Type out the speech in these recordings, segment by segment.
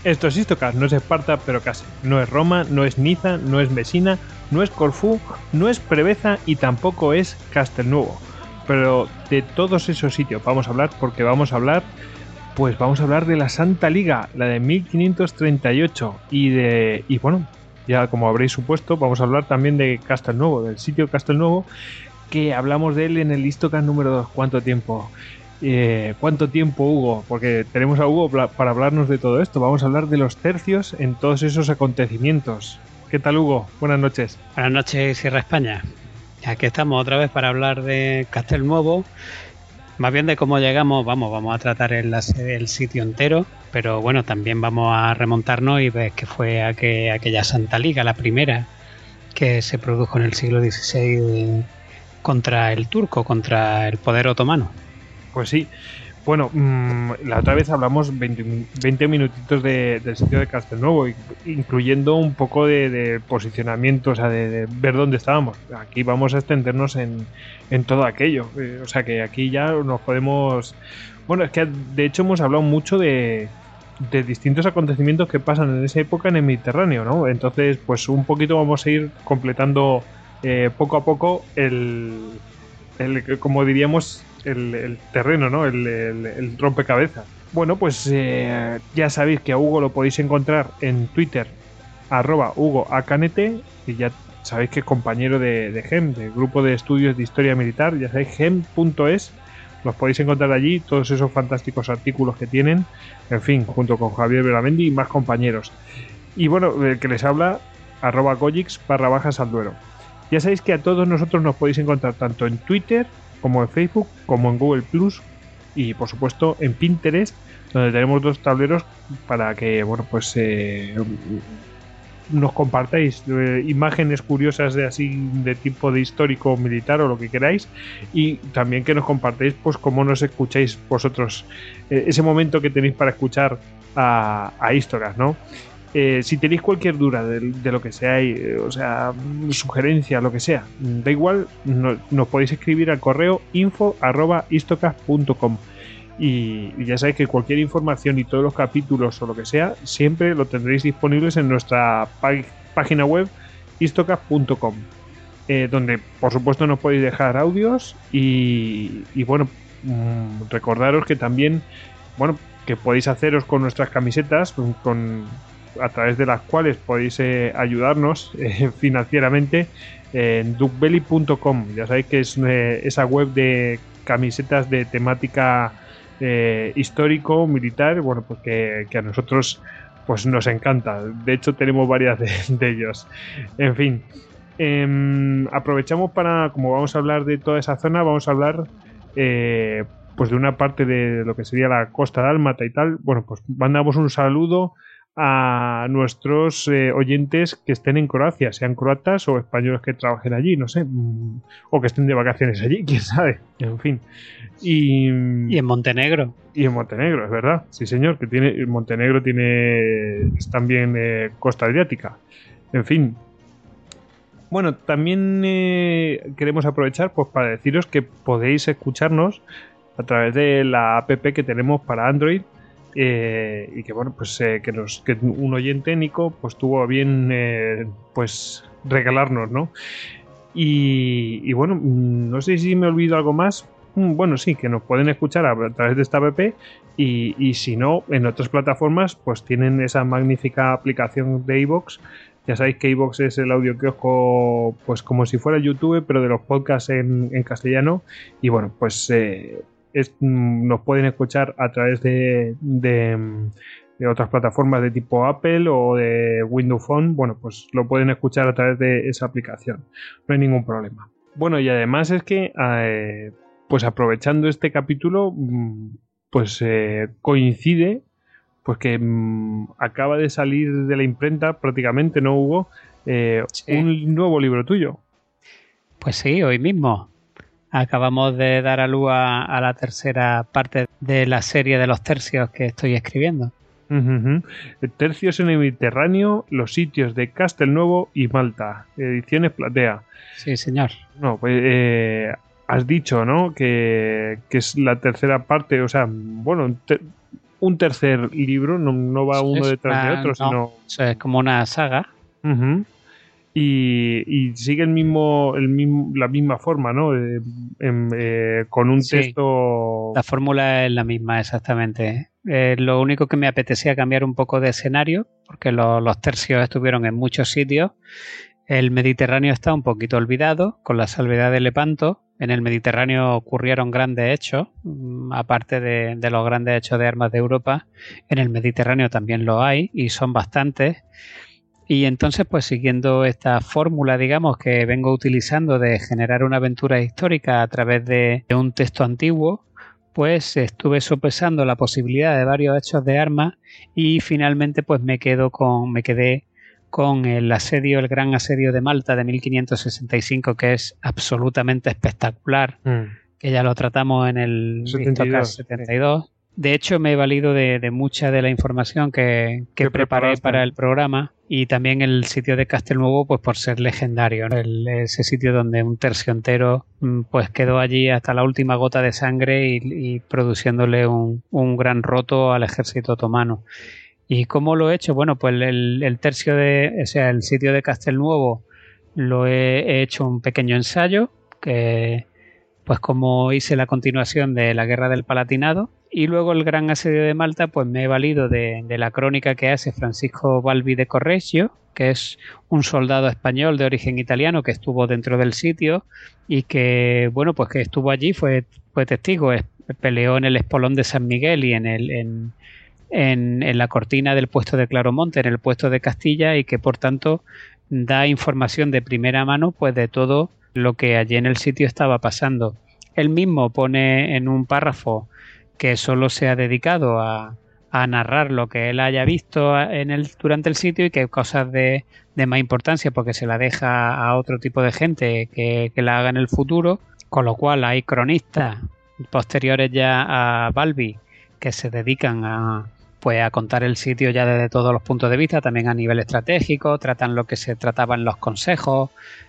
Esto es Istocast, no es Esparta, pero casi. No es Roma, no es Niza, no es Mesina, no es Corfú, no es Preveza y tampoco es Castelnuovo. Pero de todos esos sitios vamos a hablar porque vamos a hablar de la Santa Liga, la de 1538 y bueno, ya como habréis supuesto, vamos a hablar también de Castelnuovo, del sitio Castelnuovo, que hablamos de él en el Istocast número 2. ¿Cuánto tiempo? ¿Cuánto tiempo, Hugo? Porque tenemos a Hugo para hablarnos de todo esto. Vamos a hablar de los tercios en todos esos acontecimientos. ¿Qué tal, Hugo? Buenas noches. Buenas noches, Sierra España. Aquí estamos otra vez para hablar de Castelnuovo. Más bien de cómo llegamos, vamos a tratar el sitio entero, pero bueno, también vamos a remontarnos y ver que fue aquella Santa Liga, la primera, que se produjo en el siglo XVI contra el turco, contra el poder otomano. Pues sí. Bueno, la otra vez hablamos 20 minutitos del sitio de Castelnuovo, incluyendo un poco de posicionamiento, o sea, de ver dónde estábamos. Aquí vamos a extendernos en todo aquello. O sea, que aquí ya nos podemos... Bueno, es que de hecho hemos hablado mucho de distintos acontecimientos que pasan en esa época en el Mediterráneo, ¿no? Entonces, pues un poquito vamos a ir completando poco a poco como diríamos, el terreno, ¿no? El rompecabezas. Bueno, pues ya sabéis que a Hugo lo podéis encontrar en Twitter, @HugoAcanete, y ya sabéis que es compañero de GEM, del grupo de estudios de historia militar, ya sabéis, gem.es, los podéis encontrar allí, todos esos fantásticos artículos que tienen, en fin, junto con Javier Belamendi y más compañeros. Y bueno, el que les habla, @Gojix_Alduero. Ya sabéis que a todos nosotros nos podéis encontrar tanto en Twitter, como en Facebook, como en Google Plus y por supuesto en Pinterest, donde tenemos 2 tableros para que, bueno, pues nos compartáis imágenes curiosas de tipo de histórico militar o lo que queráis, y también que nos compartáis pues cómo nos escucháis vosotros, ese momento que tenéis para escuchar a Istocast, ¿no? Si tenéis cualquier duda de lo que sea, o sea, sugerencia, lo que sea, da igual, nos podéis escribir al correo info@istocast.com, y ya sabéis que cualquier información y todos los capítulos o lo que sea, siempre lo tendréis disponibles en nuestra página web istocast.com, donde por supuesto nos podéis dejar audios y bueno, recordaros que también, bueno, que podéis haceros con nuestras camisetas, a través de las cuales podéis ayudarnos financieramente en duckbelly.com. Ya sabéis que es esa web de camisetas de temática histórico, militar, bueno, pues que a nosotros pues nos encanta. De hecho tenemos varias de ellos. En fin, aprovechamos para, como vamos a hablar de toda esa zona, vamos a hablar pues de una parte de lo que sería la costa dálmata y tal. Bueno, pues mandamos un saludo a nuestros oyentes que estén en Croacia, sean croatas o españoles que trabajen allí, no sé, o que estén de vacaciones allí, quién sabe, en fin. Y en Montenegro. Y en Montenegro, es verdad, sí señor, que Montenegro es también costa adriática, en fin. Bueno, también queremos aprovechar pues para deciros que podéis escucharnos a través de la app que tenemos para Android, y que bueno, pues que un oyente, Nico, pues tuvo a bien pues regalarnos, ¿no? Y bueno, no sé si me olvido algo más. Bueno, sí, que nos pueden escuchar a través de esta app, y si no, en otras plataformas pues tienen esa magnífica aplicación de iVoox. Ya sabéis que iVoox es el audio kiosco, pues como si fuera YouTube, pero de los podcasts en castellano. Y bueno, pues nos pueden escuchar a través de otras plataformas de tipo Apple o de Windows Phone. Bueno, pues lo pueden escuchar a través de esa aplicación. No hay ningún problema. Bueno, y además es que pues aprovechando este capítulo, pues coincide pues que acaba de salir de la imprenta prácticamente, ¿no, Hugo? Sí. Un nuevo libro tuyo. Pues sí, hoy mismo acabamos de dar a luz a la tercera parte de la serie de los tercios que estoy escribiendo. Tercios en el Mediterráneo, los sitios de Castelnuovo y Malta, ediciones Platea. Sí, señor. No, pues has dicho, ¿no? Que es la tercera parte, o sea, bueno, un tercer libro, no va uno detrás de otro, sino... Eso es como una saga. Uh-huh. Y sigue la misma forma, ¿no? Con un texto... La fórmula es la misma, exactamente. Lo único que me apetecía cambiar un poco de escenario, porque los tercios estuvieron en muchos sitios. El Mediterráneo está un poquito olvidado, con la salvedad de Lepanto. En el Mediterráneo ocurrieron grandes hechos, aparte de los grandes hechos de armas de Europa. En el Mediterráneo también lo hay, y son bastantes. Y entonces, pues siguiendo esta fórmula, digamos, que vengo utilizando de generar una aventura histórica a través de un texto antiguo, pues estuve sopesando la posibilidad de varios hechos de armas y finalmente pues me quedé con el gran asedio de Malta de 1565, que es absolutamente espectacular, que ya lo tratamos en el 72. De hecho, me he valido de mucha de la información que preparé para el programa, y también el sitio de Castelnuovo, pues por ser legendario, ¿no? Ese sitio donde un tercio entero pues quedó allí hasta la última gota de sangre y produciéndole un gran roto al ejército otomano. ¿Y cómo lo he hecho? Bueno, pues el sitio de Castelnuovo lo he hecho un pequeño ensayo, que pues como hice la continuación de la Guerra del Palatinado, y luego el Gran Asedio de Malta, pues me he valido de la crónica que hace Francisco Balbi de Correggio, que es un soldado español de origen italiano que estuvo dentro del sitio y que, bueno, pues que estuvo allí, fue testigo, peleó en el espolón de San Miguel y en la cortina del puesto de Claromonte, en el puesto de Castilla, y que por tanto da información de primera mano pues de todo lo que allí en el sitio estaba pasando. Él mismo pone en un párrafo que solo se ha dedicado a narrar lo que él haya visto durante el sitio, y que cosas de más importancia porque se la deja a otro tipo de gente que la haga en el futuro, con lo cual hay cronistas posteriores ya a Balbi que se dedican a contar el sitio ya desde todos los puntos de vista, también a nivel estratégico, tratan lo que se trataba en los consejos,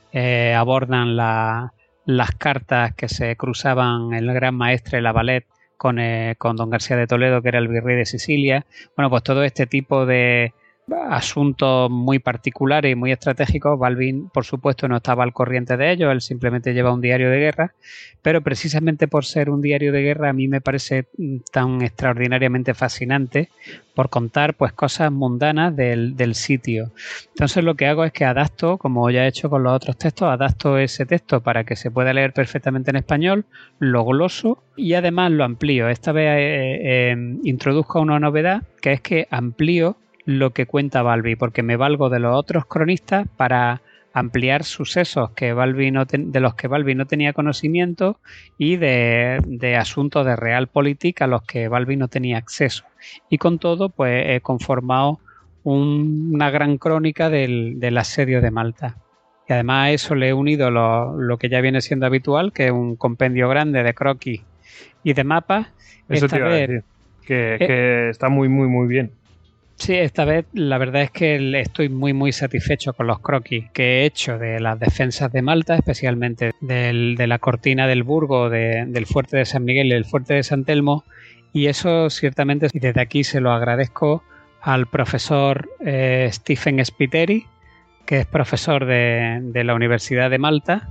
abordan las cartas que se cruzaban el Gran Maestre Lavalet con don García de Toledo, que era el virrey de Sicilia. Bueno, pues todo este tipo de asuntos muy particulares y muy estratégicos, Balbi, por supuesto, no estaba al corriente de ellos, él simplemente lleva un diario de guerra, pero precisamente por ser un diario de guerra a mí me parece tan extraordinariamente fascinante por contar pues cosas mundanas del sitio. Entonces lo que hago es que adapto, como ya he hecho con los otros textos, adapto ese texto para que se pueda leer perfectamente en español, lo gloso y además lo amplío. Esta vez introduzco una novedad, que es que amplío lo que cuenta Balbi, porque me valgo de los otros cronistas para ampliar sucesos de los que Balbi no tenía conocimiento, y de asuntos de realpolitik a los que Balbi no tenía acceso. Y con todo, pues he conformado una gran crónica del asedio de Malta. Y además a eso le he unido lo que ya viene siendo habitual, que es un compendio grande de croquis y de mapas. Eso te iba a decir, que está muy, muy, muy bien. Sí, esta vez la verdad es que estoy muy muy satisfecho con los croquis que he hecho de las defensas de Malta, especialmente de la cortina del Burgo, del fuerte de San Miguel y del fuerte de San Telmo, y eso ciertamente, y desde aquí se lo agradezco al profesor Stephen Spiteri, que es profesor de la Universidad de Malta,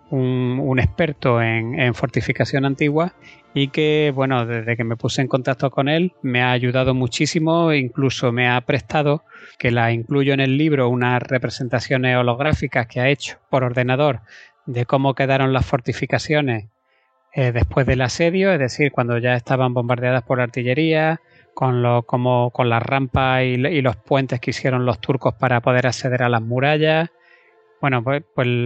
un experto en fortificación antigua, y que, bueno, desde que me puse en contacto con él me ha ayudado muchísimo, incluso me ha prestado, que la incluyo en el libro, unas representaciones holográficas que ha hecho por ordenador de cómo quedaron las fortificaciones después del asedio, es decir, cuando ya estaban bombardeadas por artillería, con las rampas y los puentes que hicieron los turcos para poder acceder a las murallas. Bueno, pues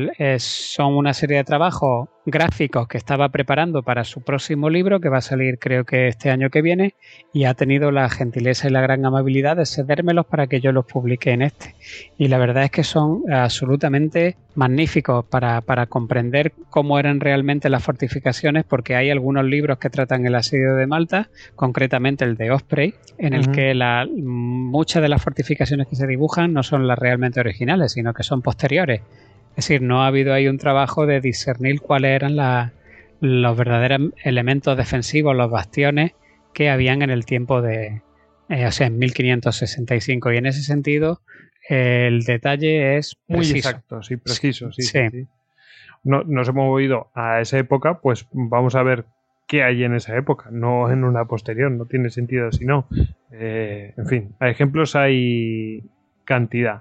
son una serie de trabajos gráficos que estaba preparando para su próximo libro, que va a salir creo que este año que viene, y ha tenido la gentileza y la gran amabilidad de cedérmelos para que yo los publique en este. Y la verdad es que son absolutamente magníficos para comprender cómo eran realmente las fortificaciones, porque hay algunos libros que tratan el asedio de Malta, concretamente el de Osprey, en el que muchas de las fortificaciones que se dibujan no son las realmente originales, sino que son posteriores. Es decir, no ha habido ahí un trabajo de discernir cuáles eran los verdaderos elementos defensivos, los bastiones que habían en el tiempo de o sea, en 1565. Y en ese sentido, el detalle es muy preciso. exacto, sí, preciso, sí. No, nos hemos movido a esa época, pues vamos a ver qué hay en esa época, no en una posterior, no tiene sentido si no. En fin, a ejemplos hay cantidad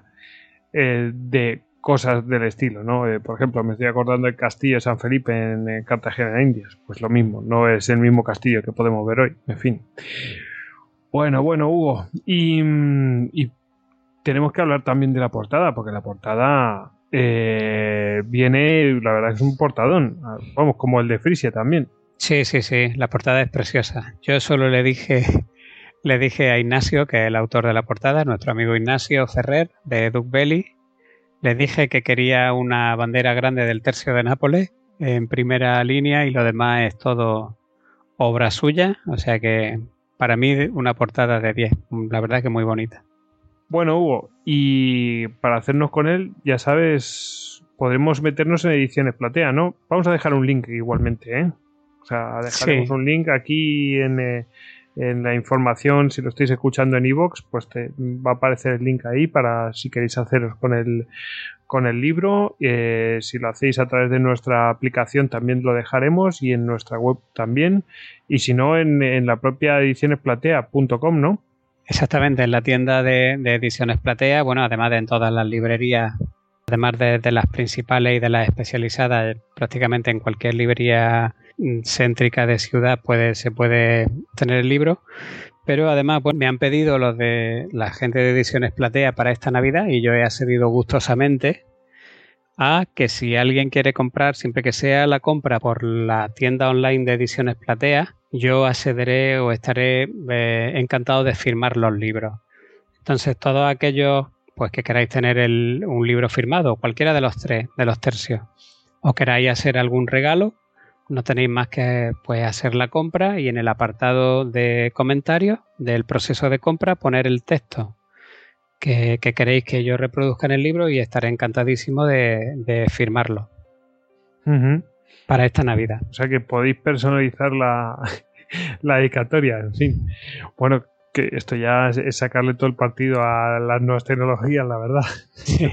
de cosas del estilo, ¿no? Por ejemplo, me estoy acordando del castillo de San Felipe en Cartagena de Indias, pues lo mismo, no es el mismo castillo que podemos ver hoy, en fin. Bueno, Hugo, y tenemos que hablar también de la portada, porque la portada viene, la verdad es un portadón, vamos, como el de Frisia también. Sí, la portada es preciosa. Yo solo le dije a Ignacio, que es el autor de la portada, nuestro amigo Ignacio Ferrer, de Duke Belli, le dije que quería una bandera grande del Tercio de Nápoles en primera línea y lo demás es todo obra suya, o sea que para mí una portada de 10, la verdad que muy bonita. Bueno, Hugo, y para hacernos con él, ya sabes, podremos meternos en Ediciones Platea, ¿no? Vamos a dejar un link igualmente, ¿eh? O sea, dejaremos un link aquí en la información. Si lo estáis escuchando en iVoox, pues te va a aparecer el link ahí para si queréis haceros con el libro. Si lo hacéis a través de nuestra aplicación también lo dejaremos y en nuestra web también. Y si no, en la propia edicionesplatea.com, ¿no? Exactamente, en la tienda de Ediciones Platea, bueno, además de en todas las librerías, además de las principales y de las especializadas, prácticamente en cualquier librería céntrica de ciudad se puede tener el libro. Pero además pues, me han pedido los de la gente de Ediciones Platea para esta Navidad y yo he accedido gustosamente a que si alguien quiere comprar, siempre que sea la compra por la tienda online de Ediciones Platea, yo accederé o estaré encantado de firmar los libros. Entonces, todos aquellos pues que queráis tener un libro firmado, cualquiera de los tres, de los tercios, o queráis hacer algún regalo, no tenéis más que pues, hacer la compra y en el apartado de comentarios del proceso de compra poner el texto que queréis que yo reproduzca en el libro y estaré encantadísimo de firmarlo para esta Navidad. O sea que podéis personalizar la dedicatoria, en fin. Bueno, que esto ya es sacarle todo el partido a las nuevas tecnologías, la verdad. Sí.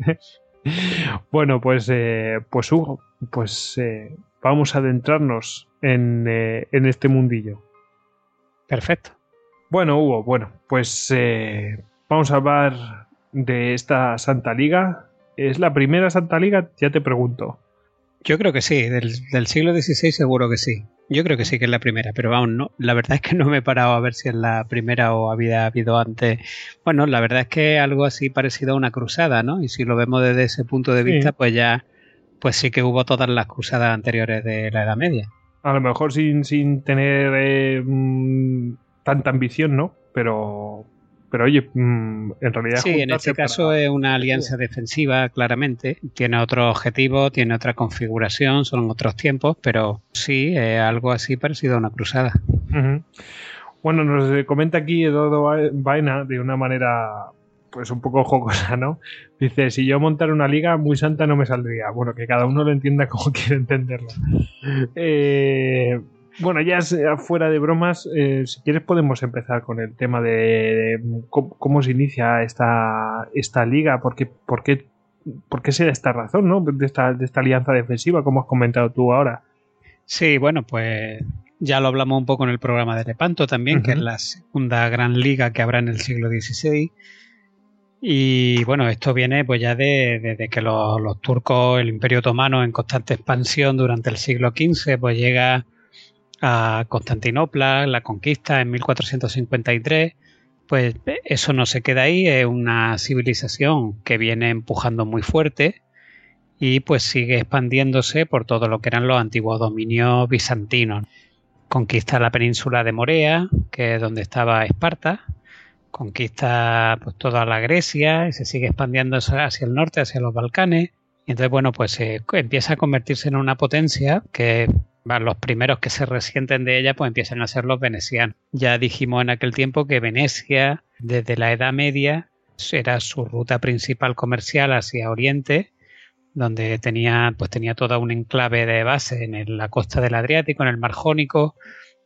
Bueno, pues Hugo, pues vamos a adentrarnos en este mundillo. Perfecto. Bueno, Hugo, pues vamos a hablar de esta Santa Liga. ¿Es la primera Santa Liga? Ya te pregunto. Yo creo que sí, del siglo XVI seguro que sí. Yo creo que sí que es la primera, pero vamos, no, la verdad es que no me he parado a ver si es la primera o había habido antes. Bueno, la verdad es que algo así parecido a una cruzada, ¿no? Y si lo vemos desde ese punto de vista, pues ya, pues sí que hubo todas las cruzadas anteriores de la Edad Media. A lo mejor sin tener tanta ambición, ¿no? Pero oye, en realidad... Sí, en este caso es una alianza defensiva, claramente. Tiene otro objetivo, tiene otra configuración, son otros tiempos, pero sí, algo así parecido a una cruzada. Bueno, nos comenta aquí Eduardo Baena de una manera pues un poco jocosa, ¿no? Dice, si yo montara una liga muy santa no me saldría. Bueno, que cada uno lo entienda como quiere entenderlo. Bueno, ya fuera de bromas, si quieres podemos empezar con el tema de cómo se inicia esta liga, por qué se da esta razón, ¿no? De esta alianza defensiva, como has comentado tú ahora. Sí, bueno, pues ya lo hablamos un poco en el programa de Lepanto también, que es la segunda gran liga que habrá en el siglo XVI. Y bueno, esto viene pues ya de que los turcos, el Imperio Otomano en constante expansión durante el siglo XV, pues llega a Constantinopla, la conquista en 1453, pues eso no se queda ahí, es una civilización que viene empujando muy fuerte y pues sigue expandiéndose por todo lo que eran los antiguos dominios bizantinos. Conquista la península de Morea, que es donde estaba Esparta, conquista pues toda la Grecia y se sigue expandiendo hacia el norte, hacia los Balcanes, y entonces bueno, pues empieza a convertirse en una potencia que los primeros que se resienten de ella pues empiezan a ser los venecianos. Ya dijimos en aquel tiempo que Venecia, desde la Edad Media, era su ruta principal comercial hacia Oriente, donde tenía toda un enclave de base en la costa del Adriático, en el Mar Jónico,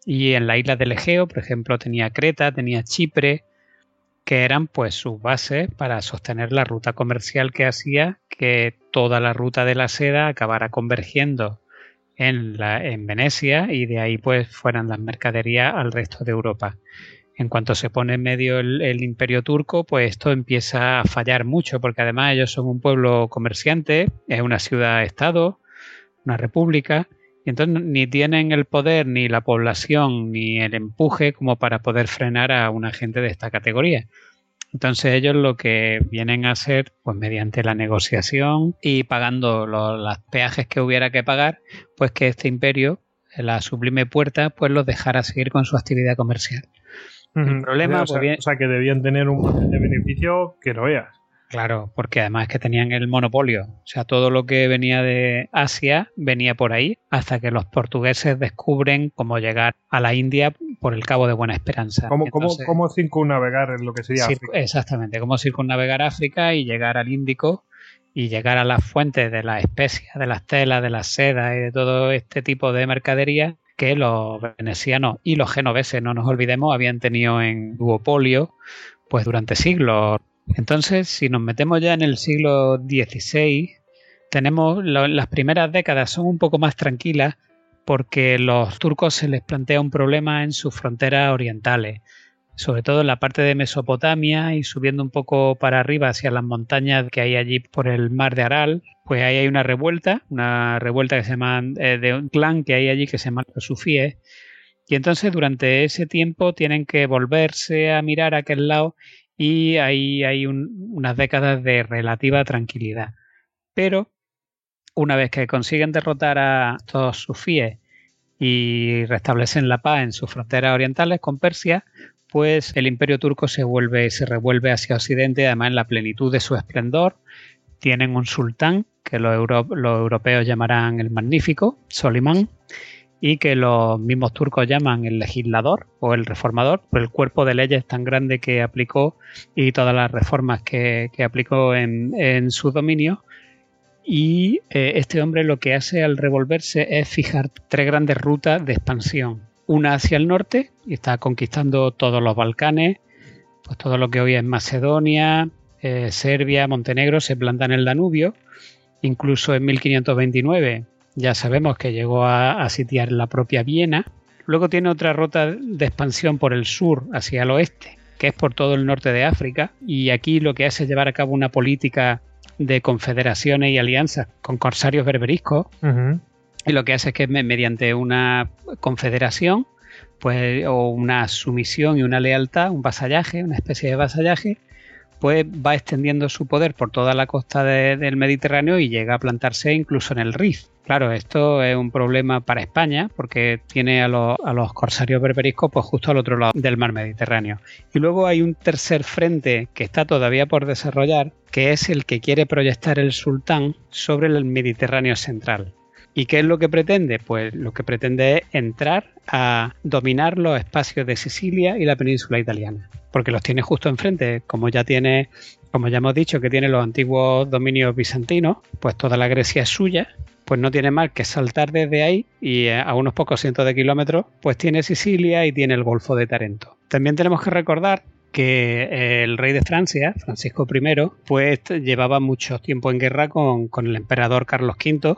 Y en la isla del Egeo, por ejemplo, tenía Creta, tenía Chipre, que eran pues sus bases para sostener la ruta comercial que hacía que toda la ruta de la seda acabara convergiendo en Venecia y de ahí pues fueran las mercaderías al resto de Europa. En cuanto se pone en medio el Imperio Turco, pues esto empieza a fallar mucho, porque además ellos son un pueblo comerciante, es una ciudad-estado, una república, y entonces ni tienen el poder, ni la población, ni el empuje como para poder frenar a una gente de esta categoría. Entonces ellos lo que vienen a hacer, pues mediante la negociación y pagando los peajes que hubiera que pagar, pues que este imperio, la Sublime Puerta, pues los dejara seguir con su actividad comercial. El problema, o sea, que debían tener un margen de beneficio que no veas. Claro, porque además que tenían el monopolio. O sea, todo lo que venía de Asia venía por ahí hasta que los portugueses descubren cómo llegar a la India por el Cabo de Buena Esperanza. ¿Cómo circunnavegar en lo que sería África? Exactamente, cómo circunnavegar África y llegar al Índico y llegar a las fuentes de las especias, de las telas, de las sedas y de todo este tipo de mercadería que los venecianos y los genoveses, no nos olvidemos, habían tenido en duopolio pues durante siglos. Entonces, si nos metemos ya en el siglo XVI, tenemos las primeras décadas son un poco más tranquilas porque los turcos se les plantea un problema en sus fronteras orientales, sobre todo en la parte de Mesopotamia y subiendo un poco para arriba hacia las montañas que hay allí por el mar de Aral, pues ahí hay una revuelta que se llama de un clan que hay allí que se llama los sufíes, y entonces durante ese tiempo tienen que volverse a mirar a aquel lado y ahí hay unas décadas de relativa tranquilidad. Pero una vez que consiguen derrotar a estos sufíes y restablecen la paz en sus fronteras orientales con Persia, pues el Imperio Turco se revuelve hacia Occidente, además en la plenitud de su esplendor. Tienen un sultán que los europeos llamarán el Magnífico, Solimán, y que los mismos turcos llaman el legislador o el reformador, por el cuerpo de leyes tan grande que aplicó y todas las reformas que aplicó en su dominio. Y este hombre lo que hace al revolverse es fijar 3 grandes rutas de expansión. Una hacia el norte, y está conquistando todos los Balcanes, pues todo lo que hoy es Macedonia, Serbia, Montenegro, se planta en el Danubio. Incluso en 1529 ya sabemos que llegó a sitiar la propia Viena. Luego tiene otra ruta de expansión por el sur hacia el oeste, que es por todo el norte de África, y aquí lo que hace es llevar a cabo una política de confederaciones y alianzas con corsarios berberiscos. Y lo que hace es que mediante una confederación, pues, o una sumisión y una lealtad, un vasallaje, una especie de vasallaje, pues va extendiendo su poder por toda la costa del Mediterráneo y llega a plantarse incluso en el Rif. Claro, esto es un problema para España porque tiene a los corsarios berberiscos pues justo al otro lado del mar Mediterráneo. Y luego hay un tercer frente que está todavía por desarrollar, que es el que quiere proyectar el sultán sobre el Mediterráneo central. ¿Y qué es lo que pretende? Pues lo que pretende es entrar a dominar los espacios de Sicilia y la península italiana, porque los tiene justo enfrente, como ya hemos dicho que tiene los antiguos dominios bizantinos, pues toda la Grecia es suya, pues no tiene más que saltar desde ahí y a unos pocos cientos de kilómetros, pues tiene Sicilia y tiene el Golfo de Tarento. También tenemos que recordar que el rey de Francia, Francisco I, pues llevaba mucho tiempo en guerra con el emperador Carlos V,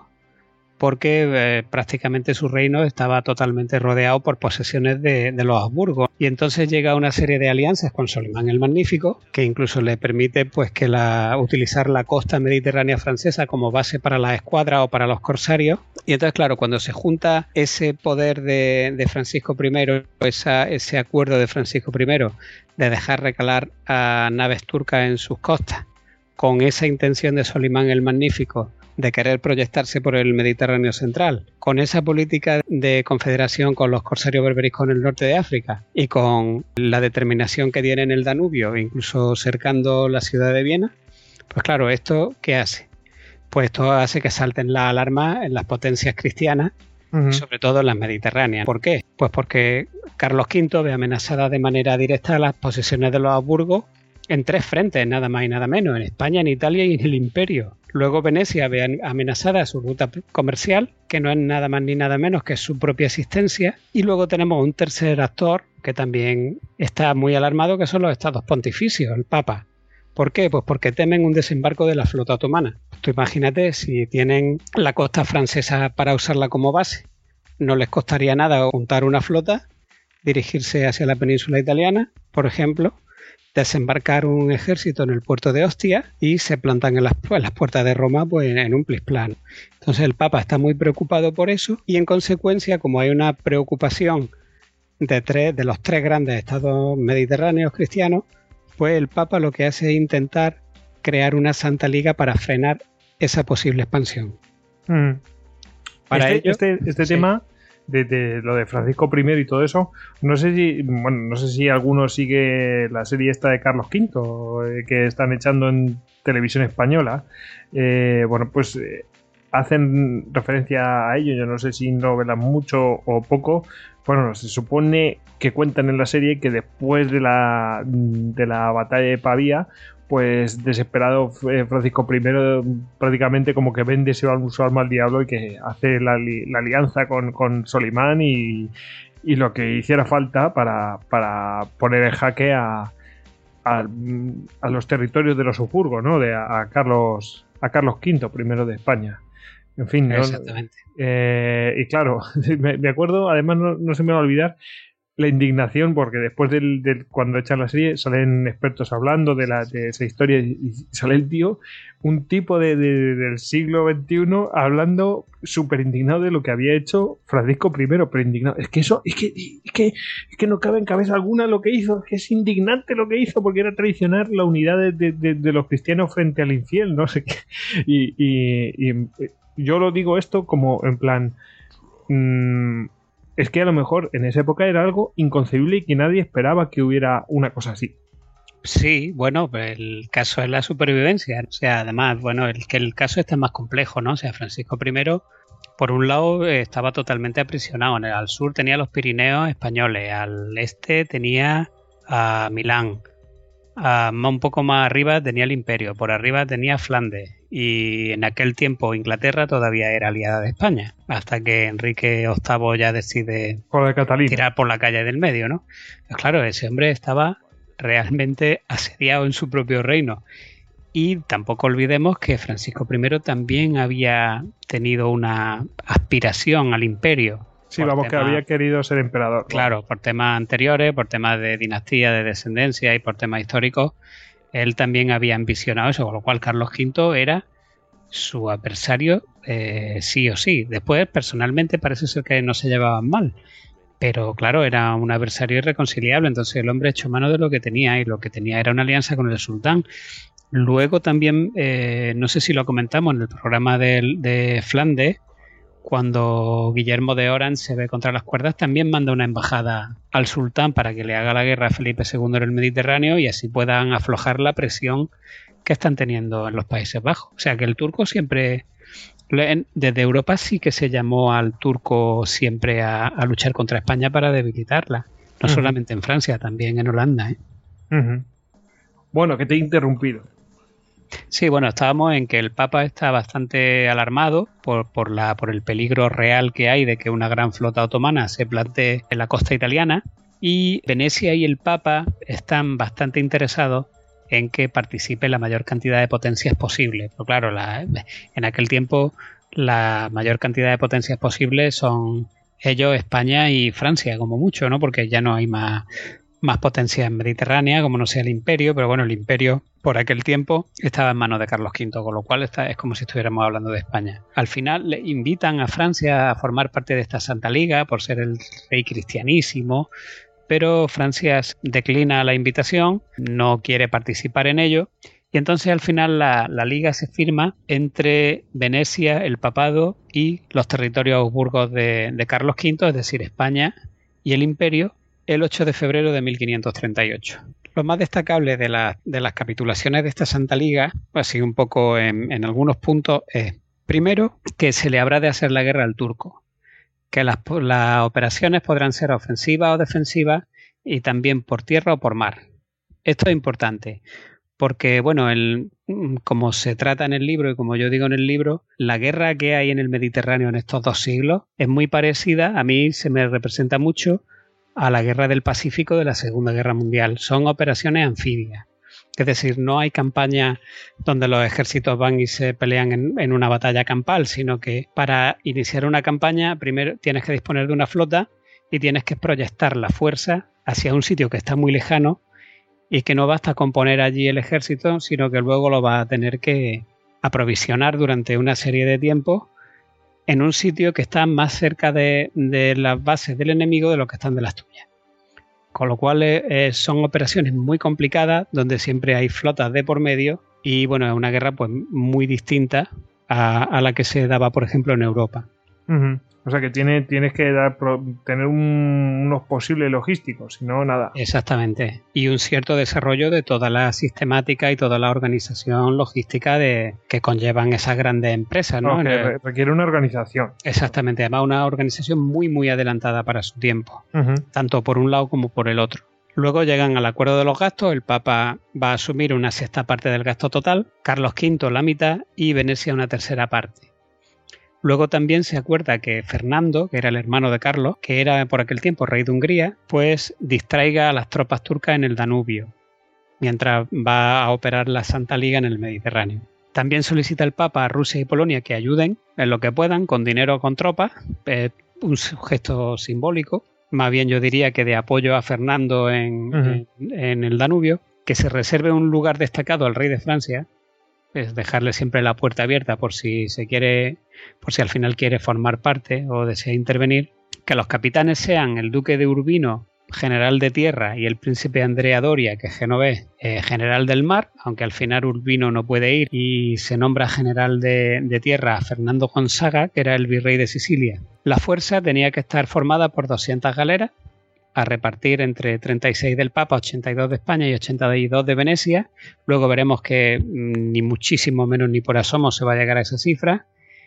porque prácticamente su reino estaba totalmente rodeado por posesiones de los Habsburgo. Y entonces llega una serie de alianzas con Solimán el Magnífico, que incluso le permite pues utilizar la costa mediterránea francesa como base para las escuadras o para los corsarios. Y entonces, claro, cuando se junta ese poder de Francisco I, ese acuerdo de Francisco I de dejar recalar a naves turcas en sus costas, con esa intención de Solimán el Magnífico de querer proyectarse por el Mediterráneo central, con esa política de confederación con los corsarios berberiscos en el norte de África y con la determinación que tiene en el Danubio, incluso cercando la ciudad de Viena, pues claro, ¿esto qué hace? Pues esto hace que salten las alarmas en las potencias cristianas, sobre todo en las mediterráneas. ¿Por qué? Pues porque Carlos V ve amenazada de manera directa las posesiones de los Habsburgo en 3 frentes, nada más y nada menos, en España, en Italia y en el Imperio. Luego Venecia ve amenazada su ruta comercial, que no es nada más ni nada menos que su propia existencia. Y luego tenemos un tercer actor que también está muy alarmado, que son los estados pontificios, el Papa. ¿Por qué? Pues porque temen un desembarco de la flota otomana. Tú imagínate si tienen la costa francesa para usarla como base. No les costaría nada juntar una flota, dirigirse hacia la península italiana, por ejemplo, desembarcar un ejército en el puerto de Ostia y se plantan en las puertas de Roma pues, en un plisplan. Entonces el Papa está muy preocupado por eso y en consecuencia, como hay una preocupación de los 3 grandes estados mediterráneos cristianos, pues el Papa lo que hace es intentar crear una Santa Liga para frenar esa posible expansión. Para este sí. Tema de lo de Francisco I y todo eso, no sé si alguno sigue la serie esta de Carlos V que están echando en televisión española. Hacen referencia a ello. Yo no sé si novelan mucho o poco. Bueno, se supone que cuentan en la serie que después de la batalla de Pavía, pues desesperado Francisco I prácticamente como que vende su alma al diablo y que hace la alianza con Solimán y lo que hiciera falta para poner en jaque a los territorios de los Habsburgos, ¿no? A Carlos V, primero de España. En fin, ¿no? Exactamente. Y claro, me acuerdo, además no se me va a olvidar la indignación, porque después cuando echan la serie salen expertos hablando de esa historia y sale el tío, un tipo del siglo XXI hablando súper indignado de lo que había hecho Francisco I, pero indignado. Es que no cabe en cabeza alguna lo que hizo, es que es indignante lo que hizo, porque era traicionar la unidad de los cristianos frente al infiel, no sé qué. Y yo lo digo esto como en plan... es que a lo mejor en esa época era algo inconcebible y que nadie esperaba que hubiera una cosa así. Sí, bueno, el caso es la supervivencia. O sea, además, bueno, el caso está más complejo, ¿no? O sea, Francisco I, por un lado, estaba totalmente aprisionado. Al sur tenía los Pirineos españoles, al este tenía a Milán, un poco más arriba tenía el Imperio, por arriba tenía Flandes. Y en aquel tiempo Inglaterra todavía era aliada de España, hasta que Enrique VIII ya decide tirar por la calle del medio, ¿no? Pues claro, ese hombre estaba realmente asediado en su propio reino. Y tampoco olvidemos que Francisco I también había tenido una aspiración al imperio. Sí, vamos, que había querido ser emperador. Claro, por temas anteriores, por temas de dinastía, de descendencia y por temas históricos, él también había ambicionado eso, con lo cual Carlos V era su adversario sí o sí. Después, personalmente, parece ser que no se llevaban mal, pero claro, era un adversario irreconciliable. Entonces el hombre echó mano de lo que tenía, y lo que tenía era una alianza con el sultán. Luego también, no sé si lo comentamos en el programa de Flandes, cuando Guillermo de Orange se ve contra las cuerdas, también manda una embajada al sultán para que le haga la guerra a Felipe II en el Mediterráneo y así puedan aflojar la presión que están teniendo en los Países Bajos. O sea que el turco siempre, desde Europa sí que se llamó al turco siempre a luchar contra España para debilitarla. No solamente en Francia, también en Holanda. Bueno, que te he interrumpido. Sí, bueno, estábamos en que el Papa está bastante alarmado por el peligro real que hay de que una gran flota otomana se plantee en la costa italiana, y Venecia y el Papa están bastante interesados en que participe la mayor cantidad de potencias posible. Pero claro, en aquel tiempo la mayor cantidad de potencias posibles son ellos, España y Francia, como mucho, ¿no? Porque ya no hay más potencia en Mediterránea, como no sea el Imperio, pero bueno, el Imperio por aquel tiempo estaba en manos de Carlos V, con lo cual es como si estuviéramos hablando de España. Al final le invitan a Francia a formar parte de esta Santa Liga por ser el rey cristianísimo, pero Francia declina la invitación, no quiere participar en ello, y entonces al final la liga se firma entre Venecia, el papado y los territorios habsburgos de Carlos V, es decir, España y el Imperio, el 8 de febrero de 1538. Lo más destacable de las capitulaciones de esta Santa Liga, así un poco en algunos puntos, es primero que se le habrá de hacer la guerra al turco, que las operaciones podrán ser ofensivas o defensivas y también por tierra o por mar. Esto es importante. Porque, bueno, como se trata en el libro y como yo digo en el libro, la guerra que hay en el Mediterráneo en estos 2 siglos es muy parecida, a mí se me representa mucho a la guerra del Pacífico de la Segunda Guerra Mundial. Son operaciones anfibias. Es decir, no hay campañas donde los ejércitos van y se pelean en una batalla campal, sino que para iniciar una campaña primero tienes que disponer de una flota y tienes que proyectar la fuerza hacia un sitio que está muy lejano y que no basta con poner allí el ejército, sino que luego lo va a tener que aprovisionar durante una serie de tiempo en un sitio que está más cerca de las bases del enemigo de lo que están de las tuyas. Con lo cual son operaciones muy complicadas, donde siempre hay flotas de por medio y bueno, es una guerra pues muy distinta a la que se daba, por ejemplo, en Europa. Uh-huh. O sea que tienes que tener unos posibles logísticos, si no, nada. Exactamente. Y un cierto desarrollo de toda la sistemática y toda la organización logística que conllevan esas grandes empresas, ¿no? Que requiere una organización. Exactamente. Además, una organización muy, muy adelantada para su tiempo, tanto por un lado como por el otro. Luego llegan al acuerdo de los gastos, el Papa va a asumir una 1/6 parte del gasto total, Carlos V la mitad y Venecia una 1/3 parte. Luego también se acuerda que Fernando, que era el hermano de Carlos, que era por aquel tiempo rey de Hungría, pues distraiga a las tropas turcas en el Danubio, mientras va a operar la Santa Liga en el Mediterráneo. También solicita el Papa a Rusia y Polonia que ayuden en lo que puedan, con dinero o con tropas, un gesto simbólico, más bien yo diría que de apoyo a Fernando en el Danubio, que se reserve un lugar destacado al rey de Francia, es dejarle siempre la puerta abierta por si al final quiere formar parte o desea intervenir, que los capitanes sean el duque de Urbino, general de tierra, y el príncipe Andrea Doria, que es genovés, general del mar, aunque al final Urbino no puede ir, y se nombra general de tierra a Fernando Gonzaga, que era el virrey de Sicilia. La fuerza tenía que estar formada por 200 galeras, a repartir entre 36 del Papa, 82 de España y 82 de Venecia. Luego veremos que ni muchísimo menos ni por asomo se va a llegar a esa cifra.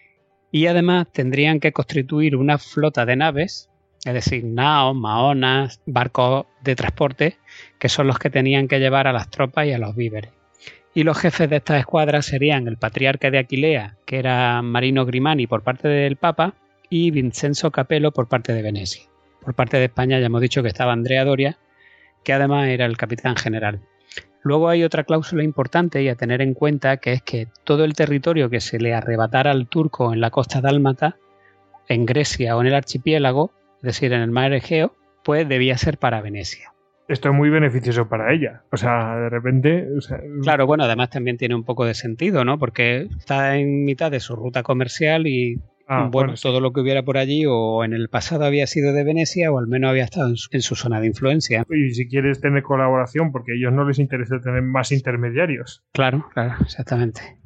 Y además tendrían que constituir una flota de naves, es decir, naos, maonas, barcos de transporte, que son los que tenían que llevar a las tropas y a los víveres. Y los jefes de estas escuadras serían el patriarca de Aquilea, que era Marino Grimani por parte del Papa, y Vincenzo Capello por parte de Venecia. Por parte de España ya hemos dicho que estaba Andrea Doria, que además era el capitán general. Luego hay otra cláusula importante y a tener en cuenta, que es que todo el territorio que se le arrebatara al turco en la costa dálmata, en Grecia o en el archipiélago, es decir, en el mar Egeo, pues debía ser para Venecia. Esto es muy beneficioso para ella. O sea, de repente... Claro, bueno, además también tiene un poco de sentido, ¿no? Porque está en mitad de su ruta comercial y... bueno, sí. Todo lo que hubiera por allí o en el pasado había sido de Venecia o al menos había estado en su zona de influencia. Y si quieres tener colaboración, porque a ellos no les interesa tener más intermediarios. Claro, exactamente.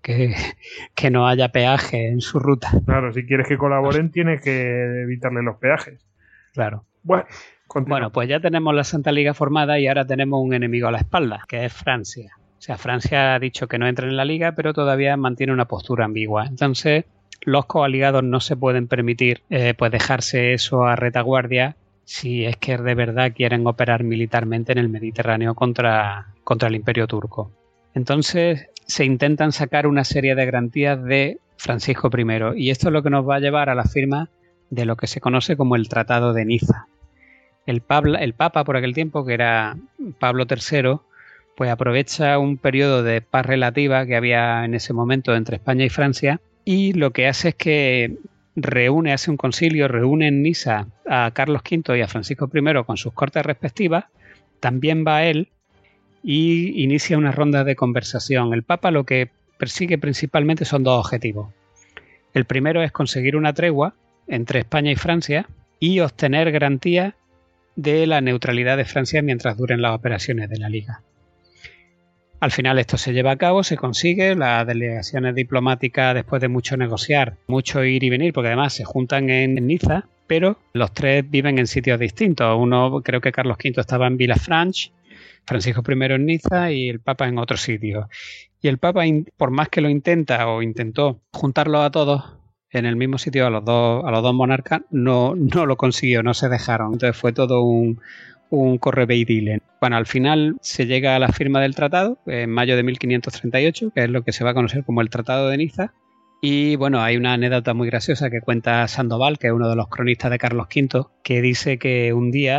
Que no haya peaje en su ruta. Claro, si quieres que colaboren, tienes que evitarle los peajes. Claro. Bueno, pues ya tenemos la Santa Liga formada y ahora tenemos un enemigo a la espalda, que es Francia. O sea, Francia ha dicho que no entra en la Liga, pero todavía mantiene una postura ambigua. Entonces... los coaligados no se pueden permitir pues dejarse eso a retaguardia si es que de verdad quieren operar militarmente en el Mediterráneo contra el Imperio Turco. Entonces se intentan sacar una serie de garantías de Francisco I y esto es lo que nos va a llevar a la firma de lo que se conoce como el Tratado de Niza. El Papa por aquel tiempo, que era Pablo III, pues aprovecha un periodo de paz relativa que había en ese momento entre España y Francia. Y lo que hace es que hace un concilio, reúne en Niza a Carlos V y a Francisco I con sus cortes respectivas, también va él y inicia una ronda de conversación. El Papa lo que persigue principalmente son 2 objetivos. El primero es conseguir una tregua entre España y Francia y obtener garantía de la neutralidad de Francia mientras duren las operaciones de la Liga. Al final esto se lleva a cabo, se consigue, las delegaciones diplomáticas después de mucho negociar, mucho ir y venir, porque además se juntan en Niza, pero los 3 viven en sitios distintos. Uno, creo que Carlos V estaba en Villafranche, Francisco I en Niza y el Papa en otro sitio. Y el Papa, por más que lo intentó juntarlos a todos en el mismo sitio, a los dos monarcas, no lo consiguió, no se dejaron. Entonces fue todo un un correveidile. Bueno, al final se llega a la firma del tratado en mayo de 1538, que es lo que se va a conocer como el Tratado de Niza. Y bueno, hay una anécdota muy graciosa que cuenta Sandoval, que es uno de los cronistas de Carlos V, que dice que un día,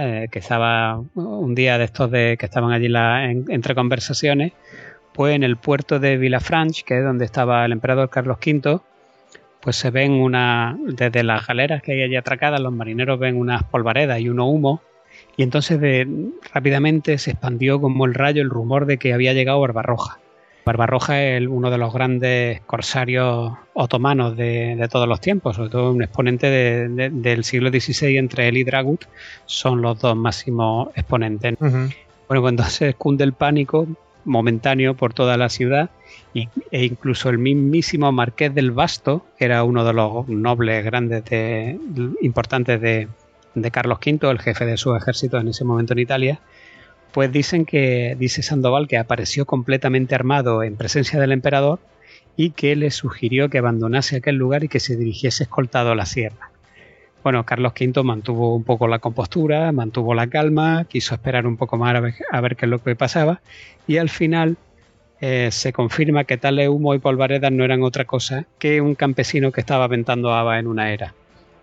de estos de que estaban allí entre conversaciones, pues en el puerto de Villafranche, que es donde estaba el emperador Carlos V, pues se ven desde las galeras que hay allí atracadas, los marineros ven unas polvaredas y uno humo, y entonces rápidamente se expandió como el rayo el rumor de que había llegado Barbarroja. Barbarroja es uno de los grandes corsarios otomanos de todos los tiempos, sobre todo un exponente del siglo XVI. Entre él y Dragut son los dos máximos exponentes. Uh-huh. Bueno, cuando se cunde el pánico momentáneo por toda la ciudad, e incluso el mismísimo Marqués del Basto, que era uno de los nobles grandes importantes de Carlos V, el jefe de su ejército en ese momento en Italia, pues dice Sandoval que apareció completamente armado en presencia del emperador y que le sugirió que abandonase aquel lugar y que se dirigiese escoltado a la sierra. Bueno, Carlos V mantuvo un poco la compostura, mantuvo la calma, quiso esperar un poco más a ver qué es lo que pasaba, y al final se confirma que tales humo y polvaredas no eran otra cosa que un campesino que estaba aventando habas en una era.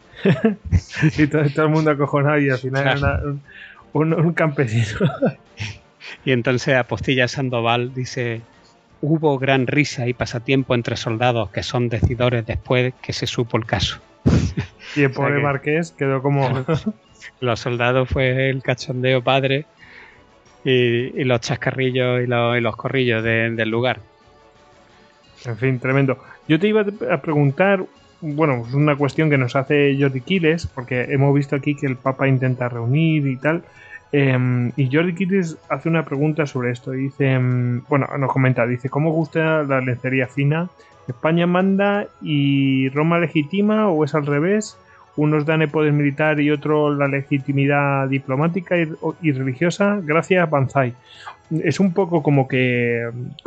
Y todo el mundo acojonado, y al final era un campesino. Y entonces Apostilla Sandoval dice: hubo gran risa y pasatiempo entre soldados que son decidores después que se supo el caso. Y el pobre Marqués quedó como... Los soldados fue el cachondeo padre y los chascarrillos y los corrillos del lugar. En fin, tremendo. Yo te iba a preguntar, bueno, es una cuestión que nos hace Jordi Quiles, porque hemos visto aquí que el Papa intenta reunir y tal, y Jordi Quiles hace una pregunta sobre esto. Dice, bueno, nos comenta, dice: ¿cómo gusta la lencería fina? ¿España manda y Roma legitima, o es al revés? Unos dan el poder militar y otros la legitimidad diplomática y religiosa. Gracias, Banzai. Es un poco como que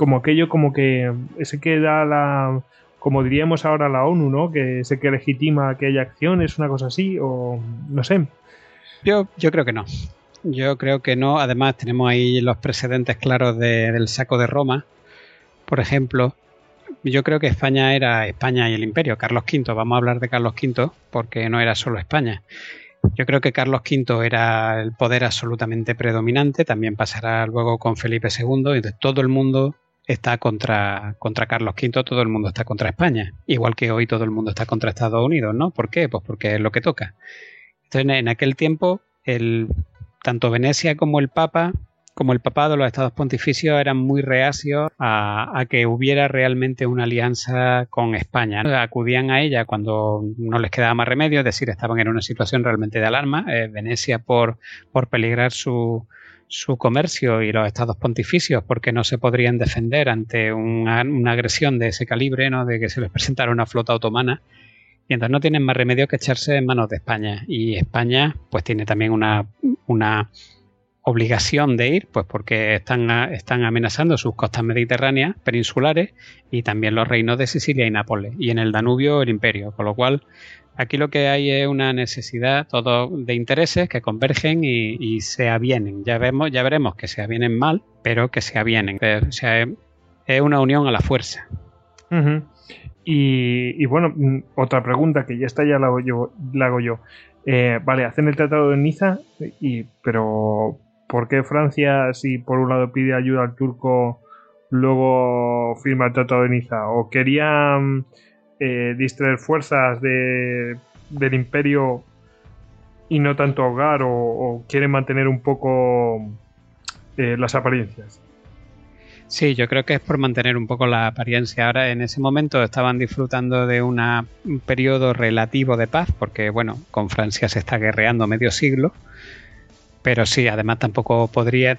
ese que da como diríamos ahora la ONU, ¿no? Que ese que legitima que haya acciones, una cosa así, o no sé. Yo creo que no. Yo creo que no. Además tenemos ahí los precedentes claros del saco de Roma, por ejemplo. Yo creo que España era España y el Imperio. Carlos V, vamos a hablar de Carlos V porque no era solo España. Yo creo que Carlos V era el poder absolutamente predominante. También pasará luego con Felipe II. Entonces todo el mundo está contra Carlos V, todo el mundo está contra España. Igual que hoy todo el mundo está contra Estados Unidos, ¿no? ¿Por qué? Pues porque es lo que toca. Entonces en aquel tiempo tanto Venecia como el Papa, como el papado, los estados pontificios eran muy reacios a que hubiera realmente una alianza con España. Acudían a ella cuando no les quedaba más remedio, es decir, estaban en una situación realmente de alarma. Venecia por peligrar su comercio, y los estados pontificios porque no se podrían defender ante una agresión de ese calibre, ¿no? De que se les presentara una flota otomana. Y entonces no tienen más remedio que echarse en manos de España. Y España pues tiene también una obligación de ir, pues porque están amenazando sus costas mediterráneas peninsulares y también los reinos de Sicilia y Nápoles, y en el Danubio el imperio, con lo cual aquí lo que hay es una necesidad todo de intereses que convergen y se avienen. Ya veremos que se avienen mal, pero que se avienen. O sea, es una unión a la fuerza. Uh-huh. Y bueno, otra pregunta que ya la hago yo. Vale, hacen el Tratado de Niza, pero ¿por qué Francia, si por un lado pide ayuda al turco, luego firma el Tratado de Niza? ¿O querían distraer fuerzas del imperio y no tanto ahogar, o quieren mantener un poco las apariencias? Sí, yo creo que es por mantener un poco la apariencia. Ahora, en ese momento estaban disfrutando de un periodo relativo de paz, porque bueno, con Francia se está guerreando medio siglo, pero sí, además tampoco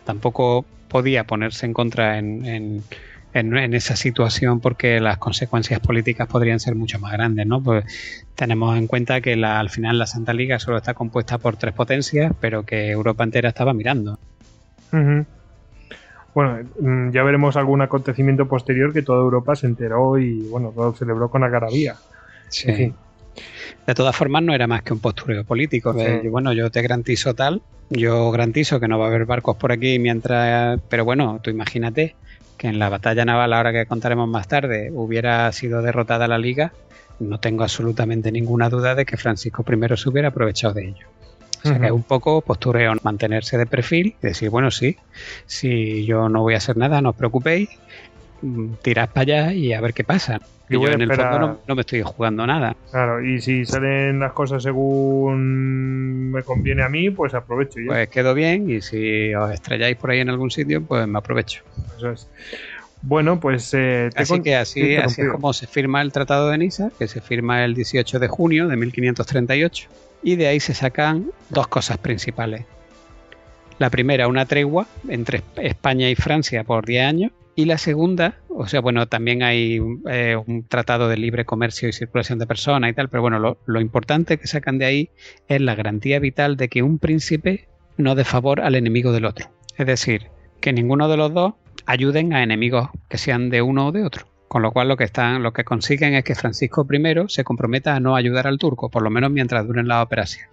podía ponerse en contra en esa situación, porque las consecuencias políticas podrían ser mucho más grandes, ¿no? Pues tenemos en cuenta que al final la Santa Liga solo está compuesta por 3 potencias, pero que Europa entera estaba mirando. Uh-huh. Bueno, ya veremos algún acontecimiento posterior que toda Europa se enteró y bueno, todo celebró con algarabía. Sí. En fin. De todas formas, no era más que un postureo político. Sí. Bueno, yo te garantizo yo garantizo que no va a haber barcos por aquí mientras... Pero bueno, tú imagínate que en la batalla naval, ahora que contaremos más tarde, hubiera sido derrotada la Liga. No tengo absolutamente ninguna duda de que Francisco I se hubiera aprovechado de ello. O sea que es un poco postureo, mantenerse de perfil y decir, bueno, sí, si yo no voy a hacer nada, no os preocupéis, tirad para allá y a ver qué pasa. Y yo en el fondo no me estoy jugando nada. Claro, y si salen las cosas según me conviene a mí, pues aprovecho. Pues quedo bien, y si os estrelláis por ahí en algún sitio, pues me aprovecho. Eso es. Bueno, pues... así es como se firma el Tratado de Niza, que se firma el 18 de junio de 1538, y de ahí se sacan dos cosas principales. La primera, una tregua entre España y Francia por 10 años, y la segunda, o sea, bueno, también hay un tratado de libre comercio y circulación de personas y tal, pero bueno, lo importante que sacan de ahí es la garantía vital de que un príncipe no dé favor al enemigo del otro. Es decir, que ninguno de los dos ayuden a enemigos que sean de uno o de otro. Con lo cual lo que consiguen es que Francisco I se comprometa a no ayudar al turco, por lo menos mientras duren las operaciones.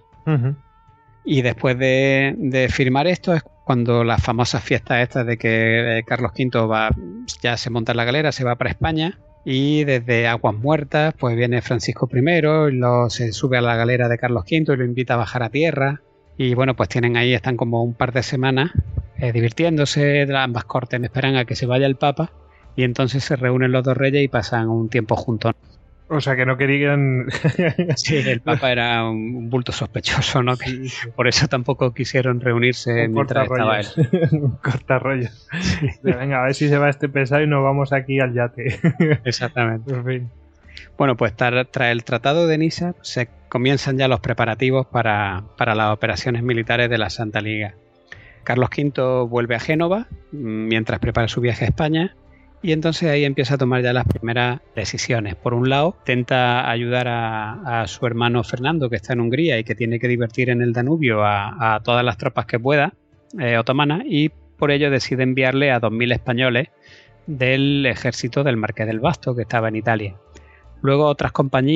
Y después de firmar esto es cuando las famosas fiestas estas de que Carlos V ya se monta en la galera, se va para España, y desde Aguas Muertas pues viene Francisco I, se sube a la galera de Carlos V y lo invita a bajar a tierra. Y bueno, pues están como un par de semanas divirtiéndose, ambas cortes esperan a que se vaya el Papa, y entonces se reúnen los dos reyes y pasan un tiempo juntos. O sea, que no querían... Sí, el Papa era un bulto sospechoso, ¿no? Sí. Por eso tampoco quisieron reunirse mientras estaba él. Un cortarrollos. Sí. Venga, a ver si se va este pesado y nos vamos aquí al yate. Exactamente. En fin. Bueno, pues tras el Tratado de Niza se comienzan ya los preparativos para las operaciones militares de la Santa Liga. Carlos V vuelve a Génova mientras prepara su viaje a España, y entonces ahí empieza a tomar ya las primeras decisiones. Por un lado, intenta ayudar a su hermano Fernando, que está en Hungría y que tiene que divertir en el Danubio a todas las tropas que pueda, otomanas, y por ello decide enviarle a 2.000 españoles del ejército del Marqués del Basto, que estaba en Italia. Luego otras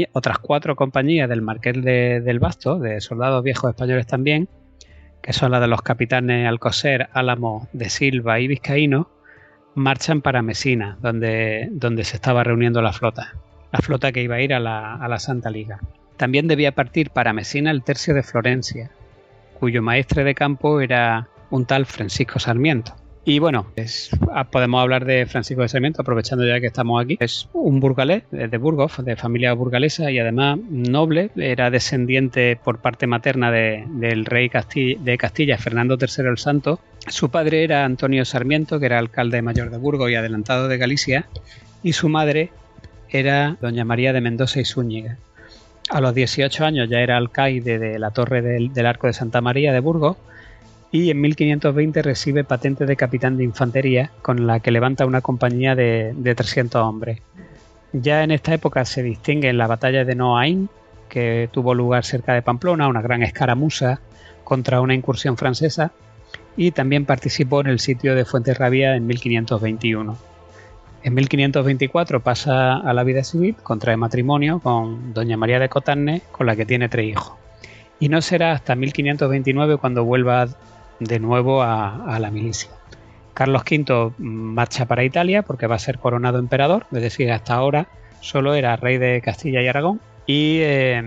4 compañías del Marqués del Basto, de soldados viejos españoles también, que son las de los capitanes Alcocer, Álamo, de Silva y Vizcaíno, marchan para Mesina, donde se estaba reuniendo la flota que iba a ir a la Santa Liga. También debía partir para Mesina el tercio de Florencia, cuyo maestre de campo era un tal Francisco Sarmiento. Y bueno, podemos hablar de Francisco de Sarmiento, aprovechando ya que estamos aquí. Es un burgalés de Burgos, de familia burgalesa, y además noble. Era descendiente por parte materna del rey de Castilla, Fernando III el Santo. Su padre era Antonio Sarmiento, que era alcalde mayor de Burgos y adelantado de Galicia, y su madre era doña María de Mendoza y Zúñiga. A los 18 años ya era alcaide de la torre del Arco de Santa María de Burgos, y en 1520 recibe patente de capitán de infantería, con la que levanta una compañía de 300 hombres. Ya en esta época se distingue en la batalla de Noaín, que tuvo lugar cerca de Pamplona, una gran escaramuza contra una incursión francesa, y también participó en el sitio de Fuenterrabía en 1521. En 1524 pasa a la vida civil, contrae matrimonio con doña María de Cotarne, con la que tiene 3 hijos. Y no será hasta 1529 cuando vuelva de nuevo a la milicia. Carlos V marcha para Italia porque va a ser coronado emperador, es decir, hasta ahora solo era rey de Castilla y Aragón, y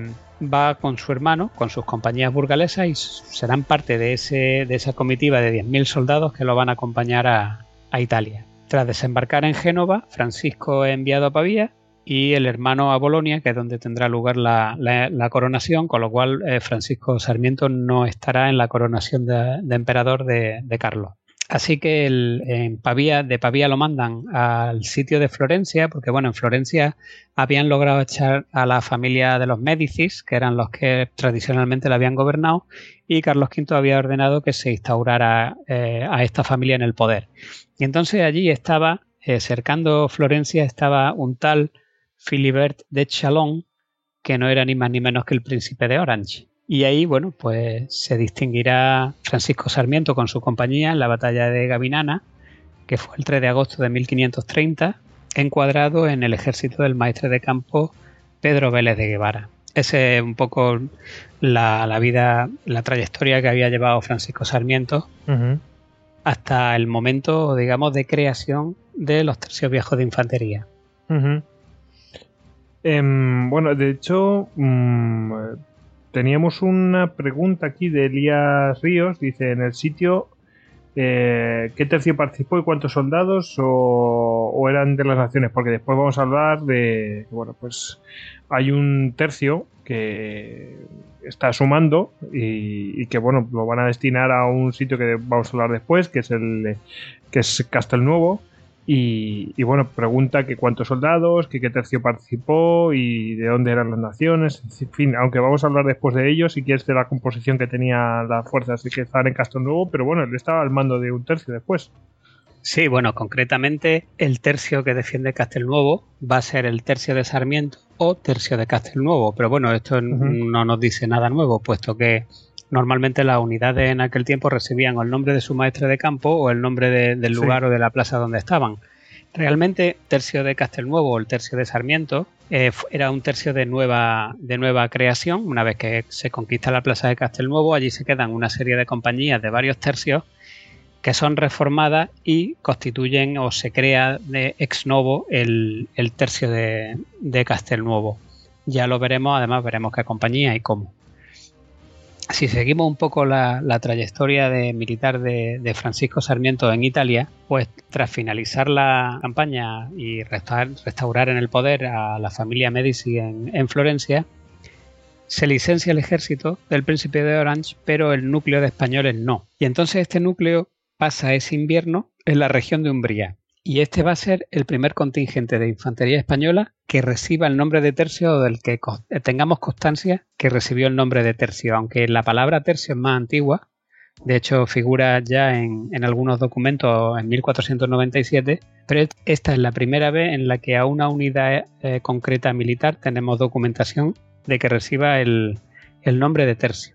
va con su hermano, con sus compañías burgalesas, y serán parte de esa comitiva de 10.000 soldados que lo van a acompañar a Italia. Tras desembarcar en Génova, Francisco es enviado a Pavía y el hermano a Bolonia, que es donde tendrá lugar la coronación, con lo cual Francisco Sarmiento no estará en la coronación de emperador de Carlos. Así que de Pavía lo mandan al sitio de Florencia, porque bueno, en Florencia habían logrado echar a la familia de los Médicis, que eran los que tradicionalmente la habían gobernado, y Carlos V había ordenado que se instaurara a esta familia en el poder. Y entonces allí estaba, cercando Florencia, estaba un tal Philibert de Chalon, que no era ni más ni menos que el príncipe de Orange. Y ahí, bueno, pues se distinguirá Francisco Sarmiento con su compañía en la batalla de Gavinana, que fue el 3 de agosto de 1530, encuadrado en el ejército del maestre de campo Pedro Vélez de Guevara. Ese es un poco la vida, la trayectoria que había llevado Francisco Sarmiento hasta el momento, digamos, de creación de los tercios viejos de infantería. Bueno, de hecho, teníamos una pregunta aquí de Elías Ríos. Dice, en el sitio, ¿qué tercio participó y cuántos soldados o eran de las naciones? Porque después vamos a hablar de, bueno, pues hay un tercio que está sumando y que, bueno, lo van a destinar a un sitio que vamos a hablar después, que es Castelnuovo. Y bueno, pregunta que cuántos soldados, que qué tercio participó y de dónde eran las naciones. En fin, aunque vamos a hablar después de ellos, si quieres, de la composición que tenía las fuerzas que estaban en Castelnuovo, pero bueno, él estaba al mando de un tercio después. Sí, bueno, concretamente el tercio que defiende Castelnuovo va a ser el tercio de Sarmiento o tercio de Castelnuovo, pero bueno, esto no nos dice nada nuevo, puesto que normalmente las unidades en aquel tiempo recibían o el nombre de su maestre de campo o el nombre del lugar o de la plaza donde estaban. Realmente, tercio de Castelnuovo o el tercio de Sarmiento era un tercio de nueva creación. Una vez que se conquista la plaza de Castelnuovo, allí se quedan una serie de compañías de varios tercios que son reformadas y constituyen o se crea de ex novo el tercio de Castelnuovo. Ya lo veremos, además veremos qué compañía y cómo. Si seguimos un poco la trayectoria militar de Francisco Sarmiento en Italia, pues tras finalizar la campaña y restaurar en el poder a la familia Medici en Florencia, se licencia el ejército del príncipe de Orange, pero el núcleo de españoles no. Y entonces este núcleo pasa ese invierno en la región de Umbría. Y este va a ser el primer contingente de infantería española que reciba el nombre de tercio o del que tengamos constancia que recibió el nombre de tercio, aunque la palabra tercio es más antigua. De hecho, figura ya en algunos documentos en 1497, pero esta es la primera vez en la que a una unidad concreta militar tenemos documentación de que reciba el nombre de tercio.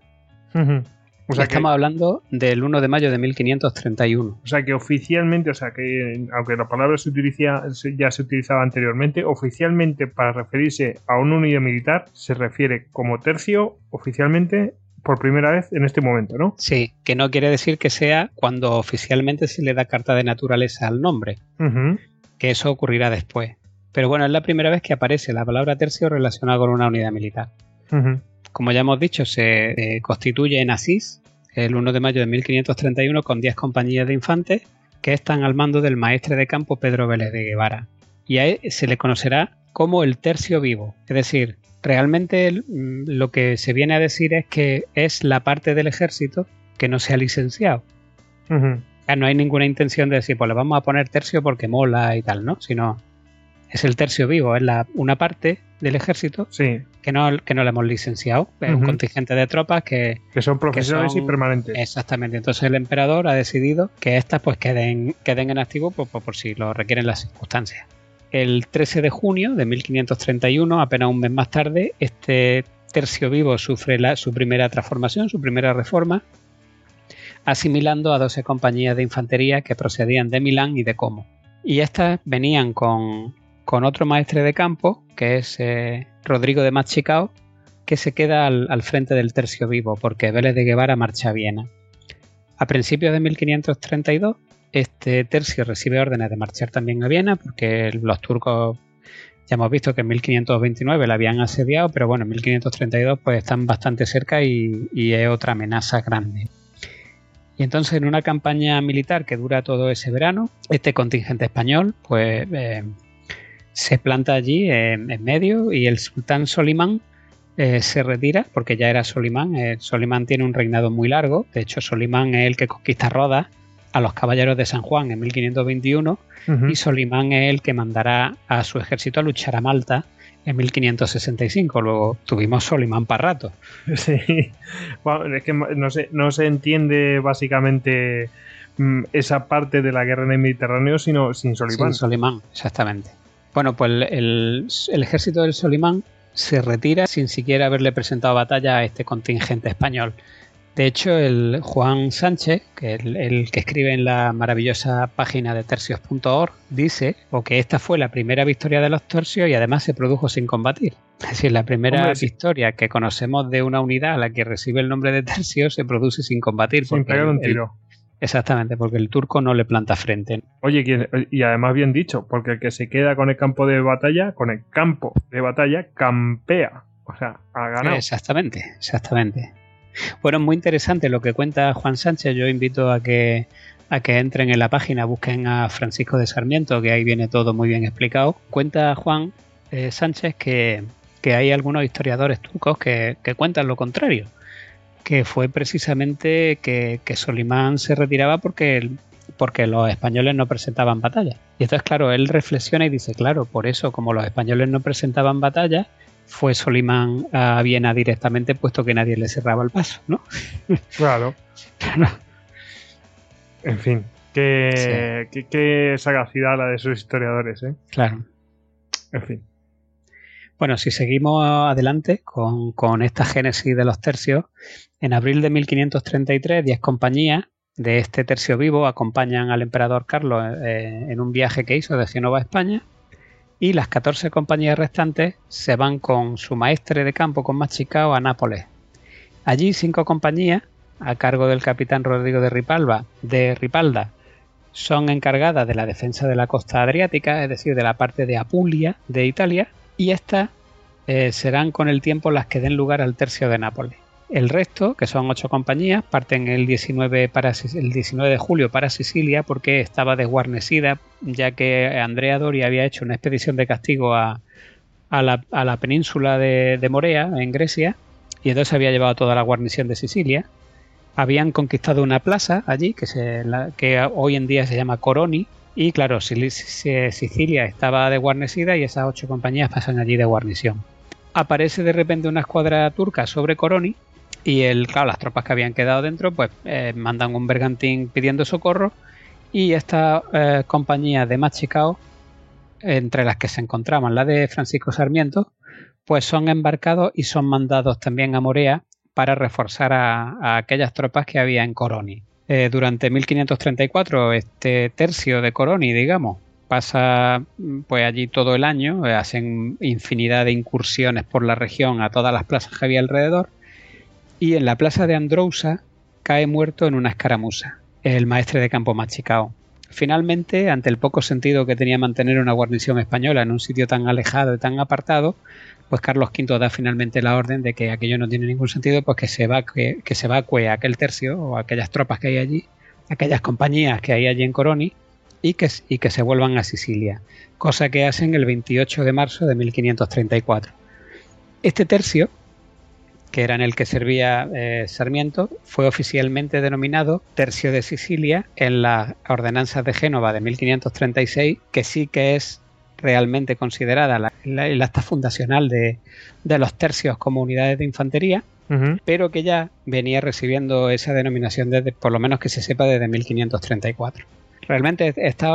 O sea, estamos hablando del 1 de mayo de 1531. O sea que oficialmente, aunque la palabra ya se utilizaba anteriormente, oficialmente para referirse a una unidad militar se refiere como tercio oficialmente por primera vez en este momento, ¿no? Sí, que no quiere decir que sea cuando oficialmente se le da carta de naturaleza al nombre, que eso ocurrirá después. Pero bueno, es la primera vez que aparece la palabra tercio relacionada con una unidad militar. Como ya hemos dicho, se constituye en Asís el 1 de mayo de 1531 con 10 compañías de infantes que están al mando del maestre de campo Pedro Vélez de Guevara. Y a él se le conocerá como el tercio vivo. Es decir, realmente lo que se viene a decir es que es la parte del ejército que no se ha licenciado. Ya no hay ninguna intención de decir, pues le vamos a poner tercio porque mola y tal, ¿no? Sino es el tercio vivo, es una parte del ejército que no le hemos licenciado. Es un contingente de tropas que son profesionales y permanentes. Exactamente. Entonces el emperador ha decidido que estas pues queden en activo por si lo requieren las circunstancias. El 13 de junio de 1531, apenas un mes más tarde, este tercio vivo sufre su primera transformación, su primera reforma, asimilando a 12 compañías de infantería que procedían de Milán y de Como. Y estas venían con otro maestre de campo, que es Rodrigo de Machicao, que se queda al frente del tercio vivo, porque Vélez de Guevara marcha a Viena. A principios de 1532, este tercio recibe órdenes de marchar también a Viena, porque los turcos, ya hemos visto que en 1529 la habían asediado, pero bueno, en 1532 pues están bastante cerca y es otra amenaza grande. Y entonces en una campaña militar que dura todo ese verano, este contingente español pues se planta allí en medio y el sultán Solimán se retira porque ya era Solimán. Solimán tiene un reinado muy largo. De hecho, Solimán es el que conquista Rodas a los caballeros de San Juan en 1521 y Solimán es el que mandará a su ejército a luchar a Malta en 1565. Luego tuvimos Solimán para rato. Sí, bueno, es que no se entiende básicamente esa parte de la guerra en el Mediterráneo sino sin Solimán. Sin Solimán, exactamente. Bueno, pues el ejército del Solimán se retira sin siquiera haberle presentado batalla a este contingente español. De hecho, el Juan Sánchez, que el que escribe en la maravillosa página de tercios.org, dice que esta fue la primera victoria de los tercios y además se produjo sin combatir. Es decir, la primera victoria que conocemos de una unidad a la que recibe el nombre de tercio se produce sin combatir. Sin pegar un tiro. Exactamente, porque el turco no le planta frente. Oye, y además bien dicho, porque el que se queda con el campo de batalla, campea. O sea, ha ganado. Exactamente. Bueno, es muy interesante lo que cuenta Juan Sánchez. Yo invito a que entren en la página, busquen a Francisco de Sarmiento, que ahí viene todo muy bien explicado. Cuenta Juan Sánchez que hay algunos historiadores turcos que cuentan lo contrario, que fue precisamente que Solimán se retiraba porque los españoles no presentaban batalla. Y entonces, claro, él reflexiona y dice, claro, por eso, como los españoles no presentaban batalla, fue Solimán a Viena directamente, puesto que nadie le cerraba el paso, ¿no? Claro. En fin, qué sagacidad la de sus historiadores, ¿eh? Claro. En fin. Bueno, si seguimos adelante con esta génesis de los tercios, en abril de 1533, 10 compañías de este tercio vivo acompañan al emperador Carlos en un viaje que hizo de Génova a España, y las 14 compañías restantes se van con su maestre de campo, con Machicao, a Nápoles. Allí 5 compañías, a cargo del capitán Rodrigo de Ripalda, son encargadas de la defensa de la costa adriática, es decir, de la parte de Apulia de Italia, y estas serán con el tiempo las que den lugar al tercio de Nápoles. El resto, que son 8 compañías, parten el 19 de julio para Sicilia, porque estaba desguarnecida, ya que Andrea Doria había hecho una expedición de castigo a la península de Morea, en Grecia, y entonces había llevado toda la guarnición de Sicilia. Habían conquistado una plaza allí, que hoy en día se llama Coroni, y claro, Sicilia estaba desguarnecida y esas 8 compañías pasan allí de guarnición. Aparece de repente una escuadra turca sobre Coroni, y las tropas que habían quedado dentro pues mandan un bergantín pidiendo socorro, y esta compañía de Machicao, entre las que se encontraban la de Francisco Sarmiento, pues son embarcados y son mandados también a Morea para reforzar a aquellas tropas que había en Coroni. Durante 1534 este tercio de Coroni, digamos, pasa pues allí todo el año, hacen infinidad de incursiones por la región a todas las plazas que había alrededor, y en la plaza de Androusa cae muerto en una escaramuza el maestre de campo Machicao. Finalmente, ante el poco sentido que tenía mantener una guarnición española en un sitio tan alejado y tan apartado, pues Carlos V da finalmente la orden de que aquello no tiene ningún sentido, pues que se evacue aquel tercio o aquellas tropas que hay allí, aquellas compañías que hay allí en Coroni, y que se vuelvan a Sicilia, cosa que hacen el 28 de marzo de 1534. Este tercio, que era en el que servía Sarmiento, fue oficialmente denominado Tercio de Sicilia en las ordenanzas de Génova de 1536, que sí que es realmente considerada el acta fundacional de los tercios como unidades de infantería, pero que ya venía recibiendo esa denominación desde, por lo menos que se sepa, desde 1534. Realmente estas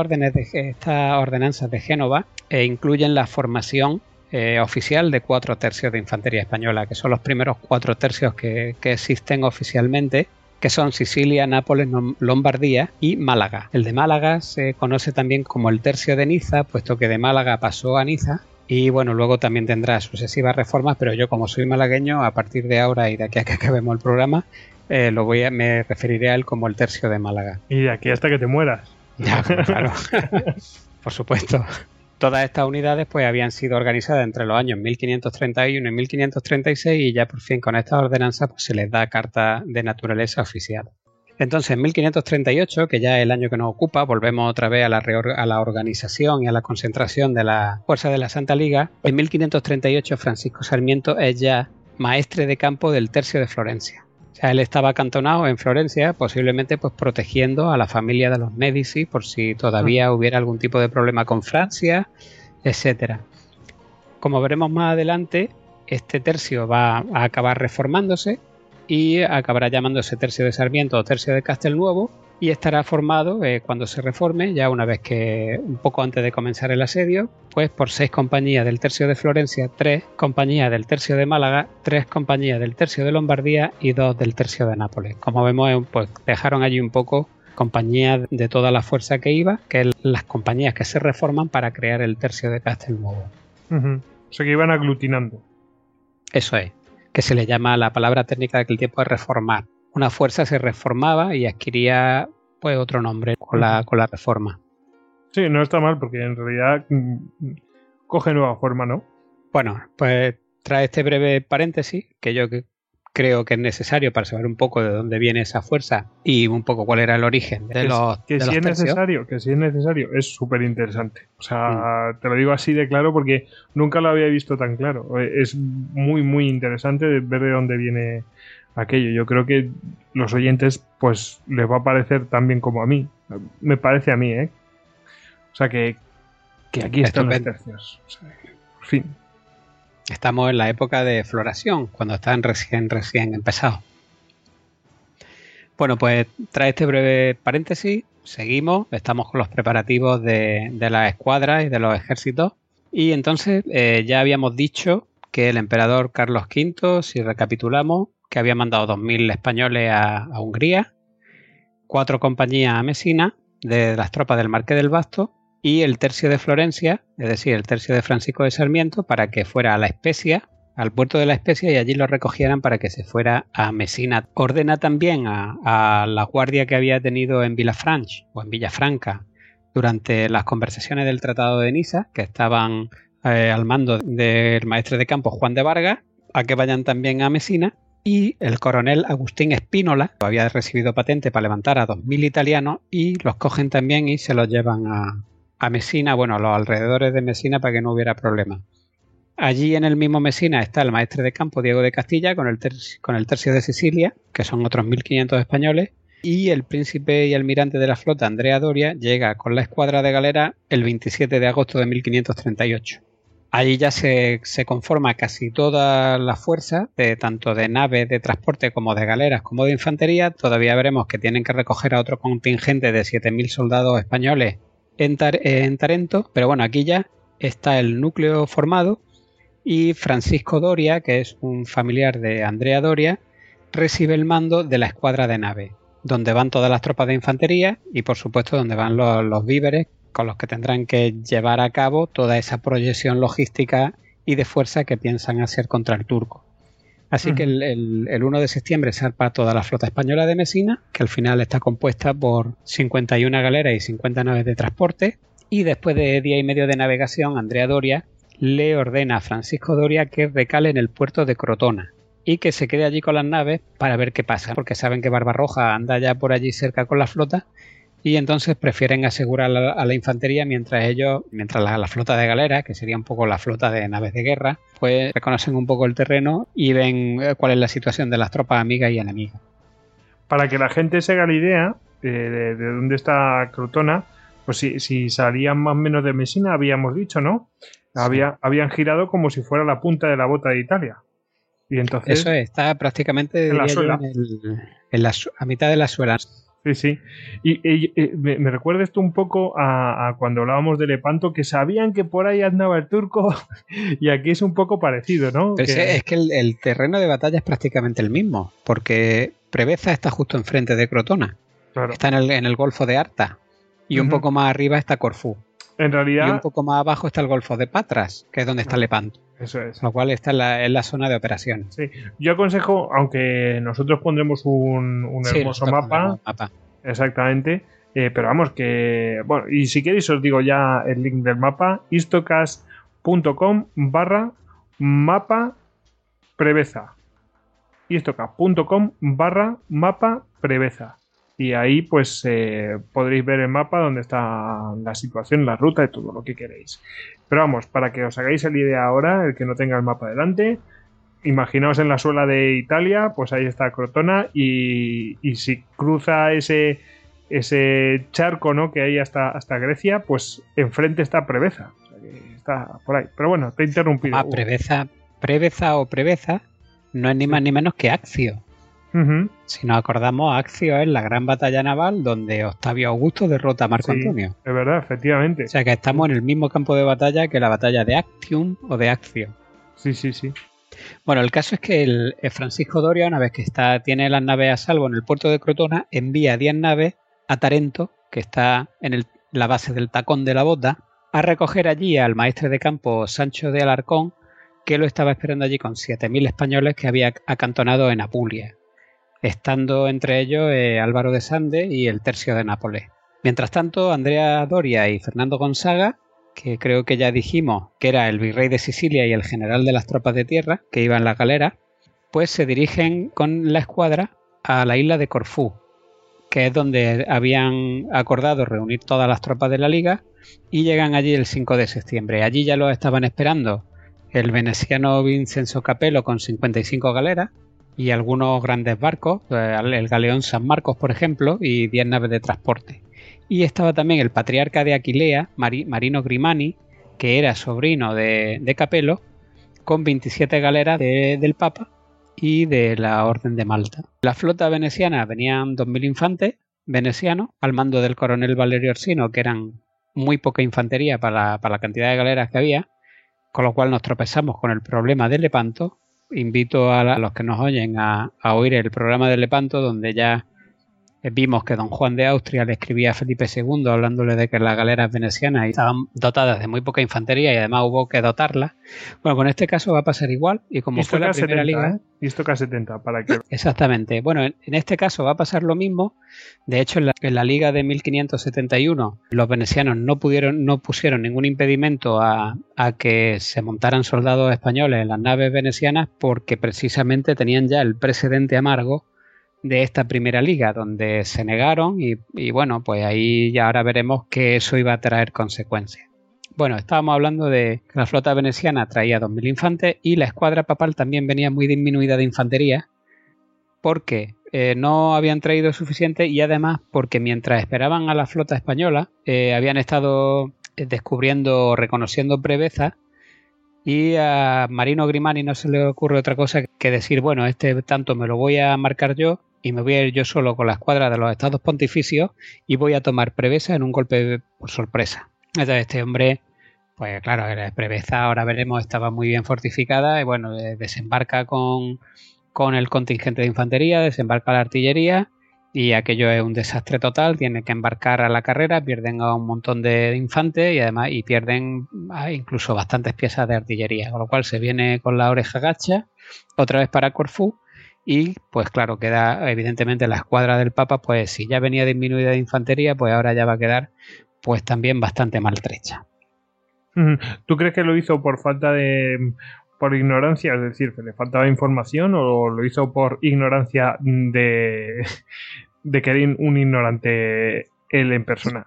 ordenanzas de Génova incluyen la formación oficial de 4 tercios de infantería española, que son los primeros 4 tercios que existen oficialmente, que son Sicilia, Nápoles, Lombardía y Málaga. El de Málaga se conoce también como el tercio de Niza, puesto que de Málaga pasó a Niza, y bueno, luego también tendrá sucesivas reformas, pero yo, como soy malagueño, a partir de ahora y de aquí a que acabemos el programa, me referiré a él como el tercio de Málaga. Y de aquí hasta que te mueras. Ya, claro. Por supuesto. Todas estas unidades pues habían sido organizadas entre los años 1531 y 1536, y ya por fin con estas ordenanzas pues se les da carta de naturaleza oficial. Entonces, en 1538, que ya es el año que nos ocupa, volvemos otra vez a la organización y a la concentración de la fuerza de la Santa Liga. En 1538 Francisco Sarmiento es ya maestre de campo del tercio de Florencia. O sea, él estaba acantonado en Florencia, posiblemente pues protegiendo a la familia de los Médici por si todavía hubiera algún tipo de problema con Francia, etcétera. Como veremos más adelante, este tercio va a acabar reformándose y acabará llamándose tercio de Sarmiento o tercio de Castelnuovo, y estará formado cuando se reforme, ya una vez que, un poco antes de comenzar el asedio, pues por 6 compañías del tercio de Florencia, 3 compañías del tercio de Málaga, 3 compañías del tercio de Lombardía y 2 del tercio de Nápoles. Como vemos, pues dejaron allí un poco compañías de toda la fuerza que iba, que es las compañías que se reforman para crear el tercio de Castelnuovo. O sea que iban aglutinando. Eso es, que se le llama, la palabra técnica de aquel tiempo es reformar. Una fuerza se reformaba y adquiría pues otro nombre con la reforma. Sí, no está mal porque en realidad coge nueva forma, ¿no? Bueno, pues trae este breve paréntesis que yo creo que es necesario para saber un poco de dónde viene esa fuerza y un poco cuál era el origen de los tercios. Que si es necesario, es súper interesante. O sea, te lo digo así de claro porque nunca lo había visto tan claro. Es muy, muy interesante ver de dónde viene aquello. Yo creo que los oyentes pues les va a parecer tan bien como a mí. Me parece a mí, ¿eh? O sea que aquí están los tercios. O sea, por fin. Estamos en la época de floración, cuando están recién empezados. Bueno, pues tras este breve paréntesis, seguimos. Estamos con los preparativos de las escuadras y de los ejércitos. Y entonces ya habíamos dicho que el emperador Carlos V, si recapitulamos, que había mandado 2.000 españoles a Hungría, 4 compañías a Mesina de las tropas del Marqués del Basto y el tercio de Florencia, es decir, el tercio de Francisco de Sarmiento, para que fuera a La Spezia, al puerto de La Spezia, y allí lo recogieran para que se fuera a Mesina. Ordena también a la guardia que había tenido en Vilafranche o en Villafranca durante las conversaciones del Tratado de Niza, que estaban al mando del maestre de campo Juan de Vargas, a que vayan también a Mesina. Y el coronel Agustín Espínola había recibido patente para levantar a 2.000 italianos y los cogen también y se los llevan a Mesina, bueno, a los alrededores de Mesina para que no hubiera problema. Allí en el mismo Mesina está el maestre de campo Diego de Castilla con el tercio de Sicilia, que son otros 1.500 españoles, y el príncipe y almirante de la flota Andrea Doria llega con la escuadra de galera el 27 de agosto de 1538. Allí ya se conforma casi toda la fuerza, tanto de naves de transporte como de galeras como de infantería. Todavía veremos que tienen que recoger a otro contingente de 7.000 soldados españoles en Tarento, pero bueno, aquí ya está el núcleo formado y Francisco Doria, que es un familiar de Andrea Doria, recibe el mando de la escuadra de nave, donde van todas las tropas de infantería y por supuesto donde van los víveres con los que tendrán que llevar a cabo toda esa proyección logística y de fuerza que piensan hacer contra el turco. Así que el 1 de septiembre zarpa toda la flota española de Mesina, que al final está compuesta por 51 galeras y 50 naves de transporte, y después de día y medio de navegación, Andrea Doria le ordena a Francisco Doria que recale en el puerto de Crotona y que se quede allí con las naves para ver qué pasa, porque saben que Barbarroja anda ya por allí cerca con la flota y entonces prefieren asegurar a la infantería mientras la flota de galeras, que sería un poco la flota de naves de guerra, pues reconocen un poco el terreno y ven cuál es la situación de las tropas amigas y enemigas. Para que la gente se haga la idea de dónde está Crotona, pues si salían más o menos de Mesina, habíamos dicho, ¿no? Sí. Habían girado como si fuera la punta de la bota de Italia. Y entonces, eso está prácticamente en la suela. A mitad de la suela. Sí. Y me recuerda esto un poco a cuando hablábamos de Lepanto, que sabían que por ahí andaba el turco, y aquí es un poco parecido, ¿no? Pero es que el terreno de batalla es prácticamente el mismo, porque Preveza está justo enfrente de Crotona. Claro. Está en el Golfo de Arta, y un poco más arriba está Corfú. En realidad, y un poco más abajo está el Golfo de Patras, que es donde está Lepanto. Eso es. Lo cual está en la zona de operaciones. Sí. Yo aconsejo, aunque nosotros pondremos un hermoso mapa. Exactamente. Pero vamos, que. Bueno, y si queréis, os digo ya el link del mapa: istocast.com/mapa Preveza. istocast.com/mapa Preveza. Y ahí pues podréis ver el mapa donde está la situación, la ruta y todo lo que queréis. Pero vamos, para que os hagáis la idea ahora, el que no tenga el mapa delante, imaginaos en la suela de Italia, pues ahí está Crotona y si cruza ese charco, ¿no?, que hay hasta Grecia, pues enfrente está Preveza. O sea que está por ahí. Pero bueno, te he interrumpido. Preveza o Preveza no es ni más ni menos que Accio. Ujú. Si nos acordamos, Accio es la gran batalla naval donde Octavio Augusto derrota a Marco Sí, Antonio. es verdad, efectivamente. O sea que estamos en el mismo campo de batalla que la batalla de Actium o de Accio. Sí, sí, sí. Bueno, el caso es que el Francisco Doria, una vez que tiene las naves a salvo en el puerto de Crotona, envía 10 naves a Tarento, que está en la base del Tacón de la Bota, a recoger allí al maestre de campo Sancho de Alarcón, que lo estaba esperando allí con 7.000 españoles que había acantonado en Apulia, estando entre ellos Álvaro de Sande y el Tercio de Nápoles. Mientras tanto, Andrea Doria y Fernando Gonzaga, que creo que ya dijimos que era el virrey de Sicilia y el general de las tropas de tierra, que iba en la galera, pues se dirigen con la escuadra a la isla de Corfú, que es donde habían acordado reunir todas las tropas de la liga, y llegan allí el 5 de septiembre. Allí ya los estaban esperando el veneciano Vincenzo Capello con 55 galeras y algunos grandes barcos, el galeón San Marcos, por ejemplo, y 10 naves de transporte. Y estaba también el patriarca de Aquilea, Marino Grimani, que era sobrino de Capello, con 27 galeras del Papa y de la Orden de Malta. La flota veneciana venían 2.000 infantes venecianos al mando del coronel Valerio Orsino, que eran muy poca infantería para la cantidad de galeras que había, con lo cual nos tropezamos con el problema de Lepanto. Invito a los que nos oyen a oír el programa de Lepanto, donde ya vimos que don Juan de Austria le escribía a Felipe II hablándole de que las galeras venecianas estaban dotadas de muy poca infantería y además hubo que dotarlas. Bueno, con este caso va a pasar igual, y como fue la primera 70, liga... Listo K70, para que... Exactamente. Bueno, en este caso va a pasar lo mismo. De hecho, en la liga de 1571 los venecianos no pusieron ningún impedimento a que se montaran soldados españoles en las naves venecianas, porque precisamente tenían ya el precedente amargo de esta primera liga, donde se negaron y bueno, pues ahí ya ahora veremos que eso iba a traer consecuencias. Bueno, estábamos hablando de que la flota veneciana traía 2.000 infantes y la escuadra papal también venía muy disminuida de infantería, porque no habían traído suficiente, y además porque mientras esperaban a la flota española habían estado descubriendo, reconociendo prevezas, y a Marino Grimani no se le ocurre otra cosa que decir, bueno, este tanto me lo voy a marcar yo y me voy a ir yo solo con la escuadra de los estados pontificios y voy a tomar Preveza en un golpe por sorpresa. Entonces este hombre, pues claro, Preveza, ahora veremos, estaba muy bien fortificada y bueno, desembarca con el contingente de infantería, desembarca la artillería y aquello es un desastre total. Tiene que embarcar a la carrera, pierden a un montón de infantes y además pierden incluso bastantes piezas de artillería, con lo cual se viene con la oreja gacha otra vez para Corfú. Y pues claro, queda evidentemente la escuadra del Papa, pues si ya venía disminuida de infantería, pues ahora ya va a quedar pues también bastante maltrecha. ¿Tú crees que lo hizo por falta de... por ignorancia, es decir, que le faltaba información, o lo hizo por ignorancia de que era un ignorante él en persona?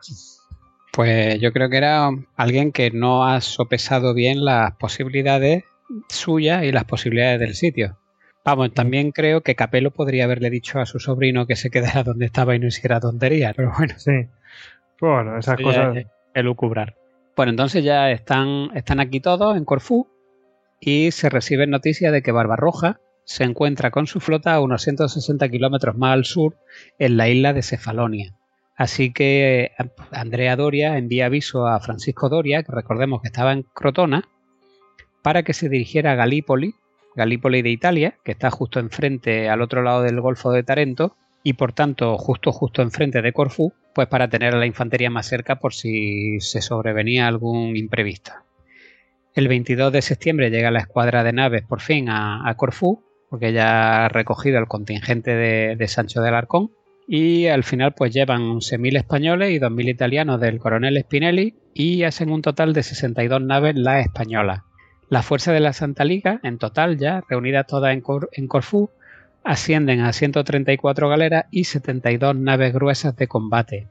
Pues yo creo que era alguien que no ha sopesado bien las posibilidades suyas y las posibilidades del sitio. Vamos, también creo que Capello podría haberle dicho a su sobrino que se quedara donde estaba y no hiciera tonterías, pero bueno. Sí. Bueno, esas cosas... elucubrar. Bueno, entonces ya están aquí todos en Corfú y se reciben noticias de que Barbarroja se encuentra con su flota a unos 160 kilómetros más al sur en la isla de Cefalonia. Así que Andrea Doria envía aviso a Francisco Doria, que recordemos que estaba en Crotona, para que se dirigiera a Galípoli de Italia, que está justo enfrente al otro lado del Golfo de Tarento y por tanto justo enfrente de Corfú, pues para tener a la infantería más cerca por si se sobrevenía algún imprevisto. El 22 de septiembre llega la escuadra de naves por fin a Corfú, porque ya ha recogido el contingente de Sancho de Alarcón, y al final pues llevan 11.000 españoles y 2.000 italianos del coronel Spinelli y hacen un total de 62 naves las españolas. Las fuerzas de la Santa Liga, en total ya, reunidas todas en Corfú, ascienden a 134 galeras y 72 naves gruesas de combate.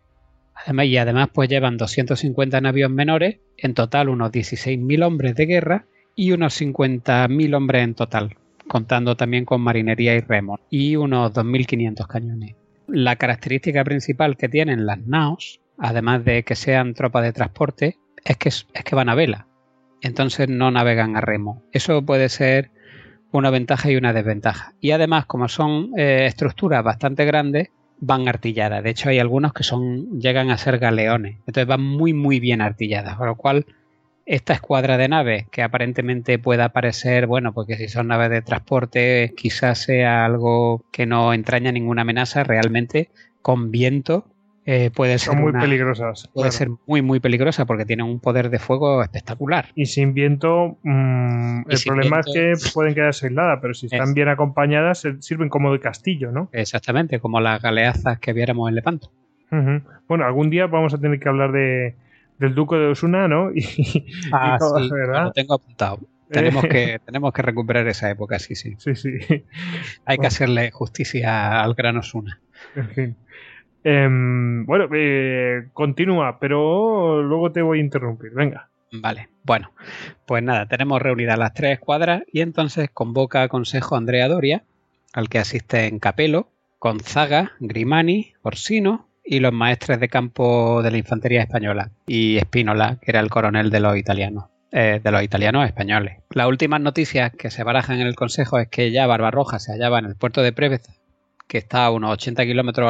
Además pues llevan 250 navíos menores, en total unos 16.000 hombres de guerra y unos 50.000 hombres en total, contando también con marinería y remos, y unos 2.500 cañones. La característica principal que tienen las naos, además de que sean tropas de transporte, es que van a vela. Entonces no navegan a remo. Eso puede ser una ventaja y una desventaja. Y además, como son estructuras bastante grandes, van artilladas. De hecho, hay algunos que llegan a ser galeones. Entonces van muy, muy bien artilladas. Con lo cual, esta escuadra de naves, que aparentemente pueda parecer, bueno, porque si son naves de transporte, quizás sea algo que no entraña ninguna amenaza, realmente con viento puede ser muy peligrosas. Puede ser muy, muy peligrosa porque tienen un poder de fuego espectacular. Y sin viento, el problema es que pueden quedarse aisladas, pero si están bien acompañadas, sirven como de castillo, ¿no? Exactamente, como las galeazas que viéramos en Lepanto. Bueno, algún día vamos a tener que hablar del Duque de Osuna, ¿no? Sí, ¿verdad? Lo tengo apuntado. Tenemos que recuperar esa época, sí. Sí. Hay que hacerle justicia al gran Osuna. En fin. Bueno, continúa, pero luego te voy a interrumpir. Venga. Vale, bueno, pues nada, tenemos reunidas las 3 escuadras y entonces convoca a consejo a Andrea Doria, al que asisten Capello, Gonzaga, Grimani, Orsino y los maestres de campo de la infantería española, y Spínola, que era el coronel de los italianos españoles. Las últimas noticias que se barajan en el consejo es que ya Barbarroja se hallaba en el puerto de Preveza, que está a unos 80 kilómetros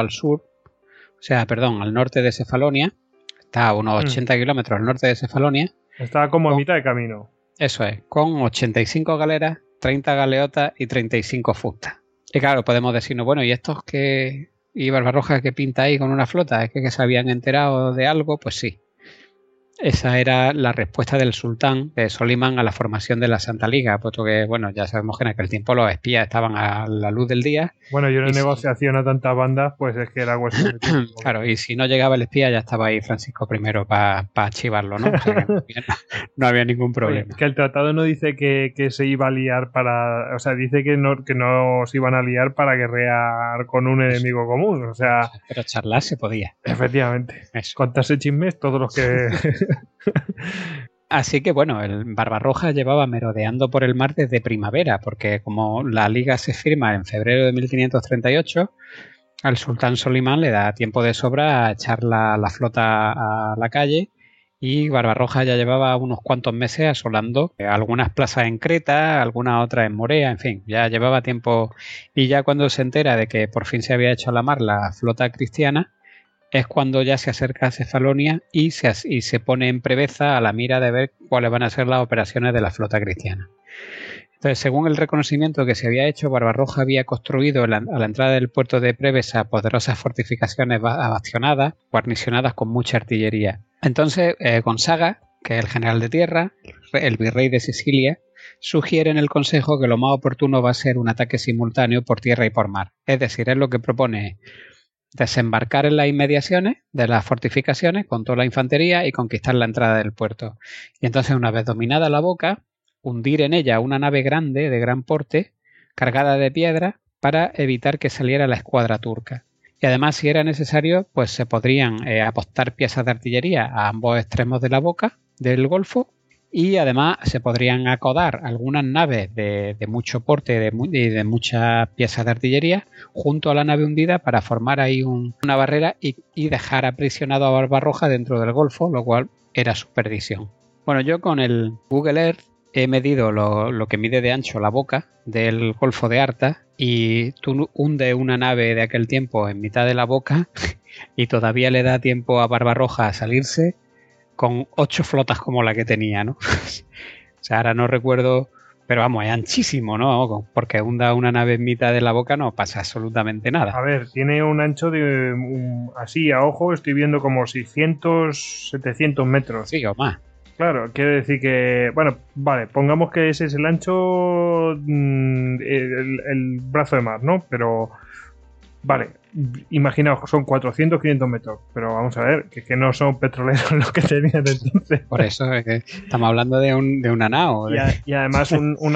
al norte de Cefalonia. Está a unos 80 kilómetros al norte de Cefalonia. Estaba como a mitad de camino. Eso es, con 85 galeras, 30 galeotas y 35 fustas. Y claro, podemos decirnos, bueno, ¿y estos que... y Barbarroja que pinta ahí con una flota? ¿Es que se habían enterado de algo? Pues sí. Esa era la respuesta del sultán de Solimán a la formación de la Santa Liga, puesto que, bueno, ya sabemos que en aquel tiempo los espías estaban a la luz del día. Bueno, y una negociación a tantas bandas, pues es que era cuestión de tiempo. Claro, y si no llegaba el espía, ya estaba ahí Francisco I para archivarlo, ¿no? O sea, que no había ningún problema. Oye, que el tratado no dice que se iba a liar para... O sea, dice que no se iban a liar para guerrear con un enemigo común, o sea... Pero charlar se podía. Efectivamente. Eso. Contarse chismes, todos los que... Así que bueno, el Barbarroja llevaba merodeando por el mar desde primavera, porque como la liga se firma en febrero de 1538, al sultán Solimán le da tiempo de sobra a echar la flota a la calle, y Barbarroja ya llevaba unos cuantos meses asolando algunas plazas en Creta, algunas otras en Morea, en fin, ya llevaba tiempo. Y ya cuando se entera de que por fin se había hecho a la mar la flota cristiana, es cuando ya se acerca a Cefalonia y se pone en Preveza a la mira de ver cuáles van a ser las operaciones de la flota cristiana. Entonces, según el reconocimiento que se había hecho, Barbarroja había construido a la entrada del puerto de Preveza poderosas fortificaciones bastionadas, guarnicionadas con mucha artillería. Entonces, Gonzaga, que es el general de tierra, el virrey de Sicilia, sugiere en el consejo que lo más oportuno va a ser un ataque simultáneo por tierra y por mar. Es decir, es lo que propone desembarcar en las inmediaciones de las fortificaciones con toda la infantería y conquistar la entrada del puerto. Y entonces, una vez dominada la boca, hundir en ella una nave grande de gran porte cargada de piedra para evitar que saliera la escuadra turca. Y además, si era necesario, pues se podrían apostar piezas de artillería a ambos extremos de la boca del golfo, y además se podrían acodar algunas naves de mucho porte y de muchas piezas de artillería junto a la nave hundida para formar ahí una barrera y dejar aprisionado a Barbarroja dentro del golfo, lo cual era su perdición. Bueno, yo con el Google Earth he medido lo que mide de ancho la boca del Golfo de Arta, y tú hundes una nave de aquel tiempo en mitad de la boca y todavía le da tiempo a Barbarroja a salirse con 8 flotas como la que tenía, ¿no? O sea, ahora no recuerdo, pero vamos, es anchísimo, ¿no? Porque hunda una nave en mitad de la boca no pasa absolutamente nada. A ver, tiene un ancho de, así a ojo, estoy viendo como 600, 700 metros. Sí, o más. Claro, quiere decir que, bueno, vale, pongamos que ese es el ancho, el brazo de mar, ¿no? Pero, vale, imaginaos, son 400, 500 metros, pero vamos a ver, que no son petroleros los que tenían entonces. Por eso es que estamos hablando de una nao. Y además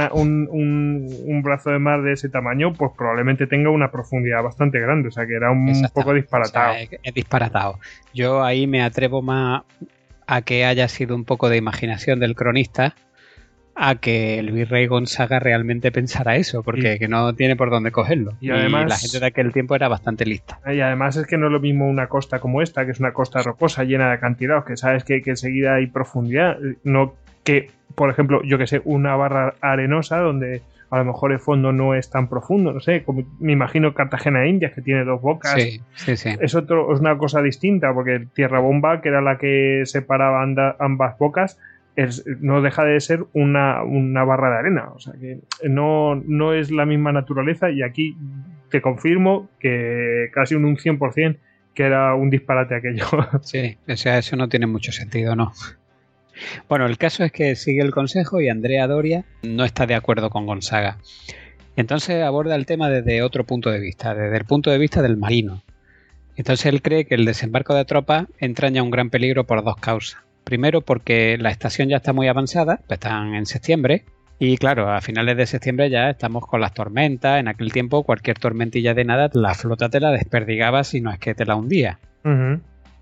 un brazo de mar de ese tamaño, pues probablemente tenga una profundidad bastante grande, o sea que era un poco disparatado. O sea, es disparatado. Yo ahí me atrevo más a que haya sido un poco de imaginación del cronista, a que el virrey Gonzaga realmente pensara eso, porque que no tiene por dónde cogerlo. Y además, la gente de aquel tiempo era bastante lista. Y además es que no es lo mismo una costa como esta, que es una costa rocosa llena de acantilados, que sabes que enseguida hay profundidad, no que, por ejemplo, yo que sé, una barra arenosa donde a lo mejor el fondo no es tan profundo, no sé, como me imagino Cartagena de Indias, que tiene 2 bocas. Sí. Es una cosa distinta, porque Tierra Bomba, que era la que separaba ambas bocas, no deja de ser una barra de arena, o sea que no es la misma naturaleza, y aquí te confirmo que casi un 100% que era un disparate aquello. Sí, o sea, eso no tiene mucho sentido, ¿no? Bueno, el caso es que sigue el consejo y Andrea Doria no está de acuerdo con Gonzaga. Entonces aborda el tema desde otro punto de vista, desde el punto de vista del marino. Entonces él cree que el desembarco de tropas entraña un gran peligro por 2 causas. Primero, porque la estación ya está muy avanzada, pues están en septiembre, y claro, a finales de septiembre ya estamos con las tormentas. En aquel tiempo cualquier tormentilla de nada, la flota te la desperdigaba, si no es que te la hundía. Uh-huh.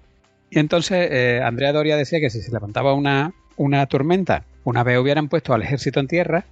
Y entonces Andrea Doria decía que si se levantaba una tormenta, una vez hubieran puesto al ejército en tierra,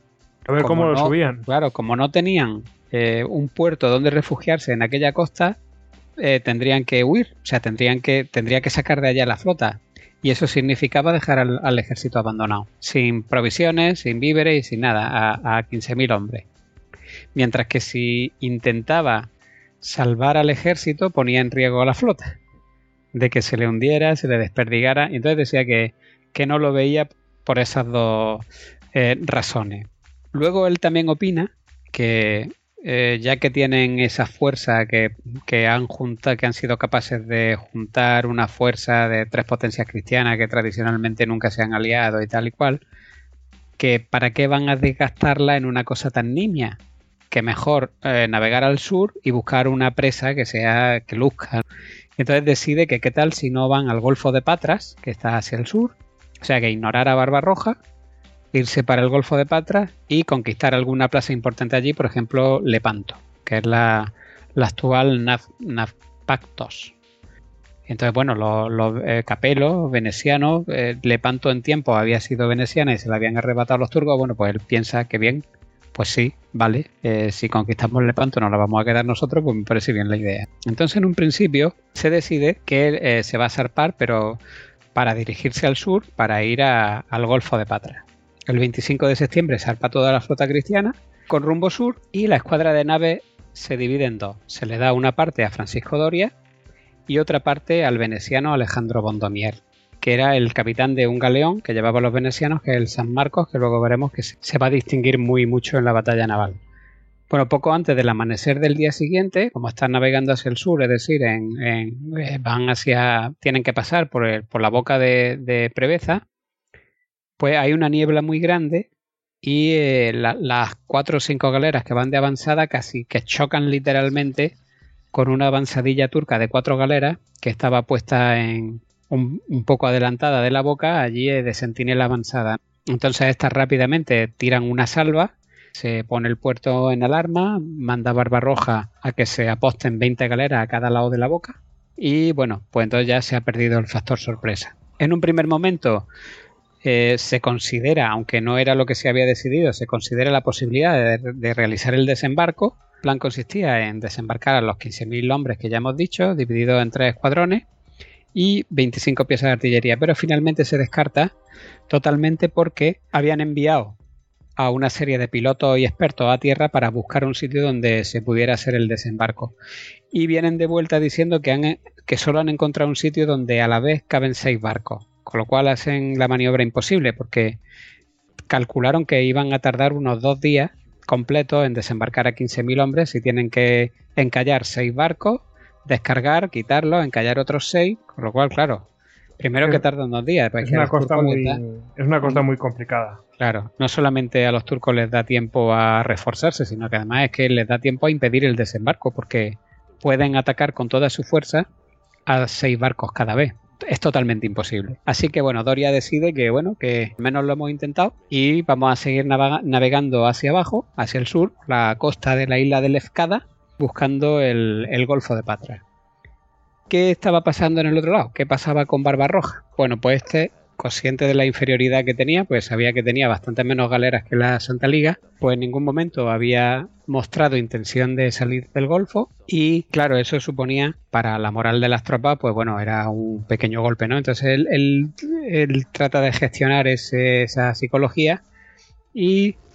a ver cómo lo subían. Claro, como no tenían un puerto donde refugiarse en aquella costa, tendrían que huir, o sea, tendría que sacar de allá la flota. Y eso significaba dejar al ejército abandonado, sin provisiones, sin víveres y sin nada, a 15.000 hombres. Mientras que si intentaba salvar al ejército, ponía en riesgo a la flota, de que se le hundiera, se le desperdigara. Y entonces decía que no lo veía por esas 2 razones. Luego él también opina que ya que tienen esa fuerza que han sido capaces de juntar una fuerza de 3 potencias cristianas que tradicionalmente nunca se han aliado y tal y cual, que para qué van a desgastarla en una cosa tan nimia, que mejor navegar al sur y buscar una presa que luzca. Entonces decide que qué tal si no van al Golfo de Patras, que está hacia el sur, o sea que ignorar a Barbarroja, irse para el Golfo de Patras y conquistar alguna plaza importante allí, por ejemplo Lepanto, que es la actual Navpactos. Entonces, bueno, los capelos venecianos, Lepanto en tiempo había sido veneciana y se la habían arrebatado los turcos. Bueno, pues él piensa que bien, pues sí, vale, si conquistamos Lepanto nos la vamos a quedar nosotros, pues me parece bien la idea. Entonces, en un principio se decide que se va a zarpar, pero para dirigirse al sur, para ir al Golfo de Patras. El 25 de septiembre zarpa toda la flota cristiana con rumbo sur, y la escuadra de naves se divide en 2. Se le da una parte a Francisco Doria y otra parte al veneciano Alejandro Bondomier, que era el capitán de un galeón que llevaba a los venecianos, que es el San Marcos, que luego veremos que se va a distinguir mucho en la batalla naval. Bueno, poco antes del amanecer del día siguiente, como están navegando hacia el sur, es decir, tienen que pasar por la boca de Preveza, pues hay una niebla muy grande y las 4 o 5 galeras que van de avanzada casi que chocan literalmente con una avanzadilla turca de 4 galeras que estaba puesta un poco adelantada de la boca, allí de sentinela avanzada. Entonces estas rápidamente tiran una salva, se pone el puerto en alarma, manda Barbarroja a que se aposten 20 galeras a cada lado de la boca, y bueno, pues entonces ya se ha perdido el factor sorpresa. En un primer momento se considera, aunque no era lo que se había decidido, se considera la posibilidad de realizar el desembarco. El plan consistía en desembarcar a los 15.000 hombres que ya hemos dicho, divididos en 3 escuadrones y 25 piezas de artillería, pero finalmente se descarta totalmente porque habían enviado a una serie de pilotos y expertos a tierra para buscar un sitio donde se pudiera hacer el desembarco, y vienen de vuelta diciendo que solo han encontrado un sitio donde a la vez caben 6 barcos, con lo cual hacen la maniobra imposible, porque calcularon que iban a tardar unos 2 días completos en desembarcar a 15.000 hombres si tienen que encallar 6 barcos, descargar, quitarlos, encallar otros 6, con lo cual, claro, primero que tardan 2 días. Es una costa muy complicada. Claro, no solamente a los turcos les da tiempo a reforzarse, sino que además es que les da tiempo a impedir el desembarco, porque pueden atacar con toda su fuerza a 6 barcos cada vez. Es totalmente imposible. Así que bueno, Doria decide que menos lo hemos intentado y vamos a seguir navegando hacia abajo, hacia el sur, la costa de la isla de Lefkada, buscando el Golfo de Patras. ¿Qué estaba pasando en el otro lado? ¿Qué pasaba con Barbarroja? Bueno, pues consciente de la inferioridad que tenía, pues sabía que tenía bastante menos galeras que la Santa Liga, pues en ningún momento había mostrado intención de salir del Golfo, y claro, eso suponía para la moral de las tropas, pues bueno, era un pequeño golpe, ¿no? Entonces él trata de gestionar esa psicología y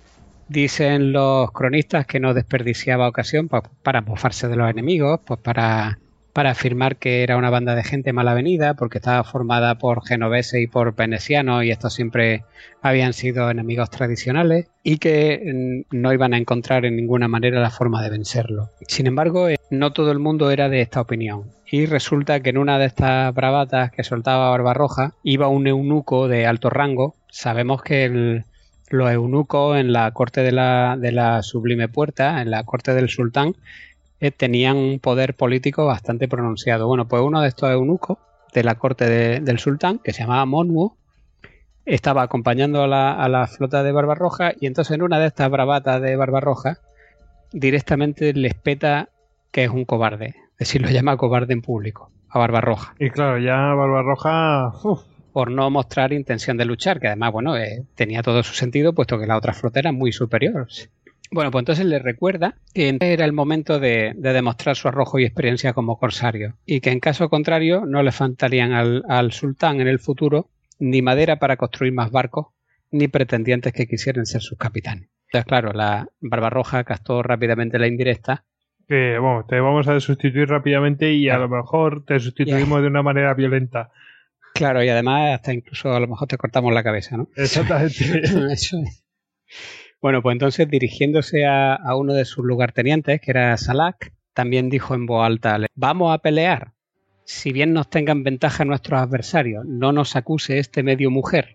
Dicen los cronistas que no desperdiciaba ocasión para mofarse de los enemigos, pues para afirmar que era una banda de gente mal avenida, porque estaba formada por genoveses y por venecianos, y estos siempre habían sido enemigos tradicionales, y que no iban a encontrar en ninguna manera la forma de vencerlo. Sin embargo, no todo el mundo era de esta opinión, y resulta que en una de estas bravatas que soltaba Barbarroja iba un eunuco de alto rango. Sabemos que los eunucos en la corte de la Sublime Puerta, en la corte del sultán, tenían un poder político bastante pronunciado. Bueno, pues uno de estos eunucos de la corte del sultán, que se llamaba Monwo, estaba acompañando a la flota de Barbarroja, y entonces en una de estas bravatas de Barbarroja directamente les peta que es un cobarde. Es decir, lo llama cobarde en público a Barbarroja. Y claro, ya Barbarroja... Por no mostrar intención de luchar, que además, bueno, tenía todo su sentido, puesto que la otra flota era muy superior. Bueno, pues entonces le recuerda que era el momento de demostrar su arrojo y experiencia como corsario, y que en caso contrario no le faltarían al sultán en el futuro ni madera para construir más barcos, ni pretendientes que quisieran ser sus capitanes. Entonces, claro, la Barbarroja captó rápidamente la indirecta. Que, bueno, te vamos a sustituir rápidamente y claro, a lo mejor te sustituimos de una manera violenta. Claro, y además hasta incluso a lo mejor te cortamos la cabeza, ¿no? Exactamente. Eso es. Bueno, pues entonces dirigiéndose a uno de sus lugartenientes, que era Salak, también dijo en voz alta: vamos a pelear. Si bien nos tengan ventaja nuestros adversarios, no nos acuse este medio mujer.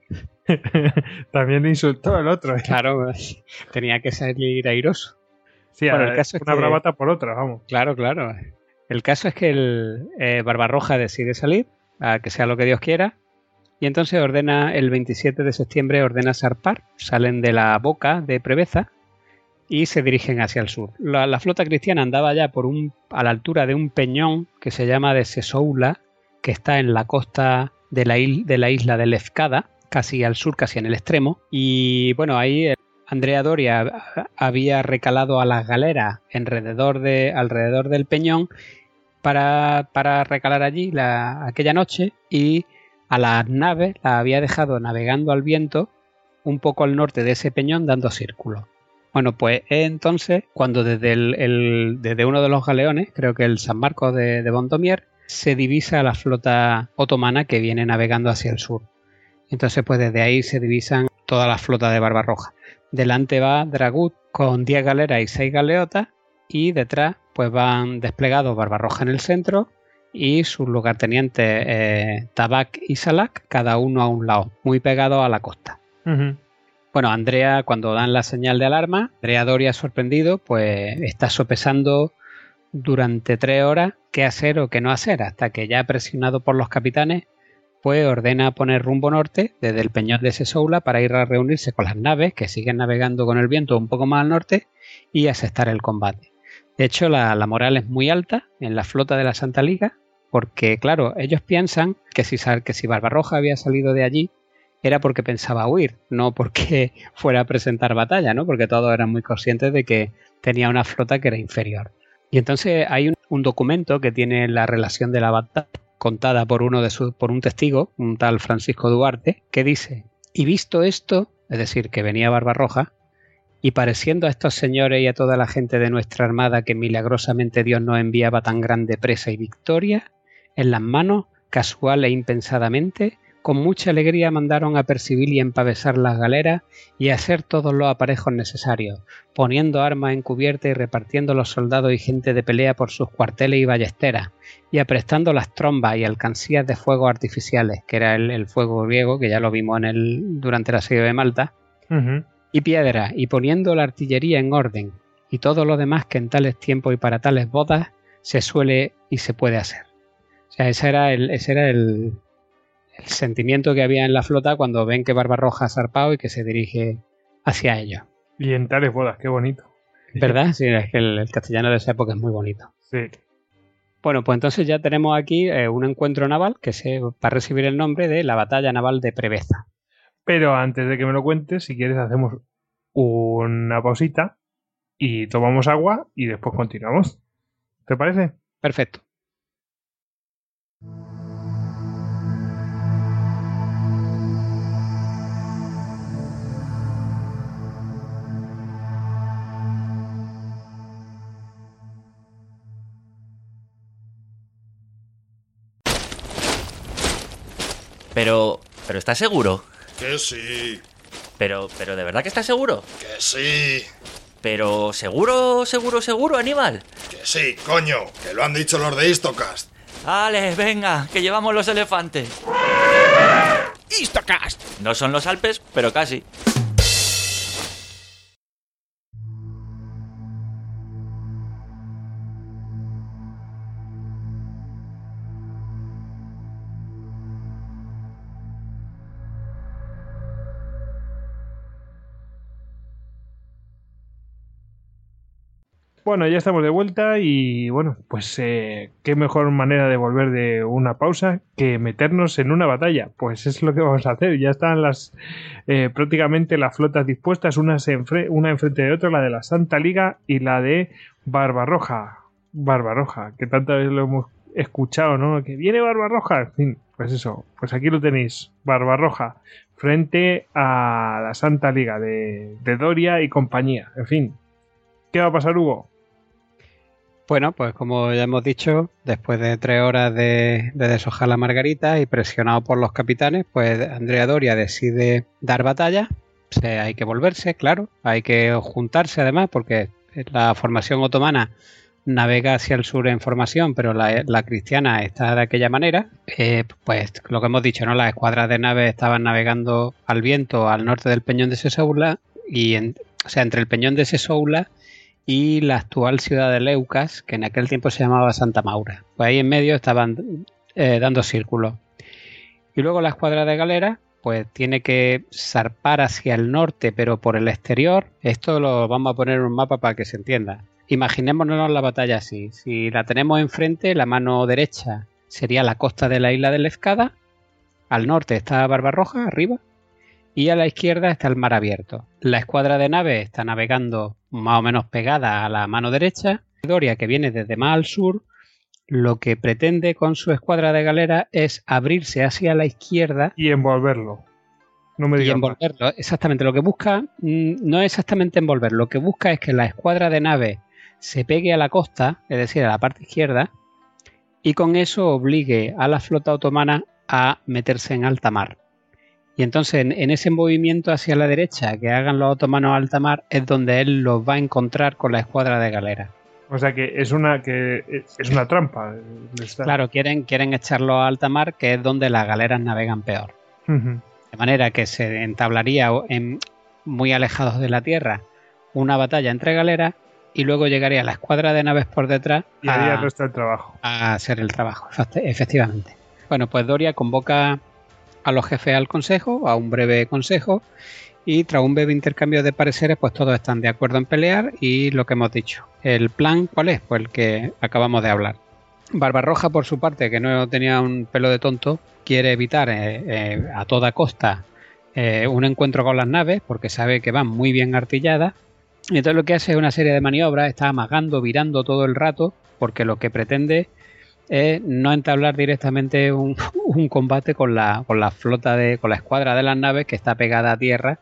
También insultó al otro. Claro, tenía que salir airoso. Sí, bueno, el caso una bravata por otra, vamos. Claro. El caso es que el Barbarroja decide salir, a que sea lo que Dios quiera, y entonces ordena, el 27 de septiembre, ordena zarpar. Salen de la boca de Preveza y se dirigen hacia el sur. La flota cristiana andaba ya a la altura de un peñón que se llama de Sesoula, que está en la costa de la isla de Lefkada, casi al sur, casi en el extremo. Y bueno, ahí Andrea Doria había recalado a las galeras alrededor del peñón para recalar allí aquella noche, y a las naves las había dejado navegando al viento un poco al norte de ese peñón, dando círculos. Bueno, pues entonces, cuando desde uno de los galeones, creo que el San Marcos de Bondomier, se divisa a la flota otomana que viene navegando hacia el sur. Entonces, pues desde ahí se divisan toda la flota de Barbarroja. Delante va Dragut con 10 galeras y 6 galeotas, y detrás pues van desplegados Barbarroja en el centro y sus lugartenientes Tabak y Salak, cada uno a un lado, muy pegados a la costa. Bueno, Andrea, cuando dan la señal de alarma, Andrea Doria, sorprendido, pues está sopesando durante 3 horas qué hacer o qué no hacer, hasta que, ya presionado por los capitanes, pues ordena poner rumbo norte desde el peñón de Sesoula para ir a reunirse con las naves que siguen navegando con el viento un poco más al norte y asestar el combate. De hecho, la moral es muy alta en la flota de la Santa Liga, porque, claro, ellos piensan que si Barbarroja había salido de allí era porque pensaba huir, no porque fuera a presentar batalla, ¿no? Porque todos eran muy conscientes de que tenía una flota que era inferior. Y entonces hay un documento que tiene la relación de la batalla contada por un testigo, un tal Francisco Duarte, que dice: y visto esto, es decir, que venía Barbarroja, y pareciendo a estos señores y a toda la gente de nuestra armada que milagrosamente Dios nos enviaba tan grande presa y victoria, en las manos, casual e impensadamente, con mucha alegría mandaron a percibir y empavesar las galeras y a hacer todos los aparejos necesarios, poniendo armas en cubierta y repartiendo los soldados y gente de pelea por sus cuarteles y ballesteras, y aprestando las trombas y alcancías de fuegos artificiales, que era el fuego griego, que ya lo vimos durante el asedio de Malta, y piedras, y poniendo la artillería en orden, y todo lo demás que en tales tiempos y para tales bodas se suele y se puede hacer. O sea, ese era el sentimiento que había en la flota cuando ven que Barbarroja ha zarpado y que se dirige hacia ellos. Y en tales bodas, qué bonito. ¿Verdad? Sí, es que el castellano de esa época es muy bonito. Sí. Bueno, pues entonces ya tenemos aquí un encuentro naval que va a recibir el nombre de la Batalla Naval de Preveza. Pero antes de que me lo cuentes, si quieres hacemos una pausita y tomamos agua y después continuamos. ¿Te parece? Perfecto. Pero ¿estás seguro? Que sí. Pero ¿de verdad que estás seguro? Que sí. Pero ¿seguro, Aníbal? Que sí, coño. Que lo han dicho los de Histocast. Vale, venga, que llevamos los elefantes. Histocast. No son los Alpes, pero casi. Bueno, ya estamos de vuelta y bueno, pues qué mejor manera de volver de una pausa que meternos en una batalla. Pues es lo que vamos a hacer. Ya están prácticamente las flotas dispuestas, una enfrente de otra, la de la Santa Liga y la de Barbarroja. Barbarroja, que tantas veces lo hemos escuchado, ¿no? Que viene Barbarroja. En fin, pues eso, pues aquí lo tenéis, Barbarroja, frente a la Santa Liga de Doria y compañía. En fin, ¿qué va a pasar, Hugo? Bueno, pues como ya hemos dicho, después de 3 horas de deshojar la margarita y presionado por los capitanes, pues Andrea Doria decide dar batalla. O sea, hay que volverse, claro, hay que juntarse además, porque la formación otomana navega hacia el sur en formación, pero la cristiana está de aquella manera. Pues lo que hemos dicho, ¿no? Las escuadras de naves estaban navegando al viento al norte del Peñón de Sesoula o sea, entre el Peñón de Sesoula y la actual ciudad de Leucas, que en aquel tiempo se llamaba Santa Maura. Pues ahí en medio estaban dando círculos. Y luego la escuadra de galera pues tiene que zarpar hacia el norte, pero por el exterior. Esto lo vamos a poner en un mapa para que se entienda. Imaginémonos la batalla así. Si la tenemos enfrente, la mano derecha sería la costa de la isla de Lefkada. Al norte está Barbarroja, arriba. Y a la izquierda está el mar abierto. La escuadra de naves está navegando más o menos pegada a la mano derecha. Doria, que viene desde más al sur, lo que pretende con su escuadra de galera es abrirse hacia la izquierda y envolverlo. No me digas. Y envolverlo. Más. Exactamente. Lo que busca no es exactamente envolver. Lo que busca es que la escuadra de naves se pegue a la costa, es decir, a la parte izquierda, y con eso obligue a la flota otomana a meterse en alta mar. Y entonces en ese movimiento hacia la derecha que hagan los otomanos a alta mar es donde él los va a encontrar con la escuadra de galera. O sea que es una trampa. Claro, quieren echarlos a alta mar, que es donde las galeras navegan peor. Uh-huh. De manera que se entablaría muy alejados de la tierra una batalla entre galeras y luego llegaría la escuadra de naves por detrás y haría el resto del trabajo. A hacer el trabajo, efectivamente. Bueno, pues Doria convoca a los jefes al consejo, a un breve consejo, y tras un breve intercambio de pareceres, pues todos están de acuerdo en pelear y lo que hemos dicho. ¿El plan cuál es? Pues el que acabamos de hablar. Barbarroja, por su parte, que no tenía un pelo de tonto, quiere evitar a toda costa un encuentro con las naves, porque sabe que van muy bien artilladas, y entonces lo que hace es una serie de maniobras, está amagando, virando todo el rato, porque lo que pretende es no entablar directamente un combate con la escuadra de las naves que está pegada a tierra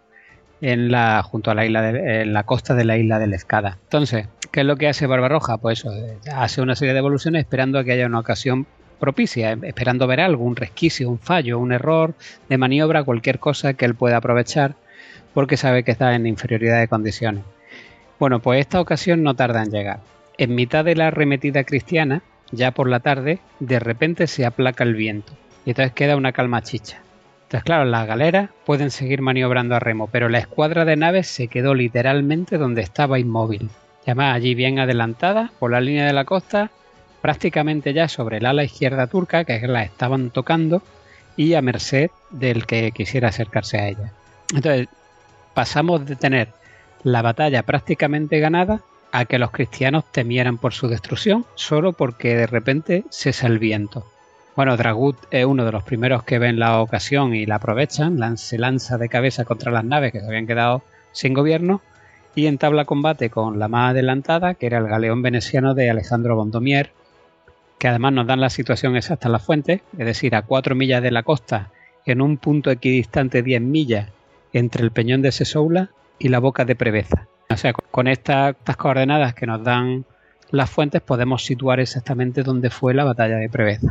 junto a en la costa de la isla de Lefkada. Entonces, ¿qué es lo que hace Barbarroja? Pues eso, hace una serie de evoluciones esperando a que haya una ocasión propicia, esperando ver algo, un resquicio, un fallo, un error de maniobra, cualquier cosa que él pueda aprovechar, porque sabe que está en inferioridad de condiciones. Bueno, pues esta ocasión no tarda en llegar. En mitad de la arremetida cristiana, ya por la tarde, de repente se aplaca el viento y entonces queda una calma chicha. Entonces, claro, las galeras pueden seguir maniobrando a remo, pero la escuadra de naves se quedó literalmente donde estaba inmóvil. Además, allí bien adelantada por la línea de la costa, prácticamente ya sobre el ala izquierda turca, que la estaban tocando, y a merced del que quisiera acercarse a ella. Entonces, pasamos de tener la batalla prácticamente ganada a que los cristianos temieran por su destrucción, solo porque de repente cesa el viento. Bueno, Dragut es uno de los primeros que ven la ocasión y la aprovechan, se lanza de cabeza contra las naves que se habían quedado sin gobierno y entabla combate con la más adelantada, que era el galeón veneciano de Alejandro Bondomier, que además nos dan la situación exacta en las fuentes, es decir, a 4 millas de la costa, en un punto equidistante 10 millas entre el Peñón de Sesoula y la boca de Preveza. O sea, con estas coordenadas que nos dan las fuentes podemos situar exactamente dónde fue la batalla de Preveza.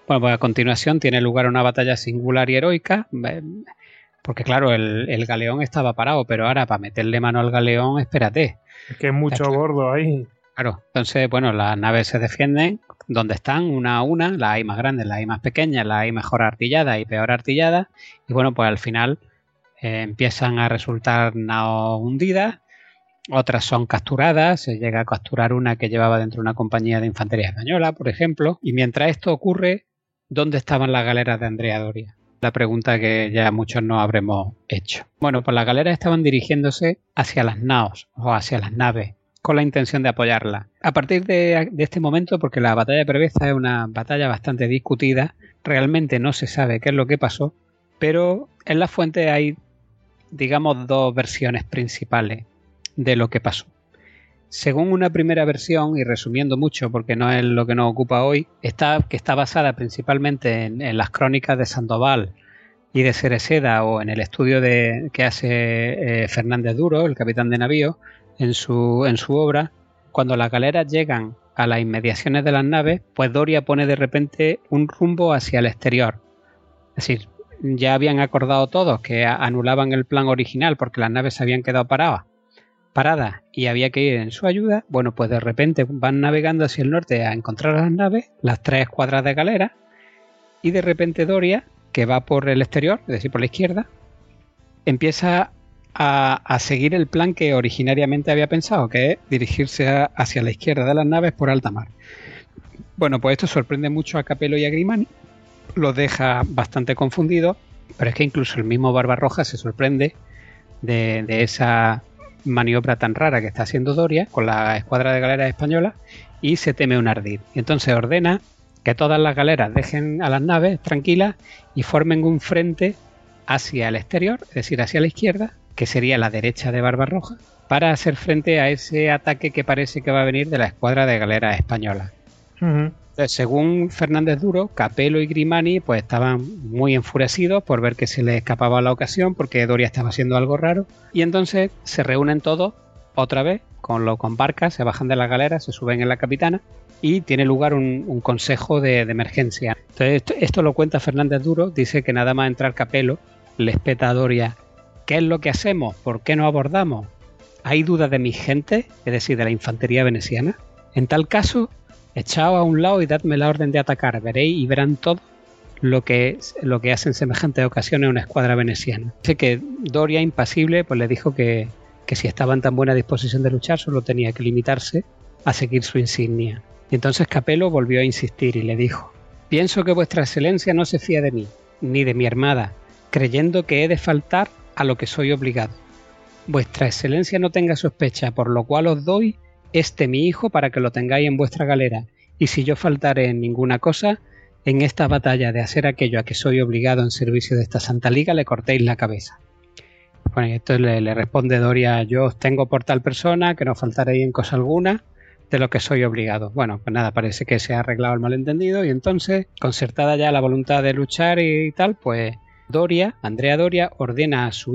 Bueno, pues a continuación tiene lugar una batalla singular y heroica, porque claro, el galeón estaba parado, pero ahora para meterle mano al galeón, espérate. Es que es mucho Está claro. gordo ahí. Claro, entonces, bueno, las naves se defienden donde están, una a una, las hay más grandes, las hay más pequeñas, las hay mejor artilladas y peor artilladas, y bueno, pues al final empiezan a resultar naos hundidas, otras son capturadas, se llega a capturar una que llevaba dentro una compañía de infantería española, por ejemplo, y mientras esto ocurre, ¿dónde estaban las galeras de Andrea Doria? La pregunta que ya muchos nos habremos hecho. Bueno, pues las galeras estaban dirigiéndose hacia las naos o hacia las naves, con la intención de apoyarla. A partir de este momento, porque la batalla de Preveza es una batalla bastante discutida, realmente no se sabe qué es lo que pasó, pero en las fuentes hay, digamos, dos versiones principales de lo que pasó. Según una primera versión, y resumiendo mucho porque no es lo que nos ocupa hoy, que está basada principalmente en las crónicas de Sandoval y de Cereceda o en el estudio que hace Fernández Duro, el capitán de navío, en su obra. Cuando las galeras llegan a las inmediaciones de las naves, pues Doria pone de repente un rumbo hacia el exterior. Es decir, ya habían acordado todos que anulaban el plan original porque las naves se habían quedado paradas y había que ir en su ayuda. Bueno, pues de repente van navegando hacia el norte a encontrar las naves, las 3 escuadras de galeras, y de repente Doria, que va por el exterior, es decir, por la izquierda, empieza a seguir el plan que originariamente había pensado, que es dirigirse hacia la izquierda de las naves por alta mar. Bueno, pues esto sorprende mucho a Capello y a Grimani, los deja bastante confundidos, pero es que incluso el mismo Barbarroja se sorprende de esa maniobra tan rara que está haciendo Doria con la escuadra de galeras españolas y se teme un ardid. Y entonces ordena que todas las galeras dejen a las naves tranquilas y formen un frente hacia el exterior, es decir, hacia la izquierda, que sería la derecha de Barbarroja, para hacer frente a ese ataque que parece que va a venir de la escuadra de galeras españolas. Entonces, según Fernández Duro, Capello y Grimani pues estaban muy enfurecidos por ver que se les escapaba la ocasión porque Doria estaba haciendo algo raro, y entonces se reúnen todos otra vez con barcas, se bajan de las galeras, se suben en la capitana y tiene lugar un consejo de emergencia. Entonces esto lo cuenta Fernández Duro, dice que nada más entrar Capello le espeta a Doria: ¿qué es lo que hacemos? ¿Por qué no abordamos? ¿Hay duda de mi gente? Es decir, de la infantería veneciana. En tal caso, echaos a un lado y dadme la orden de atacar. Veréis y verán todo lo que hace en semejantes ocasiones una escuadra veneciana. Dice que Doria, impasible, pues le dijo que si estaba en tan buena disposición de luchar, solo tenía que limitarse a seguir su insignia. Y entonces Capello volvió a insistir y le dijo: pienso que vuestra excelencia no se fía de mí, ni de mi armada, creyendo que he de faltar a lo que soy obligado. Vuestra excelencia no tenga sospecha, por lo cual os doy mi hijo para que lo tengáis en vuestra galera, y si yo faltaré en ninguna cosa, en esta batalla de hacer aquello a que soy obligado en servicio de esta Santa Liga, le cortéis la cabeza. Bueno, y entonces le responde Doria: yo os tengo por tal persona, que no faltaréis en cosa alguna, de lo que soy obligado. Bueno, pues nada, parece que se ha arreglado el malentendido, y entonces, concertada ya la voluntad de luchar y tal, pues Andrea Doria, ordena a su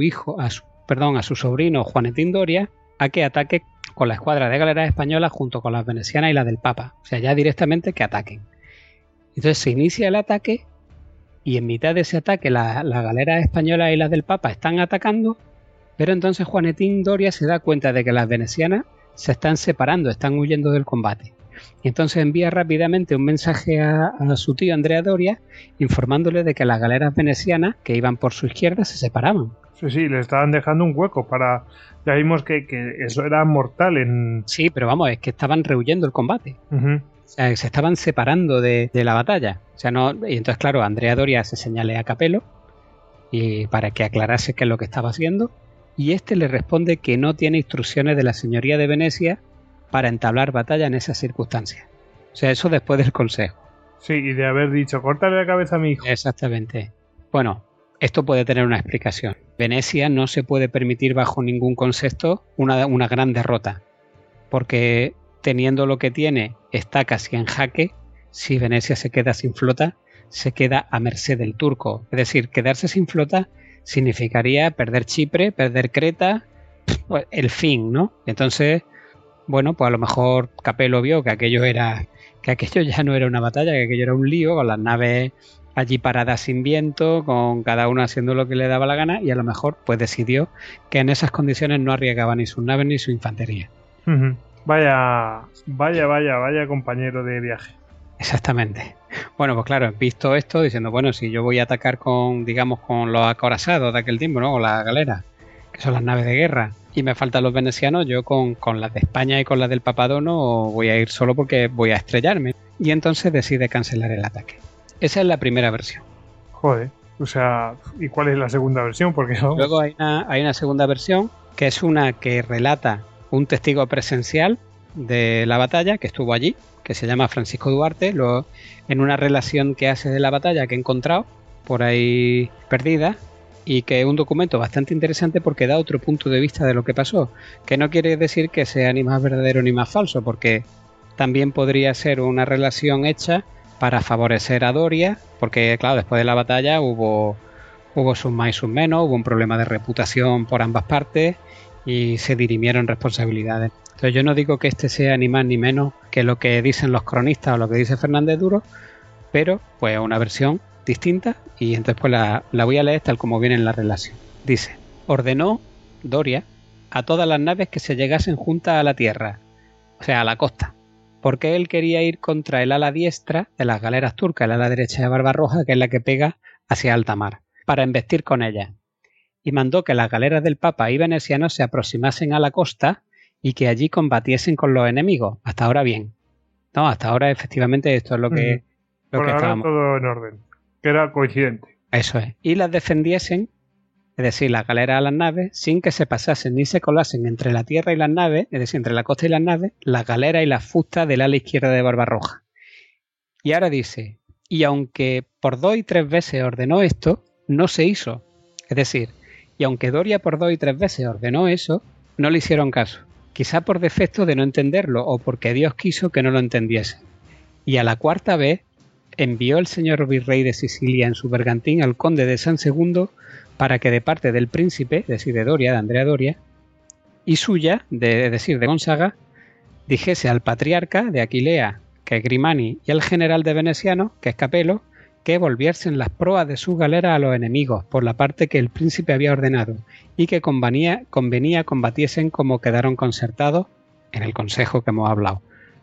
sobrino Juanetín Doria a que ataque con la escuadra de galeras españolas junto con las venecianas y las del Papa. O sea, ya directamente que ataquen. Entonces se inicia el ataque, y en mitad de ese ataque las galeras españolas y las del Papa están atacando, pero entonces Juanetín Doria se da cuenta de que las venecianas se están separando, están huyendo del combate. Y entonces envía rápidamente un mensaje a su tío Andrea Doria, informándole de que las galeras venecianas que iban por su izquierda se separaban. Sí, le estaban dejando un hueco para... Ya vimos que eso era mortal en... Sí, pero vamos, es que estaban rehuyendo el combate. O sea, se estaban separando de la batalla. O sea, no... Y entonces, claro, Andrea Doria se señala a Capello y para que aclarase qué es lo que estaba haciendo, y este le responde que no tiene instrucciones de la señoría de Venecia para entablar batalla en esas circunstancias. O sea, eso después del consejo. Sí, y de haber dicho: córtale la cabeza a mi hijo. Exactamente. Bueno, esto puede tener una explicación. Venecia no se puede permitir bajo ningún concepto una gran derrota, porque teniendo lo que tiene está casi en jaque. Si Venecia se queda sin flota, se queda a merced del turco. Es decir, quedarse sin flota significaría perder Chipre, perder Creta, el fin, ¿no? Entonces, bueno, pues a lo mejor Capello vio que aquello era que aquello ya no era una batalla, que aquello era un lío, con las naves allí paradas sin viento, con cada uno haciendo lo que le daba la gana, y a lo mejor pues decidió que en esas condiciones no arriesgaba ni sus naves ni su infantería. Vaya compañero de viaje. Exactamente. Bueno, pues claro, visto esto, diciendo, bueno, si yo voy a atacar con, digamos, con los acorazados de aquel tiempo, ¿no? Con las galeras, que son las naves de guerra, y me faltan los venecianos, yo con las de España y con las del Papadono voy a ir solo porque voy a estrellarme. Y entonces decide cancelar el ataque. Esa es la primera versión. Joder, o sea, ¿y cuál es la segunda versión? Porque luego hay una segunda versión, que es una que relata un testigo presencial de la batalla, que estuvo allí, que se llama Francisco Duarte, en una relación que hace de la batalla que he encontrado por ahí perdida, y que es un documento bastante interesante porque da otro punto de vista de lo que pasó, que no quiere decir que sea ni más verdadero ni más falso, porque también podría ser una relación hecha para favorecer a Doria, porque claro, después de la batalla hubo sus más y sus menos, hubo un problema de reputación por ambas partes y se dirimieron responsabilidades. Entonces yo no digo que este sea ni más ni menos que lo que dicen los cronistas o lo que dice Fernández Duro, pero pues una versión distinta, y entonces pues la voy a leer tal como viene en la relación. Dice: ordenó Doria a todas las naves que se llegasen juntas a la tierra, o sea, a la costa, porque él quería ir contra el ala diestra de las galeras turcas, el ala derecha de Barbarroja, que es la que pega hacia alta mar, para embestir con ella. Y mandó que las galeras del Papa y venecianos se aproximasen a la costa y que allí combatiesen con los enemigos. Hasta ahora bien. No, hasta ahora efectivamente esto es lo que estábamos. Todo en orden, que era coincidente. Eso es. Y las defendiesen, es decir, las galeras a las naves, sin que se pasasen ni se colasen entre la tierra y las naves, es decir, entre la costa y las naves, las galeras y las fustas del ala izquierda de Barbarroja. Y ahora dice, y aunque por 2 y 3 veces ordenó esto, no se hizo. Es decir, y aunque Doria por 2 y 3 veces ordenó eso, no le hicieron caso. Quizá por defecto de no entenderlo o porque Dios quiso que no lo entendiesen. Y a la 4ª vez envió el señor virrey de Sicilia en su bergantín al conde de San Segundo para que de parte del príncipe, es decir, de Doria, de Andrea Doria, y suya, es decir, de Gonzaga, dijese al patriarca de Aquilea, que es Grimani, y al general de Veneciano, que es Capelo, que volviesen las proas de sus galeras a los enemigos por la parte que el príncipe había ordenado, y que convenía combatiesen como quedaron concertados en el consejo que hemos hablado.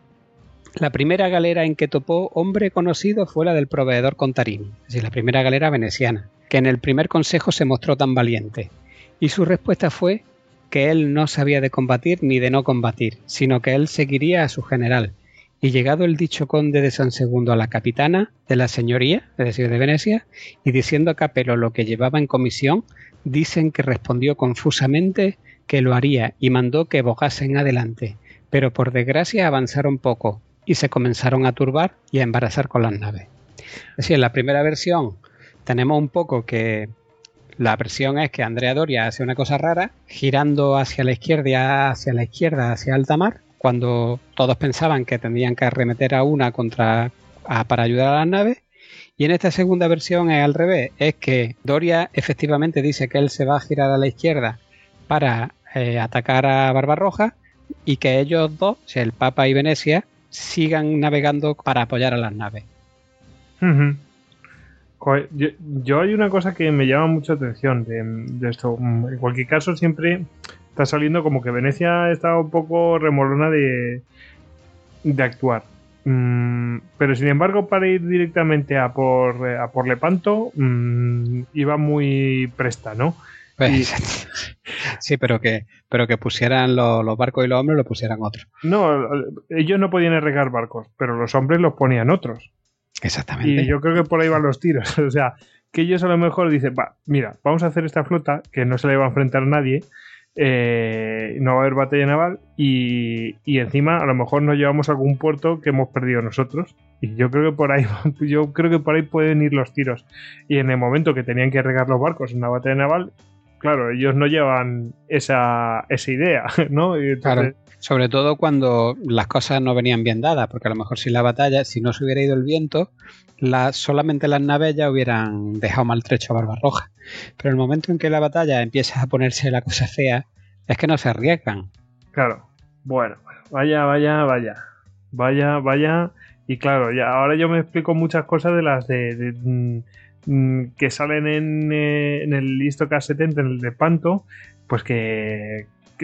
La primera galera en que topó hombre conocido fue la del proveedor Contarini, es decir, la primera galera veneciana, que en el primer consejo se mostró tan valiente, y su respuesta fue que él no sabía de combatir ni de no combatir, sino que él seguiría a su general. Y llegado el dicho conde de San Segundo a la capitana de la señoría, es decir, de Venecia, y diciendo a Capelo lo que llevaba en comisión, dicen que respondió confusamente que lo haría y mandó que bogasen adelante, pero por desgracia avanzaron poco y se comenzaron a turbar y a embarazar con las naves. Es decir, en la primera versión tenemos un poco que la versión es que Andrea Doria hace una cosa rara, girando hacia la izquierda, hacia alta mar, cuando todos pensaban que tendrían que arremeter a una para ayudar a las naves. Y en esta segunda versión es al revés, es que Doria efectivamente dice que él se va a girar a la izquierda para atacar a Barbarroja, y que ellos dos, o sea, el Papa y Venecia, sigan navegando para apoyar a las naves. Yo hay una cosa que me llama mucha atención de esto. En cualquier caso, siempre está saliendo como que Venecia está un poco remolona de actuar. Pero sin embargo, para ir directamente a por Lepanto, iba muy presta, ¿no? Sí, pero que pusieran los barcos y los hombres, lo pusieran otros. No, ellos no podían arreglar barcos, pero los hombres los ponían otros. Exactamente. Y yo creo que por ahí van los tiros. O sea, que ellos a lo mejor dicen, mira, vamos a hacer esta flota que no se le va a enfrentar a nadie, no va a haber batalla naval, y encima a lo mejor nos llevamos a algún puerto que hemos perdido nosotros. Y yo creo que por ahí pueden ir los tiros. Y en el momento que tenían que arreglar los barcos en una batalla naval, claro, ellos no llevan esa idea, ¿no? Y entonces... Claro, sobre todo cuando las cosas no venían bien dadas, porque a lo mejor si la batalla, si no se hubiera ido el viento, solamente las naves ya hubieran dejado maltrecho a Barbarroja. Pero en el momento en que la batalla empieza a ponerse la cosa fea, es que no se arriesgan. Claro, bueno, vaya. Y claro, ahora yo me explico muchas cosas de las que salen en el Istocast 70, en el de Panto, pues que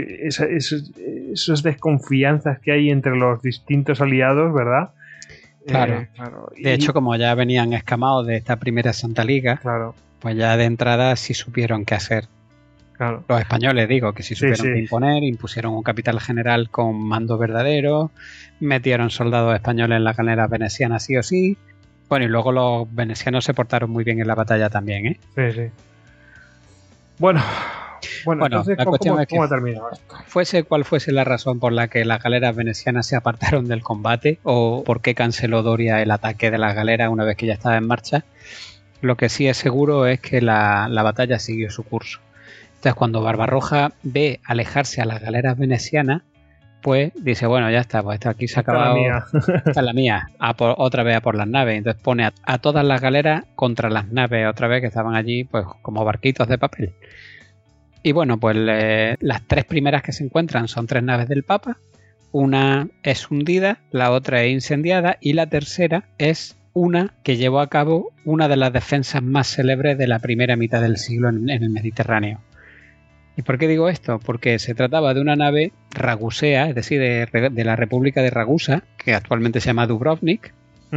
esas desconfianzas que hay entre los distintos aliados, ¿verdad? Claro. De hecho, como ya venían escamados de esta primera Santa Liga, claro, pues ya de entrada sí supieron qué hacer. Claro. Los españoles, digo, que sí supieron qué imponer, impusieron un capital general con mando verdadero, metieron soldados españoles en las galeras venecianas sí o sí. Bueno, y luego los venecianos se portaron muy bien en la batalla también, ¿eh? Sí. Bueno, entonces, ¿cómo ha terminado esto? Fuese cual fuese la razón por la que las galeras venecianas se apartaron del combate o por qué canceló Doria el ataque de las galeras una vez que ya estaba en marcha, lo que sí es seguro es que la batalla siguió su curso. Entonces, cuando Barbarroja ve alejarse a las galeras venecianas, pues dice, bueno, ya está, pues aquí se ha acabado. Esta es la mía. Otra vez a por las naves. Entonces pone a todas las galeras contra las naves, otra vez que estaban allí, pues como barquitos de papel. Y bueno, pues las tres primeras que se encuentran son 3 naves del Papa. Una es hundida, la otra es incendiada y la tercera es una que llevó a cabo una de las defensas más célebres de la primera mitad del siglo en el Mediterráneo. ¿Y por qué digo esto? Porque se trataba de una nave ragusea, es decir, de la República de Ragusa, que actualmente se llama Dubrovnik,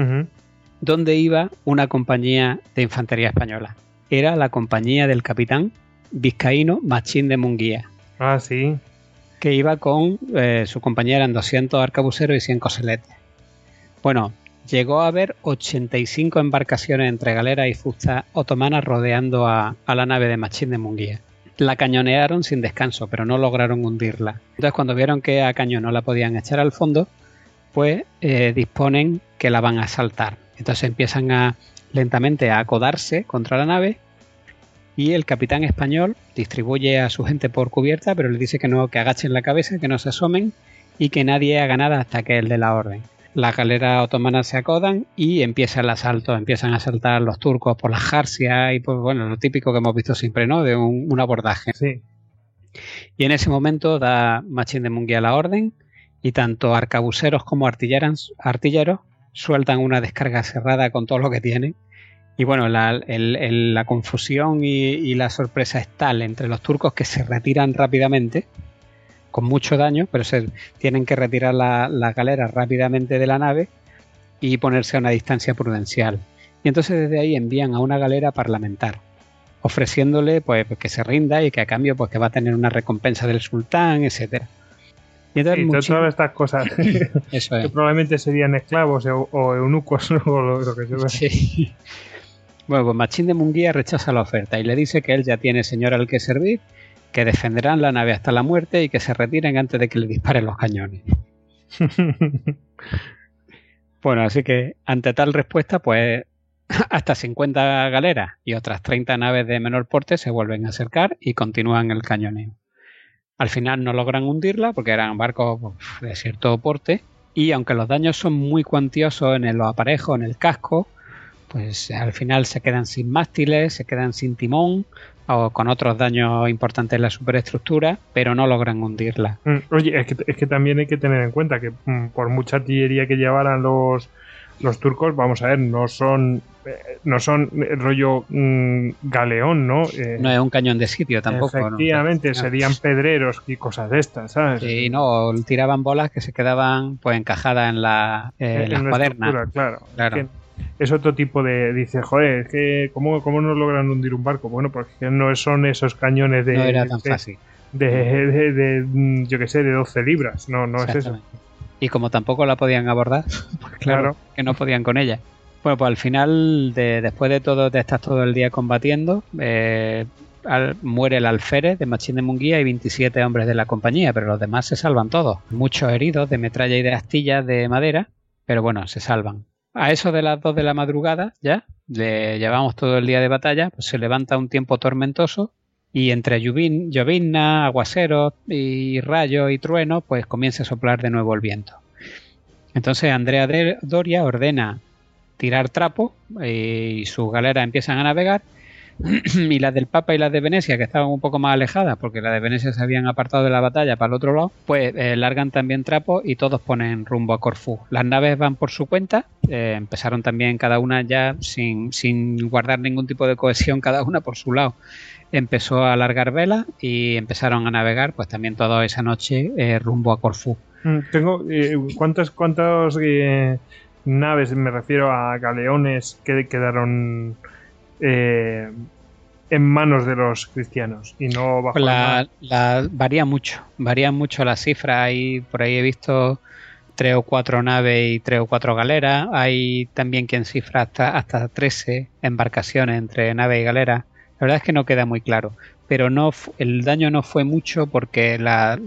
donde iba una compañía de infantería española. Era la compañía del capitán vizcaíno Machín de Munguía. Ah, sí. Que iba con su compañía, eran 200 arcabuceros y 100 coseletes. Bueno, llegó a haber 85 embarcaciones entre galeras y fustas otomanas rodeando a la nave de Machín de Munguía. La cañonearon sin descanso, pero no lograron hundirla. Entonces, cuando vieron que a cañón no la podían echar al fondo, pues disponen que la van a asaltar. Entonces empiezan lentamente a acodarse contra la nave y el capitán español distribuye a su gente por cubierta, pero le dice que no, que agachen la cabeza, que no se asomen y que nadie haga nada hasta que él dé la orden. Las galeras otomanas se acodan y empieza el asalto. Empiezan a asaltar los turcos por las jarcias y pues bueno, lo típico que hemos visto siempre, ¿no? De un abordaje. Sí. Y en ese momento da Machín de Munguía la orden y tanto arcabuceros como artilleros sueltan una descarga cerrada con todo lo que tienen. Y bueno, la confusión y la sorpresa es tal entre los turcos que se retiran rápidamente con mucho daño, pero tienen que retirar las galeras rápidamente de la nave y ponerse a una distancia prudencial. Y entonces desde ahí envían a una galera parlamentar, ofreciéndole pues que se rinda y que a cambio pues que va a tener una recompensa del sultán, etcétera. Y entonces todas estas cosas eso es. Que probablemente serían esclavos o eunucos o lo que sea. Sí. Bueno, pues Machín de Munguía rechaza la oferta y le dice que él ya tiene señor al que servir, que defenderán la nave hasta la muerte y que se retiren antes de que le disparen los cañones. Bueno, así que ante tal respuesta, pues hasta 50 galeras y otras 30 naves de menor porte se vuelven a acercar y continúan el cañoneo. Al final no logran hundirla porque eran barcos de cierto porte y aunque los daños son muy cuantiosos en los aparejos, en el casco, pues al final se quedan sin mástiles, se quedan sin timón o con otros daños importantes en la superestructura, pero no logran hundirla. Oye, es que también hay que tener en cuenta que por mucha artillería que llevaran los turcos, vamos a ver, no son rollo galeón, ¿no? No es un cañón de sitio tampoco. Efectivamente, ¿no? Serían pedreros y cosas de estas, ¿sabes? Sí, no, tiraban bolas que se quedaban pues encajadas en las cuadernas. Claro. Es otro tipo de... Dice, joder, es que ¿cómo no logran hundir un barco? Bueno, porque no son esos cañones de... No era tan fácil. Yo qué sé, de 12 libras. No es eso. Y como tampoco la podían abordar, pues claro, que no podían con ella. Bueno, pues al final, después de estar todo el día combatiendo, muere el alférez de Machín de Munguía y 27 hombres de la compañía, pero los demás se salvan todos. Muchos heridos de metralla y de astillas de madera, pero bueno, se salvan. A eso de las 2 de la madrugada, ya, llevamos todo el día de batalla, pues se levanta un tiempo tormentoso y entre llovizna, aguaceros y rayos y truenos, pues comienza a soplar de nuevo el viento. Entonces Andrea Doria ordena tirar trapo y sus galeras empiezan a navegar, y las del Papa y las de Venecia, que estaban un poco más alejadas, porque las de Venecia se habían apartado de la batalla para el otro lado, pues largan también trapos y todos ponen rumbo a Corfú. Las naves van por su cuenta, empezaron también cada una ya sin guardar ningún tipo de cohesión, cada una por su lado. Empezó a largar velas y empezaron a navegar, pues también toda esa noche rumbo a Corfú. Tengo ¿cuántas naves, me refiero a galeones, que quedaron en manos de los cristianos y no bajo varía mucho las cifras. Por ahí he visto 3 o 4 naves y 3 o 4 galeras. Hay también quien cifra hasta 13 embarcaciones entre nave y galera. La verdad es que no queda muy claro, pero el daño no fue mucho porque la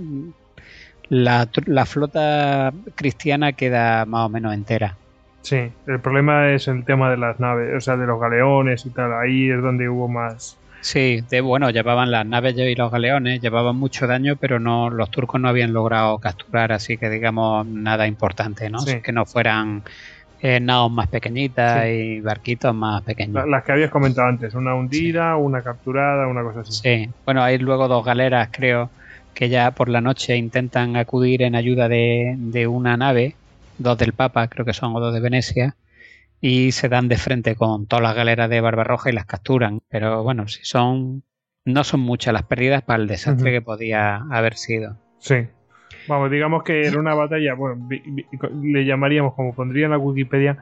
flota cristiana queda más o menos entera. Sí, el problema es el tema de las naves, o sea, de los galeones y tal. Ahí es donde hubo más. Sí, llevaban las naves y los galeones, llevaban mucho daño, pero los turcos no habían logrado capturar, así que digamos nada importante, ¿no? Sí. Que no fueran naos más pequeñitas y barquitos más pequeños. Las que habías comentado antes, una hundida, una capturada, una cosa así. Sí, bueno, hay luego 2 galeras, creo, que ya por la noche intentan acudir en ayuda de una nave, 2 del Papa, creo que son, o 2 de Venecia, y se dan de frente con todas las galeras de Barbarroja y las capturan. Pero bueno, no son muchas las pérdidas para el desastre que podía haber sido. Sí. Vamos, digamos que era una batalla, bueno, le llamaríamos, como pondría en la Wikipedia,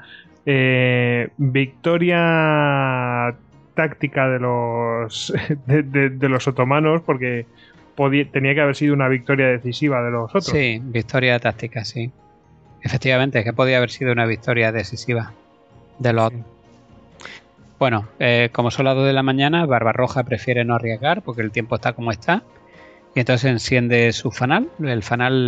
victoria táctica de los de los otomanos, porque tenía que haber sido una victoria decisiva de los otros. Sí, victoria táctica, sí. Efectivamente, es que podía haber sido una victoria decisiva de los... Sí. Bueno, como son las 2 de la mañana, Barbarroja prefiere no arriesgar porque el tiempo está como está. Y entonces enciende su el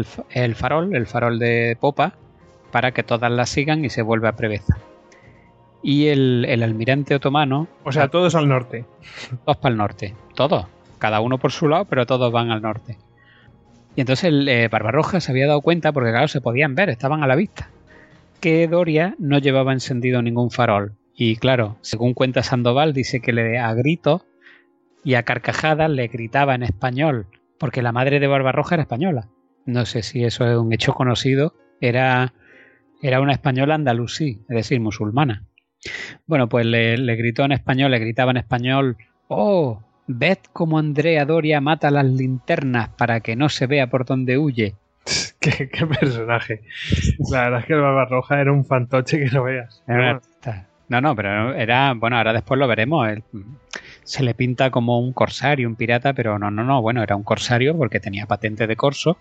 farol de popa, para que todas la sigan y se vuelve a preveza. Y el almirante otomano... O sea, todos al norte. Todos para el norte, todos. Cada uno por su lado, pero todos van al norte. Y entonces Barbarroja se había dado cuenta, porque claro, se podían ver, estaban a la vista, que Doria no llevaba encendido ningún farol. Y claro, según cuenta Sandoval, dice que a gritos y a carcajadas le gritaba en español, porque la madre de Barbarroja era española. No sé si eso es un hecho conocido. Era una española andalusí, es decir, musulmana. Bueno, pues le gritaba en español, ¡oh! Ved cómo Andrea Doria mata las linternas para que no se vea por dónde huye. ¿Qué personaje? La verdad es que el Barbarroja era un fantoche que no veas. No, pero era... Bueno, ahora después lo veremos. Se le pinta como un corsario, un pirata, pero no. Bueno, era un corsario porque tenía patente de corso,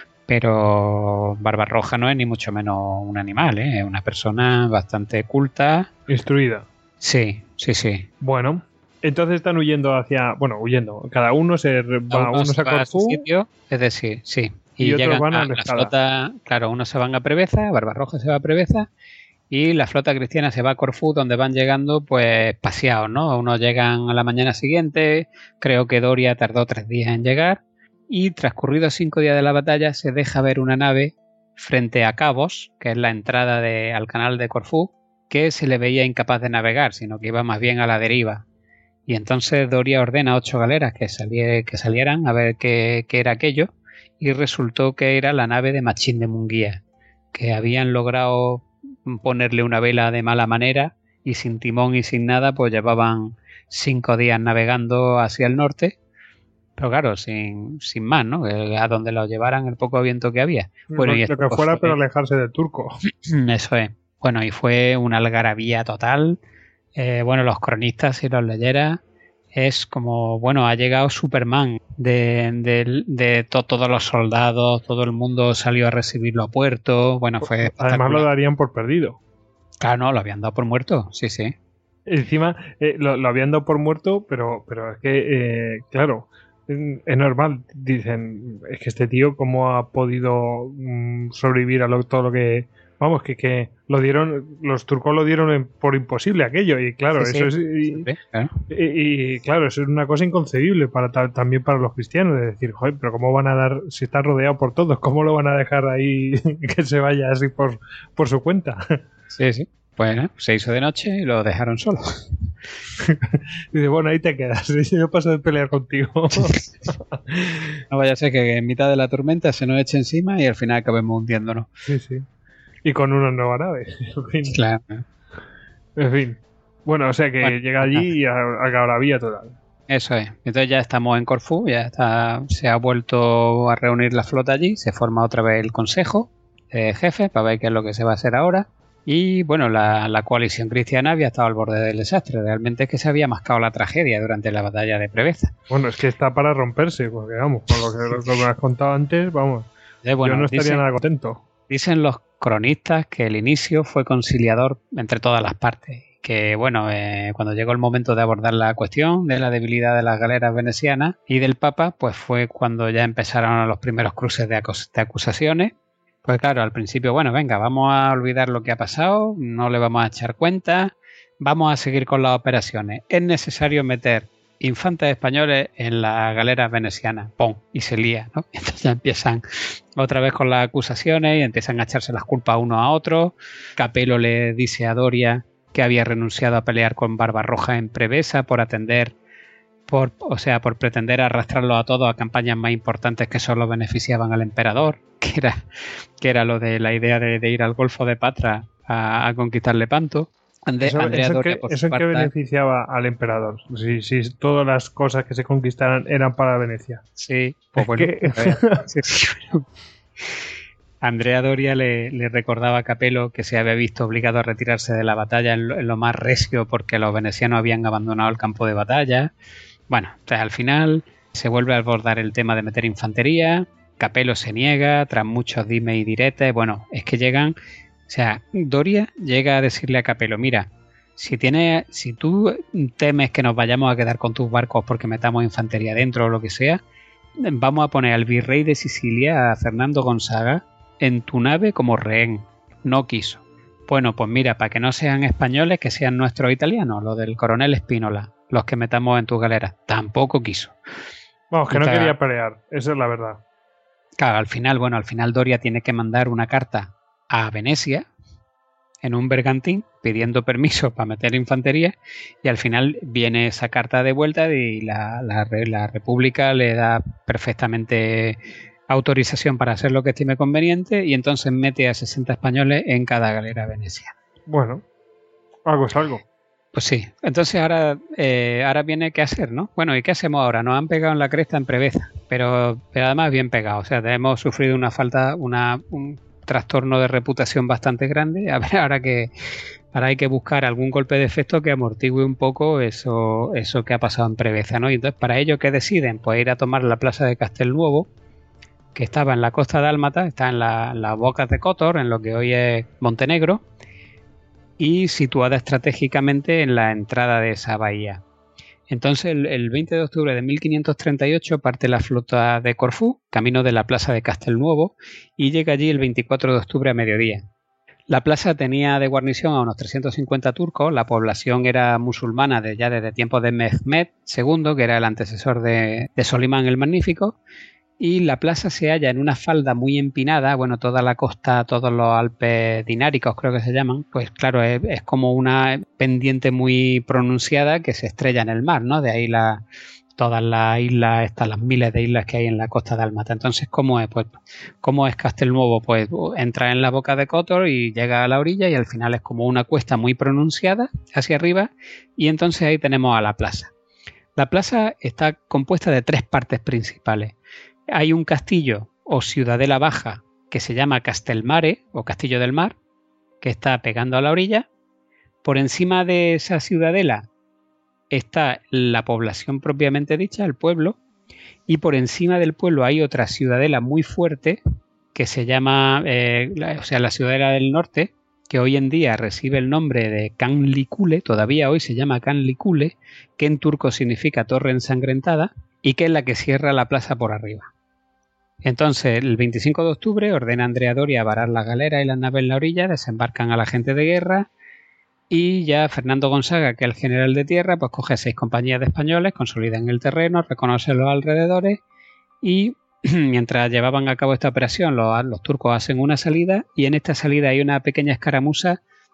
pero Barbarroja no es ni mucho menos un animal, ¿eh? Es una persona bastante culta. Instruida. Sí. Bueno... Entonces están huyendo huyendo. Cada uno unos a Corfú, sitio, es decir, sí. Y otros llegan van a la flota. Claro, unos se van a Preveza, Barbarroja se va a Preveza, y la flota cristiana se va a Corfú, donde van llegando pues paseados, ¿no? Unos llegan a la mañana siguiente, creo que Doria tardó 3 días en llegar, y transcurridos 5 días de la batalla se deja ver una nave frente a Cabos, que es la entrada al canal de Corfú, que se le veía incapaz de navegar, sino que iba más bien a la deriva. Y entonces Doria ordena a 8 galeras que salieran a ver qué era aquello, y resultó que era la nave de Machín de Munguía, que habían logrado ponerle una vela de mala manera y sin timón y sin nada, pues llevaban 5 días navegando hacia el norte, pero claro, sin más, ¿no? A donde lo llevaran el poco viento que había. Bueno, y lo que fuera, pero alejarse del turco. Eso es. Bueno, y fue una algarabía total. Los cronistas, si los leyeras, es como, ha llegado Superman de todos los soldados, todo el mundo salió a recibirlo a puerto. Bueno, fue además lo darían por perdido. Claro, no, lo habían dado por muerto, sí. Encima lo habían dado por muerto, pero es que, claro, es normal. Dicen, es que este tío cómo ha podido sobrevivir a todo lo que... Vamos, que los turcos lo dieron por imposible aquello, y claro, sí, eso es... Claro. Y claro, eso es una cosa inconcebible también para los cristianos, de decir, joder, pero ¿cómo van a dar, si está rodeado por todos, cómo lo van a dejar ahí que se vaya así por su cuenta? Sí. Bueno, se hizo de noche y lo dejaron solo. Dice, bueno, ahí te quedas. Yo paso de pelear contigo. No vaya a ser que en mitad de la tormenta se nos eche encima y al final acabemos hundiéndonos. Sí, sí. Y con una nueva nave. En fin. Claro. En fin. Bueno, o sea que Bueno, llega allí y acaba la vía total. Eso es. Entonces ya estamos en Corfú, se ha vuelto a reunir la flota allí, se forma otra vez el consejo de jefes para ver qué es lo que se va a hacer ahora. Y bueno, la coalición cristiana había estado al borde del desastre. Realmente es que se había mascado la tragedia durante la batalla de Preveza. Bueno, es que está para romperse, porque vamos, con lo que me has contado antes, vamos, Bueno, yo no estaría nada contento. Dicen los cronistas que el inicio fue conciliador entre todas las partes. Que bueno, cuando llegó el momento de abordar la cuestión de la debilidad de las galeras venecianas y del Papa, pues fue cuando ya empezaron los primeros cruces de acusaciones. Pues claro, al principio, bueno, venga, vamos a olvidar lo que ha pasado, no le vamos a echar cuenta, vamos a seguir con las operaciones. Es necesario meter infantes españoles en las galeras venecianas. ¡Pum! Y se lía, ¿no? Entonces ya empiezan otra vez con las acusaciones y empiezan a echarse las culpas uno a otro. Capello le dice a Doria que había renunciado a pelear con Barbarroja en Preveza por pretender arrastrarlo a todos a campañas más importantes que solo beneficiaban al emperador, que era lo de la idea de ir al Golfo de Patra a conquistar Lepanto. ¿Eso en qué beneficiaba al emperador? Si todas las cosas que se conquistaran eran para Venecia. Sí, pues bueno. Andrea Doria le recordaba a Capello que se había visto obligado a retirarse de la batalla en lo más recio porque los venecianos habían abandonado el campo de batalla. Bueno, entonces al final se vuelve a abordar el tema de meter infantería. Capello se niega tras muchos dime y diretes. Bueno, es que llegan... O sea, Doria llega a decirle a Capello, mira, si tú temes que nos vayamos a quedar con tus barcos porque metamos infantería dentro o lo que sea, vamos a poner al virrey de Sicilia, a Fernando Gonzaga, en tu nave como rehén. No quiso. Bueno, pues mira, para que no sean españoles, que sean nuestros italianos, los del coronel Espínola, los que metamos en tus galeras. Tampoco quiso. Vamos, que no quería pelear, esa es la verdad. Claro, al final Doria tiene que mandar una carta a Venecia en un bergantín pidiendo permiso para meter infantería y al final viene esa carta de vuelta y la República le da perfectamente autorización para hacer lo que estime conveniente y entonces mete a 60 españoles en cada galera Venecia. Bueno, algo es algo. Pues sí, entonces ahora viene qué hacer, ¿no? Bueno, ¿y qué hacemos ahora? Nos han pegado en la cresta en Preveza, pero además bien pegado, o sea, hemos sufrido un trastorno de reputación bastante grande. A ver, ahora hay que buscar algún golpe de efecto que amortigue un poco eso que ha pasado en Preveza, ¿no? Y entonces, para ello, ¿qué deciden? Pues ir a tomar la plaza de Castelnuovo, que estaba en la costa dálmata, está en las bocas de Kotor, en lo que hoy es Montenegro, y situada estratégicamente en la entrada de esa bahía. Entonces, el 20 de octubre de 1538 parte la flota de Corfú, camino de la plaza de Castelnuovo, y llega allí el 24 de octubre a mediodía. La plaza tenía de guarnición a unos 350 turcos, la población era musulmana desde tiempos de Mehmed II, que era el antecesor de Solimán el Magnífico, y la plaza se halla en una falda muy empinada, bueno, toda la costa, todos los Alpes dináricos creo que se llaman, pues claro, es como una pendiente muy pronunciada que se estrella en el mar, ¿no? De ahí todas las islas, las miles de islas que hay en la costa dálmata. Entonces, ¿cómo es? Pues, ¿cómo es Castelnuovo? Pues entra en la boca de Kotor y llega a la orilla y al final es como una cuesta muy pronunciada hacia arriba y entonces ahí tenemos a la plaza. La plaza está compuesta de 3 partes principales. Hay un castillo o ciudadela baja que se llama Castelmare o Castillo del Mar, que está pegando a la orilla. Por encima de esa ciudadela está la población propiamente dicha, el pueblo, y por encima del pueblo hay otra ciudadela muy fuerte que se llama, la ciudadela del norte, que hoy en día recibe el nombre de Canlicule, todavía hoy se llama Canlicule, que en turco significa torre ensangrentada, y que es la que cierra la plaza por arriba. Entonces, el 25 de octubre ordena Andrea Doria varar la galera y las naves en la orilla, desembarcan a la gente de guerra y ya Fernando Gonzaga, que es el general de tierra, pues coge 6 compañías de españoles, consolidan el terreno, reconoce los alrededores y mientras llevaban a cabo esta operación los turcos hacen una salida y en esta salida hay una pequeña escaramuza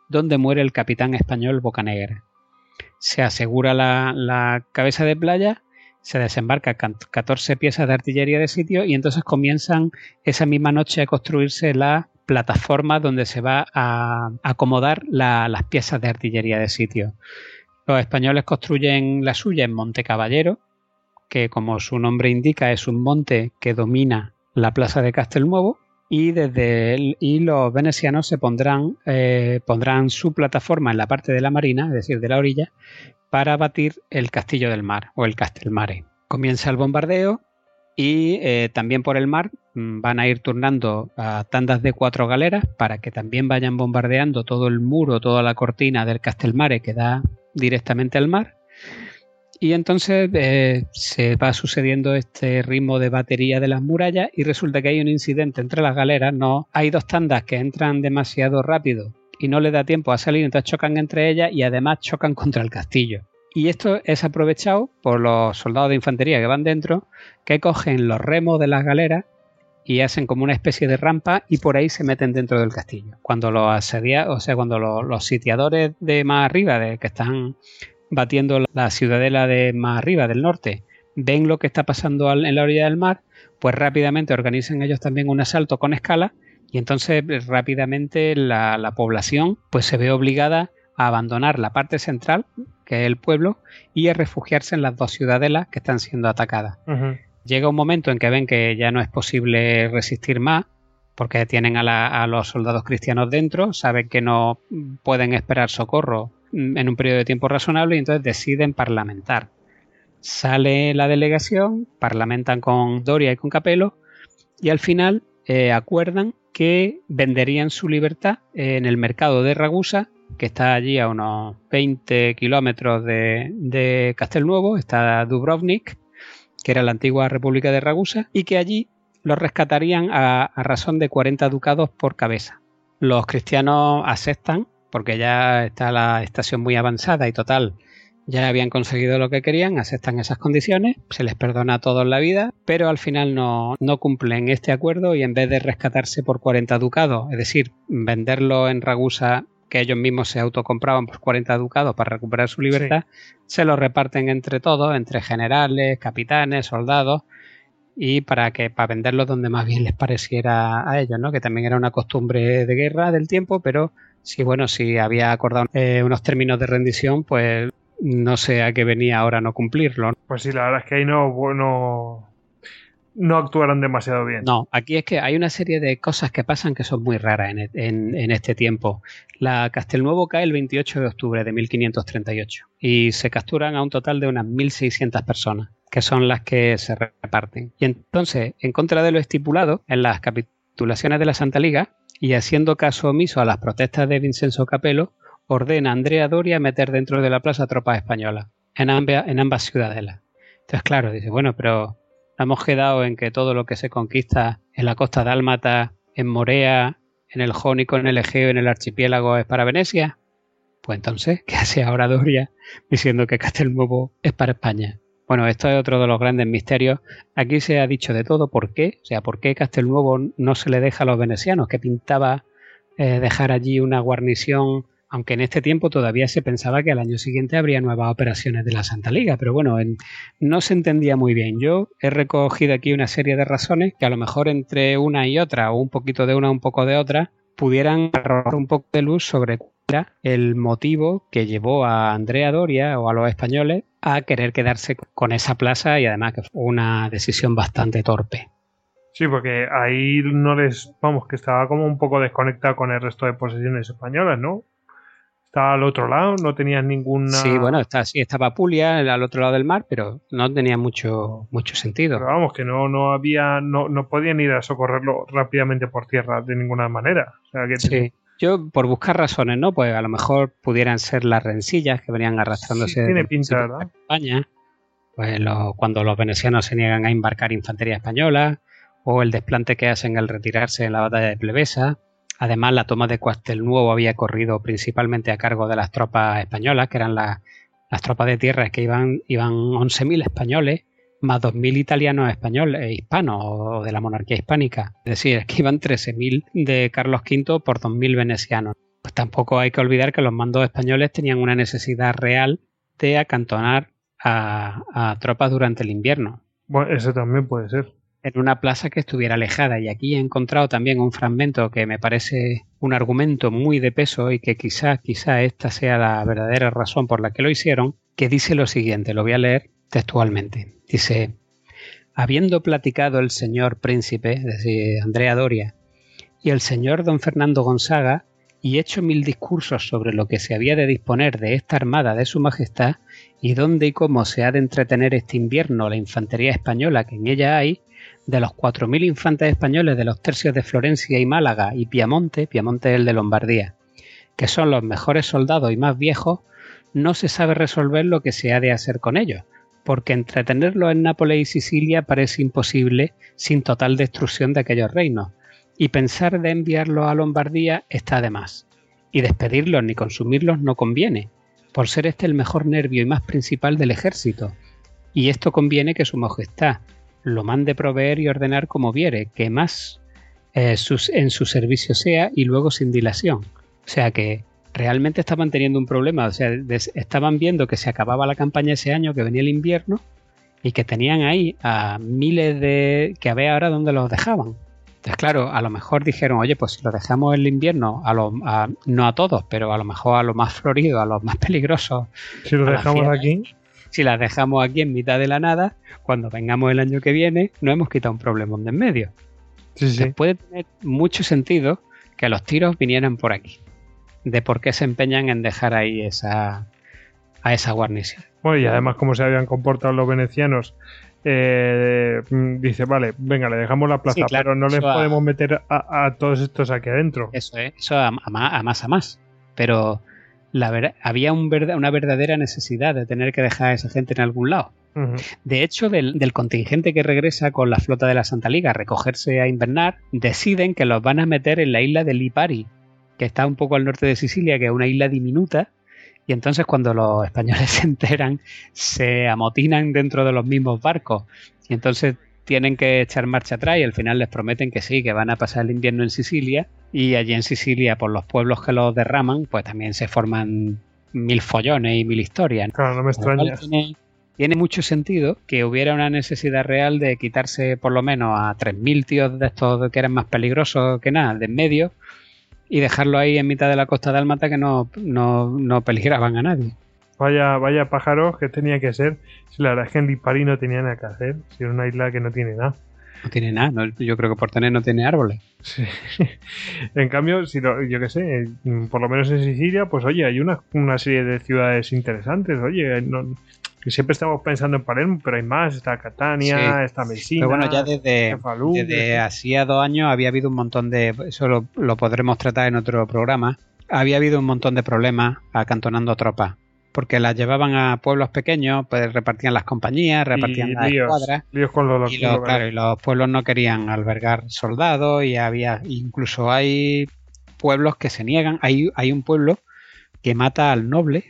donde muere el capitán español Bocanegra. Se asegura la cabeza de playa, se desembarca 14 piezas de artillería de sitio y entonces comienzan esa misma noche a construirse la plataforma donde se va a acomodar las piezas de artillería de sitio. Los españoles construyen la suya en Monte Caballero, que como su nombre indica es un monte que domina la plaza de Castelnuovo, y los venecianos se pondrán su plataforma en la parte de la marina, es decir, de la orilla, para batir el Castillo del Mar o el Castelmare. Comienza el bombardeo y también por el mar van a ir turnando a tandas de 4 galeras para que también vayan bombardeando todo el muro, toda la cortina del Castelmare que da directamente al mar. Y entonces se va sucediendo este ritmo de batería de las murallas y resulta que hay un incidente entre las galeras. No, hay 2 tandas que entran demasiado rápido y no les da tiempo a salir, entonces chocan entre ellas y además chocan contra el castillo. Y esto es aprovechado por los soldados de infantería que van dentro, que cogen los remos de las galeras y hacen como una especie de rampa y por ahí se meten dentro del castillo. Cuando los sitiadores de más arriba, que están batiendo la ciudadela de más arriba, del norte, ven lo que está pasando en la orilla del mar, pues rápidamente organizan ellos también un asalto con escala y entonces rápidamente la población pues se ve obligada a abandonar la parte central, que es el pueblo, y a refugiarse en las 2 ciudadelas que están siendo atacadas. Uh-huh. Llega un momento en que ven que ya no es posible resistir más, porque tienen a los soldados cristianos dentro, saben que no pueden esperar socorro en un periodo de tiempo razonable y entonces deciden parlamentar. Sale la delegación, parlamentan con Doria y con Capello y al final acuerdan que venderían su libertad en el mercado de Ragusa, que está allí a unos 20 kilómetros de Castelnuovo. Está Dubrovnik, que era la antigua República de Ragusa, y que allí los rescatarían a razón de 40 ducados por cabeza. Los cristianos aceptan, porque ya está la estación muy avanzada y total, ya habían conseguido lo que querían, aceptan esas condiciones, se les perdona a todos la vida, pero al final no cumplen este acuerdo y en vez de rescatarse por 40 ducados, es decir, venderlo en Ragusa, que ellos mismos se autocompraban por 40 ducados para recuperar su libertad, sí, se lo reparten entre todos, entre generales, capitanes, soldados, y para venderlos donde más bien les pareciera a ellos, ¿no? Que también era una costumbre de guerra del tiempo, pero si había acordado unos términos de rendición, pues no sé a qué venía ahora no cumplirlo. Pues sí, la verdad es que ahí no actuaron demasiado bien. No, aquí es que hay una serie de cosas que pasan que son muy raras en este tiempo. La Castelnuovo cae el 28 de octubre de 1538 y se capturan a un total de unas 1.600 personas, que son las que se reparten. Y entonces, en contra de lo estipulado en las capitulaciones de la Santa Liga y haciendo caso omiso a las protestas de Vincenzo Capello, ordena a Andrea Doria meter dentro de la plaza tropas españolas en ambas ciudadelas. Entonces, claro, dice, bueno, pero hemos quedado en que todo lo que se conquista en la costa dálmata, en Morea, en el Jónico, en el Egeo, en el archipiélago es para Venecia. Pues entonces, ¿qué hace ahora Doria diciendo que Castelnuovo es para España? Bueno, esto es otro de los grandes misterios. Aquí se ha dicho de todo. ¿Por qué? O sea, ¿por qué Castelnuovo no se le deja a los venecianos? ¿Qué pintaba dejar allí una guarnición? Aunque en este tiempo todavía se pensaba que al año siguiente habría nuevas operaciones de la Santa Liga, pero bueno, no se entendía muy bien. Yo he recogido aquí una serie de razones que a lo mejor entre una y otra, o un poquito de una, un poco de otra, pudieran arrojar un poco de luz sobre cuál era el motivo que llevó a Andrea Doria o a los españoles a querer quedarse con esa plaza y además que fue una decisión bastante torpe. Sí, porque ahí que estaba como un poco desconectado con el resto de posesiones españolas, ¿no? Estaba al otro lado, no tenían ninguna... Sí, bueno, estaba Apulia al otro lado del mar, pero no tenía mucho sentido. Pero vamos, que no podían ir a socorrerlo rápidamente por tierra de ninguna manera. O sea, que sí, yo por buscar razones, ¿no? Pues a lo mejor pudieran ser las rencillas que venían arrastrándose sí, tiene pinta, ¿verdad? España, pues cuando los venecianos se niegan a embarcar infantería española, o el desplante que hacen al retirarse en la batalla de Plevesa. Además, la toma de Castelnuovo había corrido principalmente a cargo de las tropas españolas, que eran las tropas de tierra, que iban 11.000 españoles, más 2.000 italianos españoles, hispanos o de la monarquía hispánica. Es decir, que iban 13.000 de Carlos V por 2.000 venecianos. pues tampoco hay que olvidar que los mandos españoles tenían una necesidad real de acantonar a tropas durante el invierno. Bueno, eso también puede ser. En una plaza que estuviera alejada. Y aquí he encontrado también un fragmento que me parece un argumento muy de peso y que quizá esta sea la verdadera razón por la que lo hicieron, que dice lo siguiente, lo voy a leer textualmente. Dice: habiendo platicado el señor príncipe, es decir, Andrea Doria, y el señor don Fernando Gonzaga, y hecho 1000 discursos sobre lo que se había de disponer de esta armada de su majestad, y dónde y cómo se ha de entretener este invierno la infantería española que en ella hay, de los 4000 infantes españoles de los tercios de Florencia y Málaga y Piamonte es el de Lombardía, que son los mejores soldados y más viejos, no se sabe resolver lo que se ha de hacer con ellos, porque entretenerlos en Nápoles y Sicilia parece imposible sin total destrucción de aquellos reinos, y pensar de enviarlos a Lombardía está de más, y despedirlos ni consumirlos no conviene, por ser este el mejor nervio y más principal del ejército, y esto conviene que su majestad lo mande proveer y ordenar como viere, que más en su servicio sea y luego sin dilación. O sea que realmente estaban teniendo un problema, o sea, estaban viendo que se acababa la campaña ese año, que venía el invierno, y que tenían ahí a miles de... que a ver ahora dónde los dejaban. Entonces, claro, a lo mejor dijeron, oye, pues si los dejamos en el invierno, no a todos, pero a lo mejor a los más floridos, a los más peligrosos. Si los dejamos aquí... Si las dejamos aquí en mitad de la nada, cuando vengamos el año que viene, nos hemos quitado un problemón de en medio. Sí. Entonces, puede tener mucho sentido que los tiros vinieran por aquí. De por qué se empeñan en dejar ahí a esa guarnición. Bueno, y además como se habían comportado los venecianos, dice, vale, venga, le dejamos la plaza, sí, claro, pero no les podemos meter a todos estos aquí adentro. Eso a más. Pero había una verdadera necesidad de tener que dejar a esa gente en algún lado. Uh-huh. De hecho, del contingente que regresa con la flota de la Santa Liga a recogerse a invernar, deciden que los van a meter en la isla de Lipari, que está un poco al norte de Sicilia, que es una isla diminuta, y entonces cuando los españoles se enteran, se amotinan dentro de los mismos barcos, y entonces tienen que echar marcha atrás y al final les prometen que sí, que van a pasar el invierno en Sicilia, y allí en Sicilia, por los pueblos que los derraman, pues también se forman 1000 follones y 1000 historias. Claro, no me extraña. Tiene mucho sentido que hubiera una necesidad real de quitarse por lo menos a 3000 tíos de estos que eran más peligrosos que nada, de en medio, y dejarlo ahí en mitad de la costa dálmata que no peligraban a nadie. Vaya pájaros que tenía que ser. Si la verdad es que en Lipari no tenía nada que hacer. Si es una isla que no tiene nada. No tiene nada. No, yo creo que por tener no tiene árboles. Sí. En cambio, yo qué sé, por lo menos en Sicilia, pues oye, hay una serie de ciudades interesantes. Oye, que siempre estamos pensando en Palermo, pero hay más. Está Catania, sí. Está Messina. Pero bueno, ya desde hacía 2 años había habido un montón de... Eso lo podremos tratar en otro programa. Había habido un montón de problemas acantonando tropas. Porque las llevaban a pueblos pequeños, pues repartían las compañías, repartían las escuadras. Líos con y los pueblos no querían albergar soldados y incluso hay pueblos que se niegan. Hay un pueblo que mata al noble,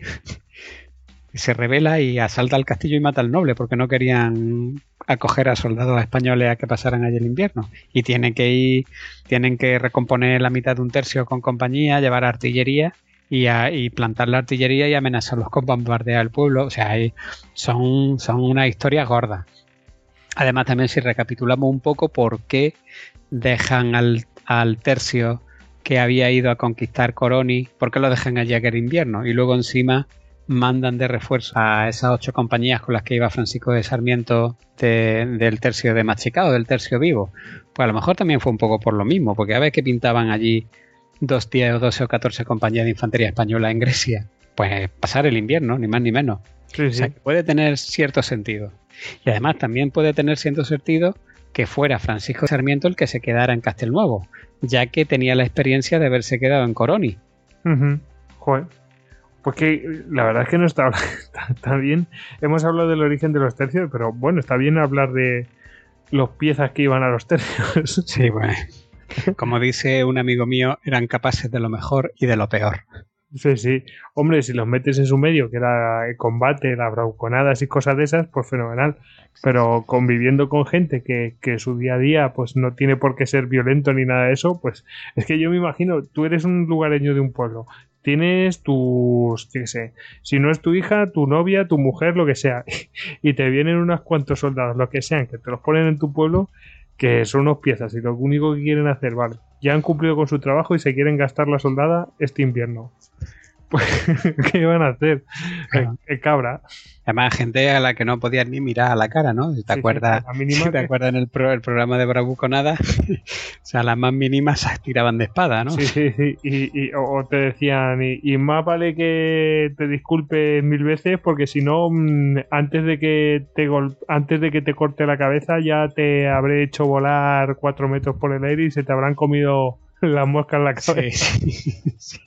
se rebela y asalta el castillo y mata al noble porque no querían acoger a soldados españoles a que pasaran allí el invierno. Y tienen que recomponer la mitad de un tercio con compañía, llevar artillería y plantar la artillería y amenazarlos con bombardear el pueblo. O sea, son unas historias gordas. Además, también si recapitulamos un poco por qué dejan al tercio que había ido a conquistar Coroni, por qué lo dejan allí aquel invierno y luego encima mandan de refuerzo a esas 8 compañías con las que iba Francisco de Sarmiento del tercio de Machicado, del tercio vivo. Pues a lo mejor también fue un poco por lo mismo, porque a ver que pintaban allí 2, 10 o 12 o 14 compañías de infantería española en Grecia, pues pasar el invierno, ni más ni menos. Sí. O sea, que puede tener cierto sentido. Y además también puede tener cierto sentido que fuera Francisco de Sarmiento el que se quedara en Castelnuovo, ya que tenía la experiencia de haberse quedado en Coroni. Uh-huh. Joder. Pues que la verdad es que no está bien. Hemos hablado del origen de los tercios, pero bueno, está bien hablar de los piezas que iban a los tercios. Sí, bueno. Como dice un amigo mío, eran capaces de lo mejor y de lo peor. Sí, sí. Hombre, si los metes en su medio, que era el combate, las bravuconadas y cosas de esas, pues fenomenal. Pero conviviendo con gente que su día a día pues no tiene por qué ser violento ni nada de eso, pues es que yo me imagino, tú eres un lugareño de un pueblo, tienes tus, yo qué sé, si no es tu hija, tu novia, tu mujer, lo que sea, y te vienen unos cuantos soldados, lo que sean, que te los ponen en tu pueblo, que son unos piezas y lo único que quieren hacer, vale, ya han cumplido con su trabajo y se quieren gastar la soldada este invierno. Pues, ¿qué van a hacer? Cabra. Además, gente a la que no podías ni mirar a la cara, ¿no? Si te acuerdas, sí, ¿te acuerdas en el programa de Bravuconada? O sea, las más mínimas se tiraban de espada, ¿no? Sí. O te decían, y más vale que te disculpes 1000 veces porque si no, antes de que te corte la cabeza ya te habré hecho volar 4 metros por el aire y se te habrán comido las moscas en la cabeza. Sí.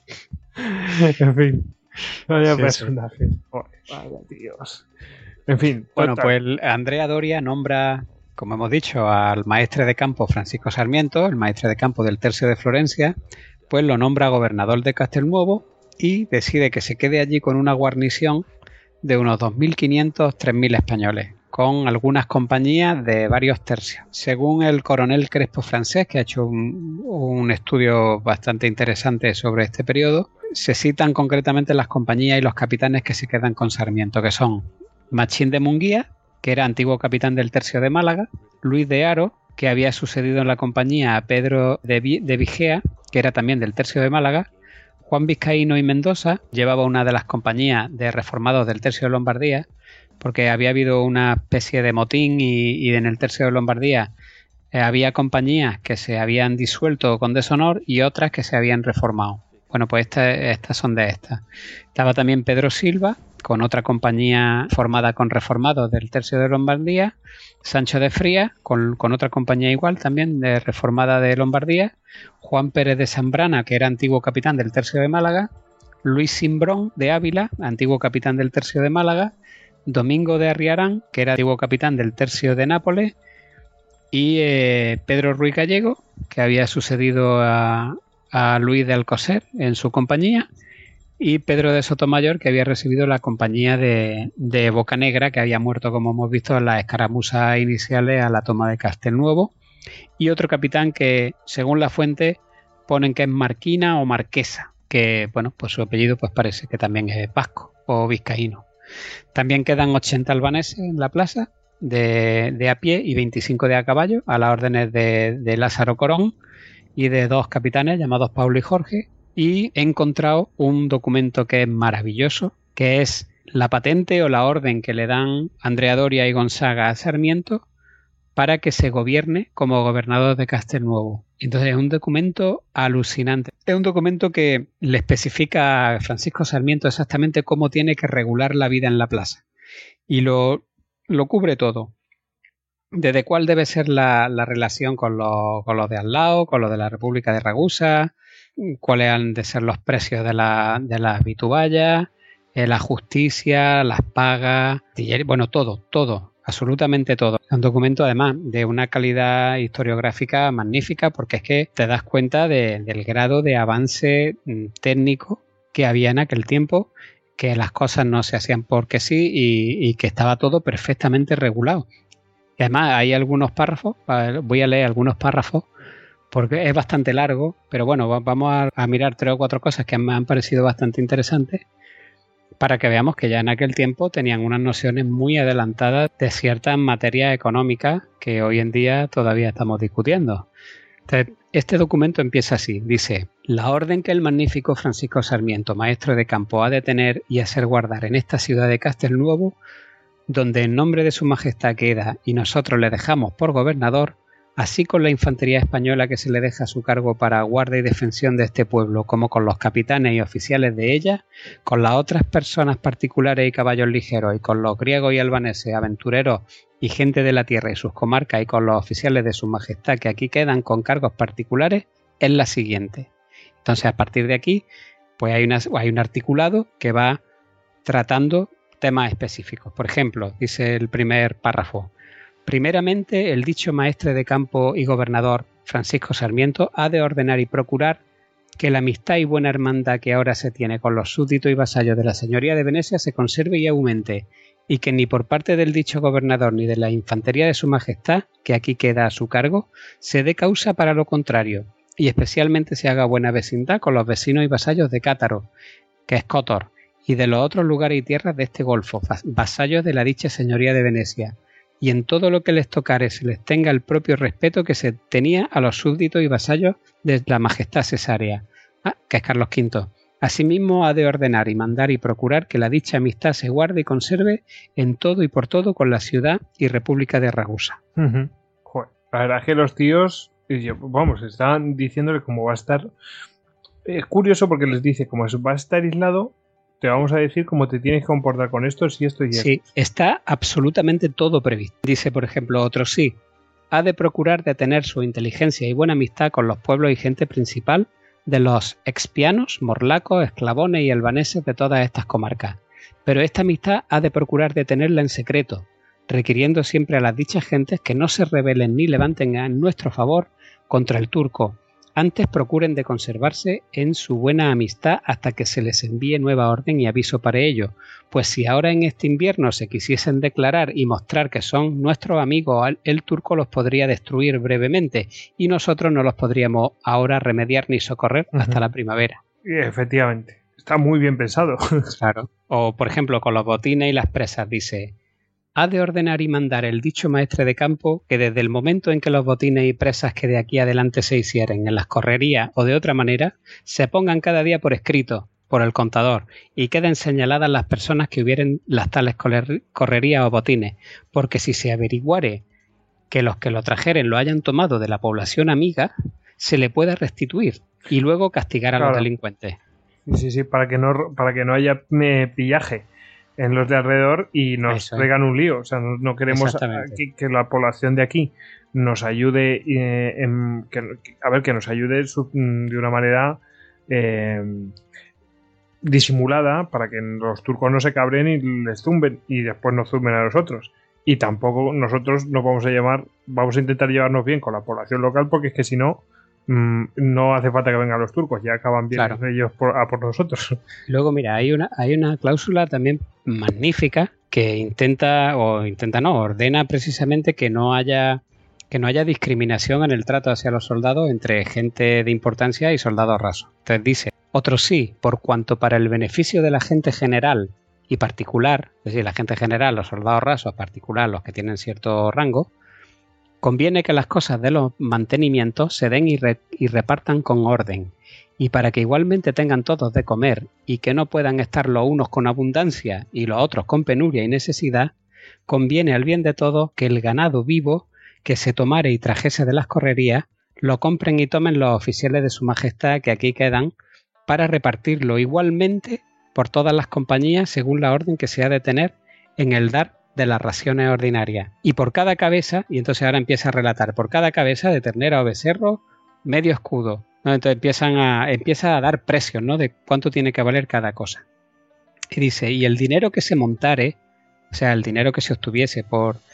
En fin, vaya personajes. Vaya tíos. En fin. Bueno, pues Andrea Doria nombra, como hemos dicho, al maestre de campo Francisco Sarmiento, el maestre de campo del Tercio de Florencia, pues lo nombra gobernador de Castelnuovo y decide que se quede allí con una guarnición de unos 2.500, 3.000 españoles, con algunas compañías de varios tercios. Según el coronel Crespo Francés, que ha hecho un estudio bastante interesante sobre este periodo, se citan concretamente las compañías y los capitanes que se quedan con Sarmiento, que son Machín de Munguía, que era antiguo capitán del Tercio de Málaga, Luis de Haro, que había sucedido en la compañía a Pedro de Vigea, que era también del Tercio de Málaga, Juan Vizcaíno y Mendoza, llevaba una de las compañías de reformados del Tercio de Lombardía, porque había habido una especie de motín y en el Tercio de Lombardía había compañías que se habían disuelto con deshonor y otras que se habían reformado. Bueno, pues estas son de estas. Estaba también Pedro Silva, con otra compañía formada con reformados del Tercio de Lombardía, Sancho de Frías, con otra compañía igual también de reformada de Lombardía, Juan Pérez de Zambrana, que era antiguo capitán del Tercio de Málaga, Luis Simbrón de Ávila, antiguo capitán del Tercio de Málaga, Domingo de Arriarán, que era antiguo capitán del Tercio de Nápoles, y Pedro Ruiz Gallego, que había sucedido a Luis de Alcocer en su compañía, y Pedro de Sotomayor, que había recibido la compañía de Bocanegra, que había muerto, como hemos visto, en las escaramuzas iniciales a la toma de Castelnuovo, y otro capitán que, según la fuente, ponen que es Marquina o Marquesa, que, bueno, pues su apellido pues parece que también es vasco o vizcaíno. También quedan 80 albaneses en la plaza, de a pie y 25 de a caballo, a las órdenes de Lázaro Corón y de 2 capitanes llamados Pablo y Jorge, y he encontrado un documento que es maravilloso, que es la patente o la orden que le dan Andrea Doria y Gonzaga a Sarmiento para que se gobierne como gobernador de Castelnuovo. Entonces es un documento alucinante. Es un documento que le especifica a Francisco Sarmiento exactamente cómo tiene que regular la vida en la plaza. Y lo cubre todo. Desde cuál debe ser la relación con los de al lado, con los de la República de Ragusa, cuáles han de ser los precios de las vituallas, la justicia, las pagas, bueno, todo, absolutamente todo. Es un documento además de una calidad historiográfica magnífica porque es que te das cuenta del grado de avance técnico que había en aquel tiempo, que las cosas no se hacían porque sí y que estaba todo perfectamente regulado. Y además hay algunos párrafos, voy a leer algunos párrafos porque es bastante largo, pero bueno, vamos a mirar 3 o 4 cosas que me han parecido bastante interesantes para que veamos que ya en aquel tiempo tenían unas nociones muy adelantadas de ciertas materias económicas que hoy en día todavía estamos discutiendo. Entonces, este documento empieza así, dice: la orden que el magnífico Francisco Sarmiento, maestro de campo, ha de tener y hacer guardar en esta ciudad de Castelnuovo, donde en nombre de su majestad queda y nosotros le dejamos por gobernador, así con la infantería española que se le deja a su cargo para guarda y defensión de este pueblo, como con los capitanes y oficiales de ella, con las otras personas particulares y caballos ligeros, y con los griegos y albaneses, aventureros y gente de la tierra y sus comarcas, y con los oficiales de su majestad que aquí quedan con cargos particulares, es la siguiente. Entonces, a partir de aquí, pues hay un articulado que va tratando temas específicos. Por ejemplo, dice el primer párrafo: primeramente, el dicho maestre de campo y gobernador Francisco Sarmiento ha de ordenar y procurar que la amistad y buena hermandad que ahora se tiene con los súbditos y vasallos de la señoría de Venecia se conserve y aumente, y que ni por parte del dicho gobernador ni de la infantería de su majestad, que aquí queda a su cargo, se dé causa para lo contrario, y especialmente se haga buena vecindad con los vecinos y vasallos de Cátaro, que es Cótor, y de los otros lugares y tierras de este golfo, vasallos de la dicha señoría de Venecia, y en todo lo que les tocare se les tenga el propio respeto que se tenía a los súbditos y vasallos de la majestad cesárea, que es Carlos V. Asimismo ha de ordenar y mandar y procurar que la dicha amistad se guarde y conserve en todo y por todo con la ciudad y república de Ragusa. Joder, la verdad es que los tíos, vamos, estaban diciéndole cómo va a estar. Es curioso porque les dice, como va a estar aislado, te vamos a decir cómo te tienes que comportar con esto, si esto y esto. Sí, está absolutamente todo previsto. Dice, por ejemplo, otro sí. Ha de procurar de tener su inteligencia y buena amistad con los pueblos y gente principal de los expianos, morlacos, esclavones y albaneses de todas estas comarcas. Pero esta amistad ha de procurar de tenerla en secreto, requiriendo siempre a las dichas gentes que no se rebelen ni levanten en nuestro favor contra el turco. Antes procuren de conservarse en su buena amistad hasta que se les envíe nueva orden y aviso para ello, pues si ahora en este invierno se quisiesen declarar y mostrar que son nuestros amigos, el turco los podría destruir brevemente y nosotros no los podríamos ahora remediar ni socorrer hasta la primavera. Efectivamente, está muy bien pensado. Claro. O por ejemplo con los botines y las presas dice: ha de ordenar y mandar el dicho maestre de campo que desde el momento en que los botines y presas que de aquí adelante se hicieren en las correrías o de otra manera, se pongan cada día por escrito, por el contador, y queden señaladas las personas que hubieren las tales correrías o botines, porque si se averiguare que los que lo trajeren lo hayan tomado de la población amiga, se le pueda restituir y luego castigar a los delincuentes. Sí, para que no haya pillaje en los de alrededor y nos traigan un lío. O sea, no queremos que la población de aquí nos ayude, que nos ayude de una manera disimulada para que los turcos no se cabren y les zumben y después nos zumben a nosotros. Y tampoco nosotros nos vamos a intentar llevarnos bien con la población local, porque es que si no, no hace falta que vengan los turcos, ya acaban bien ellos por nosotros. Luego, mira, hay una cláusula también magnífica que ordena precisamente que no haya discriminación en el trato hacia los soldados entre gente de importancia y soldados rasos. Entonces dice: otro sí, por cuanto para el beneficio de la gente general y particular, es decir, la gente general, los soldados rasos, particular, los que tienen cierto rango, conviene que las cosas de los mantenimientos se den y repartan con orden, y para que igualmente tengan todos de comer y que no puedan estar los unos con abundancia y los otros con penuria y necesidad, conviene al bien de todos que el ganado vivo que se tomare y trajese de las correrías lo compren y tomen los oficiales de su majestad que aquí quedan, para repartirlo igualmente por todas las compañías según la orden que se ha de tener en el dar de las raciones ordinarias, y por cada cabeza, y entonces ahora empieza a relatar, por cada cabeza de ternera o becerro, medio escudo, ¿no? Entonces empieza a dar precios, ¿no?, de cuánto tiene que valer cada cosa. Y dice: y el dinero que se montare, o sea, el dinero que se obtuviese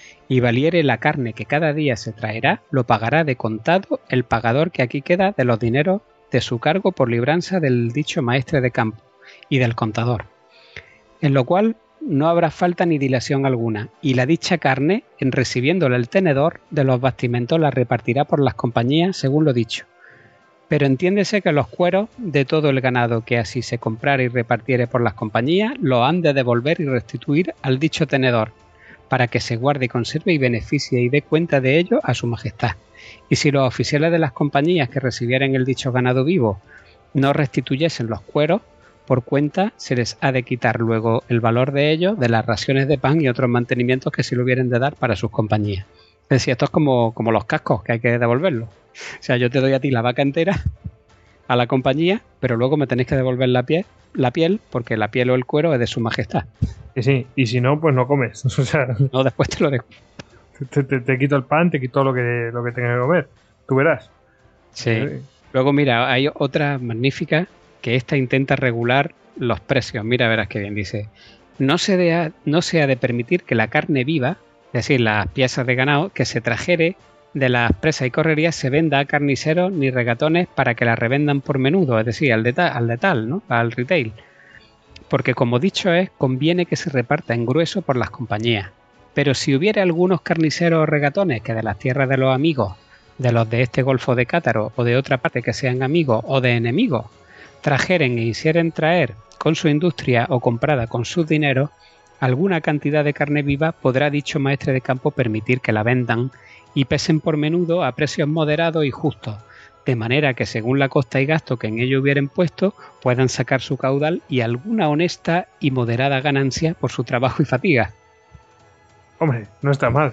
y valiere la carne que cada día se traerá, lo pagará de contado el pagador que aquí queda de los dineros de su cargo por libranza del dicho maestre de campo y del contador, en lo cual no habrá falta ni dilación alguna, y la dicha carne, en recibiéndola el tenedor de los bastimentos, la repartirá por las compañías según lo dicho. Pero entiéndese que los cueros de todo el ganado que así se comprare y repartiere por las compañías, lo han de devolver y restituir al dicho tenedor, para que se guarde y conserve y beneficie y dé cuenta de ello a su majestad. Y si los oficiales de las compañías que recibieren el dicho ganado vivo no restituyesen los cueros, por cuenta se les ha de quitar luego el valor de ellos de las raciones de pan y otros mantenimientos que se le hubieran de dar para sus compañías. Es decir, esto es como los cascos, que hay que devolverlos. O sea, yo te doy a ti la vaca entera a la compañía, pero luego me tenéis que devolver la piel, porque la piel o el cuero es de su majestad. Sí, y si no, pues no comes. O sea, no, después te lo dejo. Te quito el pan, te quito lo que tengas que comer. Tú verás. Sí. Luego, mira, hay otra magnífica, que esta intenta regular los precios. Mira, verás qué bien dice: no se ha de permitir que la carne viva, es decir, las piezas de ganado, que se trajere de las presas y correrías se venda a carniceros ni regatones para que las revendan por menudo, es decir, al de tal, ¿no? Al retail. Porque como dicho es, conviene que se reparta en grueso por las compañías. Pero si hubiera algunos carniceros o regatones que de las tierras de los amigos, de los de este Golfo de Cátaro o de otra parte que sean amigos o de enemigos, trajeren e hicieren traer con su industria o comprada con sus dineros alguna cantidad de carne viva, podrá dicho maestre de campo permitir que la vendan y pesen por menudo a precios moderados y justos, de manera que según la costa y gasto que en ello hubieran puesto, puedan sacar su caudal y alguna honesta y moderada ganancia por su trabajo y fatiga. Hombre, no está mal.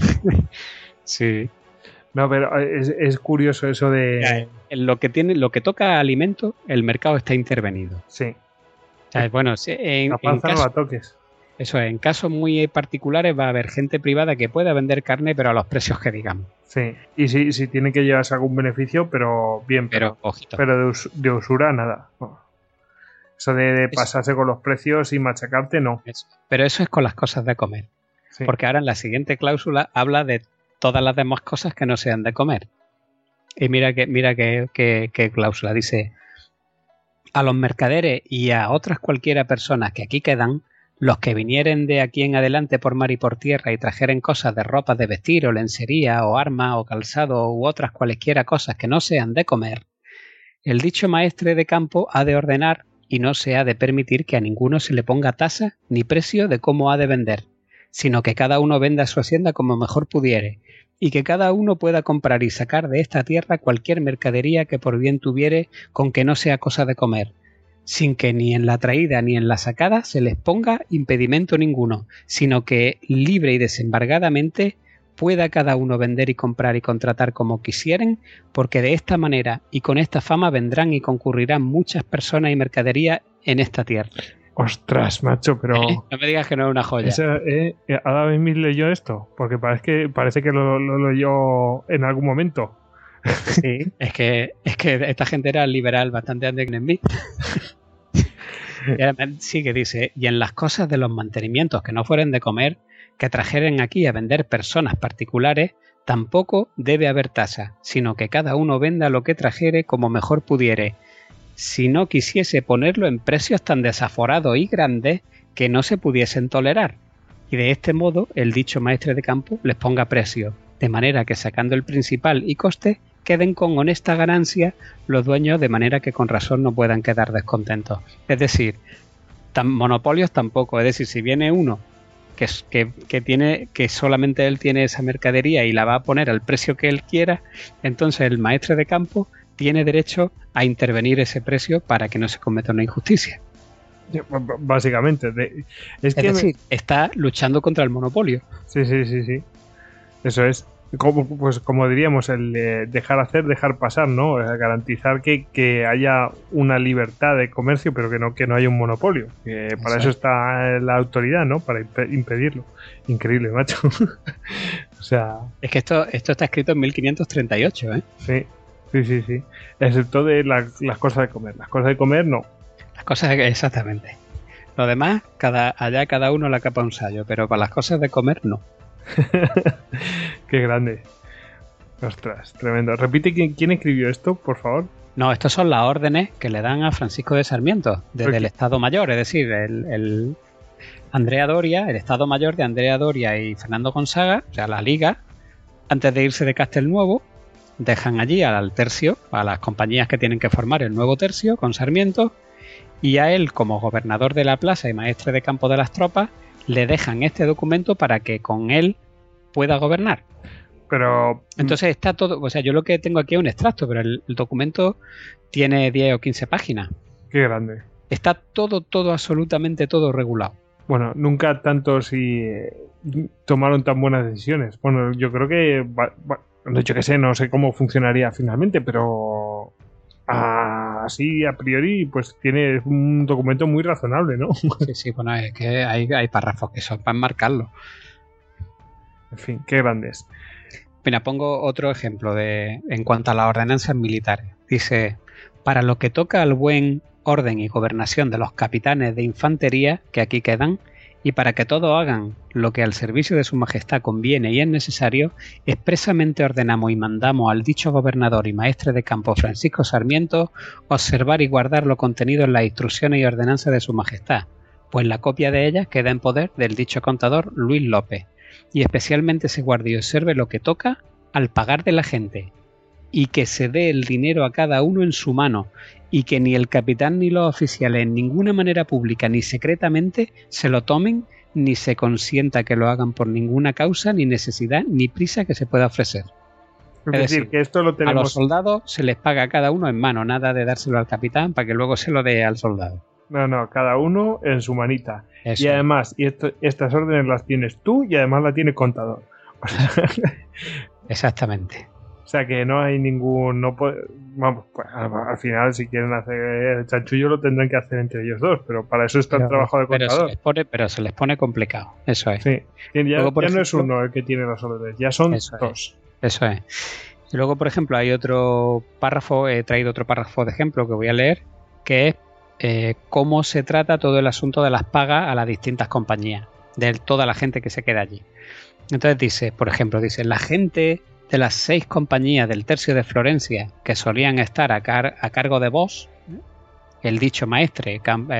Sí. No, pero es curioso eso de... En lo que toca a alimentos, el mercado está intervenido. Sí. O sea, bueno, La panza no la toques. Eso es, en casos muy particulares va a haber gente privada que pueda vender carne, pero a los precios que digamos. Sí, y si tiene que llevarse algún beneficio, pero bien, Pero ojito. pero de usura nada. No. Eso de pasarse con los precios y machacarte, no. Pero eso es con las cosas de comer. Sí. Porque ahora en la siguiente cláusula habla de todas las demás cosas que no sean de comer. Y mira qué cláusula. Dice: a los mercaderes y a otras cualquiera personas que aquí quedan, los que vinieren de aquí en adelante por mar y por tierra y trajeren cosas de ropa de vestir o lencería o armas o calzado u otras cualesquiera cosas que no sean de comer, el dicho maestre de campo ha de ordenar y no se ha de permitir que a ninguno se le ponga tasa ni precio de cómo ha de vender, sino que cada uno venda su hacienda como mejor pudiere, y que cada uno pueda comprar y sacar de esta tierra cualquier mercadería que por bien tuviere con que no sea cosa de comer, sin que ni en la traída ni en la sacada se les ponga impedimento ninguno, sino que libre y desembargadamente pueda cada uno vender y comprar y contratar como quisieren, porque de esta manera y con esta fama vendrán y concurrirán muchas personas y mercaderías en esta tierra. Ostras, macho, pero... No me digas que no es una joya. ¿Adam Smith leyó esto? Porque parece que lo leyó en algún momento. Sí, es que esta gente era liberal bastante antes que Smith. Y además sigue, dice: y en las cosas de los mantenimientos que no fueren de comer, que trajeren aquí a vender personas particulares, tampoco debe haber tasa, sino que cada uno venda lo que trajere como mejor pudiere, si no quisiese ponerlo en precios tan desaforados y grandes que no se pudiesen tolerar, y de este modo el dicho maestre de campo les ponga precio, de manera que sacando el principal y coste queden con honesta ganancia los dueños, de manera que con razón no puedan quedar descontentos. Es decir, monopolios tampoco. Es decir, si viene uno que solamente él tiene esa mercadería y la va a poner al precio que él quiera, entonces el maestre de campo tiene derecho a intervenir ese precio para que no se cometa una injusticia. Básicamente. Es decir, está luchando contra el monopolio. Sí. Eso es. Como diríamos, el dejar hacer, dejar pasar, ¿no? Garantizar que haya una libertad de comercio, pero que no haya un monopolio. Que para eso está la autoridad, ¿no? Para impedirlo. Increíble, macho. O sea... Es que esto está escrito en 1538, ¿eh? Sí. Excepto de las cosas de comer. Las cosas de comer, no. Las cosas de... Exactamente. Lo demás, cada uno la capa un sallo, pero para las cosas de comer, no. Qué grande. Ostras, tremendo. Repite quién escribió esto, por favor. No, estas son las órdenes que le dan a Francisco de Sarmiento desde el Estado Mayor, es decir, el Andrea Doria, el Estado Mayor de Andrea Doria y Fernando Gonzaga, o sea, la Liga, antes de irse de Castelnuovo, dejan allí al tercio, a las compañías que tienen que formar el nuevo tercio con Sarmiento, y a él como gobernador de la plaza y maestre de campo de las tropas le dejan este documento para que con él pueda gobernar. Pero entonces está todo, o sea, yo lo que tengo aquí es un extracto, pero el documento tiene 10 o 15 páginas. Qué grande. Está todo, absolutamente todo regulado. Bueno, nunca tanto si tomaron tan buenas decisiones. Bueno, yo creo que yo que sé, no sé cómo funcionaría finalmente, pero así a priori pues tiene un documento muy razonable, ¿no? Sí, bueno, es que hay párrafos que son para enmarcarlo. En fin, qué grandes. Mira, pongo otro ejemplo en cuanto a las ordenanzas militares. Dice: para lo que toca al buen orden y gobernación de los capitanes de infantería que aquí quedan, y para que todos hagan lo que al servicio de su majestad conviene y es necesario, expresamente ordenamos y mandamos al dicho gobernador y maestre de campo Francisco Sarmiento observar y guardar lo contenido en las instrucciones y ordenanzas de su majestad, pues la copia de ellas queda en poder del dicho contador Luis López, y especialmente se guarde y observe lo que toca al pagar de la gente, y que se dé el dinero a cada uno en su mano, y que ni el capitán ni los oficiales en ninguna manera pública ni secretamente se lo tomen, ni se consienta que lo hagan por ninguna causa, ni necesidad, ni prisa que se pueda ofrecer. Es decir, que esto lo tenemos... A los soldados se les paga a cada uno en mano, nada de dárselo al capitán para que luego se lo dé al soldado. No, cada uno en su manita. Eso. Y además, estas órdenes las tienes tú y además la tiene el contador. Exactamente. O sea que no hay ningún... vamos, pues al final si quieren hacer el chanchullo lo tendrán que hacer entre ellos dos, pero para eso está el trabajo de contador. Pero se les pone complicado, eso es. Sí, ya, luego, ya no es uno el que tiene las órdenes, ya son dos. Eso es. Y luego, por ejemplo, hay otro párrafo, he traído otro párrafo de ejemplo que voy a leer, que es cómo se trata todo el asunto de las pagas a las distintas compañías, de toda la gente que se queda allí. Entonces dice, por ejemplo, la gente de las 6 compañías del tercio de Florencia que solían estar a cargo de vos, el dicho maestre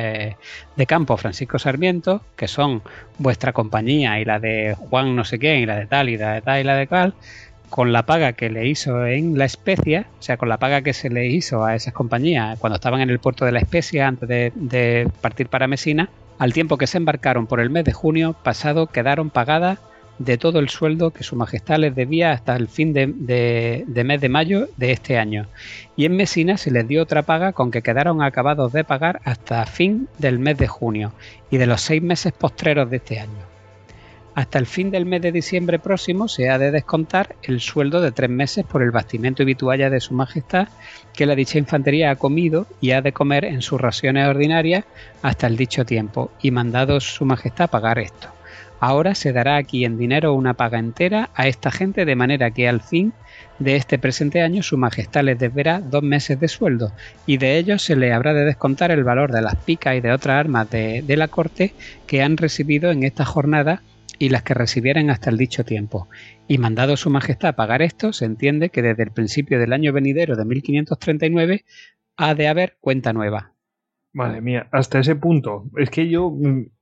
de campo Francisco Sarmiento, que son vuestra compañía y la de Juan no sé quién, y la de tal, y la de tal, y la de cual, con la paga que le hizo en La Especia, o sea, con la paga que se le hizo a esas compañías cuando estaban en el puerto de La Especia antes de partir para Mesina, al tiempo que se embarcaron por el mes de junio pasado quedaron pagadas de todo el sueldo que su majestad les debía hasta el fin de mes de mayo de este año. Y en Mesina se les dio otra paga con que quedaron acabados de pagar hasta fin del mes de junio y de los 6 meses postreros de este año. Hasta el fin del mes de diciembre próximo se ha de descontar el sueldo de 3 meses por el bastimento y vitualla de su majestad que la dicha infantería ha comido y ha de comer en sus raciones ordinarias hasta el dicho tiempo, y mandado su majestad pagar esto. Ahora se dará aquí en dinero una paga entera a esta gente, de manera que al fin de este presente año su majestad les deberá 2 meses de sueldo, y de ellos se le habrá de descontar el valor de las picas y de otras armas de la corte que han recibido en esta jornada y las que recibieren hasta el dicho tiempo. Y mandado su majestad pagar esto, se entiende que desde el principio del año venidero de 1539 ha de haber cuenta nueva. Madre mía, hasta ese punto. Es que yo...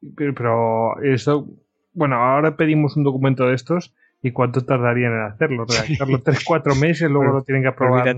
Pero eso... Bueno, ahora pedimos un documento de estos y ¿cuánto tardarían en hacerlo? Redactarlo 3-4 meses, luego lo tienen que aprobar.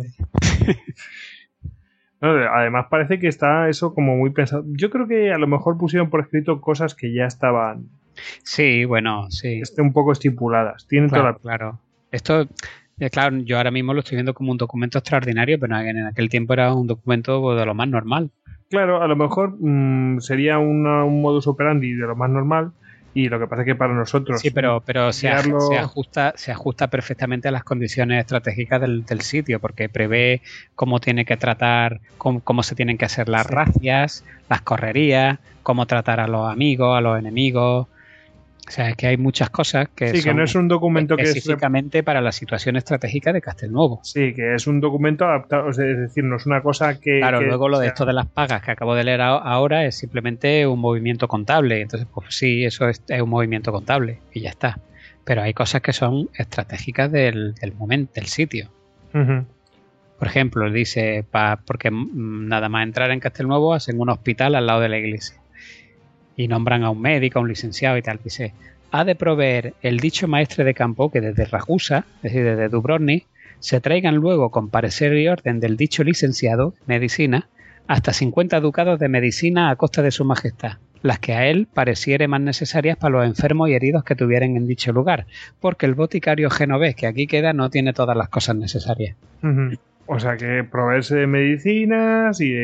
No, además parece que está eso como muy pensado. Yo creo que a lo mejor pusieron por escrito cosas que ya estaban... Sí, bueno, sí. Un poco estipuladas. Tienen claro, toda claro. Esto, claro, yo ahora mismo lo estoy viendo como un documento extraordinario, pero en aquel tiempo era un documento de lo más normal. Claro, a lo mejor sería un modus operandi de lo más normal. Y lo que pasa es que para nosotros... Sí, pero se ajusta perfectamente a las condiciones estratégicas del sitio, porque prevé cómo tiene que tratar, cómo se tienen que hacer las racias, las correrías, cómo tratar a los amigos, a los enemigos. O sea, es que hay muchas cosas que sí, son que no es un documento específicamente para la situación estratégica de Castelnuovo. Sí, que es un documento adaptado, es decir, no es una cosa que... Claro, luego lo de esto de las pagas que acabo de leer ahora es simplemente un movimiento contable. Entonces, pues sí, eso es un movimiento contable y ya está. Pero hay cosas que son estratégicas del momento, del sitio. Uh-huh. Por ejemplo, dice, porque nada más entrar en Castelnuovo hacen un hospital al lado de la iglesia. Y nombran a un médico, a un licenciado y tal. Dice, ha de proveer el dicho maestre de campo que desde Ragusa, es decir, desde Dubrovnik, se traigan luego con parecer y orden del dicho licenciado, medicina, hasta 50 ducados de medicina a costa de su majestad, las que a él pareciere más necesarias para los enfermos y heridos que tuvieran en dicho lugar, porque el boticario genovés que aquí queda no tiene todas las cosas necesarias. Uh-huh. O sea que proveerse de medicinas y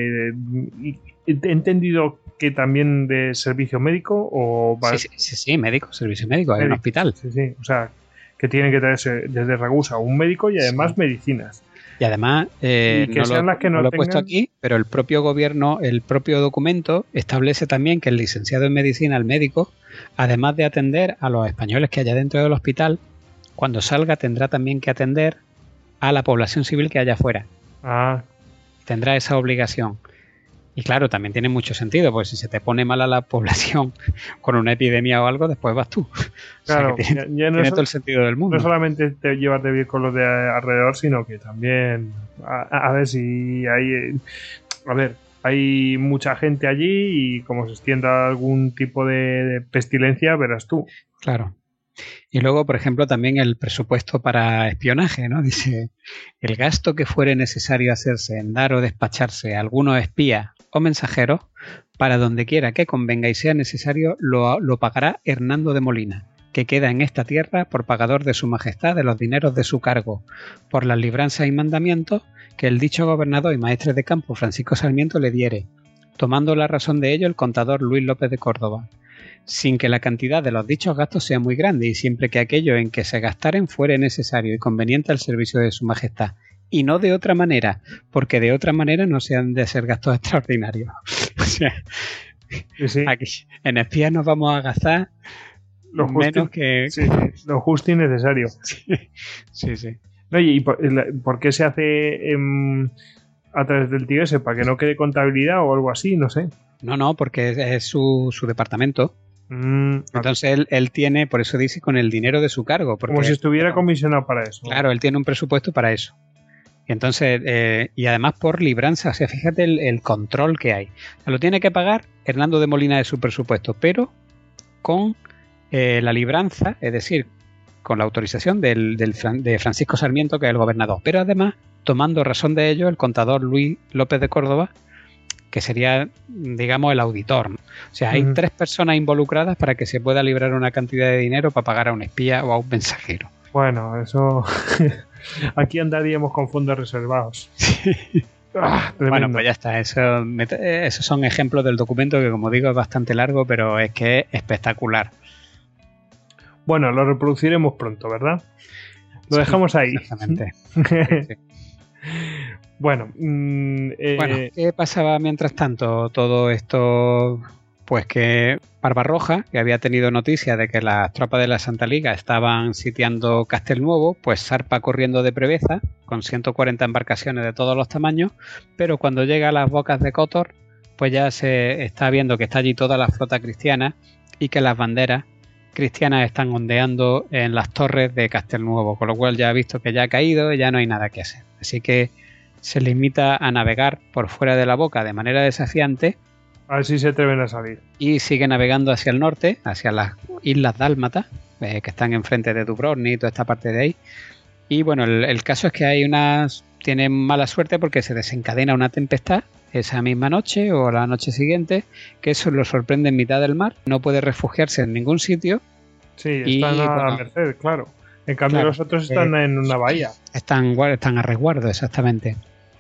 he entendido que también de servicio médico o... Sí, médico, servicio médico, hay un hospital. Sí, o sea, que tienen que traerse desde Ragusa un médico y además medicinas. Y además, no lo he puesto aquí, pero el propio gobierno, el propio documento establece también que el licenciado en medicina, el médico, además de atender a los españoles que haya dentro del hospital, cuando salga tendrá también que atender a la población civil que haya afuera. Ah. Tendrá esa obligación. Y claro, también tiene mucho sentido, porque si se te pone mala la población con una epidemia o algo, después vas tú. Claro, o sea, que tiene, ya no tiene todo el sentido del mundo. No solamente te llevarte bien con los de alrededor, sino que también a ver si hay... A ver, hay mucha gente allí y como se extienda algún tipo de pestilencia, verás tú. Claro. Y luego, por ejemplo, también el presupuesto para espionaje, ¿no? Dice, el gasto que fuere necesario hacerse en dar o despacharse a algunos espías o mensajeros, para donde quiera que convenga y sea necesario, lo pagará Hernando de Molina, que queda en esta tierra por pagador de su majestad de los dineros de su cargo, por las libranzas y mandamientos que el dicho gobernador y maestre de campo Francisco Sarmiento le diere, tomando la razón de ello el contador Luis López de Córdoba, sin que la cantidad de los dichos gastos sea muy grande y siempre que aquello en que se gastaren fuere necesario y conveniente al servicio de su majestad, y no de otra manera, porque de otra manera no se han de hacer gastos extraordinarios. O sea, Sí. aquí en espías nos vamos a gastar menos que... Sí, lo justo y necesario. Sí. Oye, ¿y por qué se hace a través del TIES? ¿Para que no quede contabilidad o algo así? No sé. No, porque es su departamento. Entonces él tiene, por eso dice, con el dinero de su cargo. Porque, como si estuviera comisionado para eso. Claro, él tiene un presupuesto para eso. Y entonces, y además por libranza, o sea, fíjate el control que hay. O sea, lo tiene que pagar Hernando de Molina de su presupuesto, pero con la libranza, es decir, con la autorización de Francisco Sarmiento, que es el gobernador. Pero además, tomando razón de ello, el contador Luis López de Córdoba, que sería, digamos, el auditor, ¿no? O sea, hay 3 personas involucradas para que se pueda librar una cantidad de dinero para pagar a un espía o a un mensajero. Bueno, eso... Aquí andaríamos con fondos reservados. Bueno, pues ya está. Esos son ejemplos del documento que, como digo, es bastante largo, pero es que es espectacular. Bueno, lo reproduciremos pronto, ¿verdad? Lo dejamos ahí. Exactamente. Sí. Bueno, ¿qué pasaba mientras tanto? Todo esto, pues que Barbarroja, que había tenido noticia de que las tropas de la Santa Liga estaban sitiando Castelnuovo, pues zarpa corriendo de Preveza con 140 embarcaciones de todos los tamaños, pero cuando llega a las bocas de Kotor, pues ya se está viendo que está allí toda la flota cristiana y que las banderas cristianas están ondeando en las torres de Castelnuovo, con lo cual ya ha visto que ya ha caído y ya no hay nada que hacer. Así que se limita a navegar por fuera de la boca de manera desafiante. A ver si se atreven a salir. Y sigue navegando hacia el norte, hacia las Islas Dálmatas, que están enfrente de Dubrovnik y toda esta parte de ahí. Y bueno, el caso es que tienen mala suerte porque se desencadena una tempestad esa misma noche o la noche siguiente, que eso lo sorprende en mitad del mar. No puede refugiarse en ningún sitio. Sí, están a la merced, claro. En cambio, los otros están en una bahía. Están a resguardo, exactamente.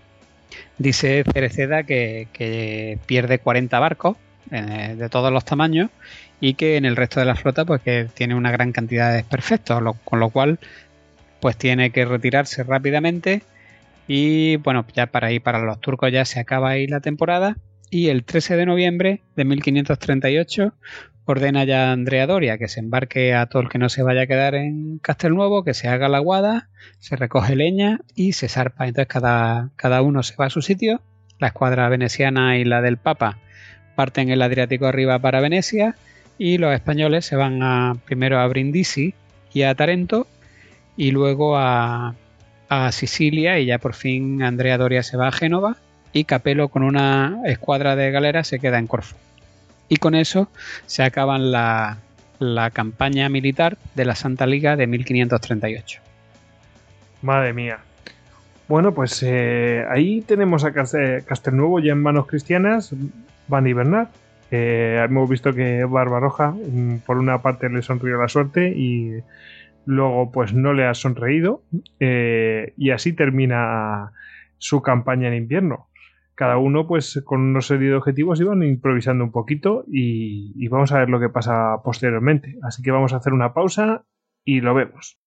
Dice Cereceda que pierde 40 barcos de todos los tamaños y que en el resto de la flota pues que tiene una gran cantidad de desperfectos, con lo cual pues tiene que retirarse rápidamente y bueno, ya para los turcos ya se acaba ahí la temporada y el 13 de noviembre de 1538 ordena ya a Andrea Doria que se embarque a todo el que no se vaya a quedar en Castelnuovo, que se haga la guada, se recoge leña y se zarpa. Entonces cada uno se va a su sitio. La escuadra veneciana y la del Papa parten el Adriático arriba para Venecia y los españoles se van primero a Brindisi y a Tarento y luego a Sicilia y ya por fin Andrea Doria se va a Génova y Capello con una escuadra de galeras se queda en Corfú. Y con eso se acaban la campaña militar de la Santa Liga de 1538. Madre mía. Bueno, pues ahí tenemos a Castelnuovo ya en manos cristianas, van a hibernar. Hemos visto que Barbarroja, por una parte, le sonrió la suerte y luego pues no le ha sonreído. Y así termina su campaña en invierno. Cada uno, pues, con una serie de objetivos iban improvisando un poquito y vamos a ver lo que pasa posteriormente. Así que vamos a hacer una pausa y lo vemos.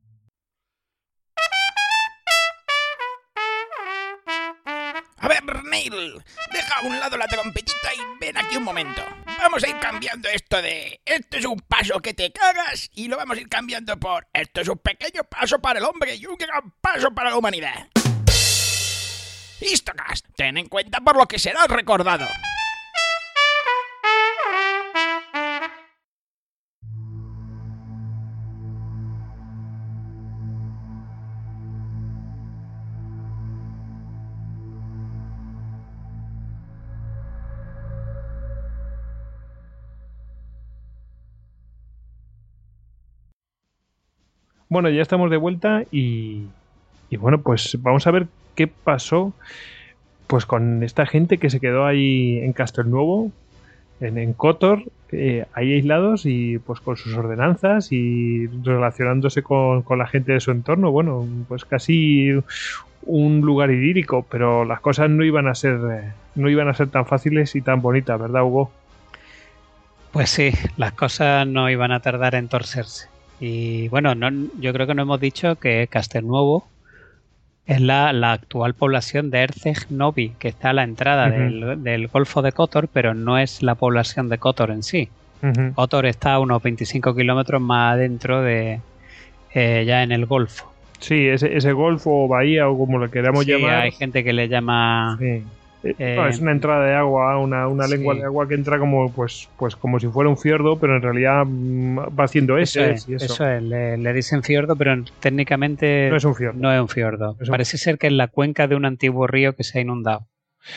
A ver, Camille, deja a un lado la trompetita y ven aquí un momento. Vamos a ir cambiando esto de... Esto es un paso que te cagas y lo vamos a ir cambiando por... Esto es un pequeño paso para el hombre y un gran paso para la humanidad. Histocast, ten en cuenta por lo que serás recordado. Bueno, ya estamos de vuelta y bueno, pues vamos a ver qué pasó pues con esta gente que se quedó ahí en Castelnuovo, en Kotor, ahí aislados y pues con sus ordenanzas y relacionándose con la gente de su entorno. Bueno, pues casi un lugar idílico, pero las cosas no iban a ser tan fáciles y tan bonitas, ¿verdad, Hugo? Pues sí, las cosas no iban a tardar en torcerse. Y bueno, yo creo que no hemos dicho que Castelnuovo es la actual población de Herceg-Novi, que está a la entrada del Golfo de Kotor, pero no es la población de Kotor en sí. Kotor está a unos 25 kilómetros más adentro de ya en el Golfo. Sí, ese golfo o bahía o como lo queramos llamar. Hay gente que le llama... Sí. Es una entrada de agua, una lengua de agua que entra como pues como si fuera un fiordo, pero en realidad va haciendo eso es, le dicen fiordo, pero técnicamente no es un fiordo. No es un fiordo. Parece ser que es la cuenca de un antiguo río que se ha inundado.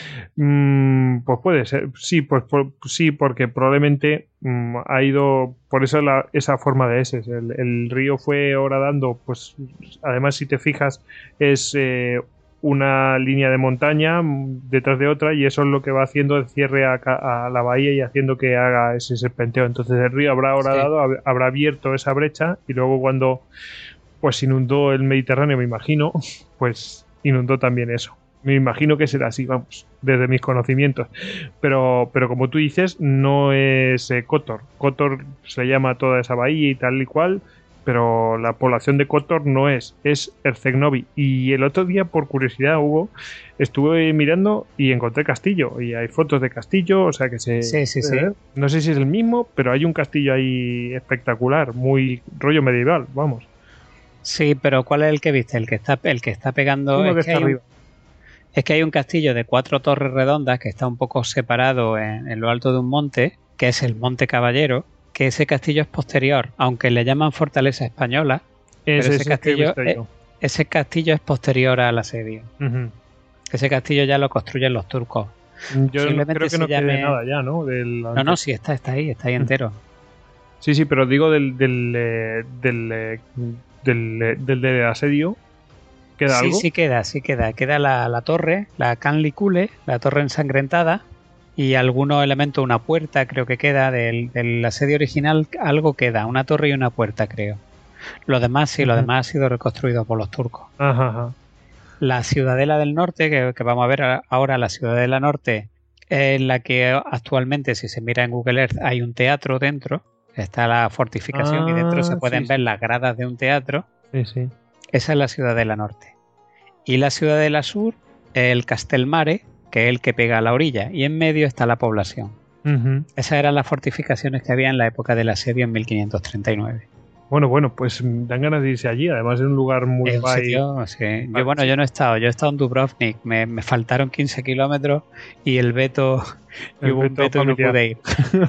Pues puede ser, sí, sí, porque probablemente ha ido por eso esa forma de S. El río fue horadando, pues además si te fijas es una línea de montaña detrás de otra y eso es lo que va haciendo el cierre a la bahía y haciendo que haga ese serpenteo. Entonces el río habrá horadado, habrá abierto esa brecha y luego cuando pues inundó el Mediterráneo, me imagino, pues inundó también eso. Me imagino que será así, vamos, desde mis conocimientos. Pero como tú dices, no es Kotor. Kotor se llama toda esa bahía y tal y cual, pero la población de Kotor no es Herceg-Novi. Y el otro día, por curiosidad, Hugo, estuve mirando y encontré castillo. Y hay fotos de castillo, o sea que Sí. No sé si es el mismo, pero hay un castillo ahí espectacular, muy rollo medieval, vamos. Sí, pero ¿cuál es el que viste? El que está pegando... Uno que está arriba. Es que hay un castillo de 4 torres redondas que está un poco separado en lo alto de un monte, que es el Monte Caballero, que ese castillo es posterior, aunque le llaman Fortaleza Española, pero ese castillo es posterior al asedio. Ese castillo ya lo construyen los turcos. Yo creo que no quede nada ya, ¿no? No, sí, está ahí entero. Sí, pero digo del asedio. ¿Queda algo? Sí queda. Queda la torre, la Canlicule, la torre ensangrentada, y algunos elementos, una puerta creo que queda del asedio original, algo queda, una torre y una puerta creo. Lo demás sí, lo demás ha sido reconstruido por los turcos. Ajá. La Ciudadela del Norte, que vamos a ver ahora, la Ciudadela Norte, en la que actualmente, si se mira en Google Earth, hay un teatro dentro, está la fortificación y dentro se pueden ver las gradas de un teatro. Sí. Esa es la Ciudadela Norte. Y la Ciudadela Sur, el Castelmare, que es el que pega a la orilla, y en medio está la población. Esas eran las fortificaciones que había en la época del asedio en 1539. Bueno, pues dan ganas de irse allí, además es un lugar muy guay. Yo no he estado, yo he estado en Dubrovnik, me faltaron 15 kilómetros y el veto y hubo un veto y no pude ir.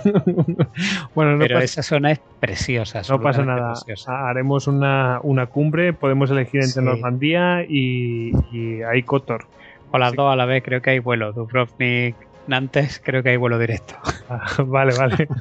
Pero esa zona es preciosa. No pasa nada, haremos una cumbre, podemos elegir entre Normandía y ahí Kotor. O las dos a la vez, creo que hay vuelo. Dubrovnik, Nantes, creo que hay vuelo directo. Vale.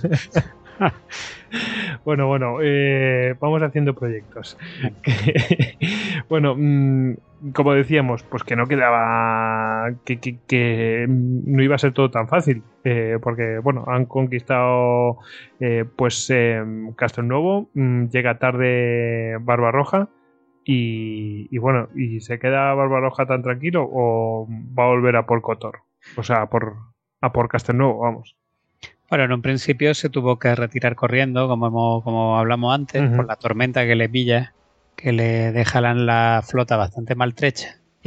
Bueno, vamos haciendo proyectos. Bueno, como decíamos, pues que no quedaba que no iba a ser todo tan fácil, porque bueno, han conquistado Castelnuovo, llega tarde Barbarroja y bueno, ¿y se queda Barbarroja tan tranquilo o va a volver a por Kotor? O sea, a por Castelnuovo, vamos. Bueno, en un principio se tuvo que retirar corriendo, como hablamos antes, por la tormenta que le pilla, que le deja la flota bastante maltrecha.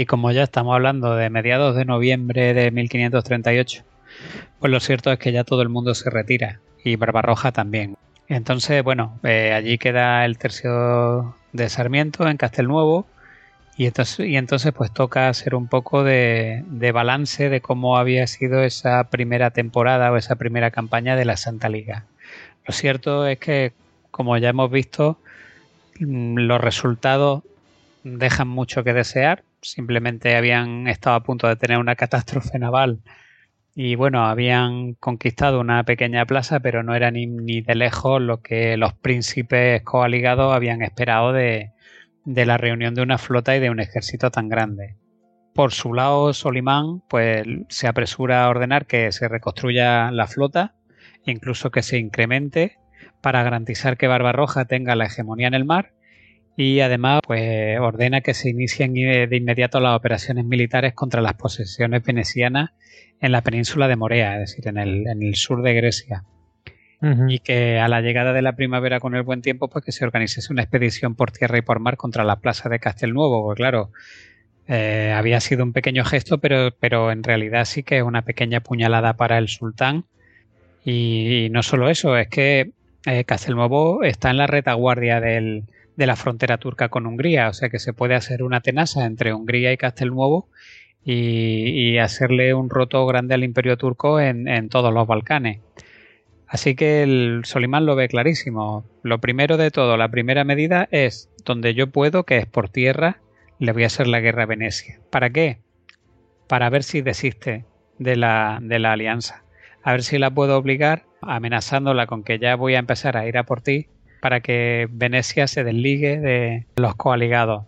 Y como ya estamos hablando de mediados de noviembre de 1538, pues lo cierto es que ya todo el mundo se retira y Barbarroja también. Entonces, bueno, allí queda el tercio de Sarmiento en Castelnuovo y entonces pues toca hacer un poco de balance de cómo había sido esa primera temporada o esa primera campaña de la Santa Liga. Lo cierto es que, como ya hemos visto, los resultados dejan mucho que desear. Simplemente habían estado a punto de tener una catástrofe naval y bueno, habían conquistado una pequeña plaza, pero no era ni de lejos lo que los príncipes coaligados habían esperado de la reunión de una flota y de un ejército tan grande. Por su lado, Solimán pues se apresura a ordenar que se reconstruya la flota, incluso que se incremente para garantizar que Barbarroja tenga la hegemonía en el mar, y además pues ordena que se inicien de inmediato las operaciones militares contra las posesiones venecianas en la península de Morea, es decir, en el sur de Grecia. Y que a la llegada de la primavera con el buen tiempo pues que se organizase una expedición por tierra y por mar contra la plaza de Castelnuovo, porque claro, había sido un pequeño gesto, pero en realidad sí que es una pequeña puñalada para el sultán. Y no solo eso, es que Castelnuovo está en la retaguardia de la frontera turca con Hungría, o sea que se puede hacer una tenaza entre Hungría y Castelnuovo y hacerle un roto grande al imperio turco en todos los Balcanes. Así que el Solimán lo ve clarísimo. Lo primero de todo, la primera medida es donde yo puedo, que es por tierra, le voy a hacer la guerra a Venecia. ¿Para qué? Para ver si desiste de la alianza. A ver si la puedo obligar, amenazándola con que ya voy a empezar a ir a por ti, para que Venecia se desligue de los coaligados.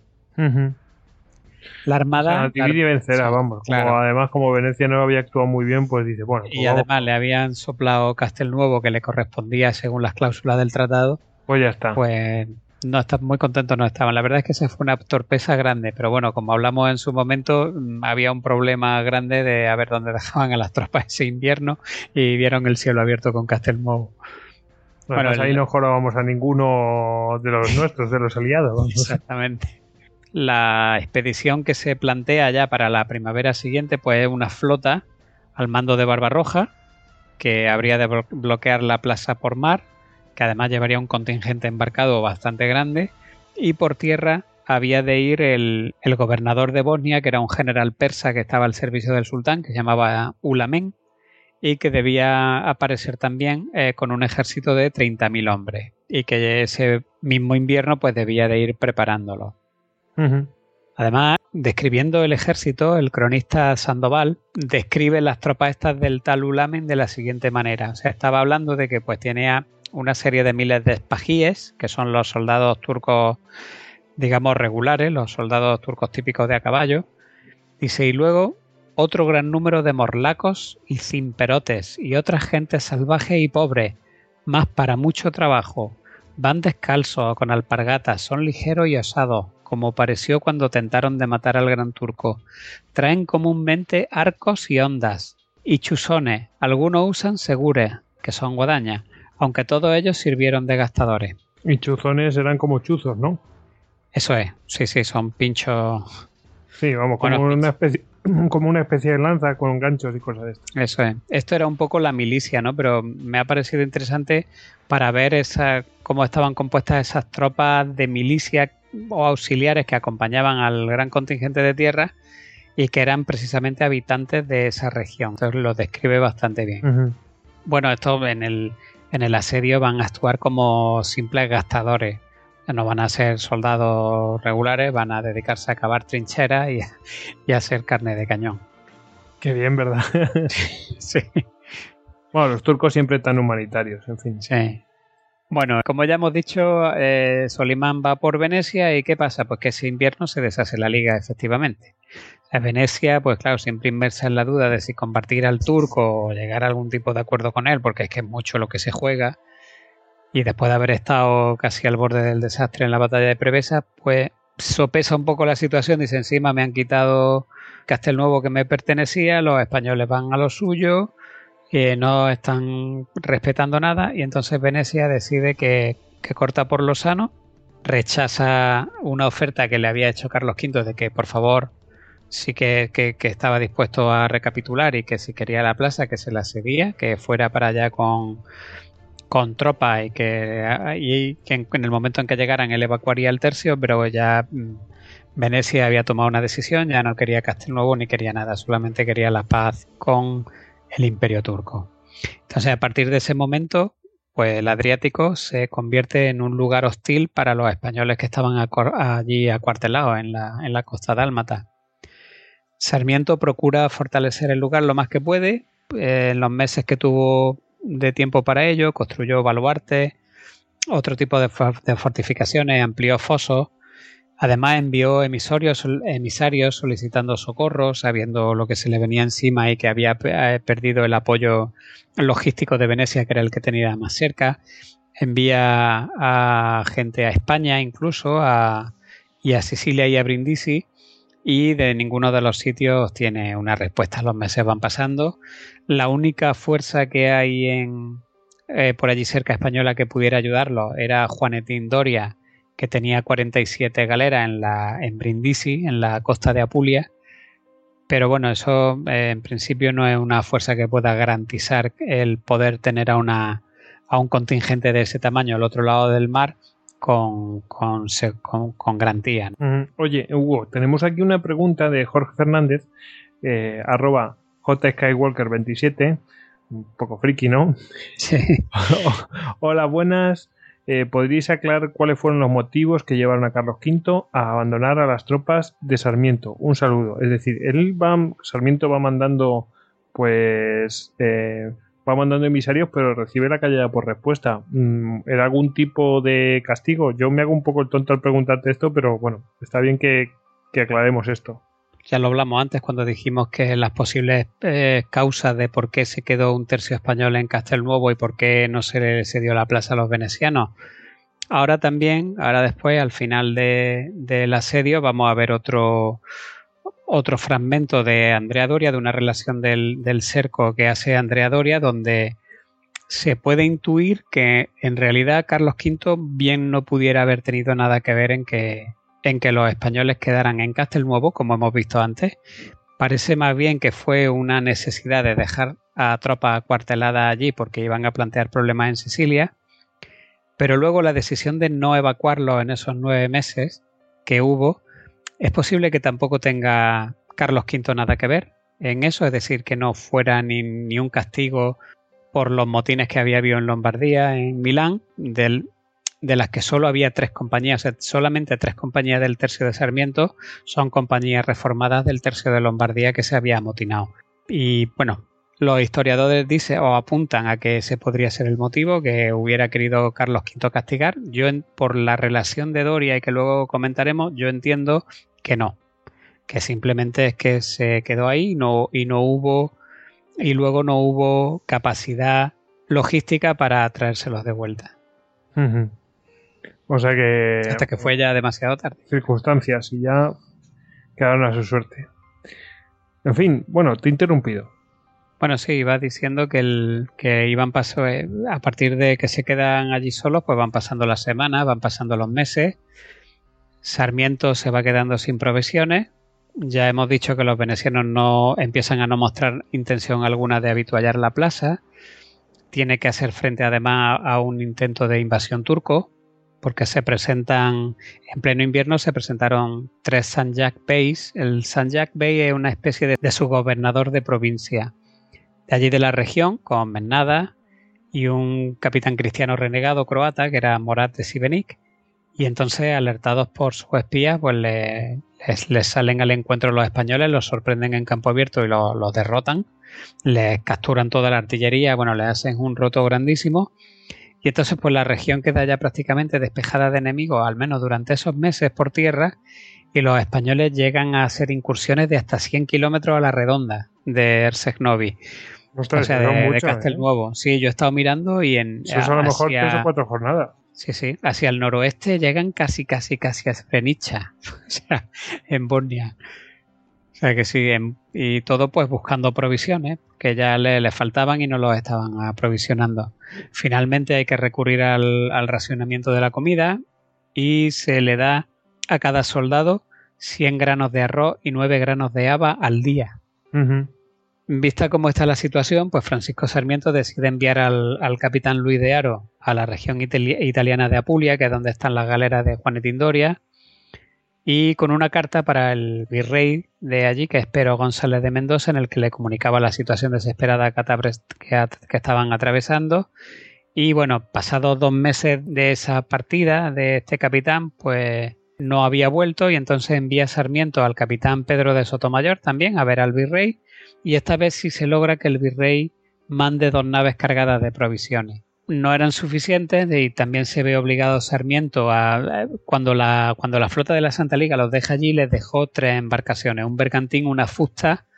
La Armada... Divide y vencerá, vamos. Claro. Además, como Venecia no había actuado muy bien, pues dice, bueno... Y además le habían soplado Castelnuovo, que le correspondía según las cláusulas del tratado. Pues ya está. Pues no está, muy contentos no estaban. La verdad es que esa fue una torpeza grande, pero bueno, como hablamos en su momento, había un problema grande de a ver dónde dejaban a las tropas ese invierno y vieron el cielo abierto con Castelnuovo. Bueno, ahí no jorábamos a ninguno de los nuestros, de los aliados. Vamos. Exactamente. La expedición que se plantea ya para la primavera siguiente pues es una flota al mando de Barbarroja, que habría de bloquear la plaza por mar, que además llevaría un contingente embarcado bastante grande, y por tierra había de ir el gobernador de Bosnia, que era un general persa que estaba al servicio del sultán, que se llamaba Ulamen, y que debía aparecer también con un ejército de 30.000 hombres, y que ese mismo invierno pues debía de ir preparándolo. Además, describiendo el ejército, el cronista Sandoval describe las tropas estas del tal Ulamen de la siguiente manera. O sea, estaba hablando de que pues tenía una serie de miles de espajíes, que son los soldados turcos, digamos, regulares, los soldados turcos típicos de a caballo. Dice, y luego otro gran número de morlacos y cimperotes y otra gente salvaje y pobre, más para mucho trabajo. Van descalzos con alpargatas, son ligeros y osados, como pareció cuando tentaron de matar al gran turco. Traen comúnmente arcos y hondas, y chuzones, algunos usan segures, que son guadañas, aunque todos ellos sirvieron de gastadores. Y chuzones eran como chuzos, ¿no? Eso es, sí, son pinchos... Sí, vamos, como, bueno, una especie de lanza con ganchos y cosas de estas. Eso es. Esto era un poco la milicia, ¿no? Pero me ha parecido interesante para ver cómo estaban compuestas esas tropas de milicia o auxiliares que acompañaban al gran contingente de tierra y que eran precisamente habitantes de esa región. Entonces lo describe bastante bien. Bueno, esto en el asedio van a actuar como simples gastadores. No van a ser soldados regulares, van a dedicarse a cavar trincheras y a hacer carne de cañón. Qué bien, ¿verdad? Sí. Bueno, los turcos siempre tan humanitarios, en fin. Sí. Bueno, como ya hemos dicho, Solimán va por Venecia y ¿qué pasa? Pues que ese invierno se deshace la liga, efectivamente. Venecia, pues claro, siempre inmersa en la duda de si compartir al turco o llegar a algún tipo de acuerdo con él, porque es que es mucho lo que se juega. Y después de haber estado casi al borde del desastre en la batalla de Prevesa, pues sopesa un poco la situación. Dice, encima me han quitado Castelnuovo que me pertenecía, los españoles van a lo suyo, no están respetando nada, y entonces Venecia decide que corta por lo sano, rechaza una oferta que le había hecho Carlos V de que por favor sí que estaba dispuesto a recapitular y que si quería la plaza que se la cedía, que fuera para allá con tropas y que en el momento en que llegaran él evacuaría el tercio, pero ya Venecia había tomado una decisión, ya no quería Castelnuovo ni quería nada, solamente quería la paz con el Imperio Turco. Entonces, a partir de ese momento, pues el Adriático se convierte en un lugar hostil para los españoles que estaban allí acuartelados en la costa dálmata. Sarmiento procura fortalecer el lugar lo más que puede. En los meses que tuvo de tiempo para ello, construyó baluartes, otro tipo de fortificaciones, amplió fosos. Además envió emisarios solicitando socorro, sabiendo lo que se le venía encima y que había perdido el apoyo logístico de Venecia, que era el que tenía más cerca. Envía a gente a España incluso, y a Sicilia y a Brindisi, y de ninguno de los sitios tiene una respuesta. Los meses van pasando. La única fuerza que hay por allí cerca española que pudiera ayudarlo era Juanetín Doria, que tenía 47 galeras en Brindisi, en la costa de Apulia. Pero bueno, eso en principio no es una fuerza que pueda garantizar el poder tener a un contingente de ese tamaño al otro lado del mar con garantía, ¿no? Oye, Hugo, tenemos aquí una pregunta de Jorge Fernández, @jskywalker27, un poco friki, ¿no? Sí. Hola, buenas. ¿Podríais aclarar cuáles fueron los motivos que llevaron a Carlos V a abandonar a las tropas de Sarmiento? Un saludo. Es decir, Sarmiento va mandando, va mandando emisarios, pero recibe la callada por respuesta. ¿Era algún tipo de castigo? Yo me hago un poco el tonto al preguntarte esto, pero bueno, está bien que aclaremos esto. Ya lo hablamos antes cuando dijimos que las posibles causas de por qué se quedó un tercio español en Castelnuovo y por qué no se le dio la plaza a los venecianos. Ahora después, al final del asedio, vamos a ver otro fragmento de Andrea Doria, de una relación del cerco que hace Andrea Doria, donde se puede intuir que en realidad Carlos V bien no pudiera haber tenido nada que ver en que los españoles quedaran en Castelnuovo, como hemos visto antes. Parece más bien que fue una necesidad de dejar a tropas acuarteladas allí porque iban a plantear problemas en Sicilia, pero luego la decisión de no evacuarlos en esos 9 meses que hubo, es posible que tampoco tenga Carlos V nada que ver en eso, es decir, que no fuera ni un castigo por los motines que había habido en Lombardía, en Milán, de las que solo había 3 compañías, o sea, solamente 3 compañías del tercio de Sarmiento son compañías reformadas del tercio de Lombardía que se había amotinado. Y bueno, los historiadores dicen o apuntan a que ese podría ser el motivo, que hubiera querido Carlos V castigar. Yo, por la relación de Doria y que luego comentaremos, yo entiendo que no, que simplemente es que se quedó ahí y luego no hubo capacidad logística para traérselos de vuelta. Uh-huh. O sea que... Hasta que fue ya demasiado tarde. Circunstancias y ya quedaron a su suerte. En fin, bueno, te he interrumpido. Bueno, sí, iba diciendo que iban a partir de que se quedan allí solos, pues van pasando las semanas, van pasando los meses. Sarmiento se va quedando sin provisiones. Ya hemos dicho que los venecianos empiezan a no mostrar intención alguna de habituallar la plaza. Tiene que hacer frente además a un intento de invasión turco, porque en pleno invierno se presentaron 3 Sanjak Beys. El Sanjak Bey es una especie de subgobernador de provincia de allí de la región, con Mennada y un capitán cristiano renegado croata que era Morat de Sivenic. Y entonces, alertados por sus espías, pues les salen al encuentro los españoles, los sorprenden en campo abierto y los derrotan. Les capturan toda la artillería, bueno, les hacen un roto grandísimo. Y entonces pues la región queda ya prácticamente despejada de enemigos, al menos durante esos meses por tierra, y los españoles llegan a hacer incursiones de hasta 100 kilómetros a la redonda de Ersegnovi. Ostras, o sea, de Castelnuovo. Sí, yo he estado mirando y eso es a lo mejor 3 o 4 jornadas. Sí, hacia el noroeste llegan casi a Srebrenica, o sea, en Bosnia. O sea que sí, y todo pues buscando provisiones, que ya le faltaban y no los estaban aprovisionando. Finalmente hay que recurrir al racionamiento de la comida y se le da a cada soldado 100 granos de arroz y 9 granos de haba al día. Ujú. Vista cómo está la situación, pues Francisco Sarmiento decide enviar al capitán Luis de Haro a la región italiana de Apulia, que es donde están las galeras de Juanetín Doria, y con una carta para el virrey de allí, que es Pero González de Mendoza, en el que le comunicaba la situación desesperada que estaban atravesando. Y bueno, pasados 2 meses de esa partida de este capitán, pues no había vuelto, y entonces envía Sarmiento al capitán Pedro de Sotomayor también a ver al virrey, y esta vez sí se logra que el virrey mande 2 naves cargadas de provisiones. No eran suficientes y también se ve obligado Sarmiento cuando la flota de la Santa Liga los deja allí, les dejó 3 embarcaciones, un bergantín, una fusta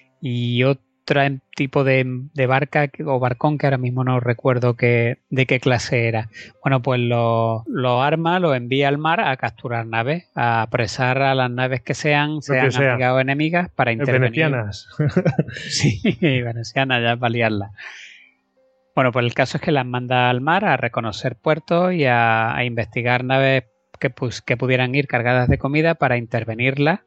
y otra tipo de barca o barcón que ahora mismo no recuerdo de qué clase era. Bueno, pues lo arma, lo envía al mar a capturar naves, a apresar a las naves que sean amigas o enemigas para intervenir. Venecianas. Sí, venecianas, ya para liarla. Bueno, pues el caso es que las manda al mar a reconocer puertos y a investigar naves que pudieran ir cargadas de comida para intervenirlas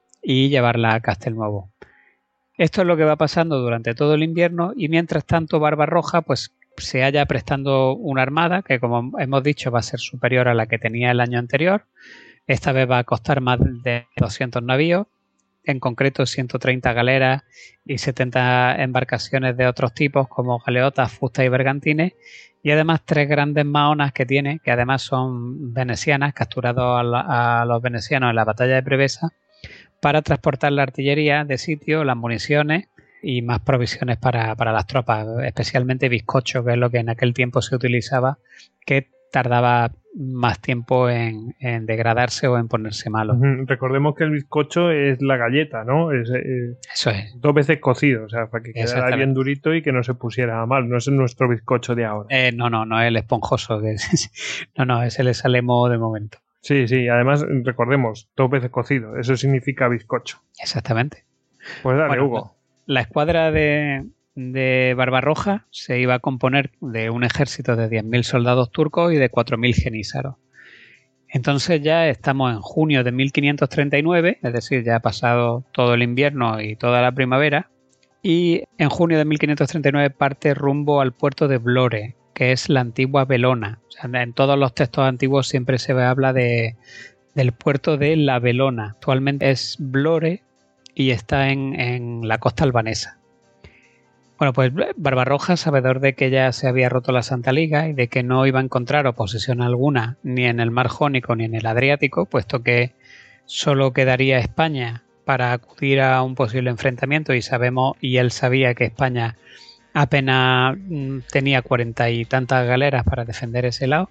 y llevarlas a Castelnuovo. Esto es lo que va pasando durante todo el invierno, y mientras tanto Barbarroja pues se halla prestando una armada que, como hemos dicho, va a ser superior a la que tenía el año anterior. Esta vez va a costar más de 200 navíos, en concreto 130 galeras y 70 embarcaciones de otros tipos como galeotas, fustas y bergantines, y además 3 grandes maonas que tiene, que además son venecianas, capturados a los venecianos en la batalla de Prevesa, para transportar la artillería de sitio, las municiones y más provisiones para las tropas, especialmente bizcocho, que es lo que en aquel tiempo se utilizaba, que tardaba más tiempo en degradarse o en ponerse malo. Recordemos que el bizcocho es la galleta, ¿no? Eso es. 2 veces cocido, o sea, para que quedara bien durito y que no se pusiera mal. No es nuestro bizcocho de ahora. No es el esponjoso. No, ese le sale modo de momento. Sí, además recordemos, 2 veces cocido, eso significa bizcocho. Exactamente. Pues dale, Hugo. La escuadra de Barbarroja se iba a componer de un ejército de 10.000 soldados turcos y de 4.000 genízaros. Entonces ya estamos en junio de 1539, es decir, ya ha pasado todo el invierno y toda la primavera, y en junio de 1539 parte rumbo al puerto de Vlore, que es la antigua Belona. O sea, en todos los textos antiguos siempre se habla del puerto de la Belona. Actualmente es Vlore y está en la costa albanesa. Bueno, pues Barbarroja, sabedor de que ya se había roto la Santa Liga y de que no iba a encontrar oposición alguna ni en el mar Jónico ni en el Adriático, puesto que solo quedaría España para acudir a un posible enfrentamiento, y él sabía que España apenas tenía 40 y tantas galeras para defender ese lado,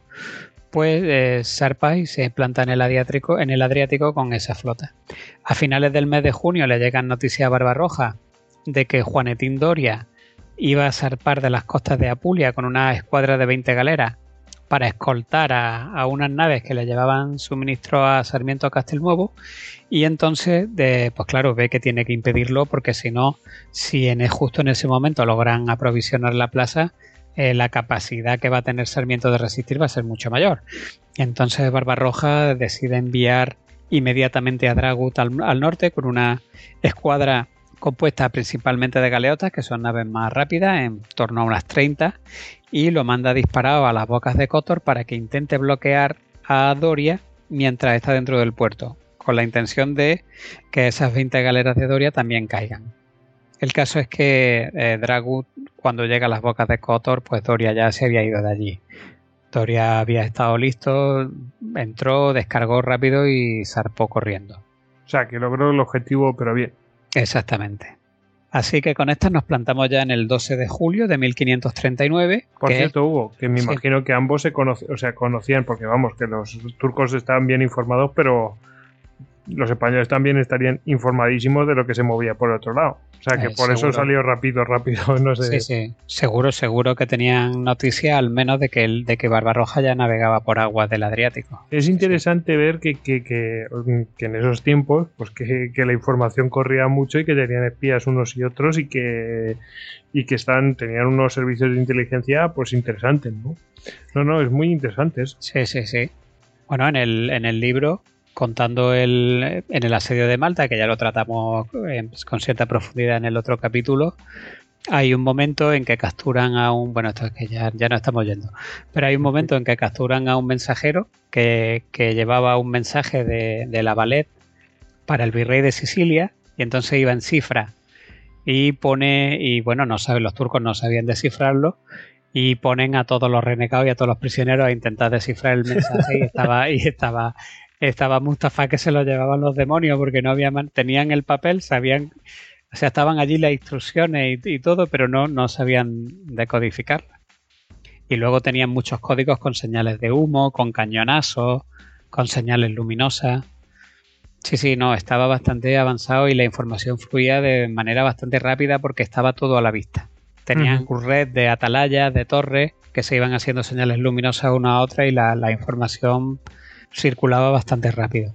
pues zarpa y se planta en el Adriático con esa flota. A finales del mes de junio le llegan noticias a Barbarroja de que Juanetín Doria iba a zarpar de las costas de Apulia con una escuadra de 20 galeras para escoltar a unas naves que le llevaban suministro a Sarmiento a Castelnuovo, y entonces pues claro, ve que tiene que impedirlo, porque si no, justo en ese momento logran aprovisionar la plaza, la capacidad que va a tener Sarmiento de resistir va a ser mucho mayor. Entonces Barbarroja decide enviar inmediatamente a Dragut al norte con una escuadra compuesta principalmente de galeotas, que son naves más rápidas, en torno a unas 30, y lo manda disparado a las bocas de Kotor para que intente bloquear a Doria mientras está dentro del puerto, con la intención de que esas 20 galeras de Doria también caigan. El caso es que Dragut, cuando llega a las bocas de Kotor, pues Doria ya se había ido de allí. Doria había estado listo, entró, descargó rápido y zarpó corriendo. O sea, que logró el objetivo, pero bien. Exactamente. Así que con estas nos plantamos ya en el 12 de julio de 1539. Por cierto, Hugo, que me imagino que ambos se conocían, porque vamos, que los turcos estaban bien informados, pero los españoles también estarían informadísimos de lo que se movía por el otro lado. O sea, que por seguro. Eso salió rápido, no sé. Sí. Seguro que tenían noticia al menos de que Barbarroja ya navegaba por aguas del Adriático. Es interesante ver que en esos tiempos, pues que la información corría mucho y que tenían espías unos y otros y que tenían unos servicios de inteligencia pues interesantes, ¿no? No, es muy interesante eso. Sí. Bueno, en el libro contando en el asedio de Malta, que ya lo tratamos con cierta profundidad en el otro capítulo. Hay un momento en que capturan a un... Bueno, esto es que ya no estamos yendo. Pero hay un momento en que capturan a un mensajero que llevaba un mensaje de la Valette para el virrey de Sicilia, y entonces iba en cifra y pone... Y bueno, los turcos no sabían descifrarlo, y ponen a todos los renegados y a todos los prisioneros a intentar descifrar el mensaje, y estaba Mustafa, que se lo llevaban los demonios porque no había... Tenían el papel, sabían... O sea, estaban allí las instrucciones y todo, pero no sabían decodificarlas. Y luego tenían muchos códigos con señales de humo, con cañonazos, con señales luminosas. Sí, no, estaba bastante avanzado y la información fluía de manera bastante rápida porque estaba todo a la vista. Tenían red de atalayas, de torres, que se iban haciendo señales luminosas una a otra, y la información circulaba bastante rápido.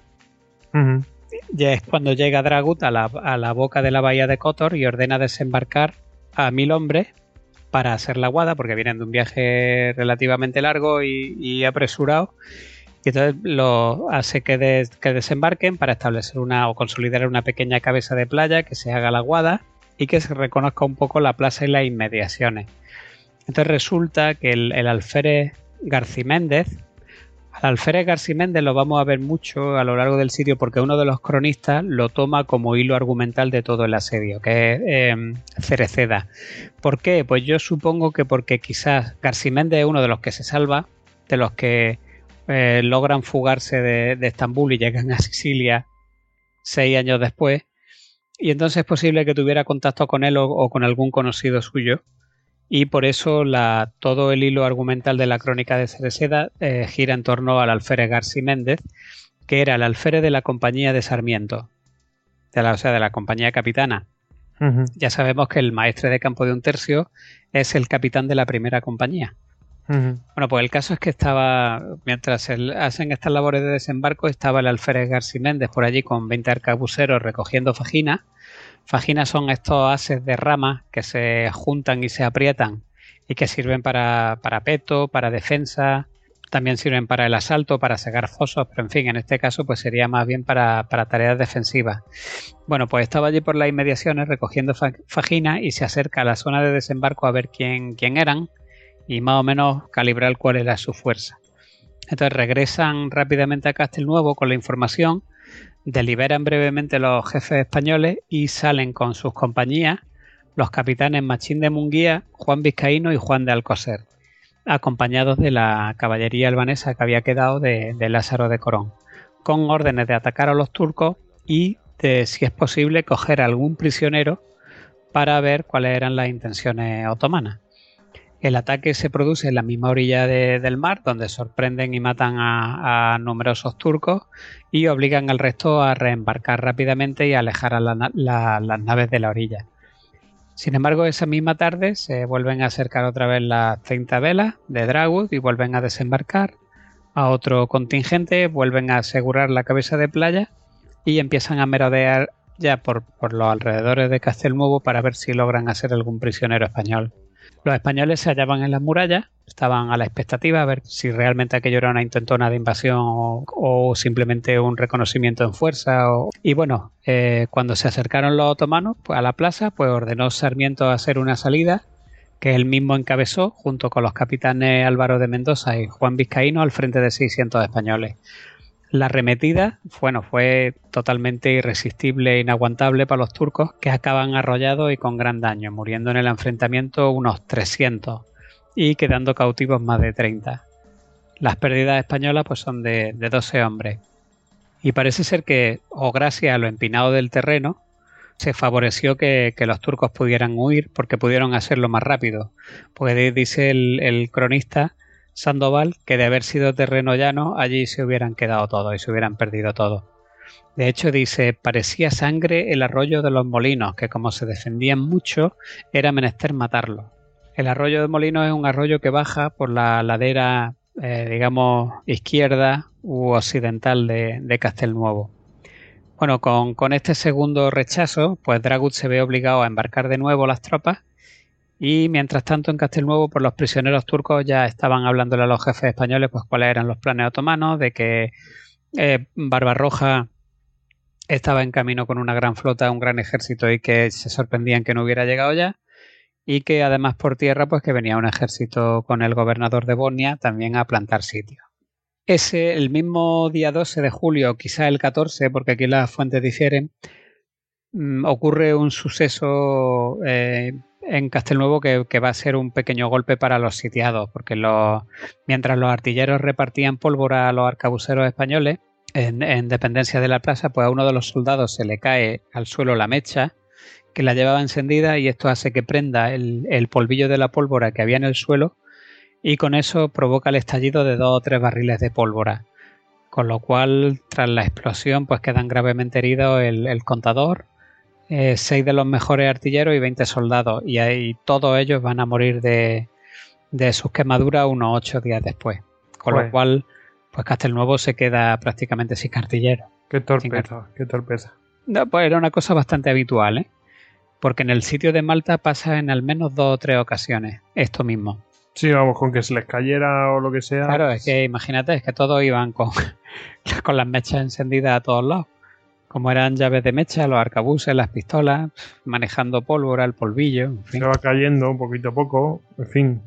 Ya es cuando llega Dragut a la boca de la bahía de Kotor y ordena desembarcar a 1000 hombres para hacer la guada, porque vienen de un viaje relativamente largo y apresurado, y entonces lo hace que desembarquen para establecer o consolidar una pequeña cabeza de playa, que se haga la guada y que se reconozca un poco la plaza y las inmediaciones. Entonces resulta que el alférez Garciméndez, al alférez Garciméndez lo vamos a ver mucho a lo largo del sitio, porque uno de los cronistas lo toma como hilo argumental de todo el asedio, que es Cereceda. ¿Por qué? Pues yo supongo que porque quizás Garciméndez es uno de los que se salva, de los que logran fugarse de Estambul y llegan a Sicilia 6 años después, y entonces es posible que tuviera contacto con él o con algún conocido suyo. Y por eso todo el hilo argumental de la crónica de Cereceda gira en torno al alférez Garciméndez, que era el alférez de la compañía de Sarmiento, de la compañía capitana. Ya sabemos que el maestre de campo de un tercio es el capitán de la primera compañía. Bueno, pues el caso es que mientras hacen estas labores de desembarco, estaba el alférez Garciméndez por allí con 20 arcabuceros recogiendo fajinas. Fajinas son estos haces de ramas que se juntan y se aprietan y que sirven para parapeto, para defensa, también sirven para el asalto, para cegar fosos, pero en fin, en este caso pues sería más bien para tareas defensivas. Bueno, pues estaba allí por las inmediaciones recogiendo fajinas y se acerca a la zona de desembarco a ver quién eran y más o menos calibrar cuál era su fuerza. Entonces regresan rápidamente a Castelnuovo con la información, deliberan brevemente los jefes españoles y salen con sus compañías los capitanes Machín de Munguía, Juan Vizcaíno y Juan de Alcocer, acompañados de la caballería albanesa que había quedado de Lázaro de Corón, con órdenes de atacar a los turcos y de, si es posible, coger a algún prisionero para ver cuáles eran las intenciones otomanas. El ataque se produce en la misma orilla del mar, donde sorprenden y matan a numerosos turcos y obligan al resto a reembarcar rápidamente y a alejar a las naves de la orilla. Sin embargo, esa misma tarde se vuelven a acercar otra vez las 30 velas de Dragut y vuelven a desembarcar a otro contingente, vuelven a asegurar la cabeza de playa y empiezan a merodear ya por los alrededores de Castelnuovo para ver si logran hacer algún prisionero español. Los españoles se hallaban en las murallas, estaban a la expectativa a ver si realmente aquello era una intentona de invasión o simplemente un reconocimiento en fuerza. Y bueno, cuando se acercaron los otomanos a la plaza, pues ordenó Sarmiento hacer una salida que él mismo encabezó junto con los capitanes Álvaro de Mendoza y Juan Vizcaíno al frente de 600 españoles. La arremetida, fue totalmente irresistible e inaguantable para los turcos, que acaban arrollados y con gran daño, muriendo en el enfrentamiento unos 300 y quedando cautivos más de 30. Las pérdidas españolas pues son de 12 hombres. Y parece ser que, o gracias a lo empinado del terreno, se favoreció que los turcos pudieran huir porque pudieron hacerlo más rápido. Porque dice el cronista Sandoval que de haber sido terreno llano allí se hubieran quedado todos y se hubieran perdido todos. De hecho dice, parecía sangre el arroyo de los molinos, que como se defendían mucho era menester matarlos. El arroyo de Molinos es un arroyo que baja por la ladera digamos izquierda u occidental de Castelnuovo. Bueno, con este segundo rechazo pues Dragut se ve obligado a embarcar de nuevo las tropas. Y mientras tanto en Castelnuovo pues los prisioneros turcos ya estaban hablándole a los jefes españoles pues cuáles eran los planes otomanos, de que Barbarroja estaba en camino con una gran flota, un gran ejército y que se sorprendían que no hubiera llegado ya. Y que además por tierra pues que venía un ejército con el gobernador de Bosnia también a plantar sitio. El mismo día 12 de julio, quizá el 14, porque aquí las fuentes difieren, ocurre un suceso en Castelnuovo que va a ser un pequeño golpe para los sitiados, porque mientras los artilleros repartían pólvora a los arcabuceros españoles en dependencia de la plaza, pues a uno de los soldados se le cae al suelo la mecha que la llevaba encendida y esto hace que prenda el polvillo de la pólvora que había en el suelo y con eso provoca el estallido de 2 o 3 barriles de pólvora. Con lo cual, tras la explosión, pues quedan gravemente heridos el contador, 6 de los mejores artilleros y 20 soldados. Y ahí todos ellos van a morir de sus quemaduras unos 8 días después. Con lo cual, pues Castelnuovo se queda prácticamente sin artilleros. Qué torpeza, qué torpeza. No, pues era una cosa bastante habitual, ¿eh? Porque en el sitio de Malta pasa en al menos 2 o 3 ocasiones esto mismo. Sí, vamos, con que se les cayera o lo que sea. Claro, es que imagínate, es que todos iban con las mechas encendidas a todos lados. Como eran llaves de mecha, los arcabuces, las pistolas, manejando pólvora, el polvillo, en fin. Se va cayendo poquito a poco, en fin.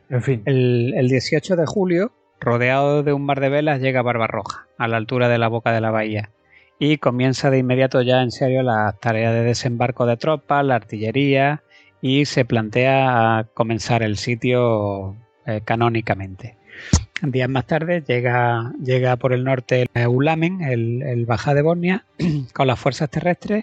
El 18 de julio, rodeado de un mar de velas, llega Barbarroja, a la altura de la boca de la bahía. Y comienza de inmediato ya en serio las tareas de desembarco de tropas, la artillería y se plantea comenzar el sitio canónicamente. Días más tarde llega por el norte Ulamen, el Bajá de Bosnia, con las fuerzas terrestres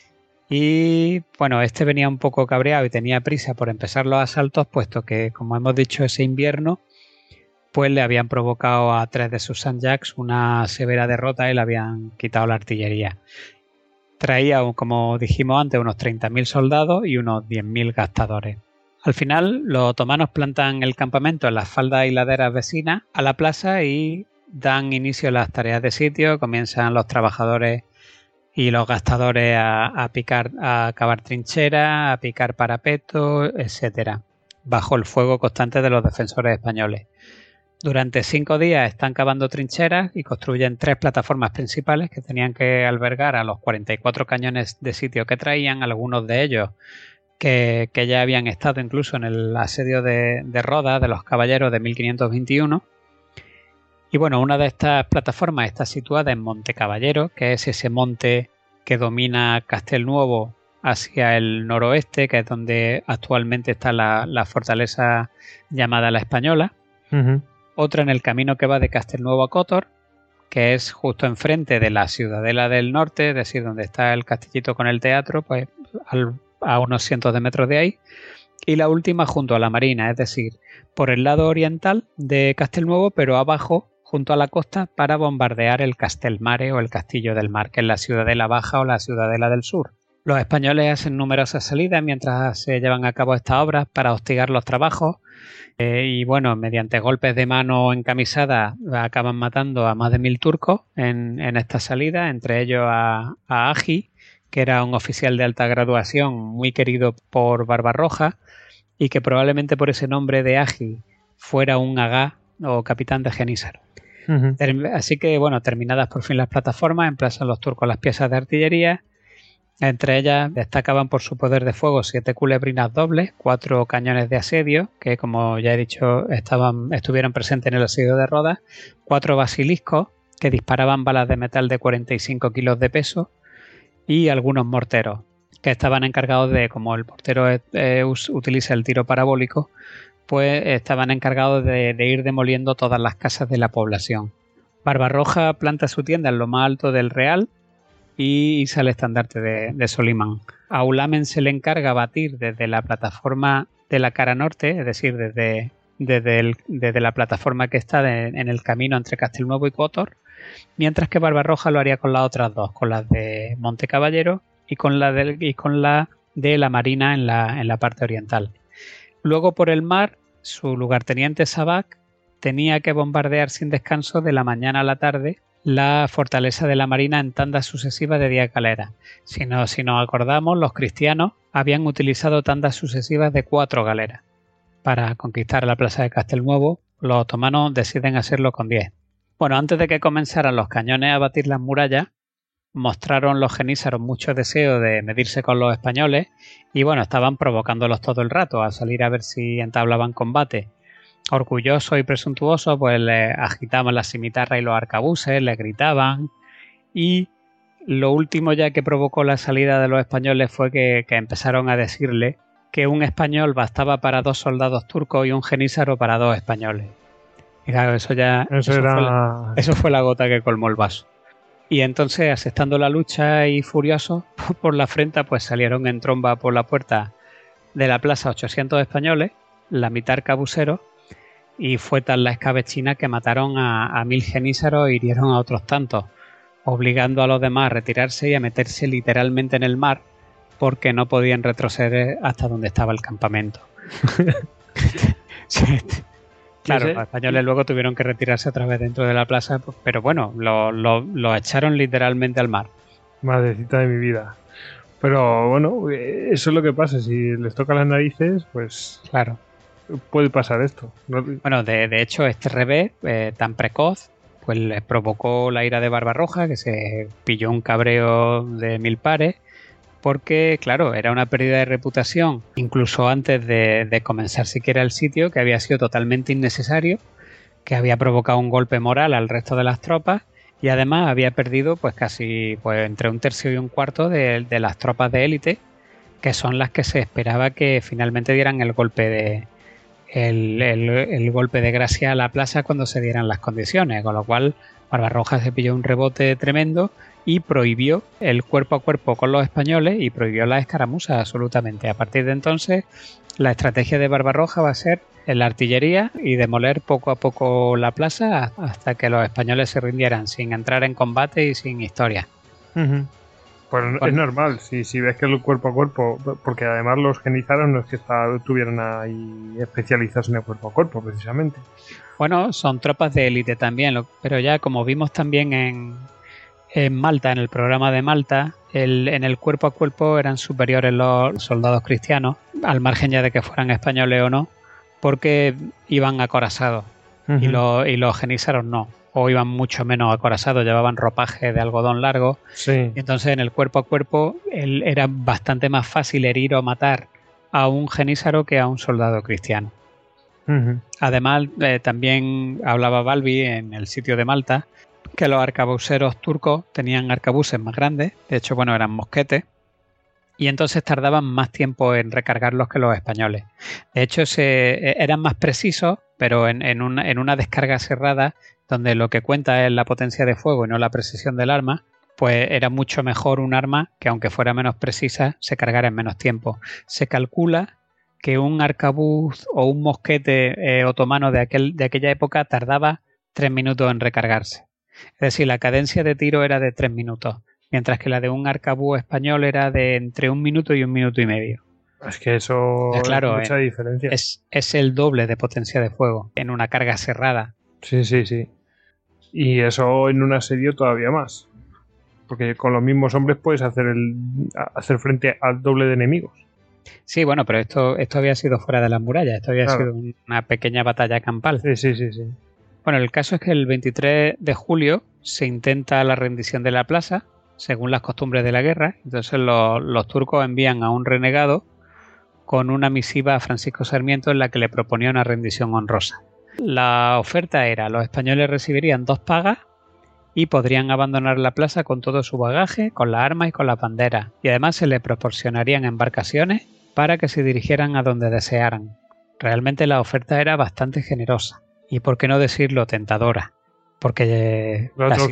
y bueno, este venía un poco cabreado y tenía prisa por empezar los asaltos, puesto que, como hemos dicho, ese invierno pues le habían provocado a 3 de sus Sanjaks una severa derrota y le habían quitado la artillería. Traía, como dijimos antes, unos 30.000 soldados y unos 10.000 gastadores. Al final, los otomanos plantan el campamento en las faldas y laderas vecinas a la plaza y dan inicio a las tareas de sitio. Comienzan los trabajadores y los gastadores a cavar trincheras, a picar parapetos, etcétera, bajo el fuego constante de los defensores españoles. Durante 5 días están cavando trincheras y construyen 3 plataformas principales que tenían que albergar a los 44 cañones de sitio que traían, algunos de ellos que ya habían estado incluso en el asedio de Rodas de los caballeros de 1521. Y bueno, una de estas plataformas está situada en Monte Caballero, que es ese monte que domina Castelnuovo hacia el noroeste, que es donde actualmente está la fortaleza llamada La Española. Uh-huh. Otra en el camino que va de Castelnuovo a Kotor, que es justo enfrente de la Ciudadela del Norte, es decir, donde está el castillito con el teatro, pues a unos cientos de metros de ahí. Y la última junto a la marina, es decir, por el lado oriental de Castelnuovo, pero abajo, junto a la costa, para bombardear el Castelmare o el Castillo del Mar, que es la Ciudadela Baja o la Ciudadela del Sur. Los españoles hacen numerosas salidas mientras se llevan a cabo estas obras para hostigar los trabajos y bueno, mediante golpes de mano encamisada acaban matando a más de 1.000 turcos en esta salida, entre ellos a Agi, que era un oficial de alta graduación muy querido por Barbarroja y que probablemente por ese nombre de Agi fuera un agá o capitán de Genízaro. Uh-huh. Así que bueno, terminadas por fin las plataformas, emplazan los turcos las piezas de artillería. Entre ellas destacaban por su poder de fuego 7 culebrinas dobles, 4 cañones de asedio, que como ya he dicho estuvieron presentes en el asedio de Rodas, 4 basiliscos que disparaban balas de metal de 45 kilos de peso y algunos morteros que estaban encargados de, como el mortero utiliza el tiro parabólico, pues estaban encargados de ir demoliendo todas las casas de la población. Barbarroja planta su tienda en lo más alto del Real y sale estandarte de Solimán. A Ulamen se le encarga batir desde la plataforma de la cara norte, es decir, desde la plataforma que está en el camino entre Castelnuovo y Kotor, mientras que Barbarroja lo haría con las otras dos, con las de Monte Caballero y con la de la Marina en la parte oriental. Luego por el mar, su lugarteniente Sabac tenía que bombardear sin descanso de la mañana a la tarde la fortaleza de la Marina en tandas sucesivas de 10 galeras. Si nos acordamos, los cristianos habían utilizado tandas sucesivas de 4 galeras para conquistar la plaza de Castelnuovo. Los otomanos deciden hacerlo con 10. Bueno, antes de que comenzaran los cañones a batir las murallas, mostraron los genízaros mucho deseo de medirse con los españoles y bueno, estaban provocándolos todo el rato a salir a ver si entablaban combate. Orgullosos y presuntuosos, pues les agitaban las cimitarras y los arcabuces, les gritaban y lo último ya que provocó la salida de los españoles fue que empezaron a decirle que un español bastaba para 2 soldados turcos y un genízaro para 2 españoles. Y claro, eso fue la gota que colmó el vaso. Y entonces, asestando la lucha y furiosos por la afrenta, pues salieron en tromba por la puerta de la plaza 800 españoles, la mitad arcabuceros, y fue tal la escabechina que mataron a 1000 genízaros e hirieron a otros tantos, obligando a los demás a retirarse y a meterse literalmente en el mar porque no podían retroceder hasta donde estaba el campamento. Sí. Claro, los españoles luego tuvieron que retirarse otra vez dentro de la plaza, pero bueno, lo echaron literalmente al mar. Madrecita de mi vida. Pero bueno, eso es lo que pasa. Si les toca las narices, pues claro, puede pasar esto. Bueno, de hecho, este revés tan precoz, pues les provocó la ira de Barbarroja, que se pilló un cabreo de 1000 pares, porque, claro, era una pérdida de reputación, incluso antes de comenzar siquiera el sitio, que había sido totalmente innecesario, que había provocado un golpe moral al resto de las tropas y además había perdido pues casi entre 1/3 y 1/4 de las tropas de élite, que son las que se esperaba que finalmente dieran el golpe el golpe de gracia a la plaza cuando se dieran las condiciones, con lo cual Barbarroja se pilló un rebote tremendo y prohibió el cuerpo a cuerpo con los españoles y prohibió las escaramuzas absolutamente. A partir de entonces, la estrategia de Barbarroja va a ser en la artillería y demoler poco a poco la plaza hasta que los españoles se rindieran, sin entrar en combate y sin historia. Uh-huh. Pues es normal, si ves que el cuerpo a cuerpo, porque además los genízaros no es que estuvieran ahí especializados en el cuerpo a cuerpo, precisamente. Bueno, son tropas de élite también, pero ya como vimos también en Malta, en el programa de Malta, en el cuerpo a cuerpo eran superiores los soldados cristianos, al margen ya de que fueran españoles o no, porque iban acorazados. Uh-huh. y los genízaros no, o iban mucho menos acorazados, llevaban ropaje de algodón largo. Sí. Y entonces en el cuerpo a cuerpo era bastante más fácil herir o matar a un genízaro que a un soldado cristiano. Uh-huh. Además, también hablaba Balbi en el sitio de Malta que los arcabuceros turcos tenían arcabuces más grandes, de hecho, bueno, eran mosquetes, y entonces tardaban más tiempo en recargarlos que los españoles. De hecho, eran más precisos, pero en una descarga cerrada, donde lo que cuenta es la potencia de fuego y no la precisión del arma, pues era mucho mejor un arma que, aunque fuera menos precisa, se cargara en menos tiempo. Se calcula que un arcabuz o un mosquete otomano de aquella época tardaba 3 minutos en recargarse. Es decir, la cadencia de tiro era de 3 minutos, mientras que la de un arcabuz español era de entre 1 minuto y 1 minuto y medio. Es que eso claro, es mucha diferencia. Es el doble de potencia de fuego en una carga cerrada. Sí. Y eso en un asedio todavía más. Porque con los mismos hombres puedes hacer frente al doble de enemigos. Sí, bueno, pero esto había sido fuera de las murallas. Esto había sido una pequeña batalla campal. Sí. Bueno, el caso es que el 23 de julio se intenta la rendición de la plaza, según las costumbres de la guerra. Entonces los turcos envían a un renegado con una misiva a Francisco Sarmiento en la que le proponía una rendición honrosa. La oferta era: los españoles recibirían 2 pagas y podrían abandonar la plaza con todo su bagaje, con las armas y con las banderas. Y además se les proporcionarían embarcaciones para que se dirigieran a donde desearan. Realmente la oferta era bastante generosa. Y por qué no decirlo, tentadora, porque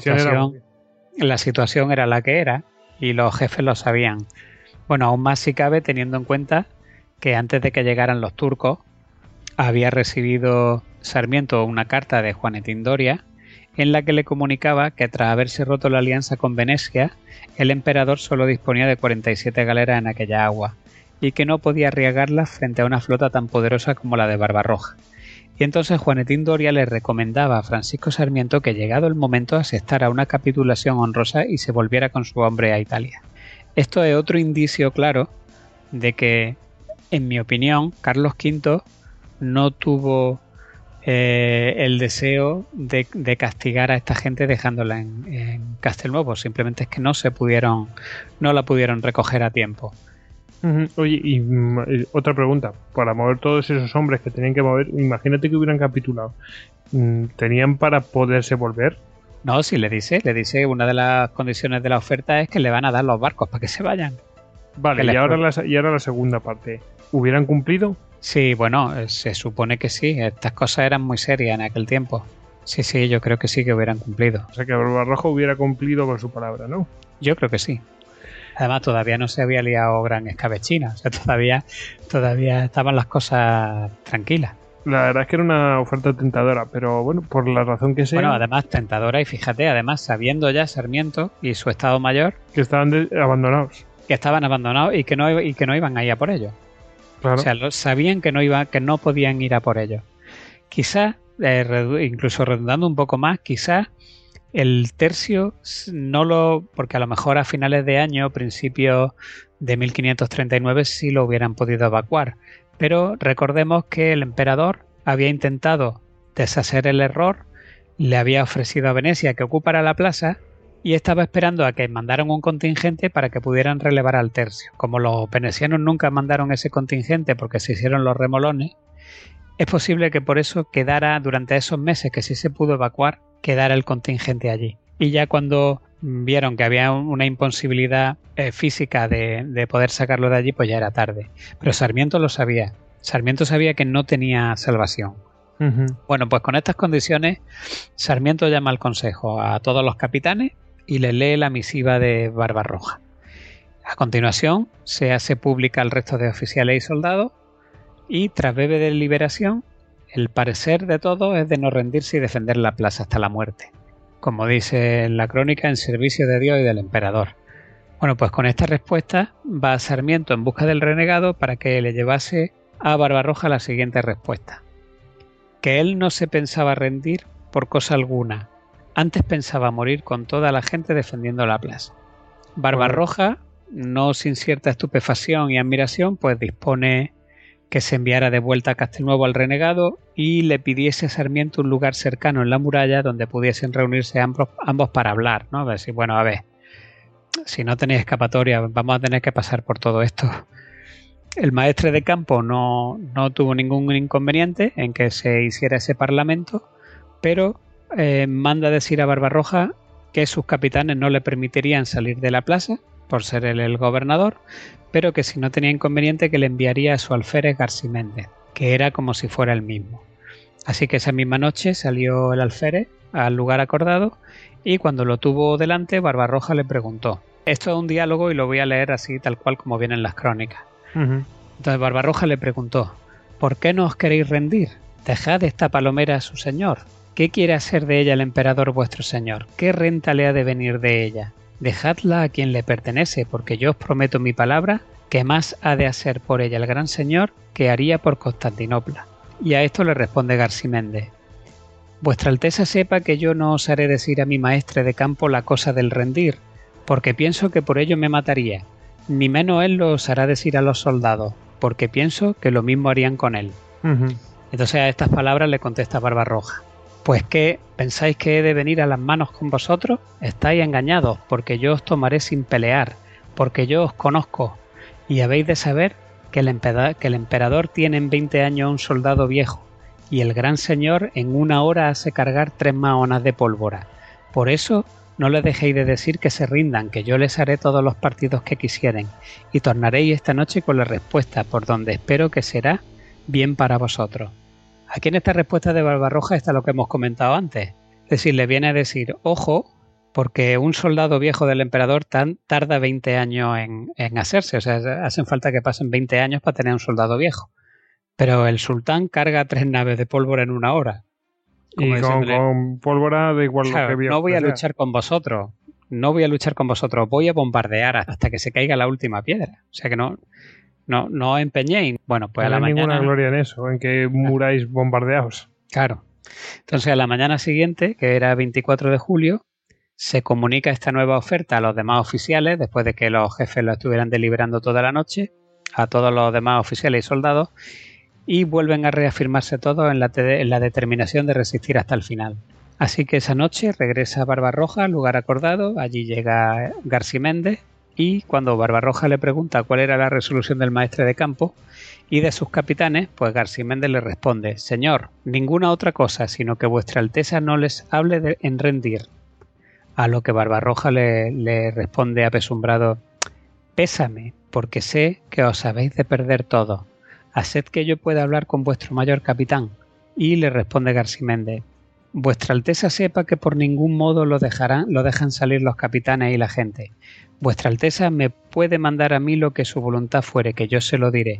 la situación era la que era y los jefes lo sabían. Bueno, aún más si cabe, teniendo en cuenta que antes de que llegaran los turcos había recibido Sarmiento una carta de Juanetín Doria en la que le comunicaba que tras haberse roto la alianza con Venecia, el emperador solo disponía de 47 galeras en aquella agua y que no podía arriesgarlas frente a una flota tan poderosa como la de Barbarroja. Y entonces Juanetín Doria le recomendaba a Francisco Sarmiento que, llegado el momento, aceptara una capitulación honrosa y se volviera con su hombre a Italia. Esto es otro indicio claro de que, en mi opinión, Carlos V no tuvo el deseo de castigar a esta gente dejándola en Castelnuovo. Simplemente es que no la pudieron recoger a tiempo. Oye, y otra pregunta. Para mover todos esos hombres que tenían que mover, imagínate que hubieran capitulado. ¿Tenían para poderse volver? No, si le dice, una de las condiciones de la oferta es que le van a dar los barcos para que se vayan. Vale, y ahora la segunda parte. ¿Hubieran cumplido? Sí, bueno, se supone que sí. Estas cosas eran muy serias en aquel tiempo. Sí, yo creo que sí que hubieran cumplido. O sea, que Barbarroja hubiera cumplido con su palabra, ¿no? Yo creo que sí. Además, todavía no se había liado gran escabechina. O sea, todavía estaban las cosas tranquilas. La verdad es que era una oferta tentadora, pero bueno, por la razón que sea... Bueno, además tentadora, y fíjate, además sabiendo ya Sarmiento y su estado mayor... Que estaban abandonados. Que estaban abandonados y que no iban a ir a por ellos. Claro. O sea, sabían que no podían ir a por ellos. Quizás, incluso redundando un poco más, quizás el tercio porque a lo mejor a finales de año, principios de 1539, sí lo hubieran podido evacuar. Pero recordemos que el emperador había intentado deshacer el error, le había ofrecido a Venecia que ocupara la plaza y estaba esperando a que mandaran un contingente para que pudieran relevar al tercio. Como los venecianos nunca mandaron ese contingente porque se hicieron los remolones, es posible que por eso quedara, durante esos meses que sí se pudo evacuar, quedara el contingente allí. Y ya cuando vieron que había una imposibilidad física de poder sacarlo de allí, pues ya era tarde. Pero Sarmiento lo sabía. Sarmiento sabía que no tenía salvación. Bueno, pues con estas condiciones, Sarmiento llama al consejo a todos los capitanes y les lee la misiva de Barbarroja. A continuación, se hace pública al resto de oficiales y soldados y, tras breve deliberación, el parecer de todos es de no rendirse y defender la plaza hasta la muerte. Como dice en la crónica, en servicio de Dios y del emperador. Bueno, pues con esta respuesta va Sarmiento en busca del renegado para que le llevase a Barbarroja la siguiente respuesta. Que él no se pensaba rendir por cosa alguna. Antes pensaba morir con toda la gente defendiendo la plaza. Barbarroja, no sin cierta estupefacción y admiración, pues dispone que se enviara de vuelta a Castelnuovo al renegado y le pidiese a Sarmiento un lugar cercano en la muralla donde pudiesen reunirse ambos para hablar, ¿no? A decir, bueno, a ver, si no tenéis escapatoria, vamos a tener que pasar por todo esto. El maestre de campo no tuvo ningún inconveniente en que se hiciera ese parlamento, pero manda decir a Barbarroja que sus capitanes no le permitirían salir de la plaza por ser él el gobernador, pero que si no tenía inconveniente que le enviaría a su alférez Garciméndez, que era como si fuera el mismo. Así que esa misma noche salió el alférez al lugar acordado y cuando lo tuvo delante, Barbarroja le preguntó. Esto es un diálogo y lo voy a leer así tal cual como vienen las crónicas. Entonces Barbarroja le preguntó: ¿por qué no os queréis rendir? Dejad esta palomera a su señor. ¿Qué quiere hacer de ella el emperador vuestro señor? ¿Qué renta le ha de venir de ella? Dejadla a quien le pertenece, porque yo os prometo mi palabra que más ha de hacer por ella el gran señor que haría por Constantinopla. Y a esto le responde Garciméndez: Vuestra Alteza sepa que yo no os haré decir a mi maestre de campo la cosa del rendir, porque pienso que por ello me mataría, ni menos él lo osará decir a los soldados, porque pienso que lo mismo harían con él. Entonces a estas palabras le contesta Barbarroja: Pues ¿qué? ¿Pensáis que he de venir a las manos con vosotros? Estáis engañados, porque yo os tomaré sin pelear, porque yo os conozco, y habéis de saber que el emperador tiene en 20 años un soldado viejo, y el gran señor en 1 hora hace cargar 3 mahonas de pólvora. Por eso no les dejéis de decir que se rindan, que yo les haré todos los partidos que quisieren, y tornaréis esta noche con la respuesta, por donde espero que será bien para vosotros. Aquí en esta respuesta de Barbarroja está lo que hemos comentado antes. Es decir, le viene a decir, ojo, porque un soldado viejo del emperador tarda 20 años en hacerse. O sea, hacen falta que pasen 20 años para tener un soldado viejo. Pero el sultán carga 3 naves de pólvora en 1 hora. Y con pólvora da igual, claro, lo que vio. No voy a luchar con vosotros. No voy a luchar con vosotros. Voy a bombardear hasta que se caiga la última piedra. O sea que no os empeñéis. Bueno, pues no a la hay mañana... ninguna gloria en eso, en que muráis bombardeados. Claro. Entonces a la mañana siguiente, que era 24 de julio, se comunica esta nueva oferta a los demás oficiales, después de que los jefes lo estuvieran deliberando toda la noche, a todos los demás oficiales y soldados, y vuelven a reafirmarse todos en la determinación de resistir hasta el final. Así que esa noche regresa Barbarroja al lugar acordado, allí llega Garciméndez y cuando Barbarroja le pregunta cuál era la resolución del maestre de campo y de sus capitanes, pues Garciméndez le responde: Señor, ninguna otra cosa, sino que vuestra alteza no les hable en rendir. A lo que Barbarroja le responde apesumbrado: Pésame, porque sé que os habéis de perder todo. Haced que yo pueda hablar con vuestro mayor capitán. Y le responde Garciméndez: Vuestra Alteza sepa que por ningún modo lo dejan salir los capitanes y la gente. Vuestra Alteza me puede mandar a mí lo que su voluntad fuere, que yo se lo diré.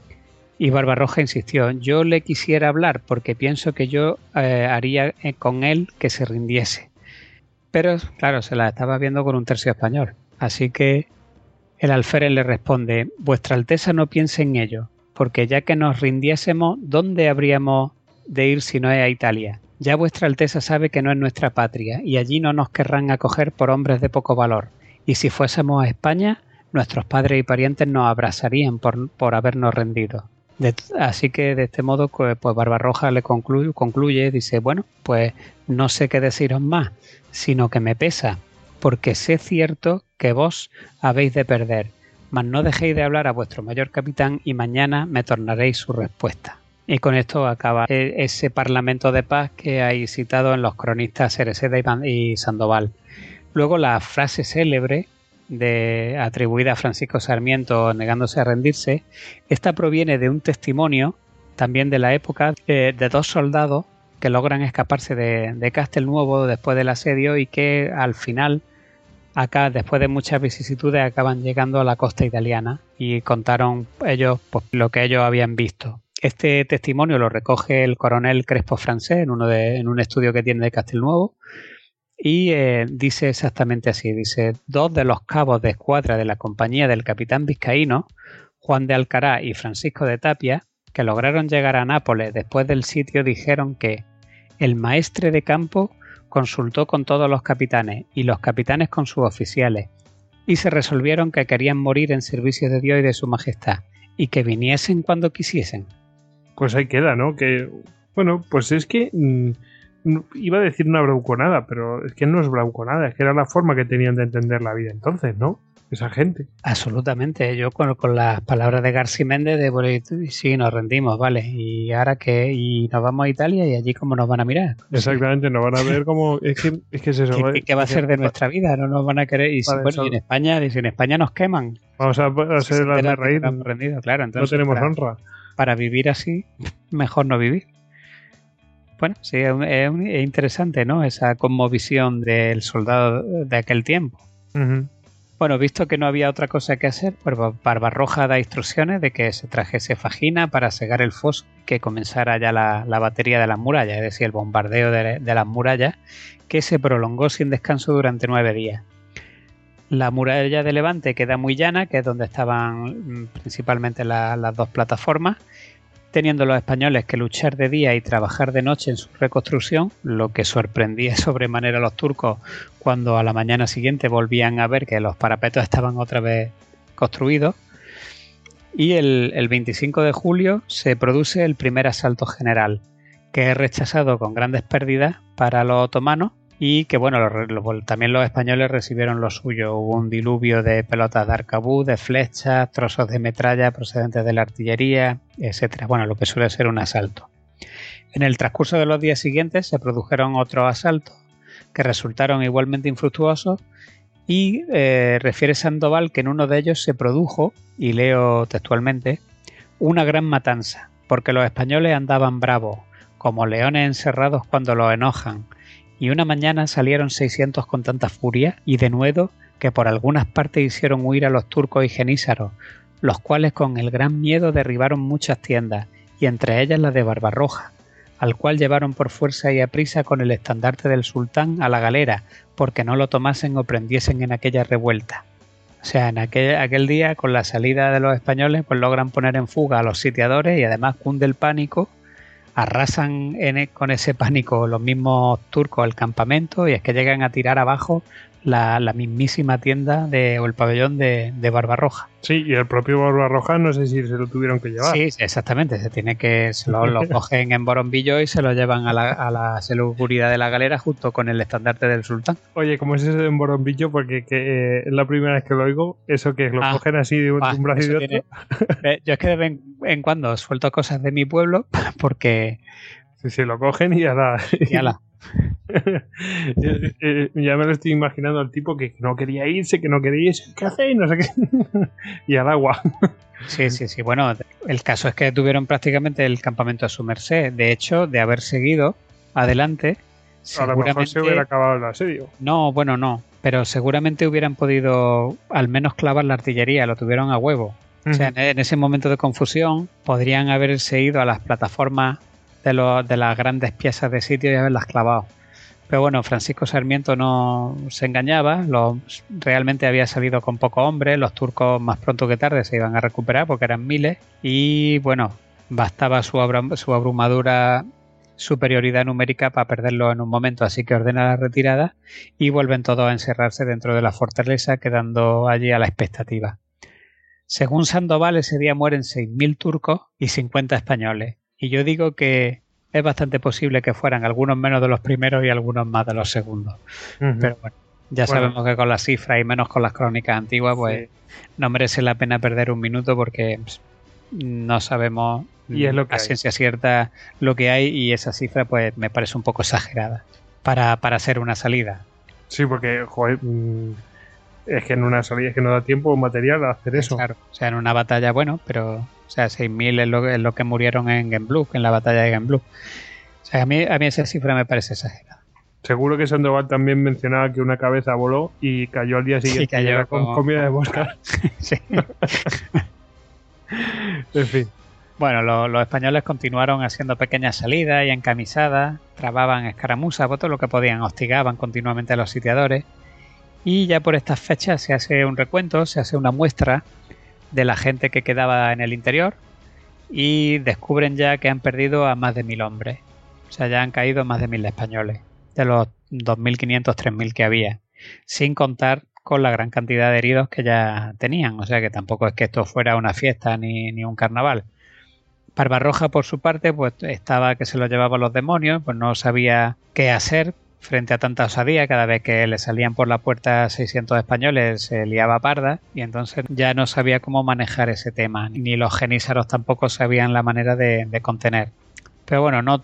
Y Barbarroja insistió: Yo le quisiera hablar porque pienso que yo haría con él que se rindiese. Pero, claro, se la estaba viendo con un tercio español. Así que el alférez le responde: Vuestra Alteza no piense en ello, porque ya que nos rindiésemos, ¿dónde habríamos de ir si no es a Italia? Ya vuestra Alteza sabe que no es nuestra patria, y allí no nos querrán acoger por hombres de poco valor. Y si fuésemos a España, nuestros padres y parientes nos abrazarían por habernos rendido. Así que de este modo, pues Barbarroja le concluye, dice: bueno, pues no sé qué deciros más, sino que me pesa, porque sé cierto que vos habéis de perder, mas no dejéis de hablar a vuestro mayor capitán y mañana me tornaréis su respuesta. Y con esto acaba ese parlamento de paz que hay citado en los cronistas Cereceda y Sandoval. Luego la frase célebre atribuida a Francisco Sarmiento negándose a rendirse, esta proviene de un testimonio también de la época de dos soldados que logran escaparse de Castelnuovo después del asedio y que al final, acá después de muchas vicisitudes, acaban llegando a la costa italiana y contaron ellos pues, lo que ellos habían visto. Este testimonio lo recoge el coronel Crespo Francés en un estudio que tiene de Castelnuovo y dice exactamente así, dice: dos de los cabos de escuadra de la compañía del capitán vizcaíno, Juan de Alcaraz y Francisco de Tapia, que lograron llegar a Nápoles después del sitio, dijeron que el maestre de campo consultó con todos los capitanes y los capitanes con sus oficiales y se resolvieron que querían morir en servicio de Dios y de su majestad y que viniesen cuando quisiesen. Pues ahí queda, ¿no? Que, bueno, pues es que iba a decir una bravuconada, pero es que no es bravuconada, es que era la forma que tenían de entender la vida entonces, ¿no? Esa gente. Absolutamente. Yo con las palabras de Garciméndez de sí, nos rendimos, vale. Y ahora que nos vamos a Italia y allí cómo nos van a mirar. Exactamente, nos van a ver como es que es eso. ¿Qué va a ser de nuestra vida? No nos van a querer. Y vale, y en España nos queman. Vamos a ser las de reír. Claro, entonces, no tenemos honra. Para vivir así, mejor no vivir. Bueno, sí, es interesante, ¿no? Esa cosmovisión del soldado de aquel tiempo. Uh-huh. Bueno, visto que no había otra cosa que hacer, pues Barbarroja da instrucciones de que se trajese fajina para cegar el foso, que comenzara ya la batería de las murallas, es decir, el bombardeo de las murallas, que se prolongó sin descanso durante 9 días. La muralla de Levante queda muy llana, que es donde estaban principalmente las dos plataformas, teniendo los españoles que luchar de día y trabajar de noche en su reconstrucción, lo que sorprendía sobremanera a los turcos cuando a la mañana siguiente volvían a ver que los parapetos estaban otra vez construidos. Y el 25 de julio se produce el primer asalto general, que es rechazado con grandes pérdidas para los otomanos y que bueno, también los españoles recibieron lo suyo. Hubo un diluvio de pelotas de arcabuz, de flechas, trozos de metralla procedentes de la artillería, etcétera. Bueno, lo que suele ser un asalto. En el transcurso de los días siguientes se produjeron otros asaltos que resultaron igualmente infructuosos y refiere Sandoval que en uno de ellos se produjo, y leo textualmente, una gran matanza, porque los españoles andaban bravos, como leones encerrados cuando los enojan, y una mañana salieron 600 con tanta furia y denuedo que por algunas partes hicieron huir a los turcos y genízaros, los cuales con el gran miedo derribaron muchas tiendas, y entre ellas la de Barbarroja, al cual llevaron por fuerza y aprisa con el estandarte del sultán a la galera, porque no lo tomasen o prendiesen en aquella revuelta. O sea, en aquel día, con la salida de los españoles, pues logran poner en fuga a los sitiadores y además cunde el pánico. Arrasan con ese pánico los mismos turcos el campamento y es que llegan a tirar abajo la mismísima tienda o el pabellón de Barbarroja. Sí, y el propio Barbarroja no sé si se lo tuvieron que llevar. Sí, exactamente. Se lo cogen en Borombillo y se lo llevan a la seguridad de la galera junto con el estandarte del sultán. Oye, ¿cómo es eso en Borombillo? Porque es la primera vez que lo oigo. Eso que lo cogen así de un brazo y de otro. Yo es que de vez en cuando suelto cosas de mi pueblo porque... Si se lo cogen y ala. Y ala. Ya me lo estoy imaginando al tipo que no quería irse, ¿qué hacéis? No sé qué. Y al agua. Sí. Bueno, el caso es que tuvieron prácticamente el campamento a su merced. De hecho, de haber seguido adelante, a lo mejor se hubiera acabado el asedio. No, pero seguramente hubieran podido al menos clavar la artillería, lo tuvieron a huevo. O sea, en ese momento de confusión podrían haberse ido a las plataformas de las grandes piezas de sitio y haberlas clavado. Pero bueno, Francisco Sarmiento no se engañaba, realmente había salido con pocos hombres, los turcos más pronto que tarde se iban a recuperar porque eran miles y bueno, bastaba su abrumadora superioridad numérica para perderlo en un momento, así que ordena la retirada y vuelven todos a encerrarse dentro de la fortaleza, quedando allí a la expectativa. Según Sandoval, ese día mueren 6.000 turcos y 50 españoles. Y yo digo que es bastante posible que fueran algunos menos de los primeros y algunos más de los segundos. Pero bueno, sabemos que con las cifras y menos con las crónicas antiguas, pues no merece la pena perder un minuto porque no sabemos y es lo que a ciencia cierta lo que hay y esa cifra pues me parece un poco exagerada para hacer una salida. Sí, porque, joder, es que en una salida es que no da tiempo material a hacer eso. Claro, o sea, en una batalla, bueno, pero... O sea, 6.000 es lo que murieron en Gembloux, en la batalla de Gembloux. O sea, a mí esa cifra me parece exagerada. Seguro que Sandoval también mencionaba que una cabeza voló y cayó al día siguiente. Sí, cayó con comida de mosca. Sí. En fin. Bueno, los españoles continuaron haciendo pequeñas salidas y encamisadas, trababan escaramuzas, todo lo que podían, hostigaban continuamente a los sitiadores. Y ya por estas fechas se hace un recuento, se hace una muestra de la gente que quedaba en el interior y descubren ya que han perdido a más de 1.000 hombres. O sea, ya han caído más de 1.000 españoles, de los 2.500, 3.000 que había, sin contar con la gran cantidad de heridos que ya tenían. O sea, que tampoco es que esto fuera una fiesta ni un carnaval. Barbarroja, por su parte, pues estaba que se lo llevaban los demonios, pues no sabía qué hacer frente a tanta osadía. Cada vez que le salían por la puerta 600 españoles se liaba parda y entonces ya no sabía cómo manejar ese tema, ni los genízaros tampoco sabían la manera de contener. Pero bueno, no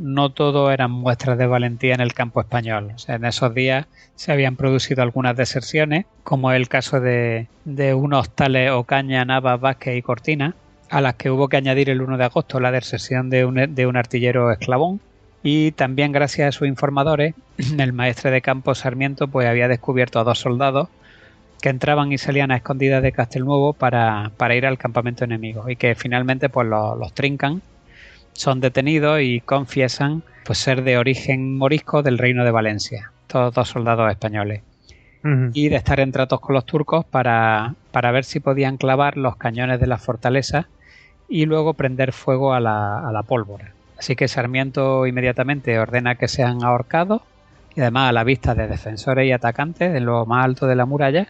todo eran muestras de valentía en el campo español. O sea, en esos días se habían producido algunas deserciones, como el caso de unos tales Ocaña, Navas, Vázquez y Cortina, a las que hubo que añadir el 1 de agosto la deserción de un artillero esclavón. Y también gracias a sus informadores, el maestre de campo Sarmiento pues había descubierto a 2 soldados que entraban y salían a escondidas de Castelnuovo para ir al campamento enemigo y que finalmente pues los trincan, son detenidos y confiesan pues ser de origen morisco del reino de Valencia, todos 2 soldados españoles. Y de estar en tratos con los turcos para ver si podían clavar los cañones de la fortaleza y luego prender fuego a la pólvora. Así que Sarmiento inmediatamente ordena que sean ahorcados y además a la vista de defensores y atacantes en lo más alto de la muralla.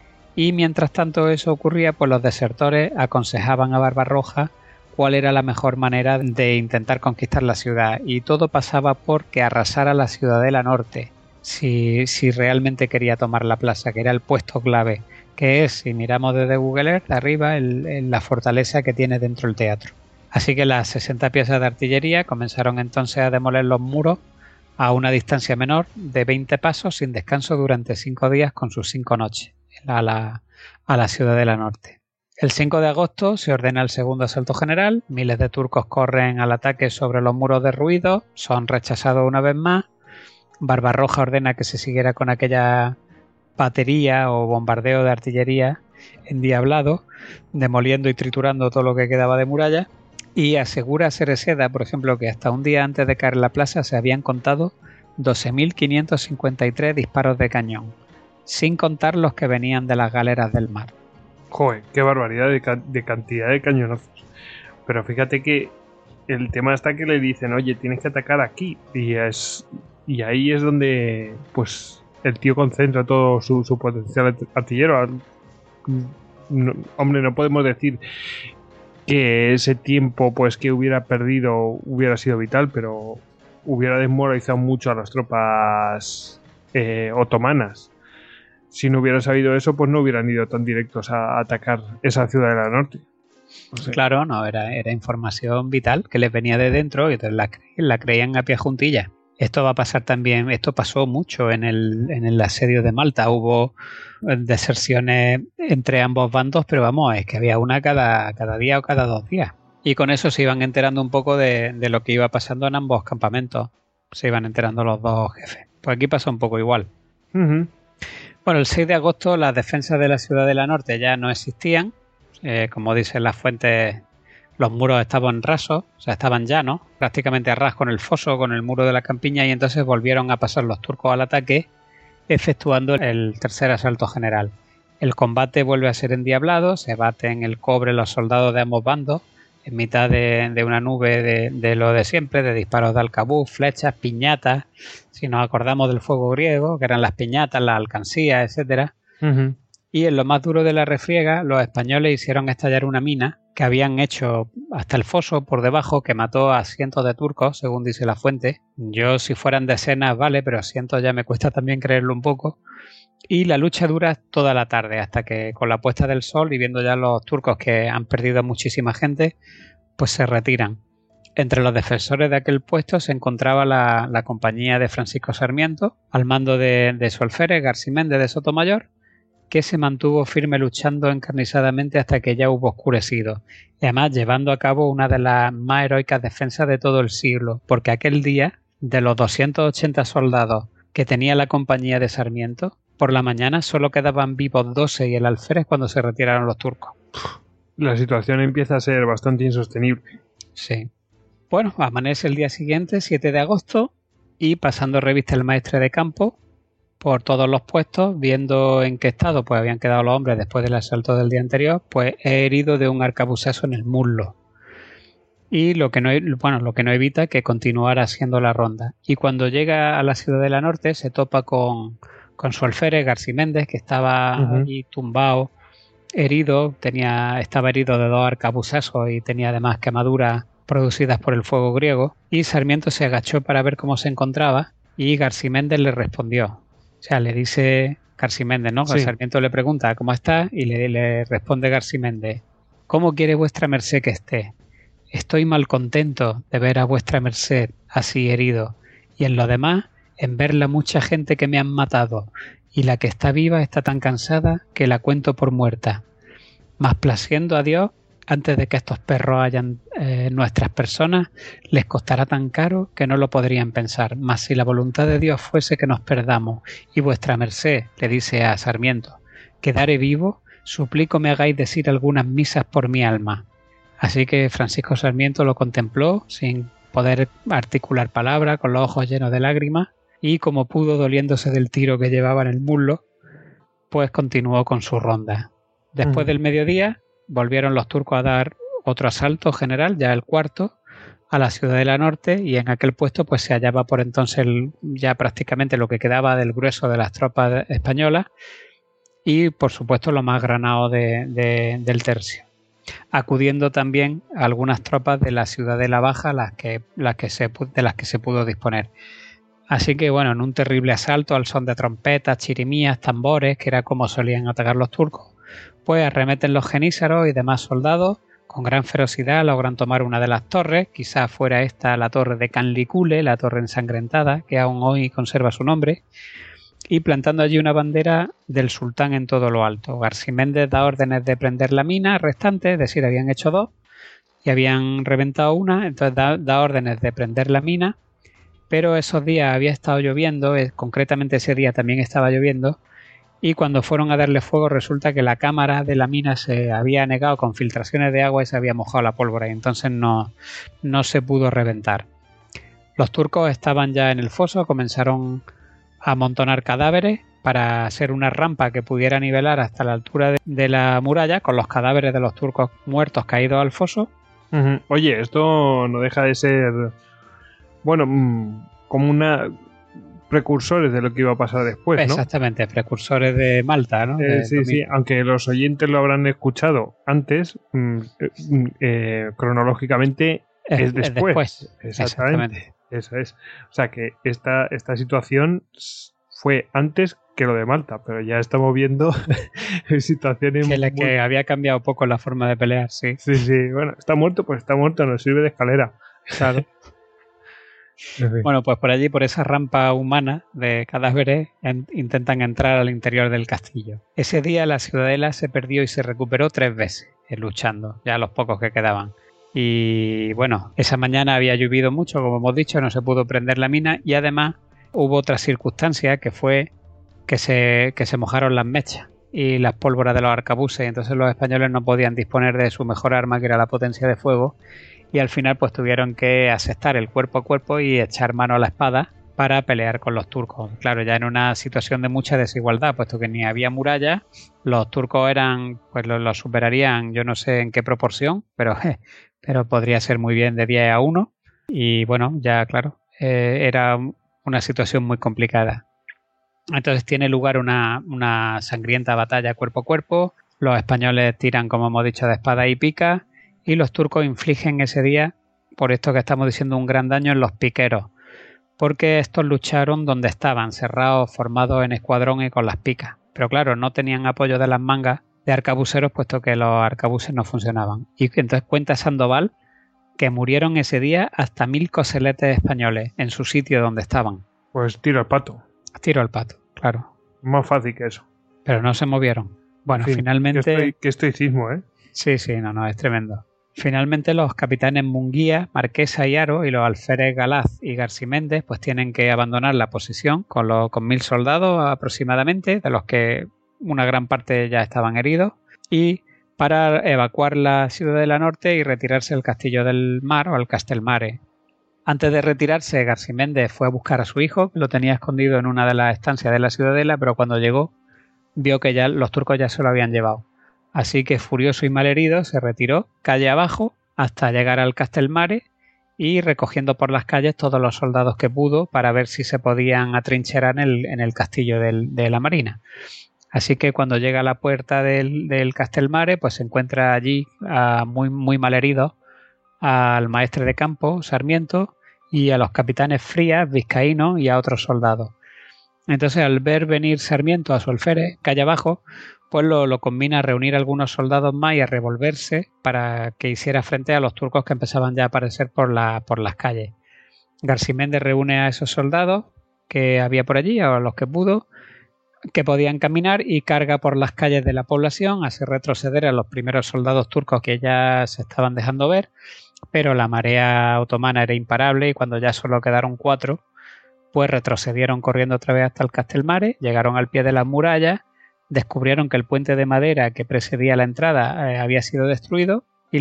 Y mientras tanto eso ocurría, pues los desertores aconsejaban a Barbarroja cuál era la mejor manera de intentar conquistar la ciudad y todo pasaba por que arrasara la ciudadela norte si realmente quería tomar la plaza, que era el puesto clave, que es, si miramos desde Google Earth, arriba la fortaleza que tiene dentro el teatro. Así que las 60 piezas de artillería comenzaron entonces a demoler los muros a una distancia menor de 20 pasos sin descanso durante 5 días con sus 5 noches a la ciudadela norte. El 5 de agosto se ordena el segundo asalto general, miles de turcos corren al ataque sobre los muros derruidos, son rechazados una vez más. Barbarroja ordena que se siguiera con aquella batería o bombardeo de artillería endiablado, demoliendo y triturando todo lo que quedaba de muralla. Y asegura Cereceda, por ejemplo, que hasta un día antes de caer la plaza se habían contado 12.553 disparos de cañón, sin contar los que venían de las galeras del mar. Joder, qué barbaridad de cantidad de cañonazos. Pero fíjate que el tema está que le dicen, oye, tienes que atacar aquí. Y ahí es donde, pues, el tío concentra todo su potencial artillero. Hombre, no podemos decir que ese tiempo pues que hubiera perdido hubiera sido vital, pero hubiera desmoralizado mucho a las tropas otomanas. Si no hubieran sabido eso, pues no hubieran ido tan directos a atacar esa ciudad de la norte. No sé. Claro, no, era información vital que les venía de dentro y entonces la creían a pie juntillas. Esto va a pasar también, esto pasó mucho en el asedio de Malta. Hubo deserciones entre ambos bandos, pero vamos, es que había una cada día o cada 2 días. Y con eso se iban enterando un poco de lo que iba pasando en ambos campamentos. Se iban enterando los dos jefes. Pues aquí pasa un poco igual. Uh-huh. Bueno, el 6 de agosto las defensas de la ciudad de la norte ya no existían. Como dicen las fuentes, los muros estaban rasos, o sea, estaban llanos, prácticamente a ras con el foso, con el muro de la campiña, y entonces volvieron a pasar los turcos al ataque, efectuando el tercer asalto general. El combate vuelve a ser endiablado, se baten el cobre los soldados de ambos bandos, en mitad de una nube de lo de siempre, de disparos de arcabuz, flechas, piñatas. Si nos acordamos del fuego griego, que eran las piñatas, las alcancías, etcétera. Uh-huh. Y en lo más duro de la refriega, los españoles hicieron estallar una mina que habían hecho hasta el foso por debajo, que mató a cientos de turcos, según dice la fuente. Yo, si fueran decenas, vale, pero cientos ya me cuesta también creerlo un poco. Y la lucha dura toda la tarde, hasta que con la puesta del sol y viendo ya los turcos que han perdido muchísima gente, pues se retiran. Entre los defensores de aquel puesto se encontraba la compañía de Francisco Sarmiento, al mando de su alférez Garciméndez de Sotomayor, que se mantuvo firme luchando encarnizadamente hasta que ya hubo oscurecido, y además llevando a cabo una de las más heroicas defensas de todo el siglo, porque aquel día, de los 280 soldados que tenía la compañía de Sarmiento, por la mañana solo quedaban vivos 12 y el alférez cuando se retiraron los turcos. La situación empieza a ser bastante insostenible. Sí. Bueno, amanece el día siguiente, 7 de agosto, y pasando revista el maestre de campo por todos los puestos, viendo en qué estado pues habían quedado los hombres después del asalto del día anterior, pues he herido de un arcabuzazo en el muslo. Y lo que no evita que continuara haciendo la ronda. Y cuando llega a la ciudad de la norte se topa con su alférez Garciméndez, que estaba allí tumbado, herido, estaba herido de 2 arcabuzazos y tenía además quemaduras producidas por el fuego griego. Y Sarmiento se agachó para ver cómo se encontraba y Garciméndez le respondió. O sea, le dice Garciméndez, ¿no? Sí. Sarmiento le pregunta ¿cómo está? Y le responde Garciméndez: ¿cómo quiere vuestra merced que esté? Estoy mal contento de ver a vuestra merced así herido, y en lo demás, en ver la mucha gente que me han matado, y la que está viva está tan cansada que la cuento por muerta. Mas placiendo a Dios, antes de que estos perros hayan nuestras personas, les costará tan caro que no lo podrían pensar. Mas si la voluntad de Dios fuese que nos perdamos, y vuestra merced, le dice a Sarmiento, quedare vivo, suplico me hagáis decir algunas misas por mi alma. Así que Francisco Sarmiento lo contempló, sin poder articular palabra, con los ojos llenos de lágrimas, y como pudo, doliéndose del tiro que llevaba en el muslo, pues continuó con su ronda. Después del mediodía, volvieron los turcos a dar otro asalto general, ya el cuarto, a la ciudad de la norte, y en aquel puesto pues se hallaba por entonces ya prácticamente lo que quedaba del grueso de las tropas españolas y por supuesto lo más granado del tercio, acudiendo también a algunas tropas de la ciudad de la Baja, de las que se pudo disponer. Así que bueno, en un terrible asalto al son de trompetas, chirimías, tambores, que era como solían atacar los turcos, pues arremeten los genízaros y demás soldados. Con gran ferocidad logran tomar una de las torres, quizás fuera esta la torre de Canlicule, la torre ensangrentada, que aún hoy conserva su nombre, y plantando allí una bandera del sultán en todo lo alto. Garciméndez da órdenes de prender la mina restante, es decir, habían hecho 2 y habían reventado una, entonces da órdenes de prender la mina, pero esos días había estado lloviendo, concretamente ese día también estaba lloviendo, y cuando fueron a darle fuego resulta que la cámara de la mina se había anegado con filtraciones de agua y se había mojado la pólvora, y entonces no se pudo reventar. Los turcos estaban ya en el foso, comenzaron a amontonar cadáveres para hacer una rampa que pudiera nivelar hasta la altura de la muralla con los cadáveres de los turcos muertos caídos al foso. Oye, esto no deja de ser, bueno, como una precursores de lo que iba a pasar después, ¿no? Exactamente, precursores de Malta, ¿no? Sí, aunque los oyentes lo habrán escuchado antes, cronológicamente es después. Exactamente. Eso es. O sea que esta situación fue antes que lo de Malta, pero ya estamos viendo situaciones que había cambiado poco la forma de pelear, sí. Sí, bueno, está muerto, pues está muerto, nos sirve de escalera. Claro. Bueno, pues por allí, por esa rampa humana de cadáveres, intentan entrar al interior del castillo. Ese día la ciudadela se perdió y se recuperó 3 veces, luchando, ya los pocos que quedaban. Y bueno, esa mañana había llovido mucho, como hemos dicho, no se pudo prender la mina y además hubo otra circunstancia que fue que se mojaron las mechas y las pólvoras de los arcabuces, y entonces los españoles no podían disponer de su mejor arma, que era la potencia de fuego, y al final pues tuvieron que asestar el cuerpo a cuerpo y echar mano a la espada para pelear con los turcos. Claro, ya en una situación de mucha desigualdad, puesto que ni había muralla, los turcos pues los superarían, yo no sé en qué proporción, pero podría ser muy bien de 10 a 1, y bueno, ya claro, era una situación muy complicada. Entonces tiene lugar una sangrienta batalla cuerpo a cuerpo, los españoles tiran, como hemos dicho, de espada y pica, y los turcos infligen ese día, por esto que estamos diciendo, un gran daño en los piqueros, porque estos lucharon donde estaban, cerrados, formados en escuadrón y con las picas. Pero claro, no tenían apoyo de las mangas de arcabuceros, puesto que los arcabuces no funcionaban. Y entonces cuenta Sandoval que murieron ese día hasta 1000 coseletes españoles en su sitio donde estaban. Pues tiro al pato. Tiro al pato, claro. Más fácil que eso. Pero no se movieron. Bueno, en fin, finalmente... Qué estoicismo, ¿eh? Sí, no, es tremendo. Finalmente los capitanes Munguía, Marquesa y Haro y los alférez Galaz y Garciméndez pues tienen que abandonar la posición con 1000 soldados aproximadamente, de los que una gran parte ya estaban heridos, y para evacuar la Ciudadela Norte y retirarse al Castillo del Mar o al Castelmare. Antes de retirarse, Garciméndez fue a buscar a su hijo, que lo tenía escondido en una de las estancias de la Ciudadela, pero cuando llegó vio que ya los turcos ya se lo habían llevado. Así que, furioso y malherido, se retiró calle abajo hasta llegar al Castelmare y recogiendo por las calles todos los soldados que pudo para ver si se podían atrincherar en el castillo de la Marina. Así que cuando llega a la puerta del Castelmare, pues se encuentra allí muy, muy malheridos al maestre de campo, Sarmiento, y a los capitanes Frías, Vizcaíno y a otros soldados. Entonces, al ver venir Sarmiento a su alférez, calle abajo, pues lo combina a reunir a algunos soldados más y a revolverse para que hiciera frente a los turcos que empezaban ya a aparecer por las calles. Garciméndez reúne a esos soldados que había por allí, a los que pudo, que podían caminar, y carga por las calles de la población, hace retroceder a los primeros soldados turcos que ya se estaban dejando ver, pero la marea otomana era imparable y cuando ya solo quedaron 4, pues retrocedieron corriendo otra vez hasta el Castelmare, llegaron al pie de las murallas, descubrieron que el puente de madera que precedía la entrada había sido destruido y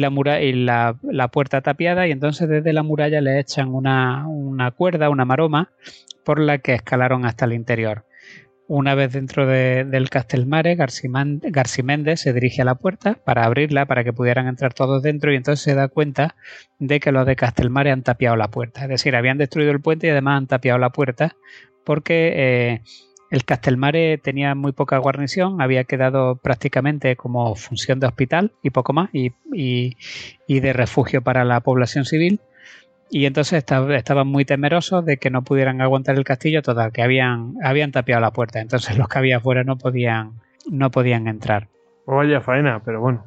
la puerta tapiada, y entonces desde la muralla le echan una cuerda, una maroma, por la que escalaron hasta el interior. Una vez dentro del Castelmare, Garciméndez se dirige a la puerta para abrirla, para que pudieran entrar todos dentro, y entonces se da cuenta de que los de Castelmare han tapiado la puerta. Es decir, habían destruido el puente y además han tapiado la puerta porque el Castelmare tenía muy poca guarnición, había quedado prácticamente como función de hospital y poco más, y de refugio para la población civil. Y entonces estaban muy temerosos de que no pudieran aguantar el castillo, total, que habían tapiado la puerta. Entonces los que había afuera no podían entrar. Oh, vaya faena, pero bueno.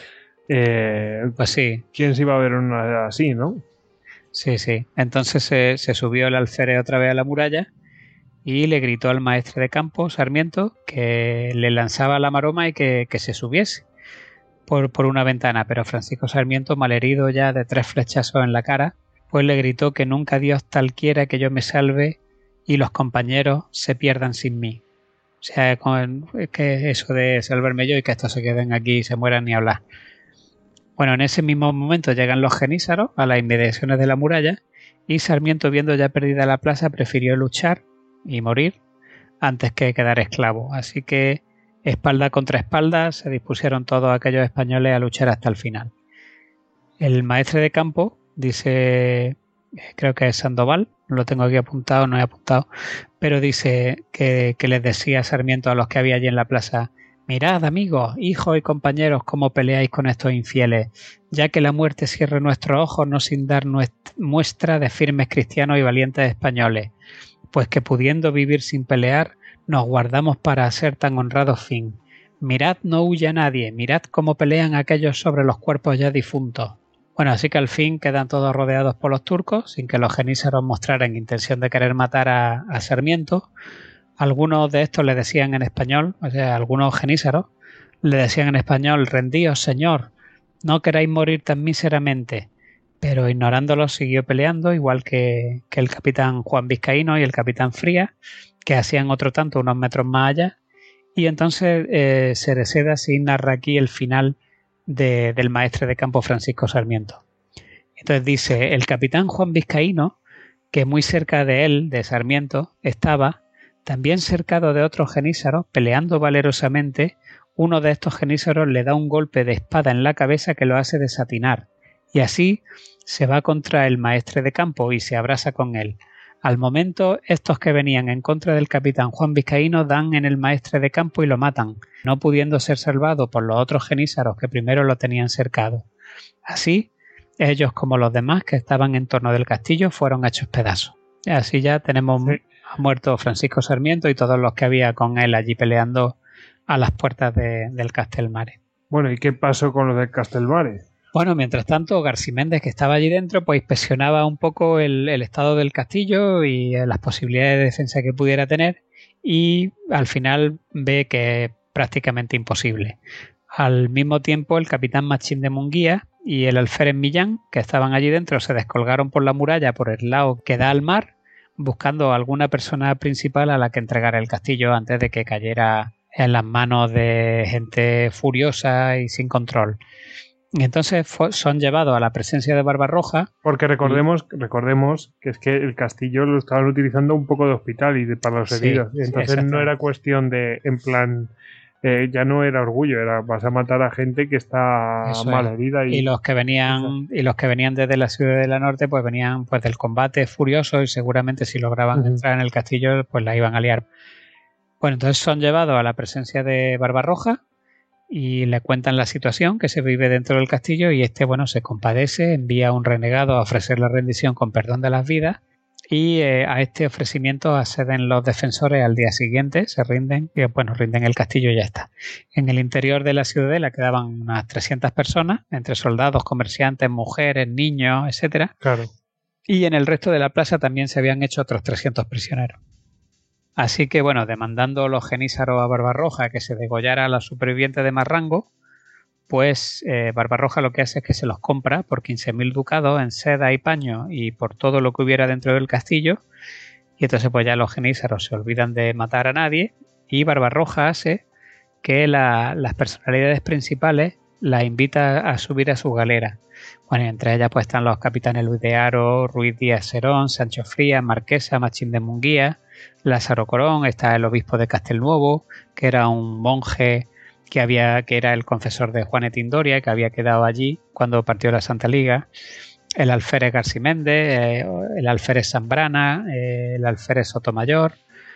Pues sí. ¿Quién se iba a ver una así, no? Sí. Entonces se subió el alférez otra vez a la muralla y le gritó al maestre de campo, Sarmiento, que le lanzaba la maroma y que se subiese por una ventana. Pero Francisco Sarmiento, malherido ya de 3 flechazos en la cara, pues le gritó que nunca Dios tal quiera que yo me salve y los compañeros se pierdan sin mí. O sea, es que eso de salvarme yo y que estos se queden aquí y se mueran ni hablar. Bueno, en ese mismo momento llegan los genízaros a las inmediaciones de la muralla y Sarmiento, viendo ya perdida la plaza, prefirió luchar y morir antes que quedar esclavo. Así que espalda contra espalda se dispusieron todos aquellos españoles a luchar hasta el final. El maestre de campo dice creo que es Sandoval, no lo tengo aquí apuntado, no he apuntado, pero dice que les decía Sarmiento a los que había allí en la plaza: mirad, amigos, hijos y compañeros, cómo peleáis con estos infieles, ya que la muerte cierre nuestros ojos, no sin dar muestra de firmes cristianos y valientes españoles, pues que pudiendo vivir sin pelear, nos guardamos para hacer tan honrado fin. Mirad, no huya nadie, mirad cómo pelean aquellos sobre los cuerpos ya difuntos. Bueno, así que al fin quedan todos rodeados por los turcos, sin que los genízaros mostraran intención de querer matar a Sarmiento. Algunos de estos le decían en español, o sea, algunos genízaros le decían en español: rendíos, señor, no queráis morir tan míseramente. Pero ignorándolos siguió peleando, igual que el capitán Juan Vizcaíno y el capitán Frías, que hacían otro tanto unos metros más allá. Y entonces Cereceda sí narra aquí el final del maestre de campo Francisco Sarmiento. Entonces dice: el capitán Juan Vizcaíno, que muy cerca de él, de Sarmiento, estaba, también cercado de otros genízaros, peleando valerosamente. Uno de estos genízaros le da un golpe de espada en la cabeza que lo hace desatinar, y así se va contra el maestre de campo y se abraza con él. Al momento, estos que venían en contra del capitán Juan Vizcaíno dan en el maestre de campo y lo matan, no pudiendo ser salvado por los otros genízaros que primero lo tenían cercado. Así, ellos como los demás que estaban en torno del castillo fueron hechos pedazos. Y así ya tenemos ha muerto Francisco Sarmiento y todos los que había con él allí peleando a las puertas del Castelmare. Bueno, ¿y qué pasó con lo del Castelmare? Bueno, mientras tanto, Garciméndez, que estaba allí dentro, pues inspeccionaba un poco el estado del castillo y las posibilidades de defensa que pudiera tener, y al final ve que es prácticamente imposible. Al mismo tiempo, el capitán Machín de Munguía y el alférez Millán, que estaban allí dentro, se descolgaron por la muralla por el lado que da al mar, buscando a alguna persona principal a la que entregar el castillo antes de que cayera en las manos de gente furiosa y sin control. Y entonces son llevados a la presencia de Barbarroja. Porque recordemos que es que el castillo lo estaban utilizando un poco de hospital y para los heridos. Y entonces no era cuestión de, en plan, ya no era orgullo, era vas a matar a gente que está mal herida. Y los que venían desde la ciudad de la norte, pues venían pues del combate furioso, y seguramente si lograban entrar en el castillo, pues la iban a liar. Bueno, entonces son llevados a la presencia de Barbarroja y le cuentan la situación que se vive dentro del castillo, y bueno, se compadece, envía a un renegado a ofrecer la rendición con perdón de las vidas, y a este ofrecimiento acceden los defensores al día siguiente, se rinden, y rinden el castillo y ya está. En el interior de la ciudadela quedaban unas 300 personas, entre soldados, comerciantes, mujeres, niños, etcétera. Claro. Y en el resto de la plaza también se habían hecho otros 300 prisioneros. Así que, demandando los genízaros a Barbarroja que se degollara a los supervivientes de más rango, pues Barbarroja lo que hace es que se los compra por 15.000 ducados en seda y paño y por todo lo que hubiera dentro del castillo, y entonces pues ya los genízaros se olvidan de matar a nadie, y Barbarroja hace que las personalidades principales las invita a subir a su galera. Bueno, y entre ellas pues están los capitanes Luis de Haro, Ruiz Díaz Serón, Sancho Frías, Marquesa, Machín de Munguía, Lázaro Corón, está el obispo de Castelnuovo, que era un monje que era el confesor de Juanetín Doria, que había quedado allí cuando partió la Santa Liga, el alférez Garciméndez, el alférez Zambrana, el alférez Sotomayor.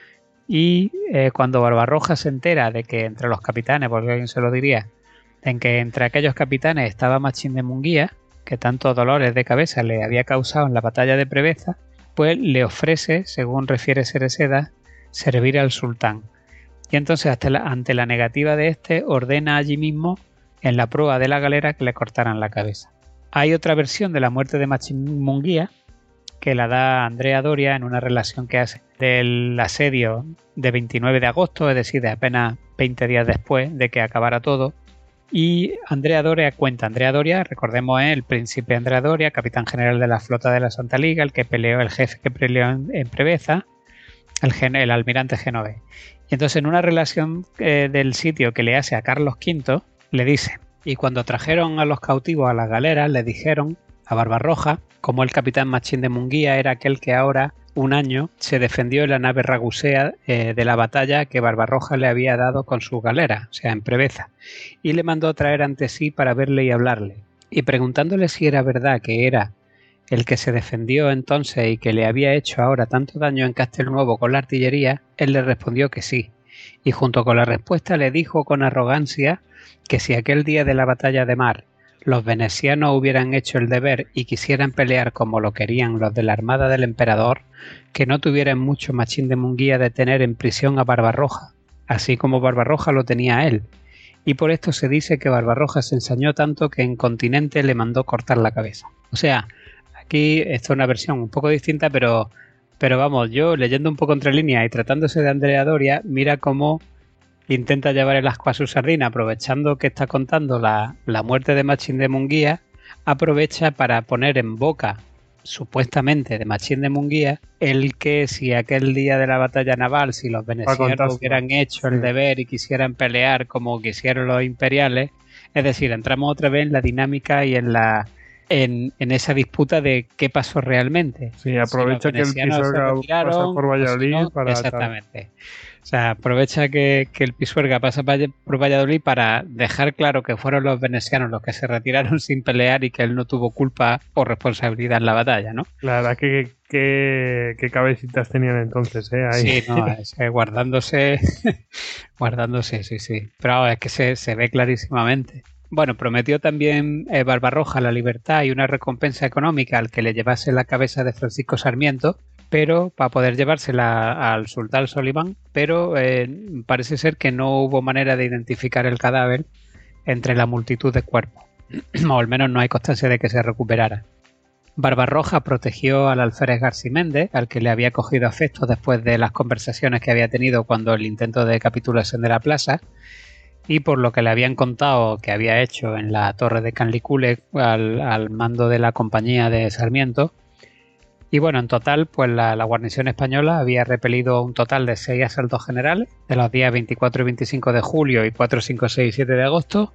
Y cuando Barbarroja se entera de que entre los capitanes, porque alguien se lo diría, en que entre aquellos capitanes estaba Machín de Munguía, que tantos dolores de cabeza le había causado en la batalla de Preveza, pues le ofrece, según refiere Cereceda, servir al sultán. Y entonces, ante la negativa de este, ordena allí mismo, en la proa de la galera, que le cortaran la cabeza. Hay otra versión de la muerte de Machín Munguía, que la da Andrea Doria en una relación que hace del asedio de 29 de agosto, es decir, de apenas 20 días después de que acabara todo. Y Andrea Doria, recordemos, el príncipe Andrea Doria, capitán general de la flota de la Santa Liga, el jefe que peleó en Preveza, el almirante genovés. Y entonces, en una relación del sitio que le hace a Carlos V, le dice: y cuando trajeron a los cautivos a las galeras, le dijeron a Barbarroja como el capitán Machín de Munguía era aquel que ahora, un año, se defendió en la nave Ragusea de la batalla que Barbarroja le había dado con su galera, o sea, en Preveza, y le mandó traer ante sí para verle y hablarle. Y preguntándole si era verdad que era el que se defendió entonces y que le había hecho ahora tanto daño en Castelnuovo con la artillería, él le respondió que sí. Y junto con la respuesta le dijo con arrogancia que si aquel día de la batalla de Mar los venecianos hubieran hecho el deber y quisieran pelear como lo querían los de la armada del emperador, que no tuvieran mucho machín de Munguía de tener en prisión a Barbarroja, así como Barbarroja lo tenía a él. Y por esto se dice que Barbarroja se ensañó tanto que en Continente le mandó cortar la cabeza. O sea, aquí esto es una versión un poco distinta, pero vamos, yo leyendo un poco entre líneas y tratándose de Andrea Doria, mira cómo intenta llevar el asco a su sardina, aprovechando que está contando la muerte de Machín de Munguía, aprovecha para poner en boca, supuestamente, de Machín de Munguía, el que si aquel día de la batalla naval, si los venecianos hubieran hecho el deber y quisieran pelear como quisieron los imperiales, es decir, entramos otra vez en la dinámica y en esa disputa de qué pasó realmente. Sí, aprovecha que el Pisuerga pasa por Valladolid para... Exactamente. O sea, aprovecha que el Pisuerga pasa por Valladolid para dejar claro que fueron los venecianos los que se retiraron sin pelear y que él no tuvo culpa o responsabilidad en la batalla, ¿no? La verdad que qué cabecitas tenían entonces, ¿eh? Ahí. Sí, no, guardándose, sí. Pero es que se ve clarísimamente. Bueno, prometió también Barbarroja la libertad y una recompensa económica al que le llevase la cabeza de Francisco Sarmiento, pero para poder llevársela al sultán Solimán, pero parece ser que no hubo manera de identificar el cadáver entre la multitud de cuerpos, o al menos no hay constancia de que se recuperara. Barbarroja protegió al alférez Garciméndez, al que le había cogido afecto después de las conversaciones que había tenido cuando el intento de capitulación de la plaza, y por lo que le habían contado que había hecho en la torre de Canlicule al mando de la compañía de Sarmiento. Y bueno, en total, pues la guarnición española había repelido un total de 6 asaltos generales de los días 24 y 25 de julio y 4, 5, 6 y 7 de agosto.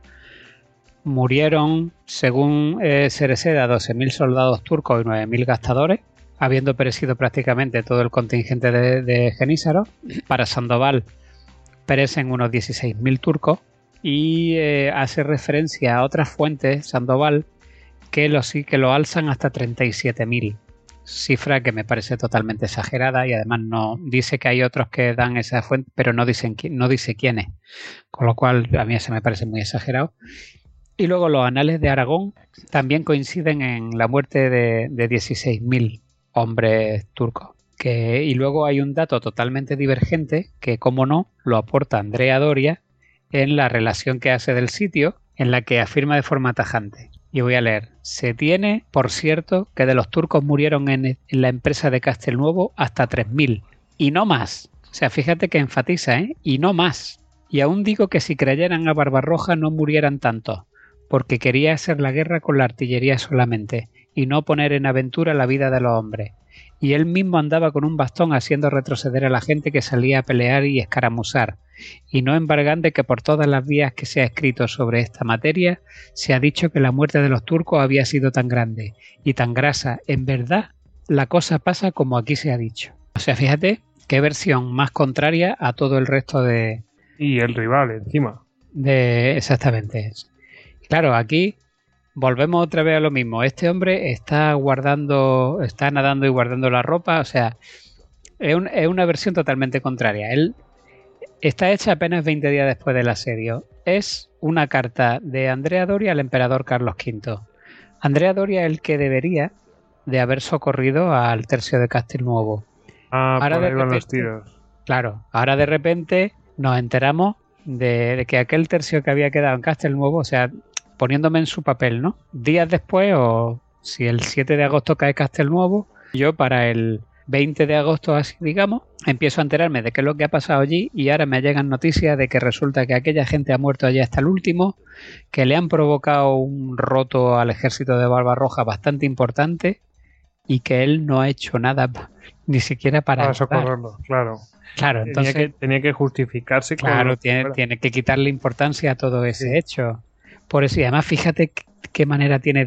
Murieron, según Cereceda, 12.000 soldados turcos y 9.000 gastadores, habiendo perecido prácticamente todo el contingente de Genízaros. Para Sandoval perecen unos 16.000 turcos y hace referencia a otras fuentes, Sandoval, que lo alzan hasta 37.000. Cifra que me parece totalmente exagerada y además no dice que hay otros que dan esa fuente, pero no dice quiénes, con lo cual a mí se me parece muy exagerado. Y luego los anales de Aragón también coinciden en la muerte de 16.000 hombres turcos. Y luego hay un dato totalmente divergente que, como no, lo aporta Andrea Doria en la relación que hace del sitio, en la que afirma de forma tajante. Y voy a leer. Se tiene, por cierto, que de los turcos murieron en la empresa de Castelnuovo hasta 3.000. Y no más. O sea, fíjate que enfatiza, ¿eh? Y no más. Y aún digo que si creyeran a Barbarroja no murieran tantos, porque quería hacer la guerra con la artillería solamente, y no poner en aventura la vida de los hombres. Y él mismo andaba con un bastón haciendo retroceder a la gente que salía a pelear y escaramuzar, y no embargan de que por todas las vías que se ha escrito sobre esta materia se ha dicho que la muerte de los turcos había sido tan grande y tan grasa. En verdad, la cosa pasa como aquí se ha dicho. O sea, fíjate qué versión más contraria a todo el resto de... Y el rival encima. Exactamente. Claro, aquí volvemos otra vez a lo mismo. Este hombre está nadando y guardando la ropa. O sea, es una versión totalmente contraria. Él está hecha apenas 20 días después del asedio. Es una carta de Andrea Doria al emperador Carlos V. Andrea Doria es el que debería de haber socorrido al tercio de Castelnuovo. Ahora por ahí van los tiros. Claro, ahora de repente nos enteramos de que aquel tercio que había quedado en Castelnuovo, o sea, poniéndome en su papel, ¿no? Días después, o si el 7 de agosto cae Castelnuovo, yo para el 20 de agosto, así digamos, empiezo a enterarme de qué es lo que ha pasado allí y ahora me llegan noticias de que resulta que aquella gente ha muerto allí hasta el último, que le han provocado un roto al ejército de Barbarroja bastante importante y que él no ha hecho nada ni siquiera para socorrerlo, claro. Claro, entonces tenía que justificarse. Claro, tiene que quitarle importancia a todo ese hecho. Por eso, y además fíjate qué manera tiene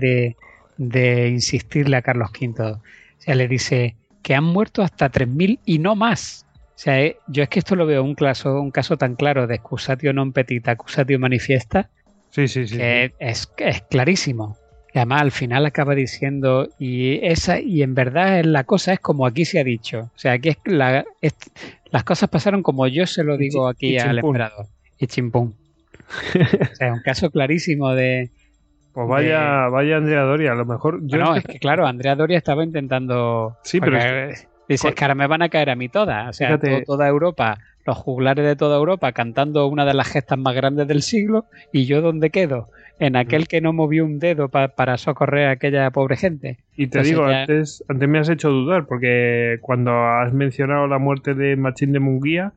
de insistirle a Carlos V. O sea, le dice que han muerto hasta 3.000 y no más. O sea, yo es que esto lo veo un caso tan claro de excusatio non petita, accusatio manifiesta, Sí. que es clarísimo. Y además al final acaba diciendo, y en verdad la cosa es como aquí se ha dicho. O sea, aquí las cosas pasaron como yo se lo digo aquí al emperador. Y chimpún. O sea, un caso clarísimo de... Pues vaya Andrea Doria, a lo mejor... es que claro, Andrea Doria estaba intentando... Sí, pero dice, es que ahora me van a caer a mí todas. O sea, toda Europa, los juglares de toda Europa cantando una de las gestas más grandes del siglo, ¿y yo dónde quedo? En aquel que no movió un dedo para socorrer a aquella pobre gente. Y te digo, antes me has hecho dudar, porque cuando has mencionado la muerte de Machín de Munguía,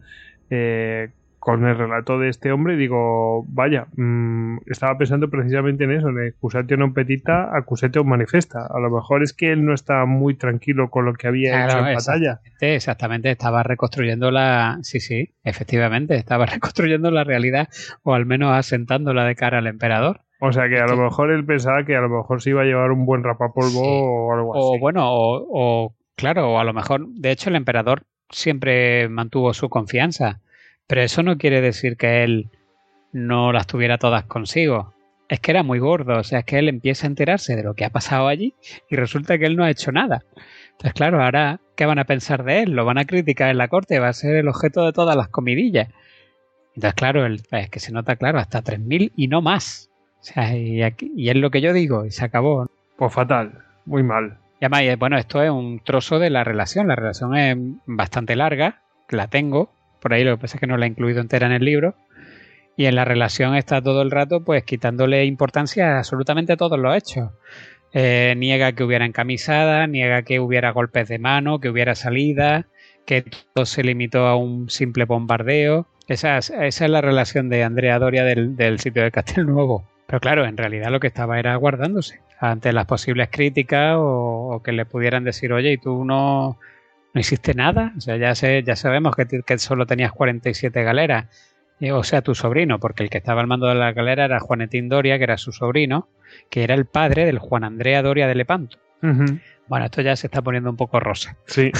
con el relato de este hombre, digo, vaya, estaba pensando precisamente en eso, en accusatio non petita, accusatio manifesta. A lo mejor es que él no estaba muy tranquilo con lo que había hecho en batalla. Exactamente, estaba reconstruyendo sí, efectivamente, estaba reconstruyendo la realidad, o al menos asentándola de cara al emperador. O sea que a lo mejor él pensaba que a lo mejor se iba a llevar un buen rapapolvo o algo así. O bueno, claro, o a lo mejor, de hecho el emperador siempre mantuvo su confianza. Pero eso no quiere decir que él no las tuviera todas consigo. Es que era muy gordo, o sea, es que él empieza a enterarse de lo que ha pasado allí y resulta que él no ha hecho nada. Entonces, claro, ahora, ¿qué van a pensar de él? Lo van a criticar en la corte, va a ser el objeto de todas las comidillas. Entonces, claro, es que se nota, claro, hasta 3.000 y no más. O sea, y es lo que yo digo, y se acabó. Pues fatal, muy mal. Y además, bueno, esto es un trozo de la relación es bastante larga, la tengo. Por ahí lo que pasa es que no la he incluido entera en el libro. Y en la relación está todo el rato pues quitándole importancia a absolutamente todos los hechos. Niega que hubiera encamisada, niega que hubiera golpes de mano, que hubiera salidas, que todo se limitó a un simple bombardeo. Esa es la relación de Andrea Doria del sitio de Castelnuovo. Pero claro, en realidad lo que estaba era guardándose ante las posibles críticas o que le pudieran decir, oye, y tú no hiciste nada. O sea, ya sabemos que solo tenías 47 galeras. O sea, tu sobrino, porque el que estaba al mando de la galera era Juanetín Doria, que era su sobrino, que era el padre del Juan Andrea Doria de Lepanto. Uh-huh. Bueno, esto ya se está poniendo un poco rosa. Sí.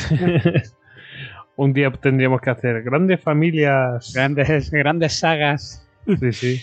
Un día tendríamos que hacer grandes familias. Grandes sagas. Sí.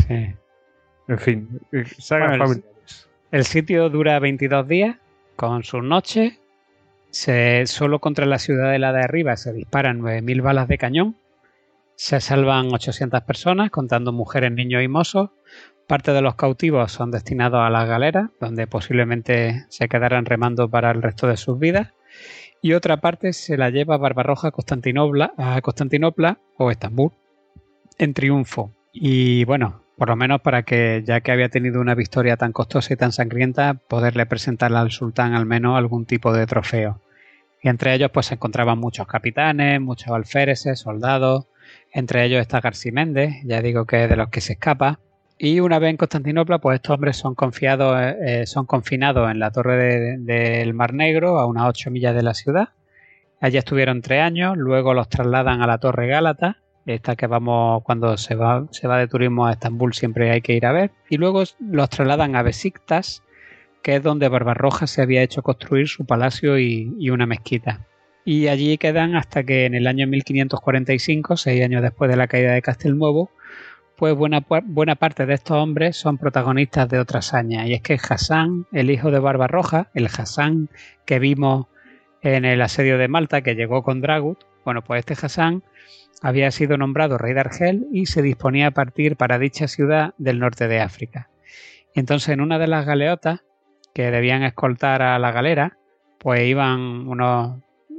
En fin, sagas familiares. El sitio dura 22 días, con sus noches. Solo contra la ciudadela de arriba se disparan 9.000 balas de cañón. Se salvan 800 personas, contando mujeres, niños y mozos. Parte de los cautivos son destinados a las galeras, donde posiblemente se quedarán remando para el resto de sus vidas. Y otra parte se la lleva Barbarroja a Constantinopla o Estambul en triunfo. Y bueno, por lo menos para que, ya que había tenido una victoria tan costosa y tan sangrienta, poderle presentar al sultán al menos algún tipo de trofeo. Y entre ellos pues se encontraban muchos capitanes, muchos alféreces, soldados. Entre ellos está Garciméndez, ya digo que es de los que se escapa. Y una vez en Constantinopla, pues estos hombres son confinados en la torre del Mar Negro, a unas 8 millas de la ciudad. Allí estuvieron 3 años, luego los trasladan a la Torre Gálata, esta que vamos cuando se va de turismo a Estambul siempre hay que ir a ver. Y luego los trasladan a Besiktas, que es donde Barbarroja se había hecho construir su palacio y una mezquita. Y allí quedan hasta que en el año 1545, 6 años después de la caída de Castelnuovo, pues buena parte de estos hombres son protagonistas de otra hazaña. Y es que Hassan, el hijo de Barbarroja, el Hassan que vimos en el asedio de Malta, que llegó con Dragut, bueno, pues este Hassan había sido nombrado rey de Argel y se disponía a partir para dicha ciudad del norte de África. Y entonces en una de las galeotas que debían escoltar a la galera, pues iban unos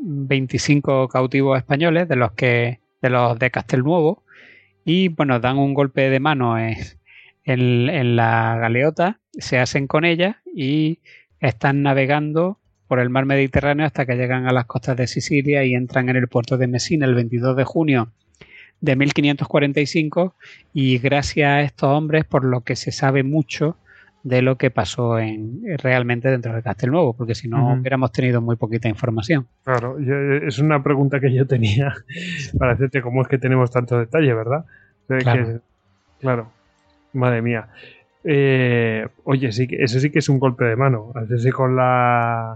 25 cautivos españoles de los de Castelnuovo. Y bueno, dan un golpe de mano en la galeota, se hacen con ella y están navegando por el mar Mediterráneo hasta que llegan a las costas de Sicilia y entran en el puerto de Mesina el 22 de junio de 1545. Y gracias a estos hombres, por lo que se sabe mucho de lo que pasó realmente dentro de Castelnuovo, porque si no hubiéramos tenido muy poquita información. Claro, es una pregunta que yo tenía para hacerte cómo es que tenemos tanto detalle, ¿verdad? Claro, madre mía. Oye, sí, eso sí que es un golpe de mano, hacerse con la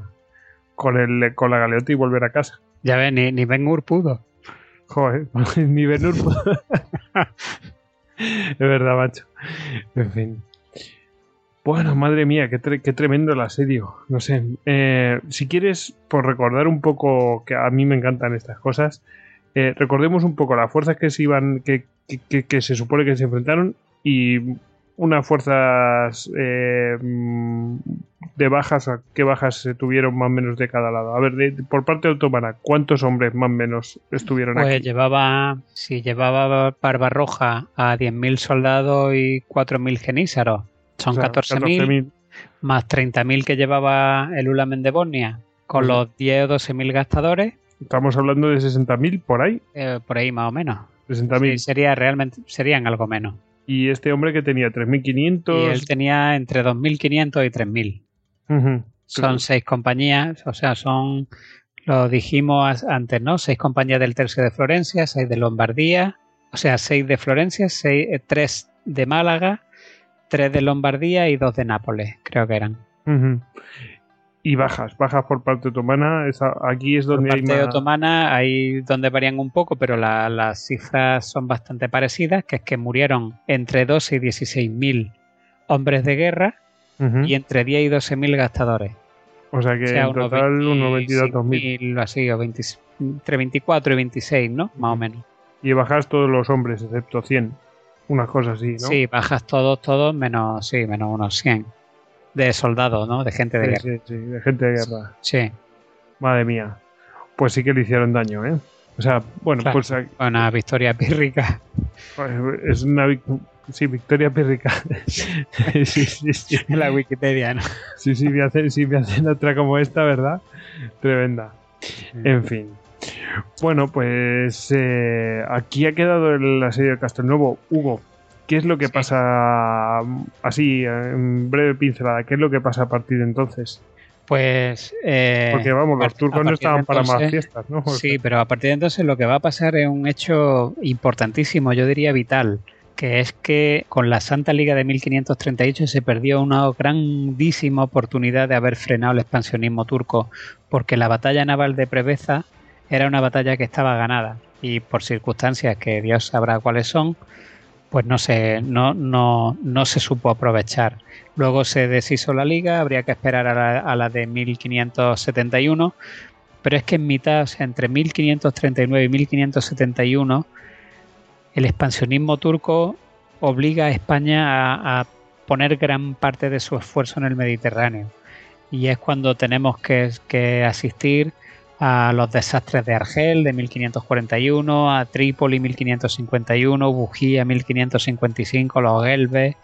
galeota y volver a casa. Ya ves, ni Ben-Hur pudo. Joder, ni Ben-Hur pudo. Es verdad, macho. En fin. Bueno, madre mía, qué tremendo el asedio. No sé. Si quieres, por recordar un poco, que a mí me encantan estas cosas, recordemos un poco las fuerzas que se iban, que se supone que se enfrentaron y unas fuerzas de bajas, ¿qué bajas se tuvieron más o menos de cada lado? A ver, por parte otomana, ¿cuántos hombres más o menos estuvieron Pues aquí? llevaba Barbarroja a 10.000 soldados y 4.000 genízaros. Son O sea, 14.000 más 30.000 que llevaba el Ulamen de Bosnia, con los 10 o 12.000 gastadores, Estamos hablando de 60.000 por ahí. por ahí más o menos. 60.000. Sí, serían algo menos. Y este hombre que tenía 3.500. Y él tenía entre 2.500 y 3.000. Ujú. Son 6 compañías, o sea, lo dijimos antes, ¿no? 6 compañías del Tercio de Florencia, 6 de Lombardía, o sea, 6 de Florencia, 3 de Málaga, 3 de Lombardía y 2 de Nápoles, creo que eran. Ujú. Y bajas por parte otomana. Aquí es donde Por hay parte más. otomana, ahí donde varían un poco, pero las cifras son bastante parecidas, que es que murieron entre 12 y 16.000 hombres de guerra Ujú. y entre 10 y 12.000 gastadores. O sea que O sea, en total unos 22.000. 26.000 así, o entre 24 y 26, ¿no? Más o menos. Y bajas todos los hombres, excepto 100. Unas cosas así, ¿no? Sí, bajas todos menos unos 100 de soldados, ¿no? De gente de guerra. Sí, de gente de guerra. Sí, Madre mía. Pues sí que le hicieron daño, ¿eh? O sea, bueno, claro. pues Una victoria pírrica. es una victoria pírrica. sí. En la Wikipedia, ¿no? Sí, me hacen otra como esta, ¿verdad? Tremenda. En fin. Bueno, pues aquí ha quedado el asedio de Castelnuovo. Hugo, ¿qué es lo que pasa, así, en breve pincelada, qué es lo que pasa a partir de entonces? Pues... Porque vamos, los turcos no estaban para más fiestas, ¿no? Sí, pero a partir de entonces lo que va a pasar es un hecho importantísimo, yo diría vital, que es que con la Santa Liga de 1538 se perdió una grandísima oportunidad de haber frenado el expansionismo turco, porque la batalla naval de Preveza era una batalla que estaba ganada y por circunstancias que Dios sabrá cuáles son, pues no se supo aprovechar. Luego se deshizo la liga, habría que esperar a la de 1571, pero es que en mitad, o sea, entre 1539 y 1571, el expansionismo turco obliga a España a poner gran parte de su esfuerzo en el Mediterráneo. Y es cuando tenemos que asistir a los desastres de Argel de 1541, a Trípoli 1551, Bujía 1555, los Gelbes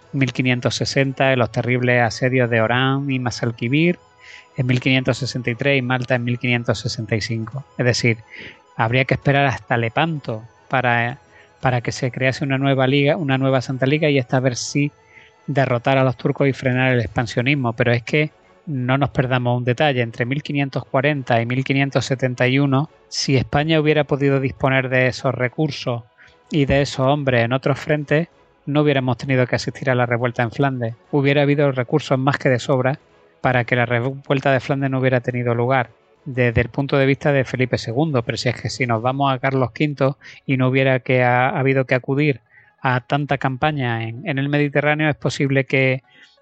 1560, los terribles asedios de Orán y Mazalquivir en 1563 y Malta en 1565. Es decir, habría que esperar hasta Lepanto para que se crease una nueva liga, una nueva Santa Liga, y esta vez sí derrotar a los turcos y frenar el expansionismo. Pero es que no nos perdamos un detalle, entre 1540 y 1571, si España hubiera podido disponer de esos recursos y de esos hombres en otros frentes, no hubiéramos tenido que asistir a la revuelta en Flandes. Hubiera habido recursos más que de sobra para que la revuelta de Flandes no hubiera tenido lugar desde el punto de vista de Felipe II. Pero si es que si nos vamos a Carlos V y no hubiera habido que acudir a tanta campaña en el Mediterráneo, es posible que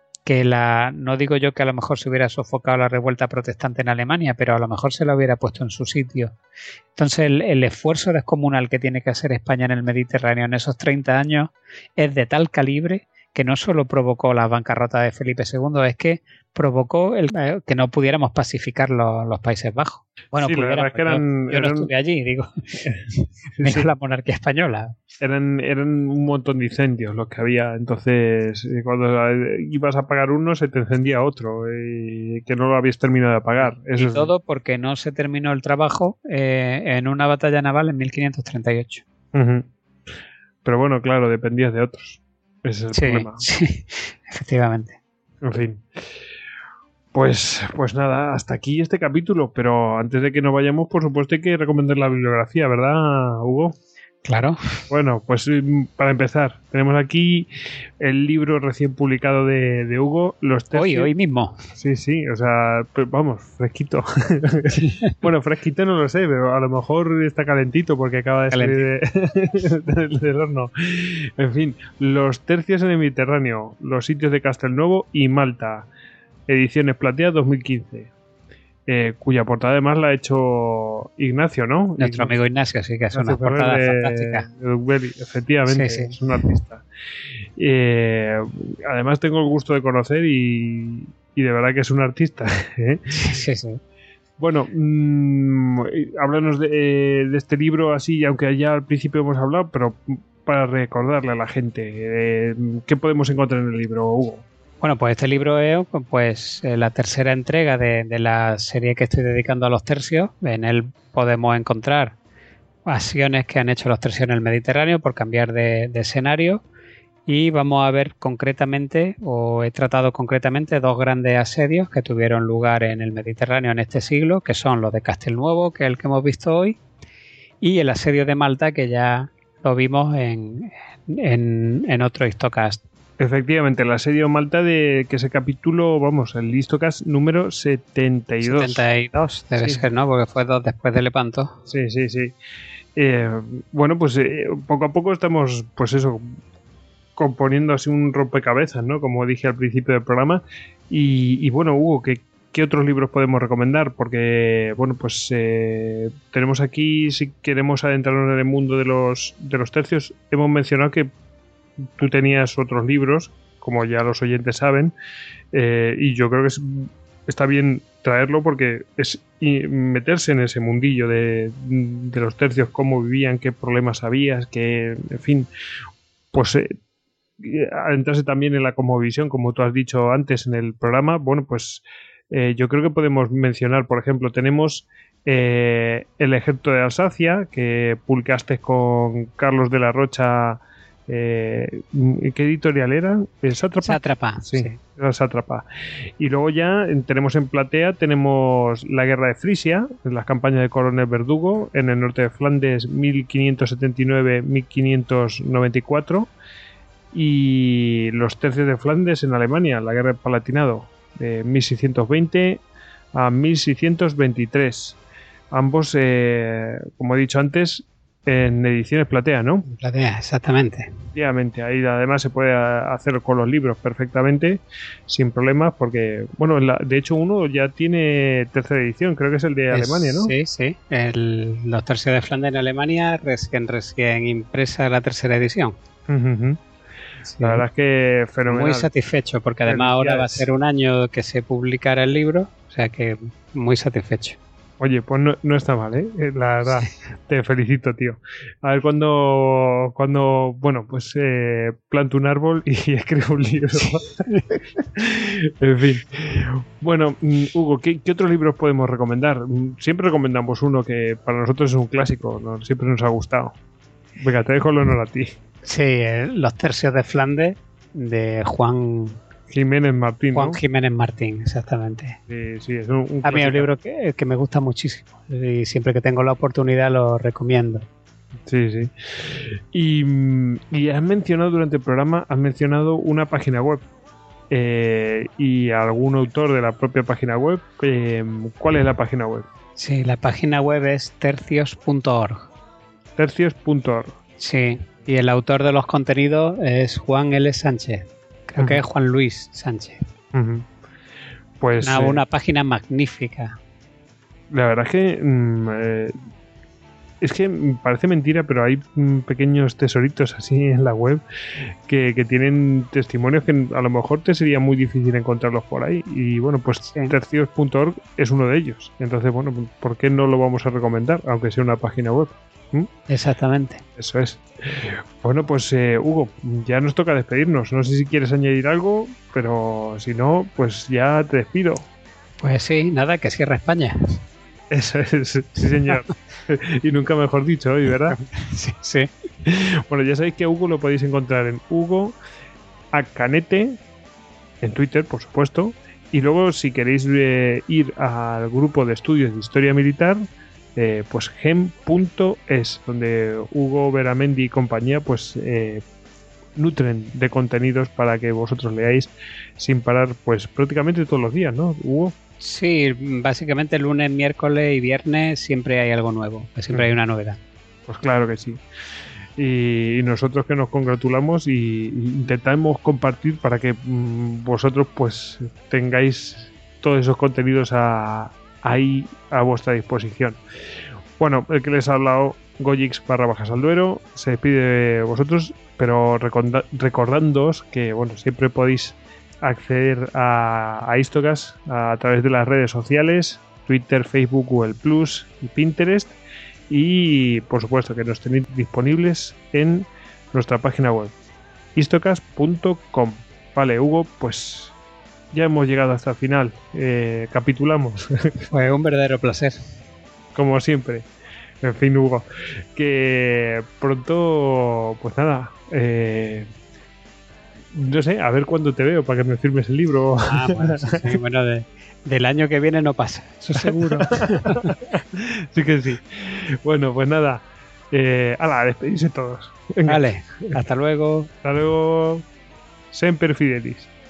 no digo yo que a lo mejor se hubiera sofocado la revuelta protestante en Alemania, pero a lo mejor se la hubiera puesto en su sitio. Entonces el esfuerzo descomunal que tiene que hacer España en el Mediterráneo en esos 30 años es de tal calibre que no solo provocó la bancarrota de Felipe II, es que provocó que no pudiéramos pacificar los Países Bajos. Bueno, sí, pudiéramos, yo no estuve allí, digo, menos la monarquía española. Eran un montón de incendios los que había, entonces cuando ibas a apagar uno se te encendía otro que no lo habías terminado de apagar. Eso y todo porque no se terminó el trabajo en una batalla naval en 1538. Uh-huh. Pero bueno, claro, dependías de otros. Ese es el problema. Sí, efectivamente. En fin. Pues nada, hasta aquí este capítulo, pero antes de que nos vayamos, por supuesto hay que recomendar la bibliografía, ¿verdad, Hugo? Claro. Bueno, pues para empezar, tenemos aquí el libro recién publicado de Hugo, Los Tercios. Hoy mismo. Sí, o sea, pues vamos, fresquito. Bueno, fresquito no lo sé, pero a lo mejor está calentito porque acaba de salir del horno. En fin, Los Tercios en el Mediterráneo, los sitios de Castelnuovo y Malta, ediciones Platea 2015. Cuya portada además la ha hecho Ignacio, ¿no? Nuestro amigo Ignacio, sí, que es una portada fantástica. Efectivamente, Sí. es un artista. Además tengo el gusto de conocer y de verdad que es un artista. ¿eh? Sí. Bueno, háblanos de este libro así, aunque ya al principio hemos hablado, pero para recordarle a la gente, ¿qué podemos encontrar en el libro, Hugo? Bueno, pues este libro es la tercera entrega de la serie que estoy dedicando a los tercios. En él podemos encontrar acciones que han hecho los tercios en el Mediterráneo por cambiar de escenario, y vamos a ver concretamente, o he tratado concretamente, dos grandes asedios que tuvieron lugar en el Mediterráneo en este siglo, que son los de Castelnuovo, que es el que hemos visto hoy, y el asedio de Malta, que ya lo vimos en otro Histocast. Efectivamente, el asedio Malta, que ese capítulo, vamos, el Histocast número 72. 72 debe ser, ¿no? Porque fue 2 después de Lepanto. Sí. Bueno, pues poco a poco estamos, pues eso, componiendo así un rompecabezas, ¿no? Como dije al principio del programa. Y bueno, Hugo, ¿qué otros libros podemos recomendar? Porque, bueno, pues tenemos aquí, si queremos adentrarnos en el mundo de los tercios, hemos mencionado que tú tenías otros libros, como ya los oyentes saben, y yo creo que está bien traerlo porque es meterse en ese mundillo de los tercios, cómo vivían, qué problemas había, que, en fin, pues adentrarse también en la cosmovisión, como tú has dicho antes en el programa. Bueno, pues yo creo que podemos mencionar, por ejemplo, tenemos El Ejército de Alsacia, que publicaste con Carlos de la Rocha. ¿Qué editorial era? Sátrapa. Sí, era Sátrapa. Y luego ya tenemos en Platea, tenemos La Guerra de Frisia, las campañas de Coronel Verdugo en el norte de Flandes 1579-1594, y Los Tercios de Flandes en Alemania, la Guerra del Palatinado de 1620 a 1623. Ambos, como he dicho antes, en ediciones Platea, ¿no? Platea, exactamente. Efectivamente, ahí además se puede hacer con los libros perfectamente, sin problemas, porque, bueno, de hecho uno ya tiene tercera edición, creo que es el de Alemania, ¿no? Sí. Los Tercios de Flandes en Alemania, recién impresa la tercera edición. Uh-huh. Sí. La verdad es que fenomenal. Muy satisfecho, porque además ahora va a ser un año que se publicará el libro, o sea que muy satisfecho. Oye, pues no está mal, ¿eh? La verdad, sí. Te felicito, tío. A ver cuando bueno, pues planto un árbol y escribo un libro. Sí. En fin. Bueno, Hugo, ¿qué otros libros podemos recomendar? Siempre recomendamos uno que para nosotros es un clásico, ¿no? Siempre nos ha gustado. Venga, te dejo el honor a ti. Sí, Los Tercios de Flandes, de Juan Jiménez Martín, Juan ¿no? Jiménez Martín, exactamente. Sí, es un a mí es un libro que me gusta muchísimo y siempre que tengo la oportunidad lo recomiendo. Sí. Y has mencionado durante el programa, una página web y algún autor de la propia página web. ¿Cuál es la página web? Sí, la página web es tercios.org. Tercios.org. Sí, y el autor de los contenidos es Juan L. Sánchez. Creo que es Juan Luis Sánchez. Uh-huh. Pues una página magnífica. La verdad es que parece mentira, pero hay pequeños tesoritos así en la web que tienen testimonios que a lo mejor te sería muy difícil encontrarlos por ahí. Y bueno, pues sí. Tercios.org es uno de ellos. Entonces, bueno, ¿por qué no lo vamos a recomendar? Aunque sea una página web. Exactamente. Eso es. Bueno, pues Hugo, ya nos toca despedirnos. No sé si quieres añadir algo, pero si no, pues ya te despido. Pues sí, nada, que cierre España. Eso es, sí señor. Y nunca mejor dicho hoy, ¿verdad? Sí. Bueno, ya sabéis que a Hugo lo podéis encontrar en Hugo Acanete, en Twitter, por supuesto. Y luego, si queréis ir al grupo de estudios de historia militar, pues gem.es, donde Hugo Beramendi y compañía pues nutren de contenidos para que vosotros leáis sin parar pues prácticamente todos los días, ¿no, Hugo? Sí, básicamente lunes, miércoles y viernes siempre hay algo nuevo, siempre hay una novedad. Pues claro que sí. Y nosotros que nos congratulamos y intentamos compartir para que vosotros pues tengáis todos esos contenidos ahí a vuestra disposición. Bueno, el que les ha hablado, Goyix_Alduero, se despide de vosotros, pero recordándoos que bueno, siempre podéis acceder a Histocast a través de las redes sociales, Twitter, Facebook, Google Plus y Pinterest, y por supuesto que nos tenéis disponibles en nuestra página web histocast.com. Vale, Hugo, pues ya hemos llegado hasta el final, capitulamos. Pues un verdadero placer. Como siempre. En fin, Hugo, que pronto, pues nada, no sé, a ver cuándo te veo para que me firmes el libro. Bueno, sí, bueno, del año que viene no pasa, eso seguro. Sí que sí. Bueno, pues nada, a despedirse todos. Venga. Vale, hasta luego. Hasta luego. Semper Fidelis.